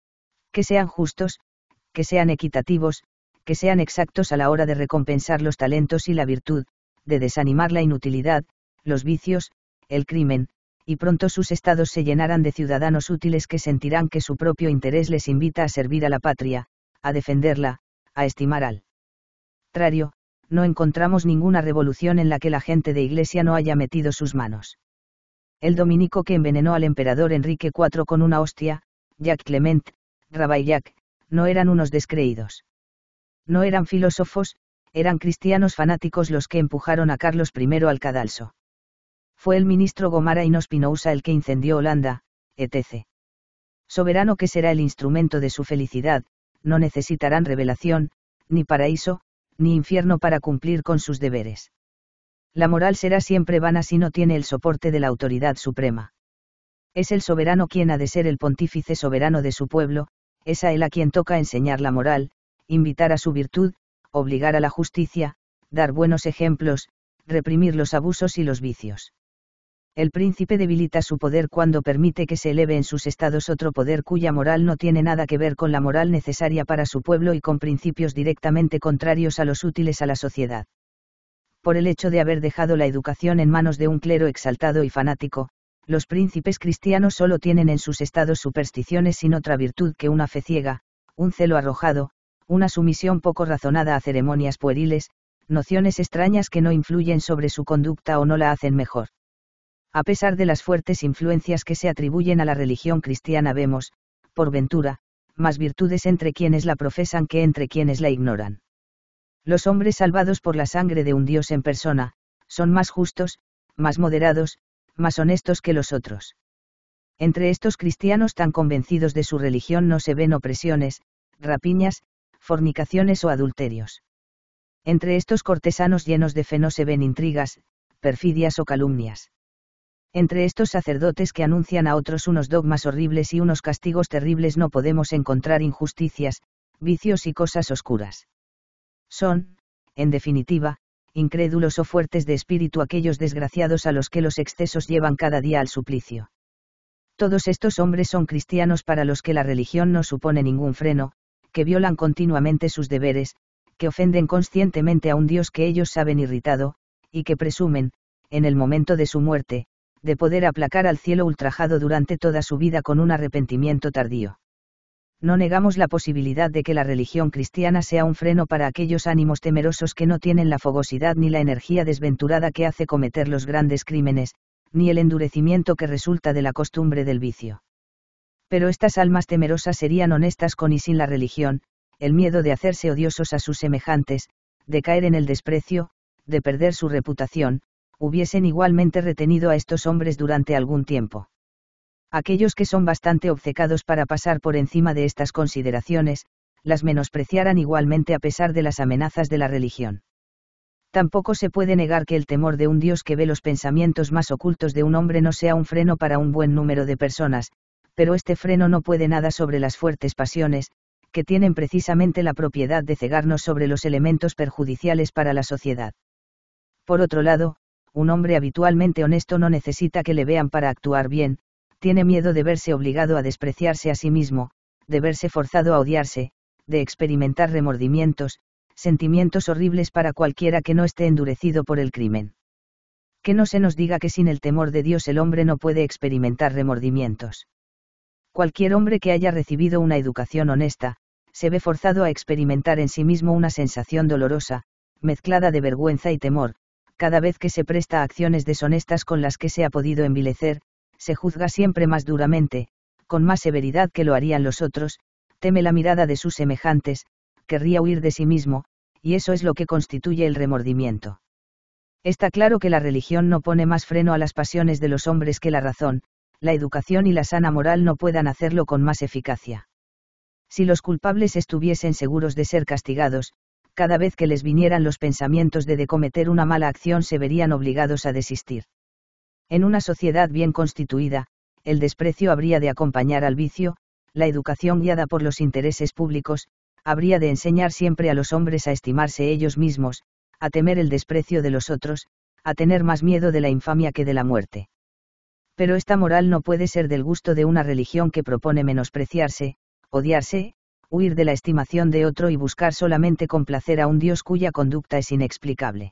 Que sean justos, que sean equitativos, que sean exactos a la hora de recompensar los talentos y la virtud, de desanimar la inutilidad, los vicios, el crimen, y pronto sus estados se llenarán de ciudadanos útiles que sentirán que su propio interés les invita a servir a la patria, a defenderla, a estimar al contrario, no encontramos ninguna revolución en la que la gente de Iglesia no haya metido sus manos. El dominico que envenenó al emperador Enrique cuarto con una hostia, Jacques Clement, Ravaillac, no eran unos descreídos. No eran filósofos, eran cristianos fanáticos los que empujaron a Carlos primero al cadalso. Fue el ministro Gomara y no Spinoza el que incendió Holanda, etcétera. Soberano que será el instrumento de su felicidad, no necesitarán revelación, ni paraíso, ni infierno para cumplir con sus deberes. La moral será siempre vana si no tiene el soporte de la autoridad suprema. Es el soberano quien ha de ser el pontífice soberano de su pueblo, es a él a quien toca enseñar la moral, invitar a su virtud, obligar a la justicia, dar buenos ejemplos, reprimir los abusos y los vicios. El príncipe debilita su poder cuando permite que se eleve en sus estados otro poder cuya moral no tiene nada que ver con la moral necesaria para su pueblo y con principios directamente contrarios a los útiles a la sociedad. Por el hecho de haber dejado la educación en manos de un clero exaltado y fanático, los príncipes cristianos solo tienen en sus estados supersticiones sin otra virtud que una fe ciega, un celo arrojado, una sumisión poco razonada a ceremonias pueriles, nociones extrañas que no influyen sobre su conducta o no la hacen mejor. A pesar de las fuertes influencias que se atribuyen a la religión cristiana vemos, por ventura, más virtudes entre quienes la profesan que entre quienes la ignoran. Los hombres salvados por la sangre de un Dios en persona, son más justos, más moderados, más honestos que los otros. Entre estos cristianos tan convencidos de su religión no se ven opresiones, rapiñas, fornicaciones o adulterios. Entre estos cortesanos llenos de fe no se ven intrigas, perfidias o calumnias. Entre estos sacerdotes que anuncian a otros unos dogmas horribles y unos castigos terribles no podemos encontrar injusticias, vicios y cosas oscuras. Son, en definitiva, incrédulos o fuertes de espíritu aquellos desgraciados a los que los excesos llevan cada día al suplicio. Todos estos hombres son cristianos para los que la religión no supone ningún freno, que violan continuamente sus deberes, que ofenden conscientemente a un Dios que ellos saben irritado, y que presumen, en el momento de su muerte, de poder aplacar al cielo ultrajado durante toda su vida con un arrepentimiento tardío. No negamos la posibilidad de que la religión cristiana sea un freno para aquellos ánimos temerosos que no tienen la fogosidad ni la energía desventurada que hace cometer los grandes crímenes, ni el endurecimiento que resulta de la costumbre del vicio. Pero estas almas temerosas serían honestas con y sin la religión, el miedo de hacerse odiosos a sus semejantes, de caer en el desprecio, de perder su reputación, hubiesen igualmente retenido a estos hombres durante algún tiempo. Aquellos que son bastante obcecados para pasar por encima de estas consideraciones, las menospreciaran igualmente a pesar de las amenazas de la religión. Tampoco se puede negar que el temor de un Dios que ve los pensamientos más ocultos de un hombre no sea un freno para un buen número de personas, pero este freno no puede nada sobre las fuertes pasiones, que tienen precisamente la propiedad de cegarnos sobre los elementos perjudiciales para la sociedad. Por otro lado, un hombre habitualmente honesto no necesita que le vean para actuar bien, tiene miedo de verse obligado a despreciarse a sí mismo, de verse forzado a odiarse, de experimentar remordimientos, sentimientos horribles para cualquiera que no esté endurecido por el crimen. Que no se nos diga que sin el temor de Dios el hombre no puede experimentar remordimientos. Cualquier hombre que haya recibido una educación honesta, se ve forzado a experimentar en sí mismo una sensación dolorosa, mezclada de vergüenza y temor, cada vez que se presta a acciones deshonestas con las que se ha podido envilecer, se juzga siempre más duramente, con más severidad que lo harían los otros, teme la mirada de sus semejantes, querría huir de sí mismo, y eso es lo que constituye el remordimiento. Está claro que la religión no pone más freno a las pasiones de los hombres que la razón, la educación y la sana moral no puedan hacerlo con más eficacia. Si los culpables estuviesen seguros de ser castigados, cada vez que les vinieran los pensamientos de de cometer una mala acción se verían obligados a desistir. En una sociedad bien constituida, el desprecio habría de acompañar al vicio, la educación guiada por los intereses públicos, habría de enseñar siempre a los hombres a estimarse ellos mismos, a temer el desprecio de los otros, a tener más miedo de la infamia que de la muerte. Pero esta moral no puede ser del gusto de una religión que propone menospreciarse, odiarse, huir de la estimación de otro y buscar solamente complacer a un Dios cuya conducta es inexplicable.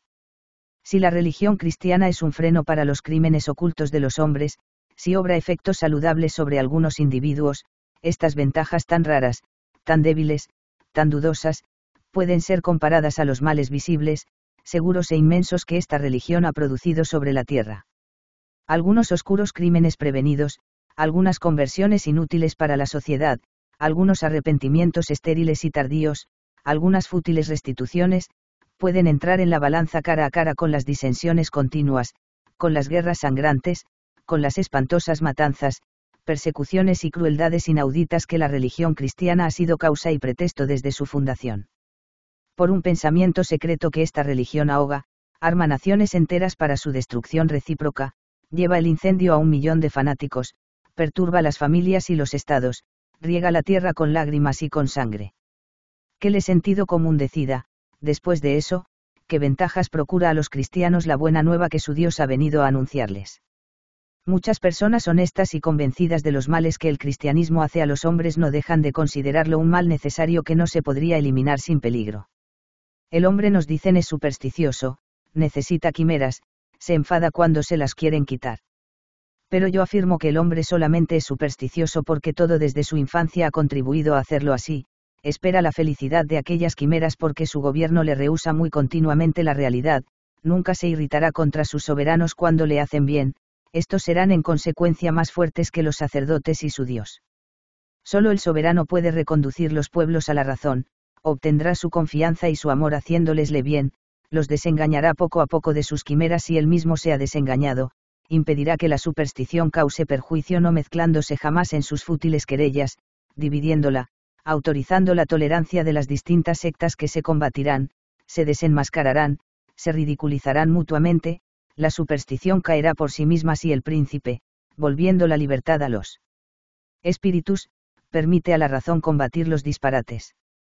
Si la religión cristiana es un freno para los crímenes ocultos de los hombres, si obra efectos saludables sobre algunos individuos, estas ventajas tan raras, tan débiles, tan dudosas, pueden ser comparadas a los males visibles, seguros e inmensos que esta religión ha producido sobre la tierra. Algunos oscuros crímenes prevenidos, algunas conversiones inútiles para la sociedad, algunos arrepentimientos estériles y tardíos, algunas fútiles restituciones, pueden entrar en la balanza cara a cara con las disensiones continuas, con las guerras sangrantes, con las espantosas matanzas, persecuciones y crueldades inauditas que la religión cristiana ha sido causa y pretexto desde su fundación. Por un pensamiento secreto que esta religión ahoga, arma naciones enteras para su destrucción recíproca, lleva el incendio a un millón de fanáticos, perturba las familias y los estados, riega la tierra con lágrimas y con sangre. Que el sentido común decida, después de eso, qué ventajas procura a los cristianos la buena nueva que su Dios ha venido a anunciarles. Muchas personas honestas y convencidas de los males que el cristianismo hace a los hombres no dejan de considerarlo un mal necesario que no se podría eliminar sin peligro. El hombre, nos dicen, es supersticioso, necesita quimeras, se enfada cuando se las quieren quitar. Pero yo afirmo que el hombre solamente es supersticioso porque todo desde su infancia ha contribuido a hacerlo así, espera la felicidad de aquellas quimeras porque su gobierno le rehúsa muy continuamente la realidad, nunca se irritará contra sus soberanos cuando le hacen bien, estos serán en consecuencia más fuertes que los sacerdotes y su Dios. Solo el soberano puede reconducir los pueblos a la razón, obtendrá su confianza y su amor haciéndolesle bien, los desengañará poco a poco de sus quimeras y él mismo se ha desengañado, impedirá que la superstición cause perjuicio no mezclándose jamás en sus fútiles querellas, dividiéndola, autorizando la tolerancia de las distintas sectas que se combatirán, se desenmascararán, se ridiculizarán mutuamente, la superstición caerá por sí misma si el príncipe, volviendo la libertad a los espíritus, permite a la razón combatir los disparates.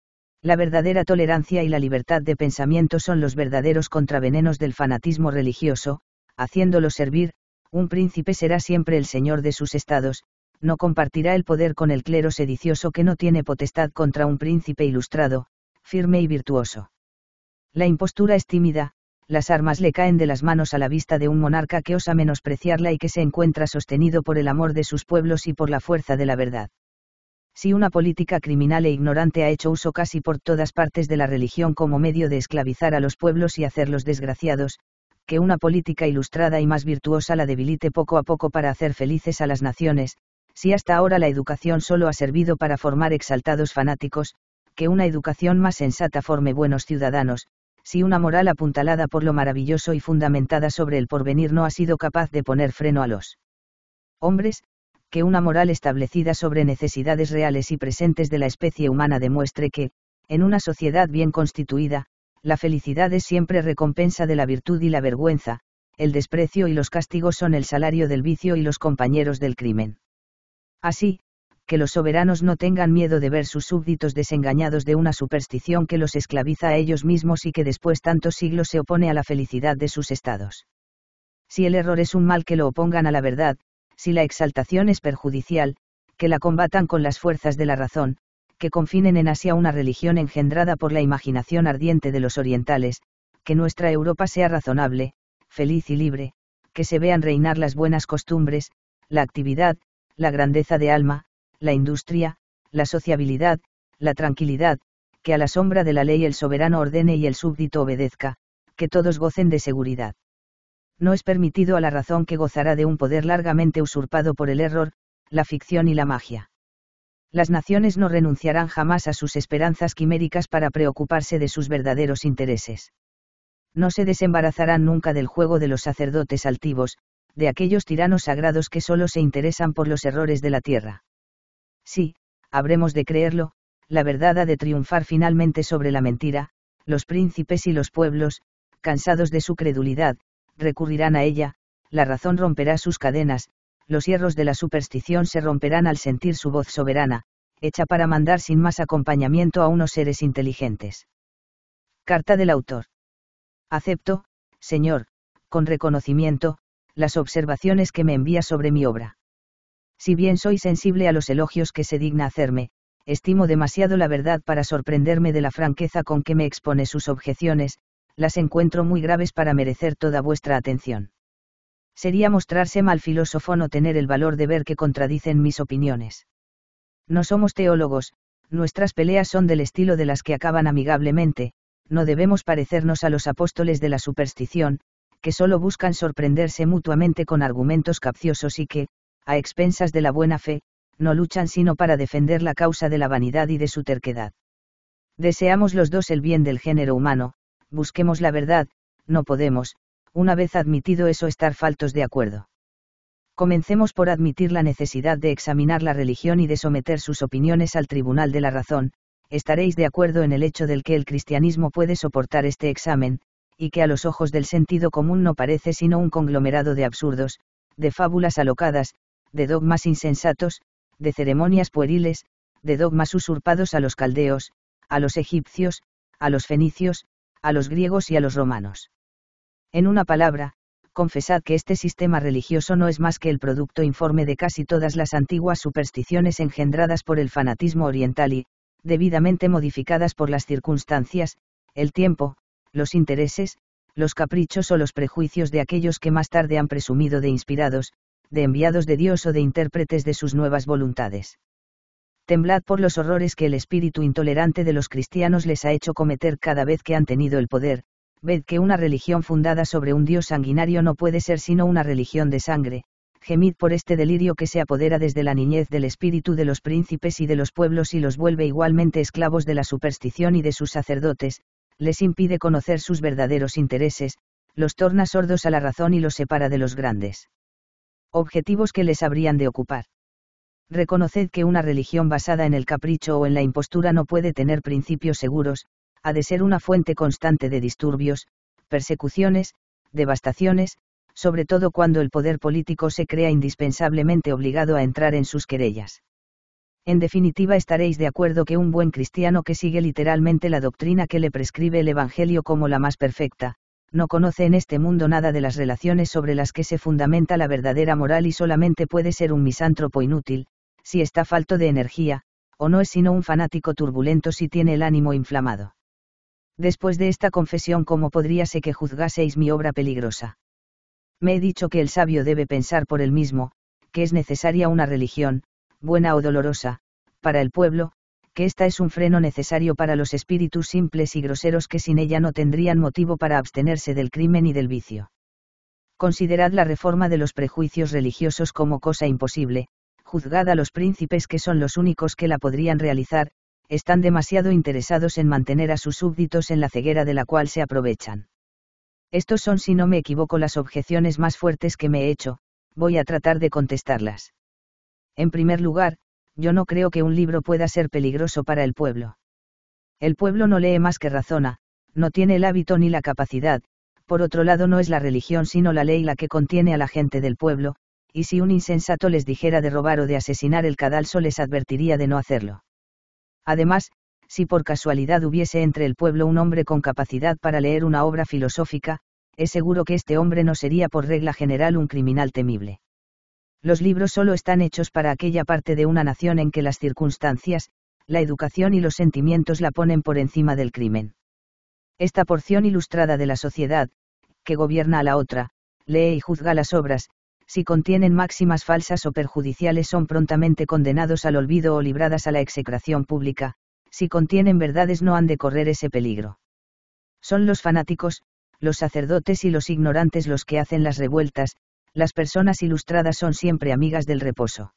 La verdadera tolerancia y la libertad de pensamiento son los verdaderos contravenenos del fanatismo religioso, haciéndolo servir, un príncipe será siempre el señor de sus estados, no compartirá el poder con el clero sedicioso que no tiene potestad contra un príncipe ilustrado, firme y virtuoso. La impostura es tímida, las armas le caen de las manos a la vista de un monarca que osa menospreciarla y que se encuentra sostenido por el amor de sus pueblos y por la fuerza de la verdad. Si una política criminal e ignorante ha hecho uso casi por todas partes de la religión como medio de esclavizar a los pueblos y hacerlos desgraciados, que una política ilustrada y más virtuosa la debilite poco a poco para hacer felices a las naciones, si hasta ahora la educación solo ha servido para formar exaltados fanáticos, que una educación más sensata forme buenos ciudadanos, si una moral apuntalada por lo maravilloso y fundamentada sobre el porvenir no ha sido capaz de poner freno a los hombres, que una moral establecida sobre necesidades reales y presentes de la especie humana demuestre que, en una sociedad bien constituida, la felicidad es siempre recompensa de la virtud y la vergüenza, el desprecio y los castigos son el salario del vicio y los compañeros del crimen. Así, que los soberanos no tengan miedo de ver sus súbditos desengañados de una superstición que los esclaviza a ellos mismos y que después tantos siglos se opone a la felicidad de sus estados. Si el error es un mal, que lo opongan a la verdad, si la exaltación es perjudicial, que la combatan con las fuerzas de la razón, que confinen en Asia una religión engendrada por la imaginación ardiente de los orientales, que nuestra Europa sea razonable, feliz y libre, que se vean reinar las buenas costumbres, la actividad, la grandeza de alma, la industria, la sociabilidad, la tranquilidad, que a la sombra de la ley el soberano ordene y el súbdito obedezca, que todos gocen de seguridad. No es permitido a la razón, que gozará de un poder largamente usurpado por el error, la ficción y la magia. Las naciones no renunciarán jamás a sus esperanzas quiméricas para preocuparse de sus verdaderos intereses. No se desembarazarán nunca del juego de los sacerdotes altivos, de aquellos tiranos sagrados que solo se interesan por los errores de la tierra. Sí, habremos de creerlo, la verdad ha de triunfar finalmente sobre la mentira, los príncipes y los pueblos, cansados de su credulidad, recurrirán a ella, la razón romperá sus cadenas, los hierros de la superstición se romperán al sentir su voz soberana, hecha para mandar sin más acompañamiento a unos seres inteligentes. Carta del autor. Acepto, señor, con reconocimiento, las observaciones que me envía sobre mi obra. Si bien soy sensible a los elogios que se digna hacerme, estimo demasiado la verdad para sorprenderme de la franqueza con que me expone sus objeciones, las encuentro muy graves para merecer toda vuestra atención. Sería mostrarse mal filósofo no tener el valor de ver que contradicen mis opiniones. No somos teólogos, nuestras peleas son del estilo de las que acaban amigablemente, no debemos parecernos a los apóstoles de la superstición, que solo buscan sorprenderse mutuamente con argumentos capciosos y que, a expensas de la buena fe, no luchan sino para defender la causa de la vanidad y de su terquedad. Deseamos los dos el bien del género humano, busquemos la verdad, no podemos, una vez admitido eso, estar faltos de acuerdo. Comencemos por admitir la necesidad de examinar la religión y de someter sus opiniones al tribunal de la razón. Estaréis de acuerdo en el hecho del que el cristianismo puede soportar este examen, y que a los ojos del sentido común no parece sino un conglomerado de absurdos, de fábulas alocadas, de dogmas insensatos, de ceremonias pueriles, de dogmas usurpados a los caldeos, a los egipcios, a los fenicios, a los griegos y a los romanos. En una palabra, confesad que este sistema religioso no es más que el producto informe de casi todas las antiguas supersticiones engendradas por el fanatismo oriental y, debidamente modificadas por las circunstancias, el tiempo, los intereses, los caprichos o los prejuicios de aquellos que más tarde han presumido de inspirados, de enviados de Dios o de intérpretes de sus nuevas voluntades. Temblad por los horrores que el espíritu intolerante de los cristianos les ha hecho cometer cada vez que han tenido el poder. Ved que una religión fundada sobre un Dios sanguinario no puede ser sino una religión de sangre. Gemid por este delirio que se apodera desde la niñez del espíritu de los príncipes y de los pueblos y los vuelve igualmente esclavos de la superstición y de sus sacerdotes, les impide conocer sus verdaderos intereses, los torna sordos a la razón y los separa de los grandes objetivos que les habrían de ocupar. Reconoced que una religión basada en el capricho o en la impostura no puede tener principios seguros, ha de ser una fuente constante de disturbios, persecuciones, devastaciones, sobre todo cuando el poder político se crea indispensablemente obligado a entrar en sus querellas. En definitiva, estaréis de acuerdo que un buen cristiano que sigue literalmente la doctrina que le prescribe el Evangelio como la más perfecta, no conoce en este mundo nada de las relaciones sobre las que se fundamenta la verdadera moral y solamente puede ser un misántropo inútil, si está falto de energía, o no es sino un fanático turbulento si tiene el ánimo inflamado. Después de esta confesión, ¿cómo podríase que juzgaseis mi obra peligrosa? Me he dicho que el sabio debe pensar por él mismo, que es necesaria una religión, buena o dolorosa, para el pueblo, que ésta es un freno necesario para los espíritus simples y groseros que sin ella no tendrían motivo para abstenerse del crimen y del vicio. Considerad la reforma de los prejuicios religiosos como cosa imposible, juzgad a los príncipes que son los únicos que la podrían realizar, están demasiado interesados en mantener a sus súbditos en la ceguera de la cual se aprovechan. Estos son, si no me equivoco, las objeciones más fuertes que me he hecho, voy a tratar de contestarlas. En primer lugar, yo no creo que un libro pueda ser peligroso para el pueblo. El pueblo no lee más que razona, no tiene el hábito ni la capacidad. Por otro lado, no es la religión sino la ley la que contiene a la gente del pueblo, y si un insensato les dijera de robar o de asesinar el cadalso, les advertiría de no hacerlo. Además, si por casualidad hubiese entre el pueblo un hombre con capacidad para leer una obra filosófica, es seguro que este hombre no sería por regla general un criminal temible. Los libros solo están hechos para aquella parte de una nación en que las circunstancias, la educación y los sentimientos la ponen por encima del crimen. Esta porción ilustrada de la sociedad, que gobierna a la otra, lee y juzga las obras, si contienen máximas falsas o perjudiciales son prontamente condenados al olvido o libradas a la execración pública, si contienen verdades no han de correr ese peligro. Son los fanáticos, los sacerdotes y los ignorantes los que hacen las revueltas, las personas ilustradas son siempre amigas del reposo.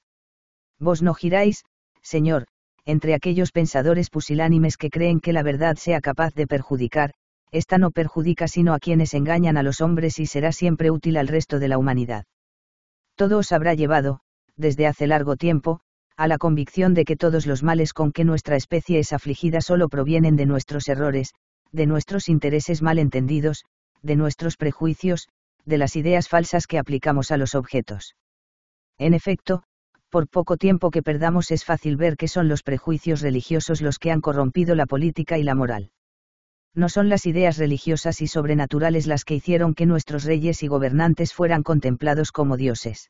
Vos no giráis, Señor, entre aquellos pensadores pusilánimes que creen que la verdad sea capaz de perjudicar, esta no perjudica sino a quienes engañan a los hombres y será siempre útil al resto de la humanidad. Todo os habrá llevado, desde hace largo tiempo, a la convicción de que todos los males con que nuestra especie es afligida solo provienen de nuestros errores, de nuestros intereses mal entendidos, de nuestros prejuicios, de las ideas falsas que aplicamos a los objetos. En efecto, por poco tiempo que perdamos es fácil ver que son los prejuicios religiosos los que han corrompido la política y la moral. No son las ideas religiosas y sobrenaturales las que hicieron que nuestros reyes y gobernantes fueran contemplados como dioses.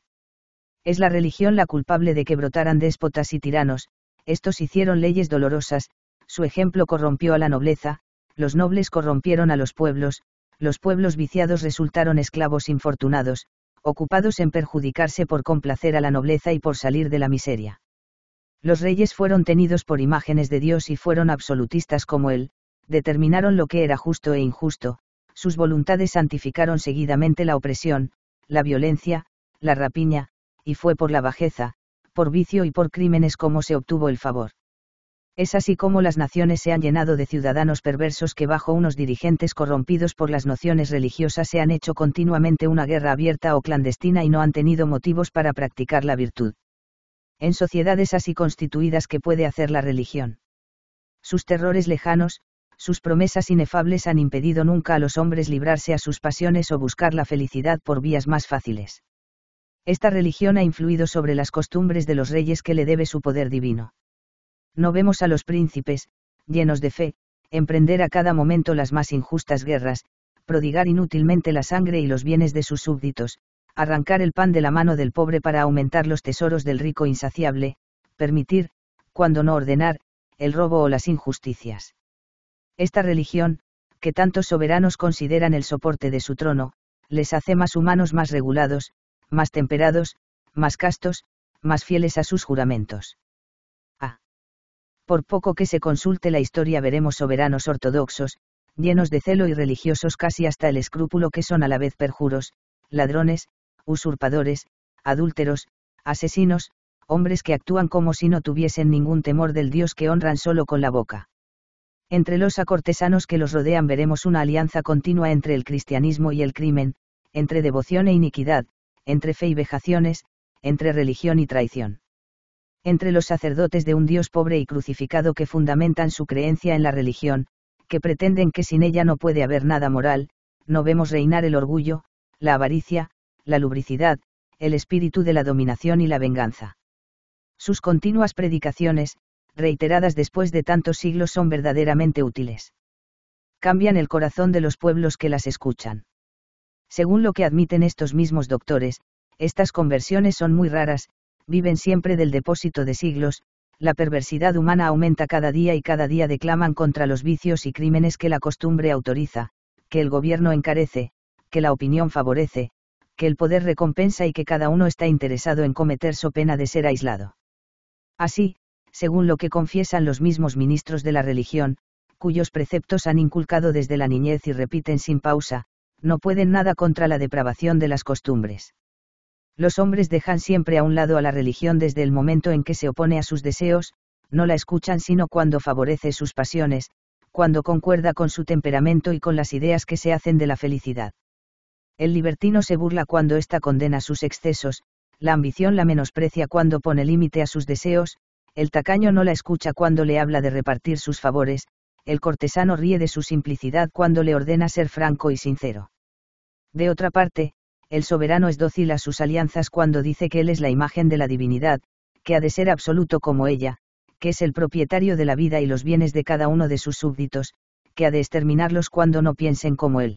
Es la religión la culpable de que brotaran déspotas y tiranos, estos hicieron leyes dolorosas, su ejemplo corrompió a la nobleza, los nobles corrompieron a los pueblos, los pueblos viciados resultaron esclavos infortunados, ocupados en perjudicarse por complacer a la nobleza y por salir de la miseria. Los reyes fueron tenidos por imágenes de Dios y fueron absolutistas como él, determinaron lo que era justo e injusto, sus voluntades santificaron seguidamente la opresión, la violencia, la rapiña, y fue por la bajeza, por vicio y por crímenes como se obtuvo el favor. Es así como las naciones se han llenado de ciudadanos perversos que bajo unos dirigentes corrompidos por las nociones religiosas se han hecho continuamente una guerra abierta o clandestina y no han tenido motivos para practicar la virtud. En sociedades así constituidas, ¿qué puede hacer la religión? Sus terrores lejanos, sus promesas inefables han impedido nunca a los hombres librarse a sus pasiones o buscar la felicidad por vías más fáciles. Esta religión ha influido sobre las costumbres de los reyes que le debe su poder divino. No vemos a los príncipes, llenos de fe, emprender a cada momento las más injustas guerras, prodigar inútilmente la sangre y los bienes de sus súbditos, arrancar el pan de la mano del pobre para aumentar los tesoros del rico insaciable, permitir, cuando no ordenar, el robo o las injusticias. Esta religión, que tantos soberanos consideran el soporte de su trono, les hace más humanos, más regulados, más temperados, más castos, más fieles a sus juramentos. Ah. Por poco que se consulte la historia veremos soberanos ortodoxos, llenos de celo y religiosos casi hasta el escrúpulo, que son a la vez perjuros, ladrones, usurpadores, adúlteros, asesinos, hombres que actúan como si no tuviesen ningún temor del Dios que honran solo con la boca. Entre los cortesanos que los rodean veremos una alianza continua entre el cristianismo y el crimen, entre devoción e iniquidad, entre fe y vejaciones, entre religión y traición. Entre los sacerdotes de un Dios pobre y crucificado que fundamentan su creencia en la religión, que pretenden que sin ella no puede haber nada moral, no vemos reinar el orgullo, la avaricia, la lubricidad, el espíritu de la dominación y la venganza. Sus continuas predicaciones, reiteradas después de tantos siglos, son verdaderamente útiles. Cambian el corazón de los pueblos que las escuchan. Según lo que admiten estos mismos doctores, estas conversiones son muy raras, viven siempre del depósito de siglos, la perversidad humana aumenta cada día y cada día declaman contra los vicios y crímenes que la costumbre autoriza, que el gobierno encarece, que la opinión favorece, que el poder recompensa y que cada uno está interesado en cometer so pena de ser aislado. Así, según lo que confiesan los mismos ministros de la religión, cuyos preceptos han inculcado desde la niñez y repiten sin pausa, no pueden nada contra la depravación de las costumbres. Los hombres dejan siempre a un lado a la religión desde el momento en que se opone a sus deseos, no la escuchan sino cuando favorece sus pasiones, cuando concuerda con su temperamento y con las ideas que se hacen de la felicidad. El libertino se burla cuando ésta condena sus excesos, la ambición la menosprecia cuando pone límite a sus deseos, el tacaño no la escucha cuando le habla de repartir sus favores, el cortesano ríe de su simplicidad cuando le ordena ser franco y sincero. De otra parte, el soberano es dócil a sus alianzas cuando dice que él es la imagen de la divinidad, que ha de ser absoluto como ella, que es el propietario de la vida y los bienes de cada uno de sus súbditos, que ha de exterminarlos cuando no piensen como él.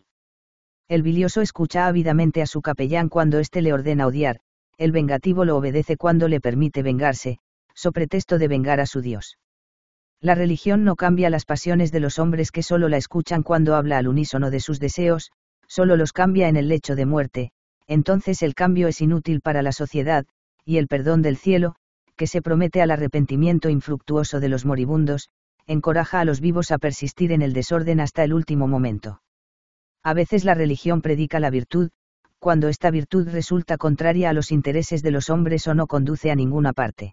El bilioso escucha ávidamente a su capellán cuando éste le ordena odiar, el vengativo lo obedece cuando le permite vengarse, so pretexto de vengar a su Dios. La religión no cambia las pasiones de los hombres que solo la escuchan cuando habla al unísono de sus deseos, solo los cambia en el lecho de muerte, entonces el cambio es inútil para la sociedad, y el perdón del cielo, que se promete al arrepentimiento infructuoso de los moribundos, encoraja a los vivos a persistir en el desorden hasta el último momento. A veces la religión predica la virtud, cuando esta virtud resulta contraria a los intereses de los hombres o no conduce a ninguna parte.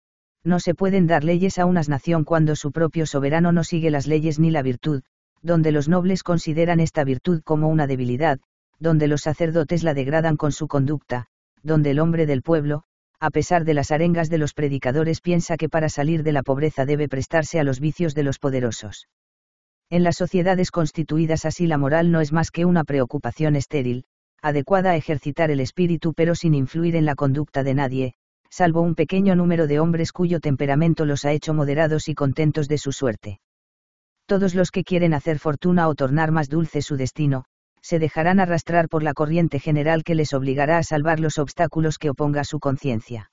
No se pueden dar leyes a una nación cuando su propio soberano no sigue las leyes ni la virtud, donde los nobles consideran esta virtud como una debilidad, donde los sacerdotes la degradan con su conducta, donde el hombre del pueblo, a pesar de las arengas de los predicadores, piensa que para salir de la pobreza debe prestarse a los vicios de los poderosos. En las sociedades constituidas así la moral no es más que una preocupación estéril, adecuada a ejercitar el espíritu pero sin influir en la conducta de nadie, salvo un pequeño número de hombres cuyo temperamento los ha hecho moderados y contentos de su suerte. Todos los que quieren hacer fortuna o tornar más dulce su destino, se dejarán arrastrar por la corriente general que les obligará a salvar los obstáculos que oponga a su conciencia.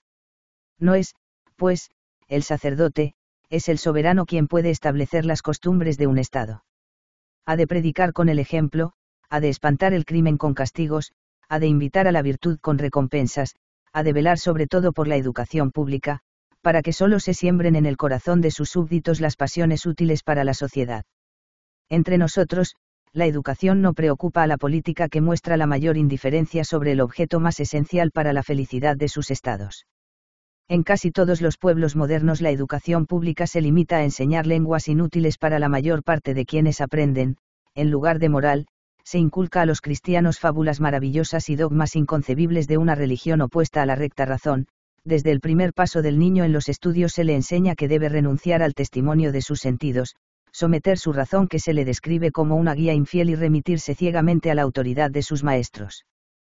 No es, pues, el sacerdote, es el soberano quien puede establecer las costumbres de un Estado. Ha de predicar con el ejemplo, ha de espantar el crimen con castigos, ha de invitar a la virtud con recompensas, ha de velar sobre todo por la educación pública, para que solo se siembren en el corazón de sus súbditos las pasiones útiles para la sociedad. Entre nosotros, la educación no preocupa a la política que muestra la mayor indiferencia sobre el objeto más esencial para la felicidad de sus estados. En casi todos los pueblos modernos la educación pública se limita a enseñar lenguas inútiles para la mayor parte de quienes aprenden, en lugar de moral, se inculca a los cristianos fábulas maravillosas y dogmas inconcebibles de una religión opuesta a la recta razón. Desde el primer paso del niño en los estudios se le enseña que debe renunciar al testimonio de sus sentidos, someter su razón que se le describe como una guía infiel y remitirse ciegamente a la autoridad de sus maestros.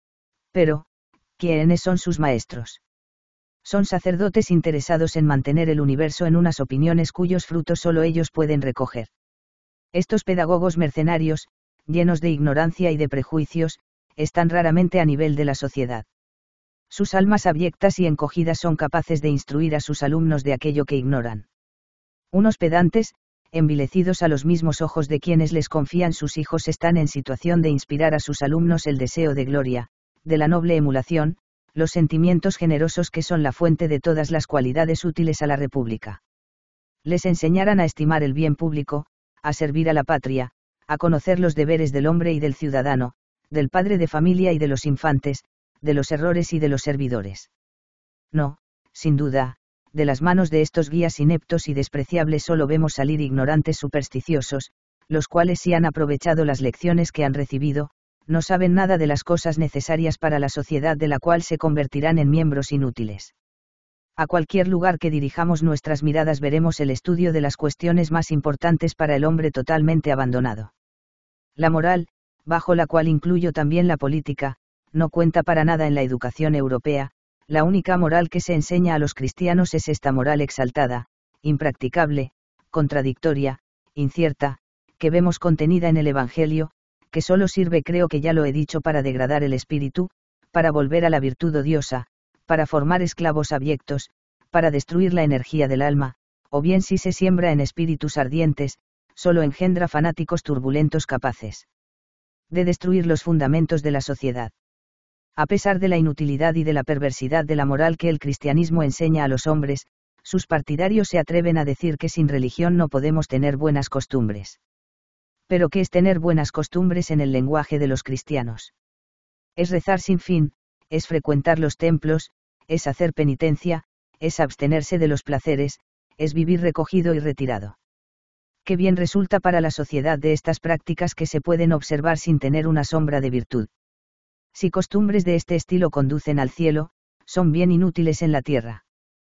Pero, ¿quiénes son sus maestros? Son sacerdotes interesados en mantener el universo en unas opiniones cuyos frutos solo ellos pueden recoger. Estos pedagogos mercenarios, llenos de ignorancia y de prejuicios, están raramente a nivel de la sociedad. Sus almas abyectas y encogidas son capaces de instruir a sus alumnos de aquello que ignoran. Unos pedantes, envilecidos a los mismos ojos de quienes les confían sus hijos, están en situación de inspirar a sus alumnos el deseo de gloria, de la noble emulación, los sentimientos generosos que son la fuente de todas las cualidades útiles a la República. Les enseñarán a estimar el bien público, a servir a la patria, a conocer los deberes del hombre y del ciudadano, del padre de familia y de los infantes, de los errores y de los servidores. No, sin duda, de las manos de estos guías ineptos y despreciables solo vemos salir ignorantes supersticiosos, los cuales sí han aprovechado las lecciones que han recibido, no saben nada de las cosas necesarias para la sociedad de la cual se convertirán en miembros inútiles. A cualquier lugar que dirijamos nuestras miradas veremos el estudio de las cuestiones más importantes para el hombre totalmente abandonado. La moral, bajo la cual incluyo también la política, no cuenta para nada en la educación europea. La única moral que se enseña a los cristianos es esta moral exaltada, impracticable, contradictoria, incierta, que vemos contenida en el Evangelio, que solo sirve, creo que ya lo he dicho, para degradar el espíritu, para volver a la virtud odiosa, para formar esclavos abyectos, para destruir la energía del alma, o bien si se siembra en espíritus ardientes, solo engendra fanáticos turbulentos capaces de destruir los fundamentos de la sociedad. A pesar de la inutilidad y de la perversidad de la moral que el cristianismo enseña a los hombres, sus partidarios se atreven a decir que sin religión no podemos tener buenas costumbres. Pero ¿qué es tener buenas costumbres en el lenguaje de los cristianos? Es rezar sin fin, es frecuentar los templos, es hacer penitencia, es abstenerse de los placeres, es vivir recogido y retirado. Qué bien resulta para la sociedad de estas prácticas que se pueden observar sin tener una sombra de virtud. Si costumbres de este estilo conducen al cielo, son bien inútiles en la tierra.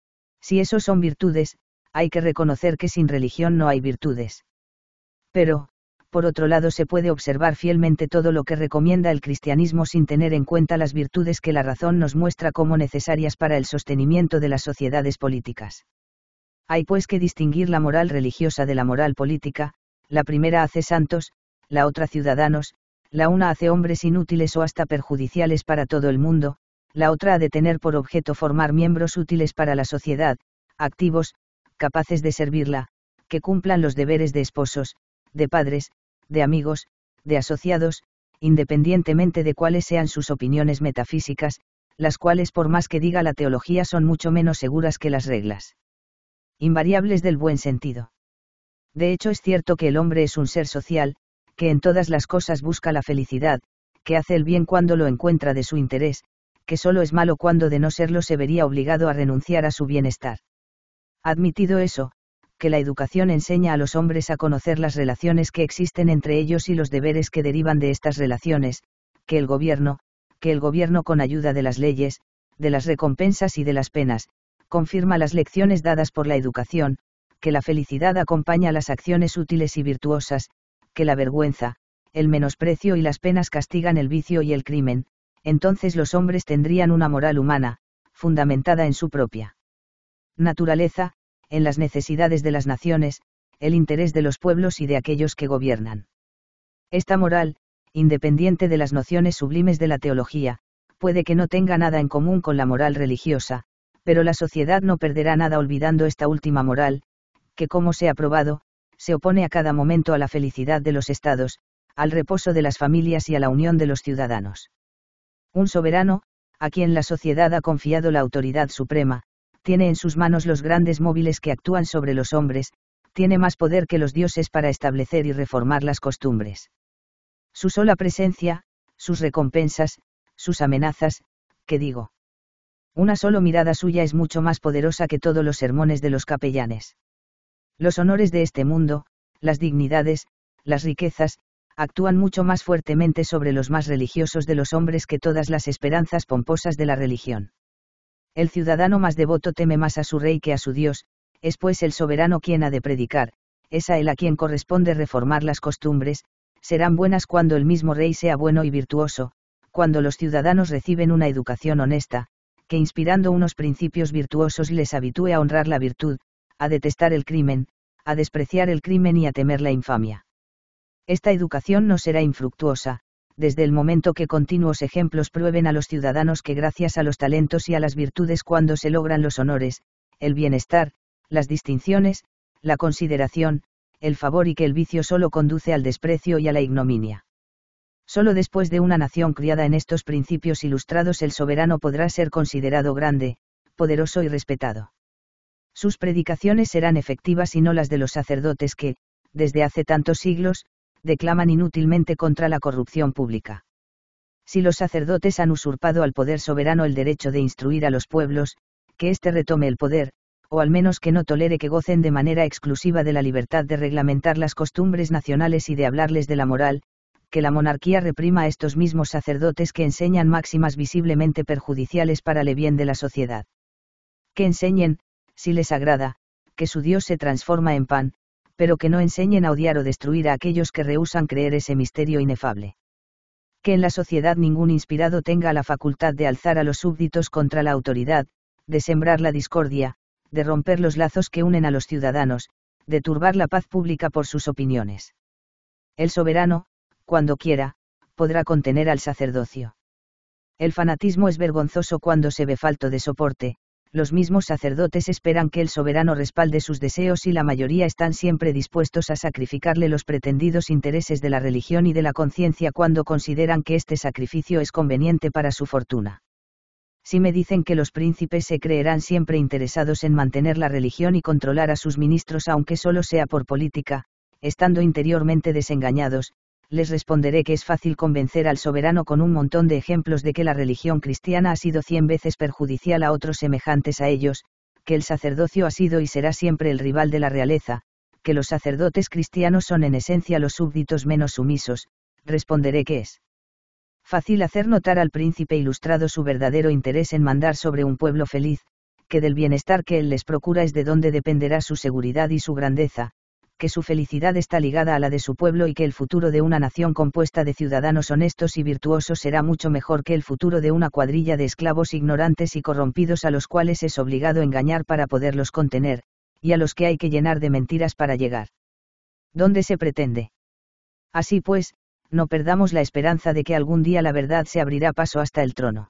Si eso son virtudes, hay que reconocer que sin religión no hay virtudes. Pero, por otro lado, se puede observar fielmente todo lo que recomienda el cristianismo sin tener en cuenta las virtudes que la razón nos muestra como necesarias para el sostenimiento de las sociedades políticas. Hay pues que distinguir la moral religiosa de la moral política. La primera hace santos, la otra ciudadanos. La una hace hombres inútiles o hasta perjudiciales para todo el mundo, la otra ha de tener por objeto formar miembros útiles para la sociedad, activos, capaces de servirla, que cumplan los deberes de esposos, de padres, de amigos, de asociados, independientemente de cuáles sean sus opiniones metafísicas, las cuales, por más que diga la teología, son mucho menos seguras que las reglas invariables del buen sentido. De hecho, es cierto que el hombre es un ser social, que en todas las cosas busca la felicidad, que hace el bien cuando lo encuentra de su interés, que solo es malo cuando de no serlo se vería obligado a renunciar a su bienestar. Admitido eso, que la educación enseña a los hombres a conocer las relaciones que existen entre ellos y los deberes que derivan de estas relaciones, que el gobierno, que el gobierno con ayuda de las leyes, de las recompensas y de las penas, confirma las lecciones dadas por la educación, que la felicidad acompaña las acciones útiles y virtuosas, que la vergüenza, el menosprecio y las penas castigan el vicio y el crimen, entonces los hombres tendrían una moral humana, fundamentada en su propia naturaleza, en las necesidades de las naciones, el interés de los pueblos y de aquellos que gobiernan. Esta moral, independiente de las nociones sublimes de la teología, puede que no tenga nada en común con la moral religiosa, pero la sociedad no perderá nada olvidando esta última moral, que como se ha probado, se opone a cada momento a la felicidad de los estados, al reposo de las familias y a la unión de los ciudadanos. Un soberano, a quien la sociedad ha confiado la autoridad suprema, tiene en sus manos los grandes móviles que actúan sobre los hombres, tiene más poder que los dioses para establecer y reformar las costumbres. Su sola presencia, sus recompensas, sus amenazas, ¿qué digo? Una sola mirada suya es mucho más poderosa que todos los sermones de los capellanes. Los honores de este mundo, las dignidades, las riquezas, actúan mucho más fuertemente sobre los más religiosos de los hombres que todas las esperanzas pomposas de la religión. El ciudadano más devoto teme más a su rey que a su Dios, es pues el soberano quien ha de predicar, es a él a quien corresponde reformar las costumbres, serán buenas cuando el mismo rey sea bueno y virtuoso, cuando los ciudadanos reciben una educación honesta, que inspirando unos principios virtuosos les habitúe a honrar la virtud, a detestar el crimen, a despreciar el crimen y a temer la infamia. Esta educación no será infructuosa, desde el momento que continuos ejemplos prueben a los ciudadanos que gracias a los talentos y a las virtudes cuando se logran los honores, el bienestar, las distinciones, la consideración, el favor y que el vicio solo conduce al desprecio y a la ignominia. Solo después de una nación criada en estos principios ilustrados el soberano podrá ser considerado grande, poderoso y respetado. Sus predicaciones serán efectivas y no las de los sacerdotes que, desde hace tantos siglos, declaman inútilmente contra la corrupción pública. Si los sacerdotes han usurpado al poder soberano el derecho de instruir a los pueblos, que éste retome el poder, o al menos que no tolere que gocen de manera exclusiva de la libertad de reglamentar las costumbres nacionales y de hablarles de la moral, que la monarquía reprima a estos mismos sacerdotes que enseñan máximas visiblemente perjudiciales para el bien de la sociedad. Que enseñen, si les agrada, que su Dios se transforma en pan, pero que no enseñen a odiar o destruir a aquellos que rehúsan creer ese misterio inefable. Que en la sociedad ningún inspirado tenga la facultad de alzar a los súbditos contra la autoridad, de sembrar la discordia, de romper los lazos que unen a los ciudadanos, de turbar la paz pública por sus opiniones. El soberano, cuando quiera, podrá contener al sacerdocio. El fanatismo es vergonzoso cuando se ve falto de soporte. Los mismos sacerdotes esperan que el soberano respalde sus deseos y la mayoría están siempre dispuestos a sacrificarle los pretendidos intereses de la religión y de la conciencia cuando consideran que este sacrificio es conveniente para su fortuna. Si me dicen que los príncipes se creerán siempre interesados en mantener la religión y controlar a sus ministros aunque solo sea por política, estando interiormente desengañados, les responderé que es fácil convencer al soberano con un montón de ejemplos de que la religión cristiana ha sido cien veces perjudicial a otros semejantes a ellos, que el sacerdocio ha sido y será siempre el rival de la realeza, que los sacerdotes cristianos son en esencia los súbditos menos sumisos, responderé que es fácil hacer notar al príncipe ilustrado su verdadero interés en mandar sobre un pueblo feliz, que del bienestar que él les procura es de donde dependerá su seguridad y su grandeza, que su felicidad está ligada a la de su pueblo y que el futuro de una nación compuesta de ciudadanos honestos y virtuosos será mucho mejor que el futuro de una cuadrilla de esclavos ignorantes y corrompidos a los cuales es obligado engañar para poderlos contener, y a los que hay que llenar de mentiras para llegar ¿dónde se pretende? Así pues, no perdamos la esperanza de que algún día la verdad se abrirá paso hasta el trono.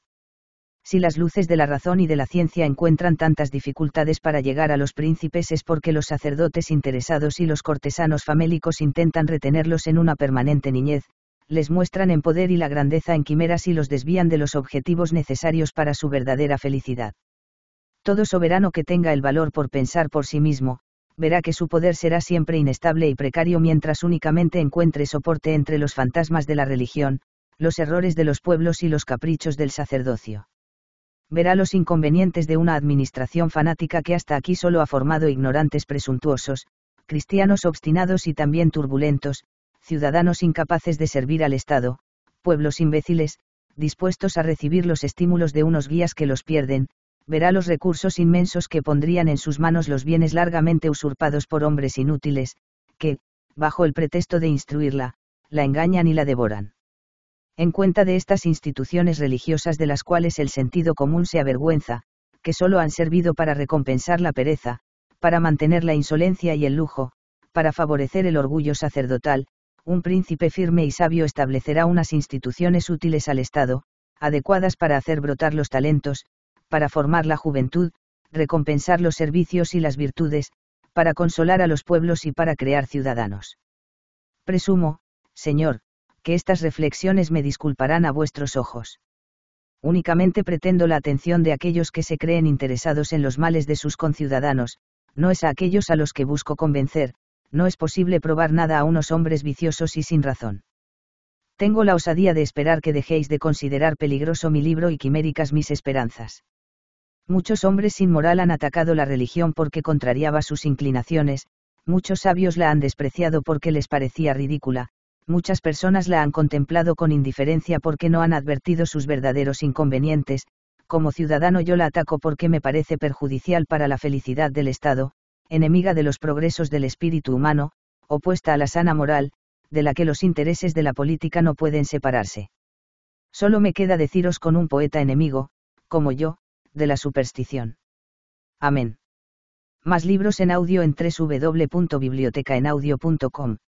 Si las luces de la razón y de la ciencia encuentran tantas dificultades para llegar a los príncipes es porque los sacerdotes interesados y los cortesanos famélicos intentan retenerlos en una permanente niñez, les muestran en poder y la grandeza en quimeras y los desvían de los objetivos necesarios para su verdadera felicidad. Todo soberano que tenga el valor por pensar por sí mismo, verá que su poder será siempre inestable y precario mientras únicamente encuentre soporte entre los fantasmas de la religión, los errores de los pueblos y los caprichos del sacerdocio. Verá los inconvenientes de una administración fanática que hasta aquí solo ha formado ignorantes presuntuosos, cristianos obstinados y también turbulentos, ciudadanos incapaces de servir al Estado, pueblos imbéciles, dispuestos a recibir los estímulos de unos guías que los pierden, verá los recursos inmensos que pondrían en sus manos los bienes largamente usurpados por hombres inútiles, que, bajo el pretexto de instruirla, la engañan y la devoran. En cuenta de estas instituciones religiosas de las cuales el sentido común se avergüenza, que solo han servido para recompensar la pereza, para mantener la insolencia y el lujo, para favorecer el orgullo sacerdotal, un príncipe firme y sabio establecerá unas instituciones útiles al Estado, adecuadas para hacer brotar los talentos, para formar la juventud, recompensar los servicios y las virtudes, para consolar a los pueblos y para crear ciudadanos. Presumo, Señor, que estas reflexiones me disculparán a vuestros ojos. Únicamente pretendo la atención de aquellos que se creen interesados en los males de sus conciudadanos, no es a aquellos a los que busco convencer. No es posible probar nada a unos hombres viciosos y sin razón. Tengo la osadía de esperar que dejéis de considerar peligroso mi libro y quiméricas mis esperanzas. Muchos hombres sin moral han atacado la religión porque contrariaba sus inclinaciones, muchos sabios la han despreciado porque les parecía ridícula, muchas personas la han contemplado con indiferencia porque no han advertido sus verdaderos inconvenientes. Como ciudadano yo la ataco porque me parece perjudicial para la felicidad del Estado, enemiga de los progresos del espíritu humano, opuesta a la sana moral, de la que los intereses de la política no pueden separarse. Solo me queda deciros con un poeta enemigo, como yo, de la superstición. Amén. Más libros en audio en doble u doble u doble u punto biblioteca en audio punto com.